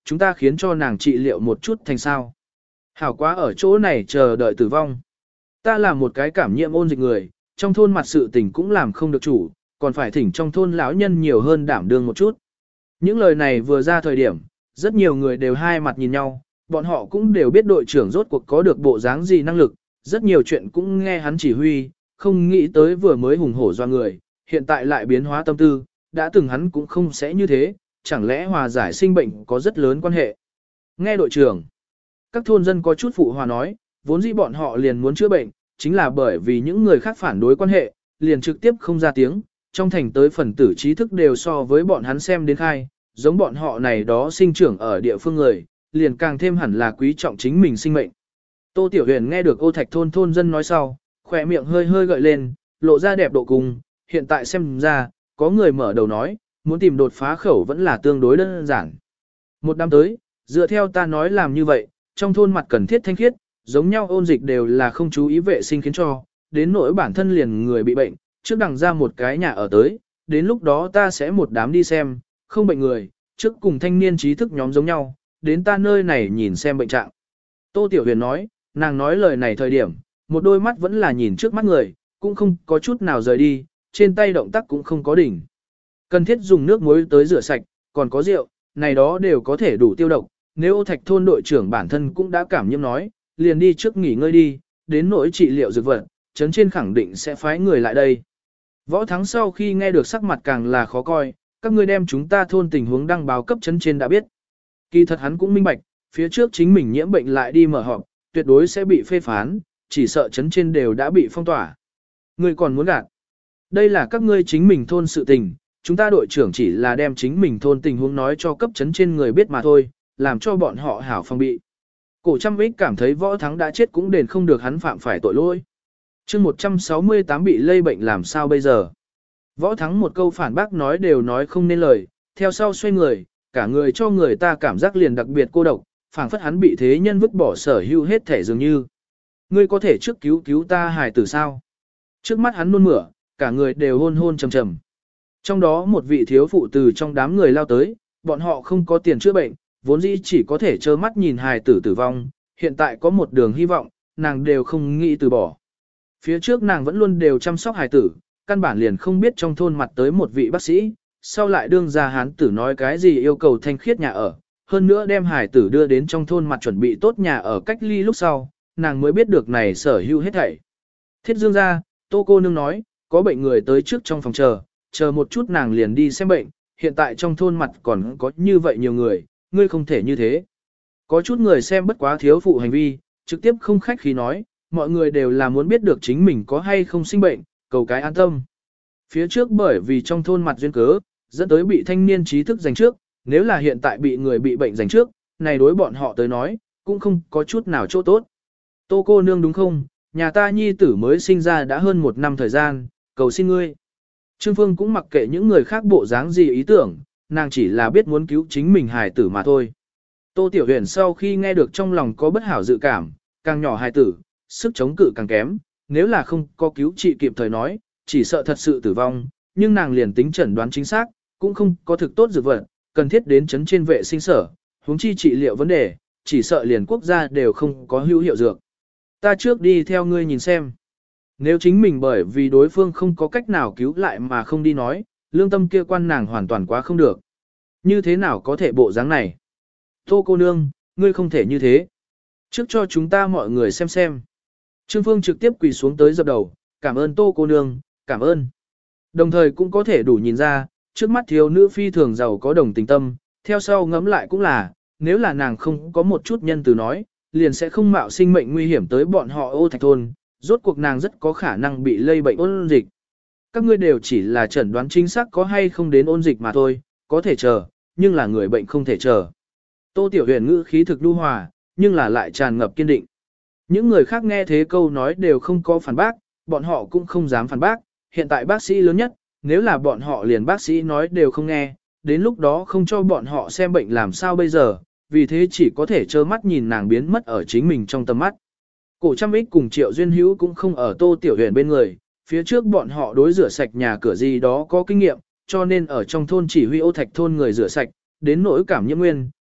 chúng ta khiến cho nàng trị liệu một chút thành sao. Hảo quá ở chỗ này chờ đợi tử vong. Ta là một cái cảm nhiễm ôn dịch người, trong thôn mặt sự tình cũng làm không được chủ, còn phải thỉnh trong thôn lão nhân nhiều hơn đảm đương một chút. Những lời này vừa ra thời điểm, rất nhiều người đều hai mặt nhìn nhau, bọn họ cũng đều biết đội trưởng rốt cuộc có được bộ dáng gì năng lực, rất nhiều chuyện cũng nghe hắn chỉ huy, không nghĩ tới vừa mới hùng hổ doa người, hiện tại lại biến hóa tâm tư, đã từng hắn cũng không sẽ như thế, chẳng lẽ hòa giải sinh bệnh có rất lớn quan hệ. Nghe đội trưởng, các thôn dân có chút phụ hòa nói, vốn dĩ bọn họ liền muốn chữa bệnh, chính là bởi vì những người khác phản đối quan hệ, liền trực tiếp không ra tiếng, trong thành tới phần tử trí thức đều so với bọn hắn xem đến khai, giống bọn họ này đó sinh trưởng ở địa phương người, liền càng thêm hẳn là quý trọng chính mình sinh mệnh. Tô Tiểu Huyền nghe được Ô Thạch thôn thôn dân nói sau, khỏe miệng hơi hơi gợi lên, lộ ra đẹp độ cùng, hiện tại xem ra, có người mở đầu nói, muốn tìm đột phá khẩu vẫn là tương đối đơn giản. Một năm tới, dựa theo ta nói làm như vậy, trong thôn mặt cần thiết thanh khiết, giống nhau ôn dịch đều là không chú ý vệ sinh khiến cho, đến nỗi bản thân liền người bị bệnh, trước đằng ra một cái nhà ở tới, đến lúc đó ta sẽ một đám đi xem, không bệnh người, trước cùng thanh niên trí thức nhóm giống nhau, đến ta nơi này nhìn xem bệnh trạng. Tô Tiểu Huyền nói, nàng nói lời này thời điểm, một đôi mắt vẫn là nhìn trước mắt người, cũng không có chút nào rời đi, trên tay động tác cũng không có đỉnh. Cần thiết dùng nước muối tới rửa sạch, còn có rượu, này đó đều có thể đủ tiêu độc. Nếu Ô Thạch thôn đội trưởng bản thân cũng đã cảm nhiễm nói, liền đi trước nghỉ ngơi đi, đến nỗi trị liệu dược vật, chấn trên khẳng định sẽ phái người lại đây. Võ Thắng sau khi nghe được sắc mặt càng là khó coi, các ngươi đem chúng ta thôn tình huống đăng báo cấp chấn trên đã biết. Kỳ thật hắn cũng minh bạch, phía trước chính mình nhiễm bệnh lại đi mở họp, tuyệt đối sẽ bị phê phán, chỉ sợ chấn trên đều đã bị phong tỏa. Ngươi còn muốn gạt. Đây là các ngươi chính mình thôn sự tình, chúng ta đội trưởng chỉ là đem chính mình thôn tình huống nói cho cấp chấn trên người biết mà thôi, làm cho bọn họ hảo phòng bị. Cổ Trăm Ích cảm thấy Võ Thắng đã chết cũng đền không được hắn phạm phải tội lỗi. chương một trăm sáu mươi tám bị lây bệnh làm sao bây giờ? Võ Thắng một câu phản bác nói đều nói không nên lời, theo sau xoay người, cả người cho người ta cảm giác liền đặc biệt cô độc, phảng phất hắn bị thế nhân vứt bỏ sở hữu hết thể dường như. Ngươi có thể trước cứu cứu ta hài tử sao? Trước mắt hắn nôn mửa, cả người đều hôn hôn trầm trầm. Trong đó một vị thiếu phụ từ trong đám người lao tới, bọn họ không có tiền chữa bệnh, vốn dĩ chỉ có thể trơ mắt nhìn hài tử tử vong, hiện tại có một đường hy vọng, nàng đều không nghĩ từ bỏ. Phía trước nàng vẫn luôn đều chăm sóc hài tử, căn bản liền không biết trong thôn mặt tới một vị bác sĩ, sau lại đương ra hán tử nói cái gì yêu cầu thanh khiết nhà ở, hơn nữa đem hài tử đưa đến trong thôn mặt chuẩn bị tốt nhà ở cách ly lúc sau, nàng mới biết được này sở hữu hết thảy. Thiết Dương ra, Tô cô nương nói, có bệnh người tới trước trong phòng chờ, chờ một chút nàng liền đi xem bệnh, hiện tại trong thôn mặt còn có như vậy nhiều người, ngươi không thể như thế. Có chút người xem bất quá thiếu phụ hành vi, trực tiếp không khách khí nói, mọi người đều là muốn biết được chính mình có hay không sinh bệnh, cầu cái an tâm. Phía trước bởi vì trong thôn mặt duyên cớ, dẫn tới bị thanh niên trí thức giành trước, nếu là hiện tại bị người bị bệnh giành trước, này đối bọn họ tới nói, cũng không có chút nào chỗ tốt. Tô cô nương đúng không, nhà ta nhi tử mới sinh ra đã hơn một năm thời gian, cầu xin ngươi. Trương Phương cũng mặc kệ những người khác bộ dáng gì ý tưởng, nàng chỉ là biết muốn cứu chính mình hài tử mà thôi. Tô Tiểu Huyền sau khi nghe được trong lòng có bất hảo dự cảm, càng nhỏ hài tử, sức chống cự càng kém, nếu là không có cứu trị kịp thời nói, chỉ sợ thật sự tử vong, nhưng nàng liền tính chẩn đoán chính xác, cũng không có thực tốt dược vật, cần thiết đến chấn trên vệ sinh sở, huống chi trị liệu vấn đề, chỉ sợ liền quốc gia đều không có hữu hiệu dược. Ta trước đi theo ngươi nhìn xem. Nếu chính mình bởi vì đối phương không có cách nào cứu lại mà không đi nói, lương tâm kia quan nàng hoàn toàn quá không được. Như thế nào có thể bộ dáng này? Tô cô nương, ngươi không thể như thế. Trước cho chúng ta mọi người xem xem. Trương Phương trực tiếp quỳ xuống tới dập đầu, cảm ơn Tô cô nương, cảm ơn. Đồng thời cũng có thể đủ nhìn ra, trước mắt thiếu nữ phi thường giàu có đồng tình tâm, theo sau ngẫm lại cũng là, nếu là nàng không có một chút nhân từ nói, liền sẽ không mạo sinh mệnh nguy hiểm tới bọn họ Ô Thạch thôn, rốt cuộc nàng rất có khả năng bị lây bệnh ôn dịch. Các ngươi đều chỉ là chẩn đoán chính xác có hay không đến ôn dịch mà thôi, có thể chờ, nhưng là người bệnh không thể chờ. Tô Tiểu Huyền ngữ khí thực đu hòa, nhưng là lại tràn ngập kiên định. Những người khác nghe thế câu nói đều không có phản bác, bọn họ cũng không dám phản bác, hiện tại bác sĩ lớn nhất, nếu là bọn họ liền bác sĩ nói đều không nghe, đến lúc đó không cho bọn họ xem bệnh làm sao bây giờ, vì thế chỉ có thể trơ mắt nhìn nàng biến mất ở chính mình trong tầm mắt. Cổ Trăm Ích cùng Triệu Duyên Hữu cũng không ở Tô Tiểu Huyền bên người, phía trước bọn họ đối rửa sạch nhà cửa gì đó có kinh nghiệm, cho nên ở trong thôn chỉ huy Ô Thạch thôn người rửa sạch, đến nỗi cảm nhiễm nguyên,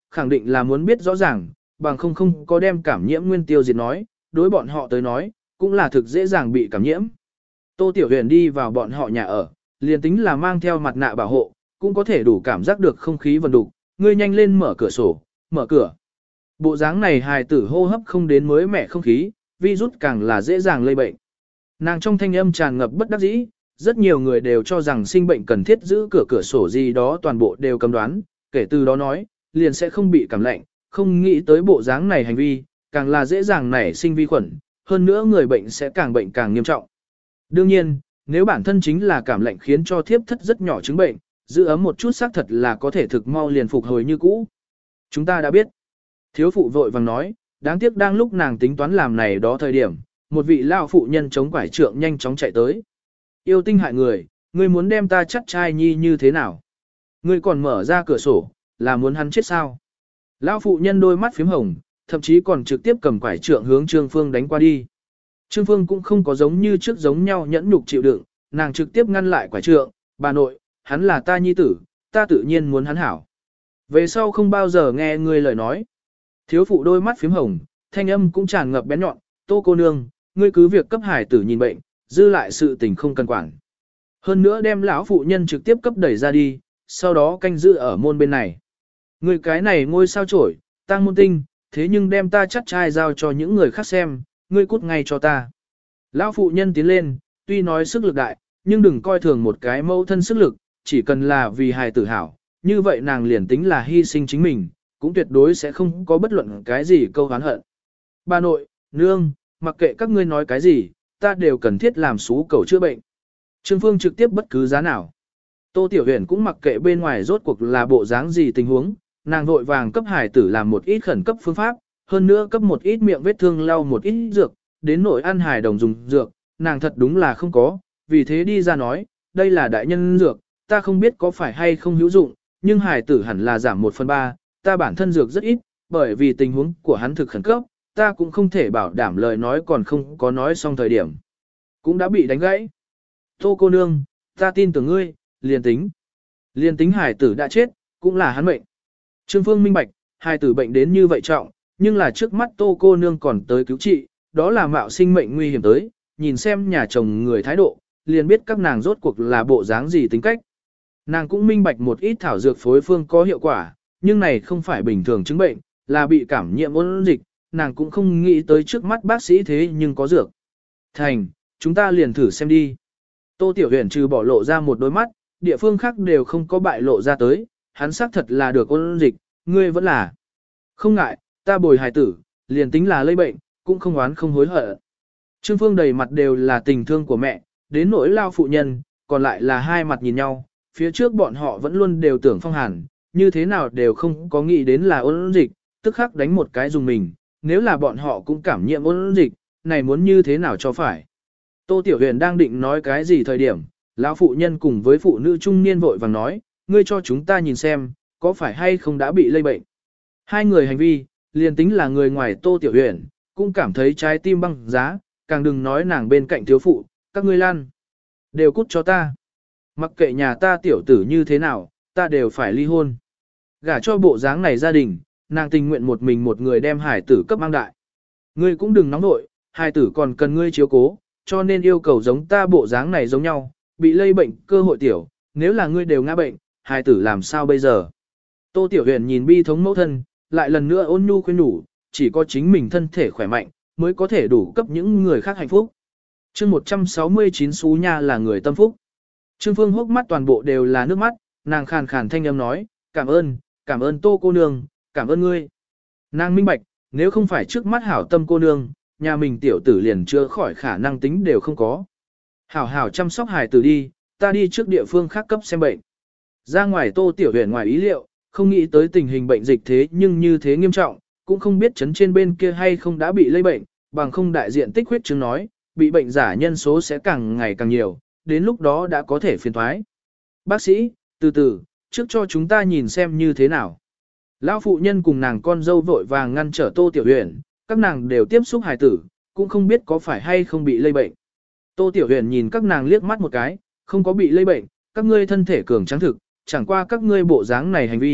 khẳng định là muốn biết rõ ràng, bằng không không có đem cảm nhiễm nguyên tiêu diệt nói, đối bọn họ tới nói, cũng là thực dễ dàng bị cảm nhiễm. Tô Tiểu Huyền đi vào bọn họ nhà ở, liền tính là mang theo mặt nạ bảo hộ, cũng có thể đủ cảm giác được không khí vần đục, ngươi nhanh lên mở cửa sổ, mở cửa. Bộ dáng này hài tử hô hấp không đến mới mẻ không khí, virus càng là dễ dàng lây bệnh. Nàng trong thanh âm tràn ngập bất đắc dĩ, rất nhiều người đều cho rằng sinh bệnh cần thiết giữ cửa cửa sổ gì đó toàn bộ đều cấm đoán, kể từ đó nói, liền sẽ không bị cảm lạnh, không nghĩ tới bộ dáng này hành vi, càng là dễ dàng nảy sinh vi khuẩn, hơn nữa người bệnh sẽ càng bệnh càng nghiêm trọng. Đương nhiên, nếu bản thân chính là cảm lạnh khiến cho thiếp thất rất nhỏ chứng bệnh, giữ ấm một chút xác thật là có thể thực mau liền phục hồi như cũ. Chúng ta đã biết. Thiếu phụ vội vàng nói, đáng tiếc đang lúc nàng tính toán làm này đó thời điểm, một vị lao phụ nhân chống quải trượng nhanh chóng chạy tới. Yêu tinh hại người, ngươi muốn đem ta chắt trai nhi như thế nào? Ngươi còn mở ra cửa sổ, là muốn hắn chết sao? Lão phụ nhân đôi mắt phím hồng, thậm chí còn trực tiếp cầm quải trượng hướng Trương Phương đánh qua đi. Trương Phương cũng không có giống như trước giống nhau nhẫn nhục chịu đựng, nàng trực tiếp ngăn lại quải trượng, bà nội, hắn là ta nhi tử, ta tự nhiên muốn hắn hảo. Về sau không bao giờ nghe ngươi lời nói. Thiếu phụ đôi mắt phím hồng, thanh âm cũng tràn ngập bén nhọn, Tô cô nương, ngươi cứ việc cấp hải tử nhìn bệnh, dư lại sự tình không cần quản. Hơn nữa đem lão phụ nhân trực tiếp cấp đẩy ra đi, sau đó canh giữ ở môn bên này. Ngươi cái này ngôi sao chổi, tăng môn tinh, thế nhưng đem ta chắt trai giao cho những người khác xem, ngươi cút ngay cho ta. Lão phụ nhân tiến lên, tuy nói sức lực đại, nhưng đừng coi thường một cái mẫu thân sức lực, chỉ cần là vì hài tử hảo, như vậy nàng liền tính là hy sinh chính mình, cũng tuyệt đối sẽ không có bất luận cái gì câu hán hận. Bà nội, nương, mặc kệ các ngươi nói cái gì, ta đều cần thiết làm xú cầu chữa bệnh. Trương Phương trực tiếp bất cứ giá nào. Tô Tiểu Huyền cũng mặc kệ bên ngoài rốt cuộc là bộ dáng gì tình huống, nàng vội vàng cấp hải tử làm một ít khẩn cấp phương pháp, hơn nữa cấp một ít miệng vết thương lau một ít dược, đến nỗi ăn hài đồng dùng dược, nàng thật đúng là không có, vì thế đi ra nói, đây là đại nhân dược, ta không biết có phải hay không hữu dụng, nhưng hải tử hẳn là giảm một phần ba, ta bản thân dược rất ít, bởi vì tình huống của hắn thực khẩn cấp, ta cũng không thể bảo đảm lời nói còn không có nói xong thời điểm. Cũng đã bị đánh gãy. Tô cô nương, ta tin tưởng ngươi, liền tính. Liền tính hải tử đã chết, cũng là hắn mệnh. Trương Phương minh bạch, hải tử bệnh đến như vậy trọng, nhưng là trước mắt tô cô nương còn tới cứu trị, đó là mạo sinh mệnh nguy hiểm tới, nhìn xem nhà chồng người thái độ, liền biết các nàng rốt cuộc là bộ dáng gì tính cách. Nàng cũng minh bạch một ít thảo dược phối phương có hiệu quả, nhưng này không phải bình thường chứng bệnh, là bị cảm nhiễm ôn dịch, nàng cũng không nghĩ tới trước mắt bác sĩ thế nhưng có dược. Thành, chúng ta liền thử xem đi. Tô Tiểu Huyền trừ bỏ lộ ra một đôi mắt, địa phương khác đều không có bại lộ ra tới, hắn xác thật là được ôn dịch, ngươi vẫn là. Không ngại, ta bồi hài tử, liền tính là lây bệnh, cũng không oán không hối hận. Trương Phương đầy mặt đều là tình thương của mẹ, đến nỗi lao phụ nhân, còn lại là hai mặt nhìn nhau, phía trước bọn họ vẫn luôn đều tưởng Phong Hàn, như thế nào đều không có nghĩ đến là ôn dịch, tức khắc đánh một cái dùng mình, nếu là bọn họ cũng cảm nhiễm ôn dịch, này muốn như thế nào cho phải. Tô Tiểu Huyền đang định nói cái gì thời điểm, lão phụ nhân cùng với phụ nữ trung niên vội vàng nói, ngươi cho chúng ta nhìn xem, có phải hay không đã bị lây bệnh. Hai người hành vi, liền tính là người ngoài Tô Tiểu Huyền, cũng cảm thấy trái tim băng giá, càng đừng nói nàng bên cạnh thiếu phụ, các ngươi lan. Đều cút cho ta. Mặc kệ nhà ta tiểu tử như thế nào, ta đều phải ly hôn. Gả cho bộ dáng này gia đình, nàng tình nguyện một mình một người đem hải tử cấp mang đại. Ngươi cũng đừng nóng nội, hải tử còn cần ngươi chiếu cố, cho nên yêu cầu giống ta bộ dáng này giống nhau, bị lây bệnh cơ hội tiểu, nếu là ngươi đều ngã bệnh, hải tử làm sao bây giờ. Tô Tiểu Huyền nhìn bi thống mẫu thân, lại lần nữa ôn nhu khuyên nhủ, chỉ có chính mình thân thể khỏe mạnh, mới có thể đủ cấp những người khác hạnh phúc. Chương một trăm sáu mươi chín Xú Nha là người tâm phúc. Trương Phương hốc mắt toàn bộ đều là nước mắt, nàng khàn khàn thanh âm nói, cảm ơn, cảm ơn Tô cô nương, cảm ơn ngươi. Nàng minh bạch, nếu không phải trước mắt hảo tâm cô nương, nhà mình tiểu tử liền chưa khỏi khả năng tính đều không có. Hảo hảo chăm sóc hài tử đi, ta đi trước địa phương khác cấp xem bệnh. Ra ngoài Tô Tiểu Huyền ngoài ý liệu, không nghĩ tới tình hình bệnh dịch thế nhưng như thế nghiêm trọng, cũng không biết chấn trên bên kia hay không đã bị lây bệnh, bằng không đại diện tích huyết chứng nói, bị bệnh giả nhân số sẽ càng ngày càng nhiều, đến lúc đó đã có thể phiền thoái. Bác sĩ, từ từ, trước cho chúng ta nhìn xem như thế nào. Lão phụ nhân cùng nàng con dâu vội vàng ngăn trở Tô Tiểu Huyền, các nàng đều tiếp xúc hài tử, cũng không biết có phải hay không bị lây bệnh. Tô Tiểu Huyền nhìn các nàng liếc mắt một cái, không có bị lây bệnh, các ngươi thân thể cường tráng thực, chẳng qua các ngươi bộ dáng này hành vi,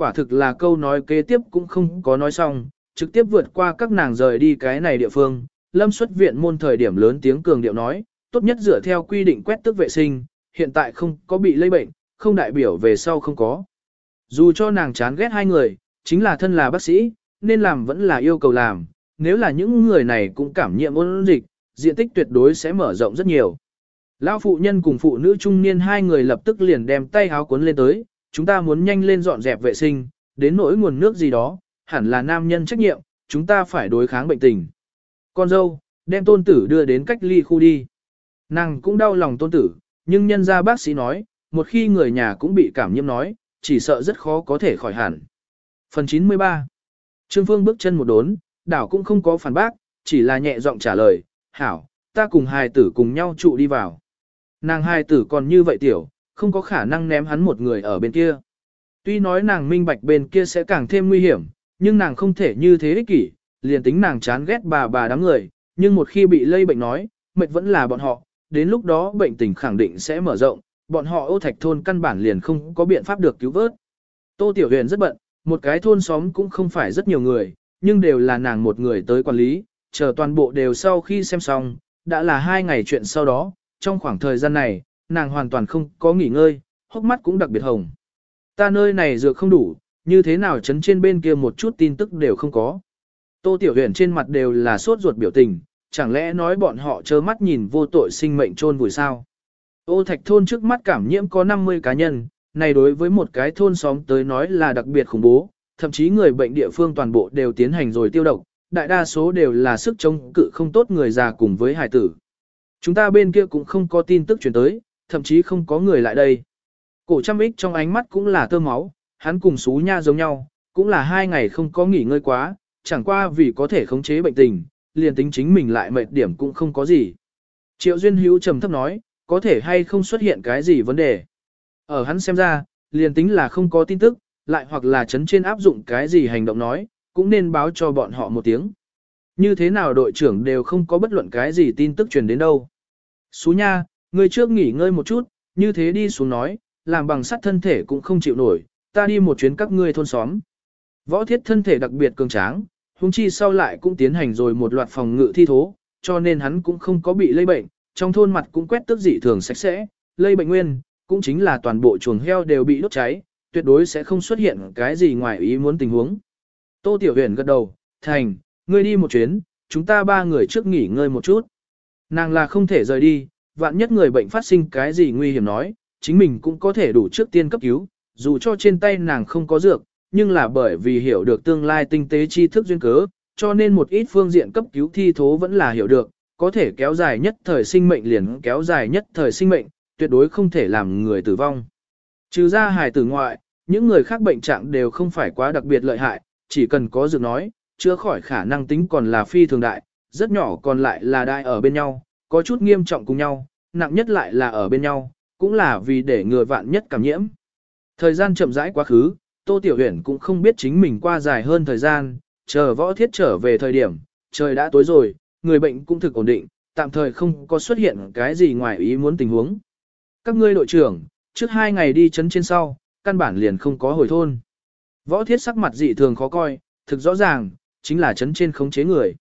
quả thực là câu nói kế tiếp cũng không có nói xong, trực tiếp vượt qua các nàng rời đi cái này địa phương. Lâm xuất viện môn thời điểm lớn tiếng cường điệu nói, tốt nhất dựa theo quy định quét tước vệ sinh, hiện tại không có bị lây bệnh, không đại biểu về sau không có. Dù cho nàng chán ghét hai người, chính là thân là bác sĩ, nên làm vẫn là yêu cầu làm, nếu là những người này cũng cảm nhiễm ôn dịch, diện tích tuyệt đối sẽ mở rộng rất nhiều. Lão phụ nhân cùng phụ nữ trung niên hai người lập tức liền đem tay háo cuốn lên tới, chúng ta muốn nhanh lên dọn dẹp vệ sinh, đến nỗi nguồn nước gì đó, hẳn là nam nhân trách nhiệm, chúng ta phải đối kháng bệnh tình. Con dâu, đem tôn tử đưa đến cách ly khu đi. Nàng cũng đau lòng tôn tử, nhưng nhân gia bác sĩ nói, một khi người nhà cũng bị cảm nhiễm nói, chỉ sợ rất khó có thể khỏi hẳn. Phần chín mươi ba. Trương Phương bước chân một đốn, đảo cũng không có phản bác, chỉ là nhẹ giọng trả lời, hảo, ta cùng hài tử cùng nhau trụ đi vào. Nàng hài tử còn như vậy tiểu, không có khả năng ném hắn một người ở bên kia. Tuy nói nàng minh bạch bên kia sẽ càng thêm nguy hiểm, nhưng nàng không thể như thế ích kỷ, liền tính nàng chán ghét bà bà đám người, nhưng một khi bị lây bệnh nói, mệt vẫn là bọn họ, đến lúc đó bệnh tình khẳng định sẽ mở rộng, bọn họ Ô Thạch thôn căn bản liền không có biện pháp được cứu vớt. Tô Tiểu Huyền rất bận, một cái thôn xóm cũng không phải rất nhiều người, nhưng đều là nàng một người tới quản lý, chờ toàn bộ đều sau khi xem xong, đã là hai ngày chuyện sau đó, trong khoảng thời gian này, nàng hoàn toàn không có nghỉ ngơi, hốc mắt cũng đặc biệt hồng. Ta nơi này dược không đủ, như thế nào chấn trên bên kia một chút tin tức đều không có. Tô Tiểu Huyền trên mặt đều là sốt ruột biểu tình, chẳng lẽ nói bọn họ trơ mắt nhìn vô tội sinh mệnh chôn vùi sao? Ô Thạch thôn trước mắt cảm nhiễm có năm mươi cá nhân, này đối với một cái thôn xóm tới nói là đặc biệt khủng bố, thậm chí người bệnh địa phương toàn bộ đều tiến hành rồi tiêu độc, đại đa số đều là sức chống cự không tốt người già cùng với hài tử. Chúng ta bên kia cũng không có tin tức chuyển tới, thậm chí không có người lại đây. Cổ trăm ích trong ánh mắt cũng là tơ máu, hắn cùng Sú Nha giống nhau, cũng là hai ngày không có nghỉ ngơi quá, chẳng qua vì có thể khống chế bệnh tình, liền tính chính mình lại mệt điểm cũng không có gì. Triệu Duyên Hữu trầm thấp nói, có thể hay không xuất hiện cái gì vấn đề. Ở hắn xem ra, liền tính là không có tin tức, lại hoặc là chấn trên áp dụng cái gì hành động nói, cũng nên báo cho bọn họ một tiếng. Như thế nào đội trưởng đều không có bất luận cái gì tin tức truyền đến đâu. Sú Nha, người trước nghỉ ngơi một chút, như thế đi xuống nói, làm bằng sắt thân thể cũng không chịu nổi, ta đi một chuyến các ngươi thôn xóm. Võ Thiết thân thể đặc biệt cường tráng, huống chi sau lại cũng tiến hành rồi một loạt phòng ngự thi thố, cho nên hắn cũng không có bị lây bệnh, trong thôn mặt cũng quét tước dị thường sạch sẽ, lây bệnh nguyên, cũng chính là toàn bộ chuồng heo đều bị đốt cháy, tuyệt đối sẽ không xuất hiện cái gì ngoài ý muốn tình huống. Tô Tiểu Huyền gật đầu, thành, ngươi đi một chuyến, chúng ta ba người trước nghỉ ngơi một chút. Nàng là không thể rời đi, vạn nhất người bệnh phát sinh cái gì nguy hiểm nói, chính mình cũng có thể đủ trước tiên cấp cứu, dù cho trên tay nàng không có dược, nhưng là bởi vì hiểu được tương lai tinh tế tri thức duyên cớ, cho nên một ít phương diện cấp cứu thi thố vẫn là hiểu được, có thể kéo dài nhất thời sinh mệnh liền kéo dài nhất thời sinh mệnh, tuyệt đối không thể làm người tử vong. Trừ ra hài tử ngoại, những người khác bệnh trạng đều không phải quá đặc biệt lợi hại, chỉ cần có dược nói, chữa khỏi khả năng tính còn là phi thường đại, rất nhỏ còn lại là đại ở bên nhau, có chút nghiêm trọng cùng nhau, nặng nhất lại là ở bên nhau, cũng là vì để ngừa vạn nhất cảm nhiễm. Thời gian chậm rãi quá khứ, Tô Tiểu Huyền cũng không biết chính mình qua dài hơn thời gian, chờ Võ Thiết trở về thời điểm, trời đã tối rồi, người bệnh cũng thực ổn định, tạm thời không có xuất hiện cái gì ngoài ý muốn tình huống. Các ngươi đội trưởng, trước hai ngày đi chấn trên sau, căn bản liền không có hồi thôn. Võ Thiết sắc mặt dị thường khó coi, thực rõ ràng, chính là chấn trên khống chế người.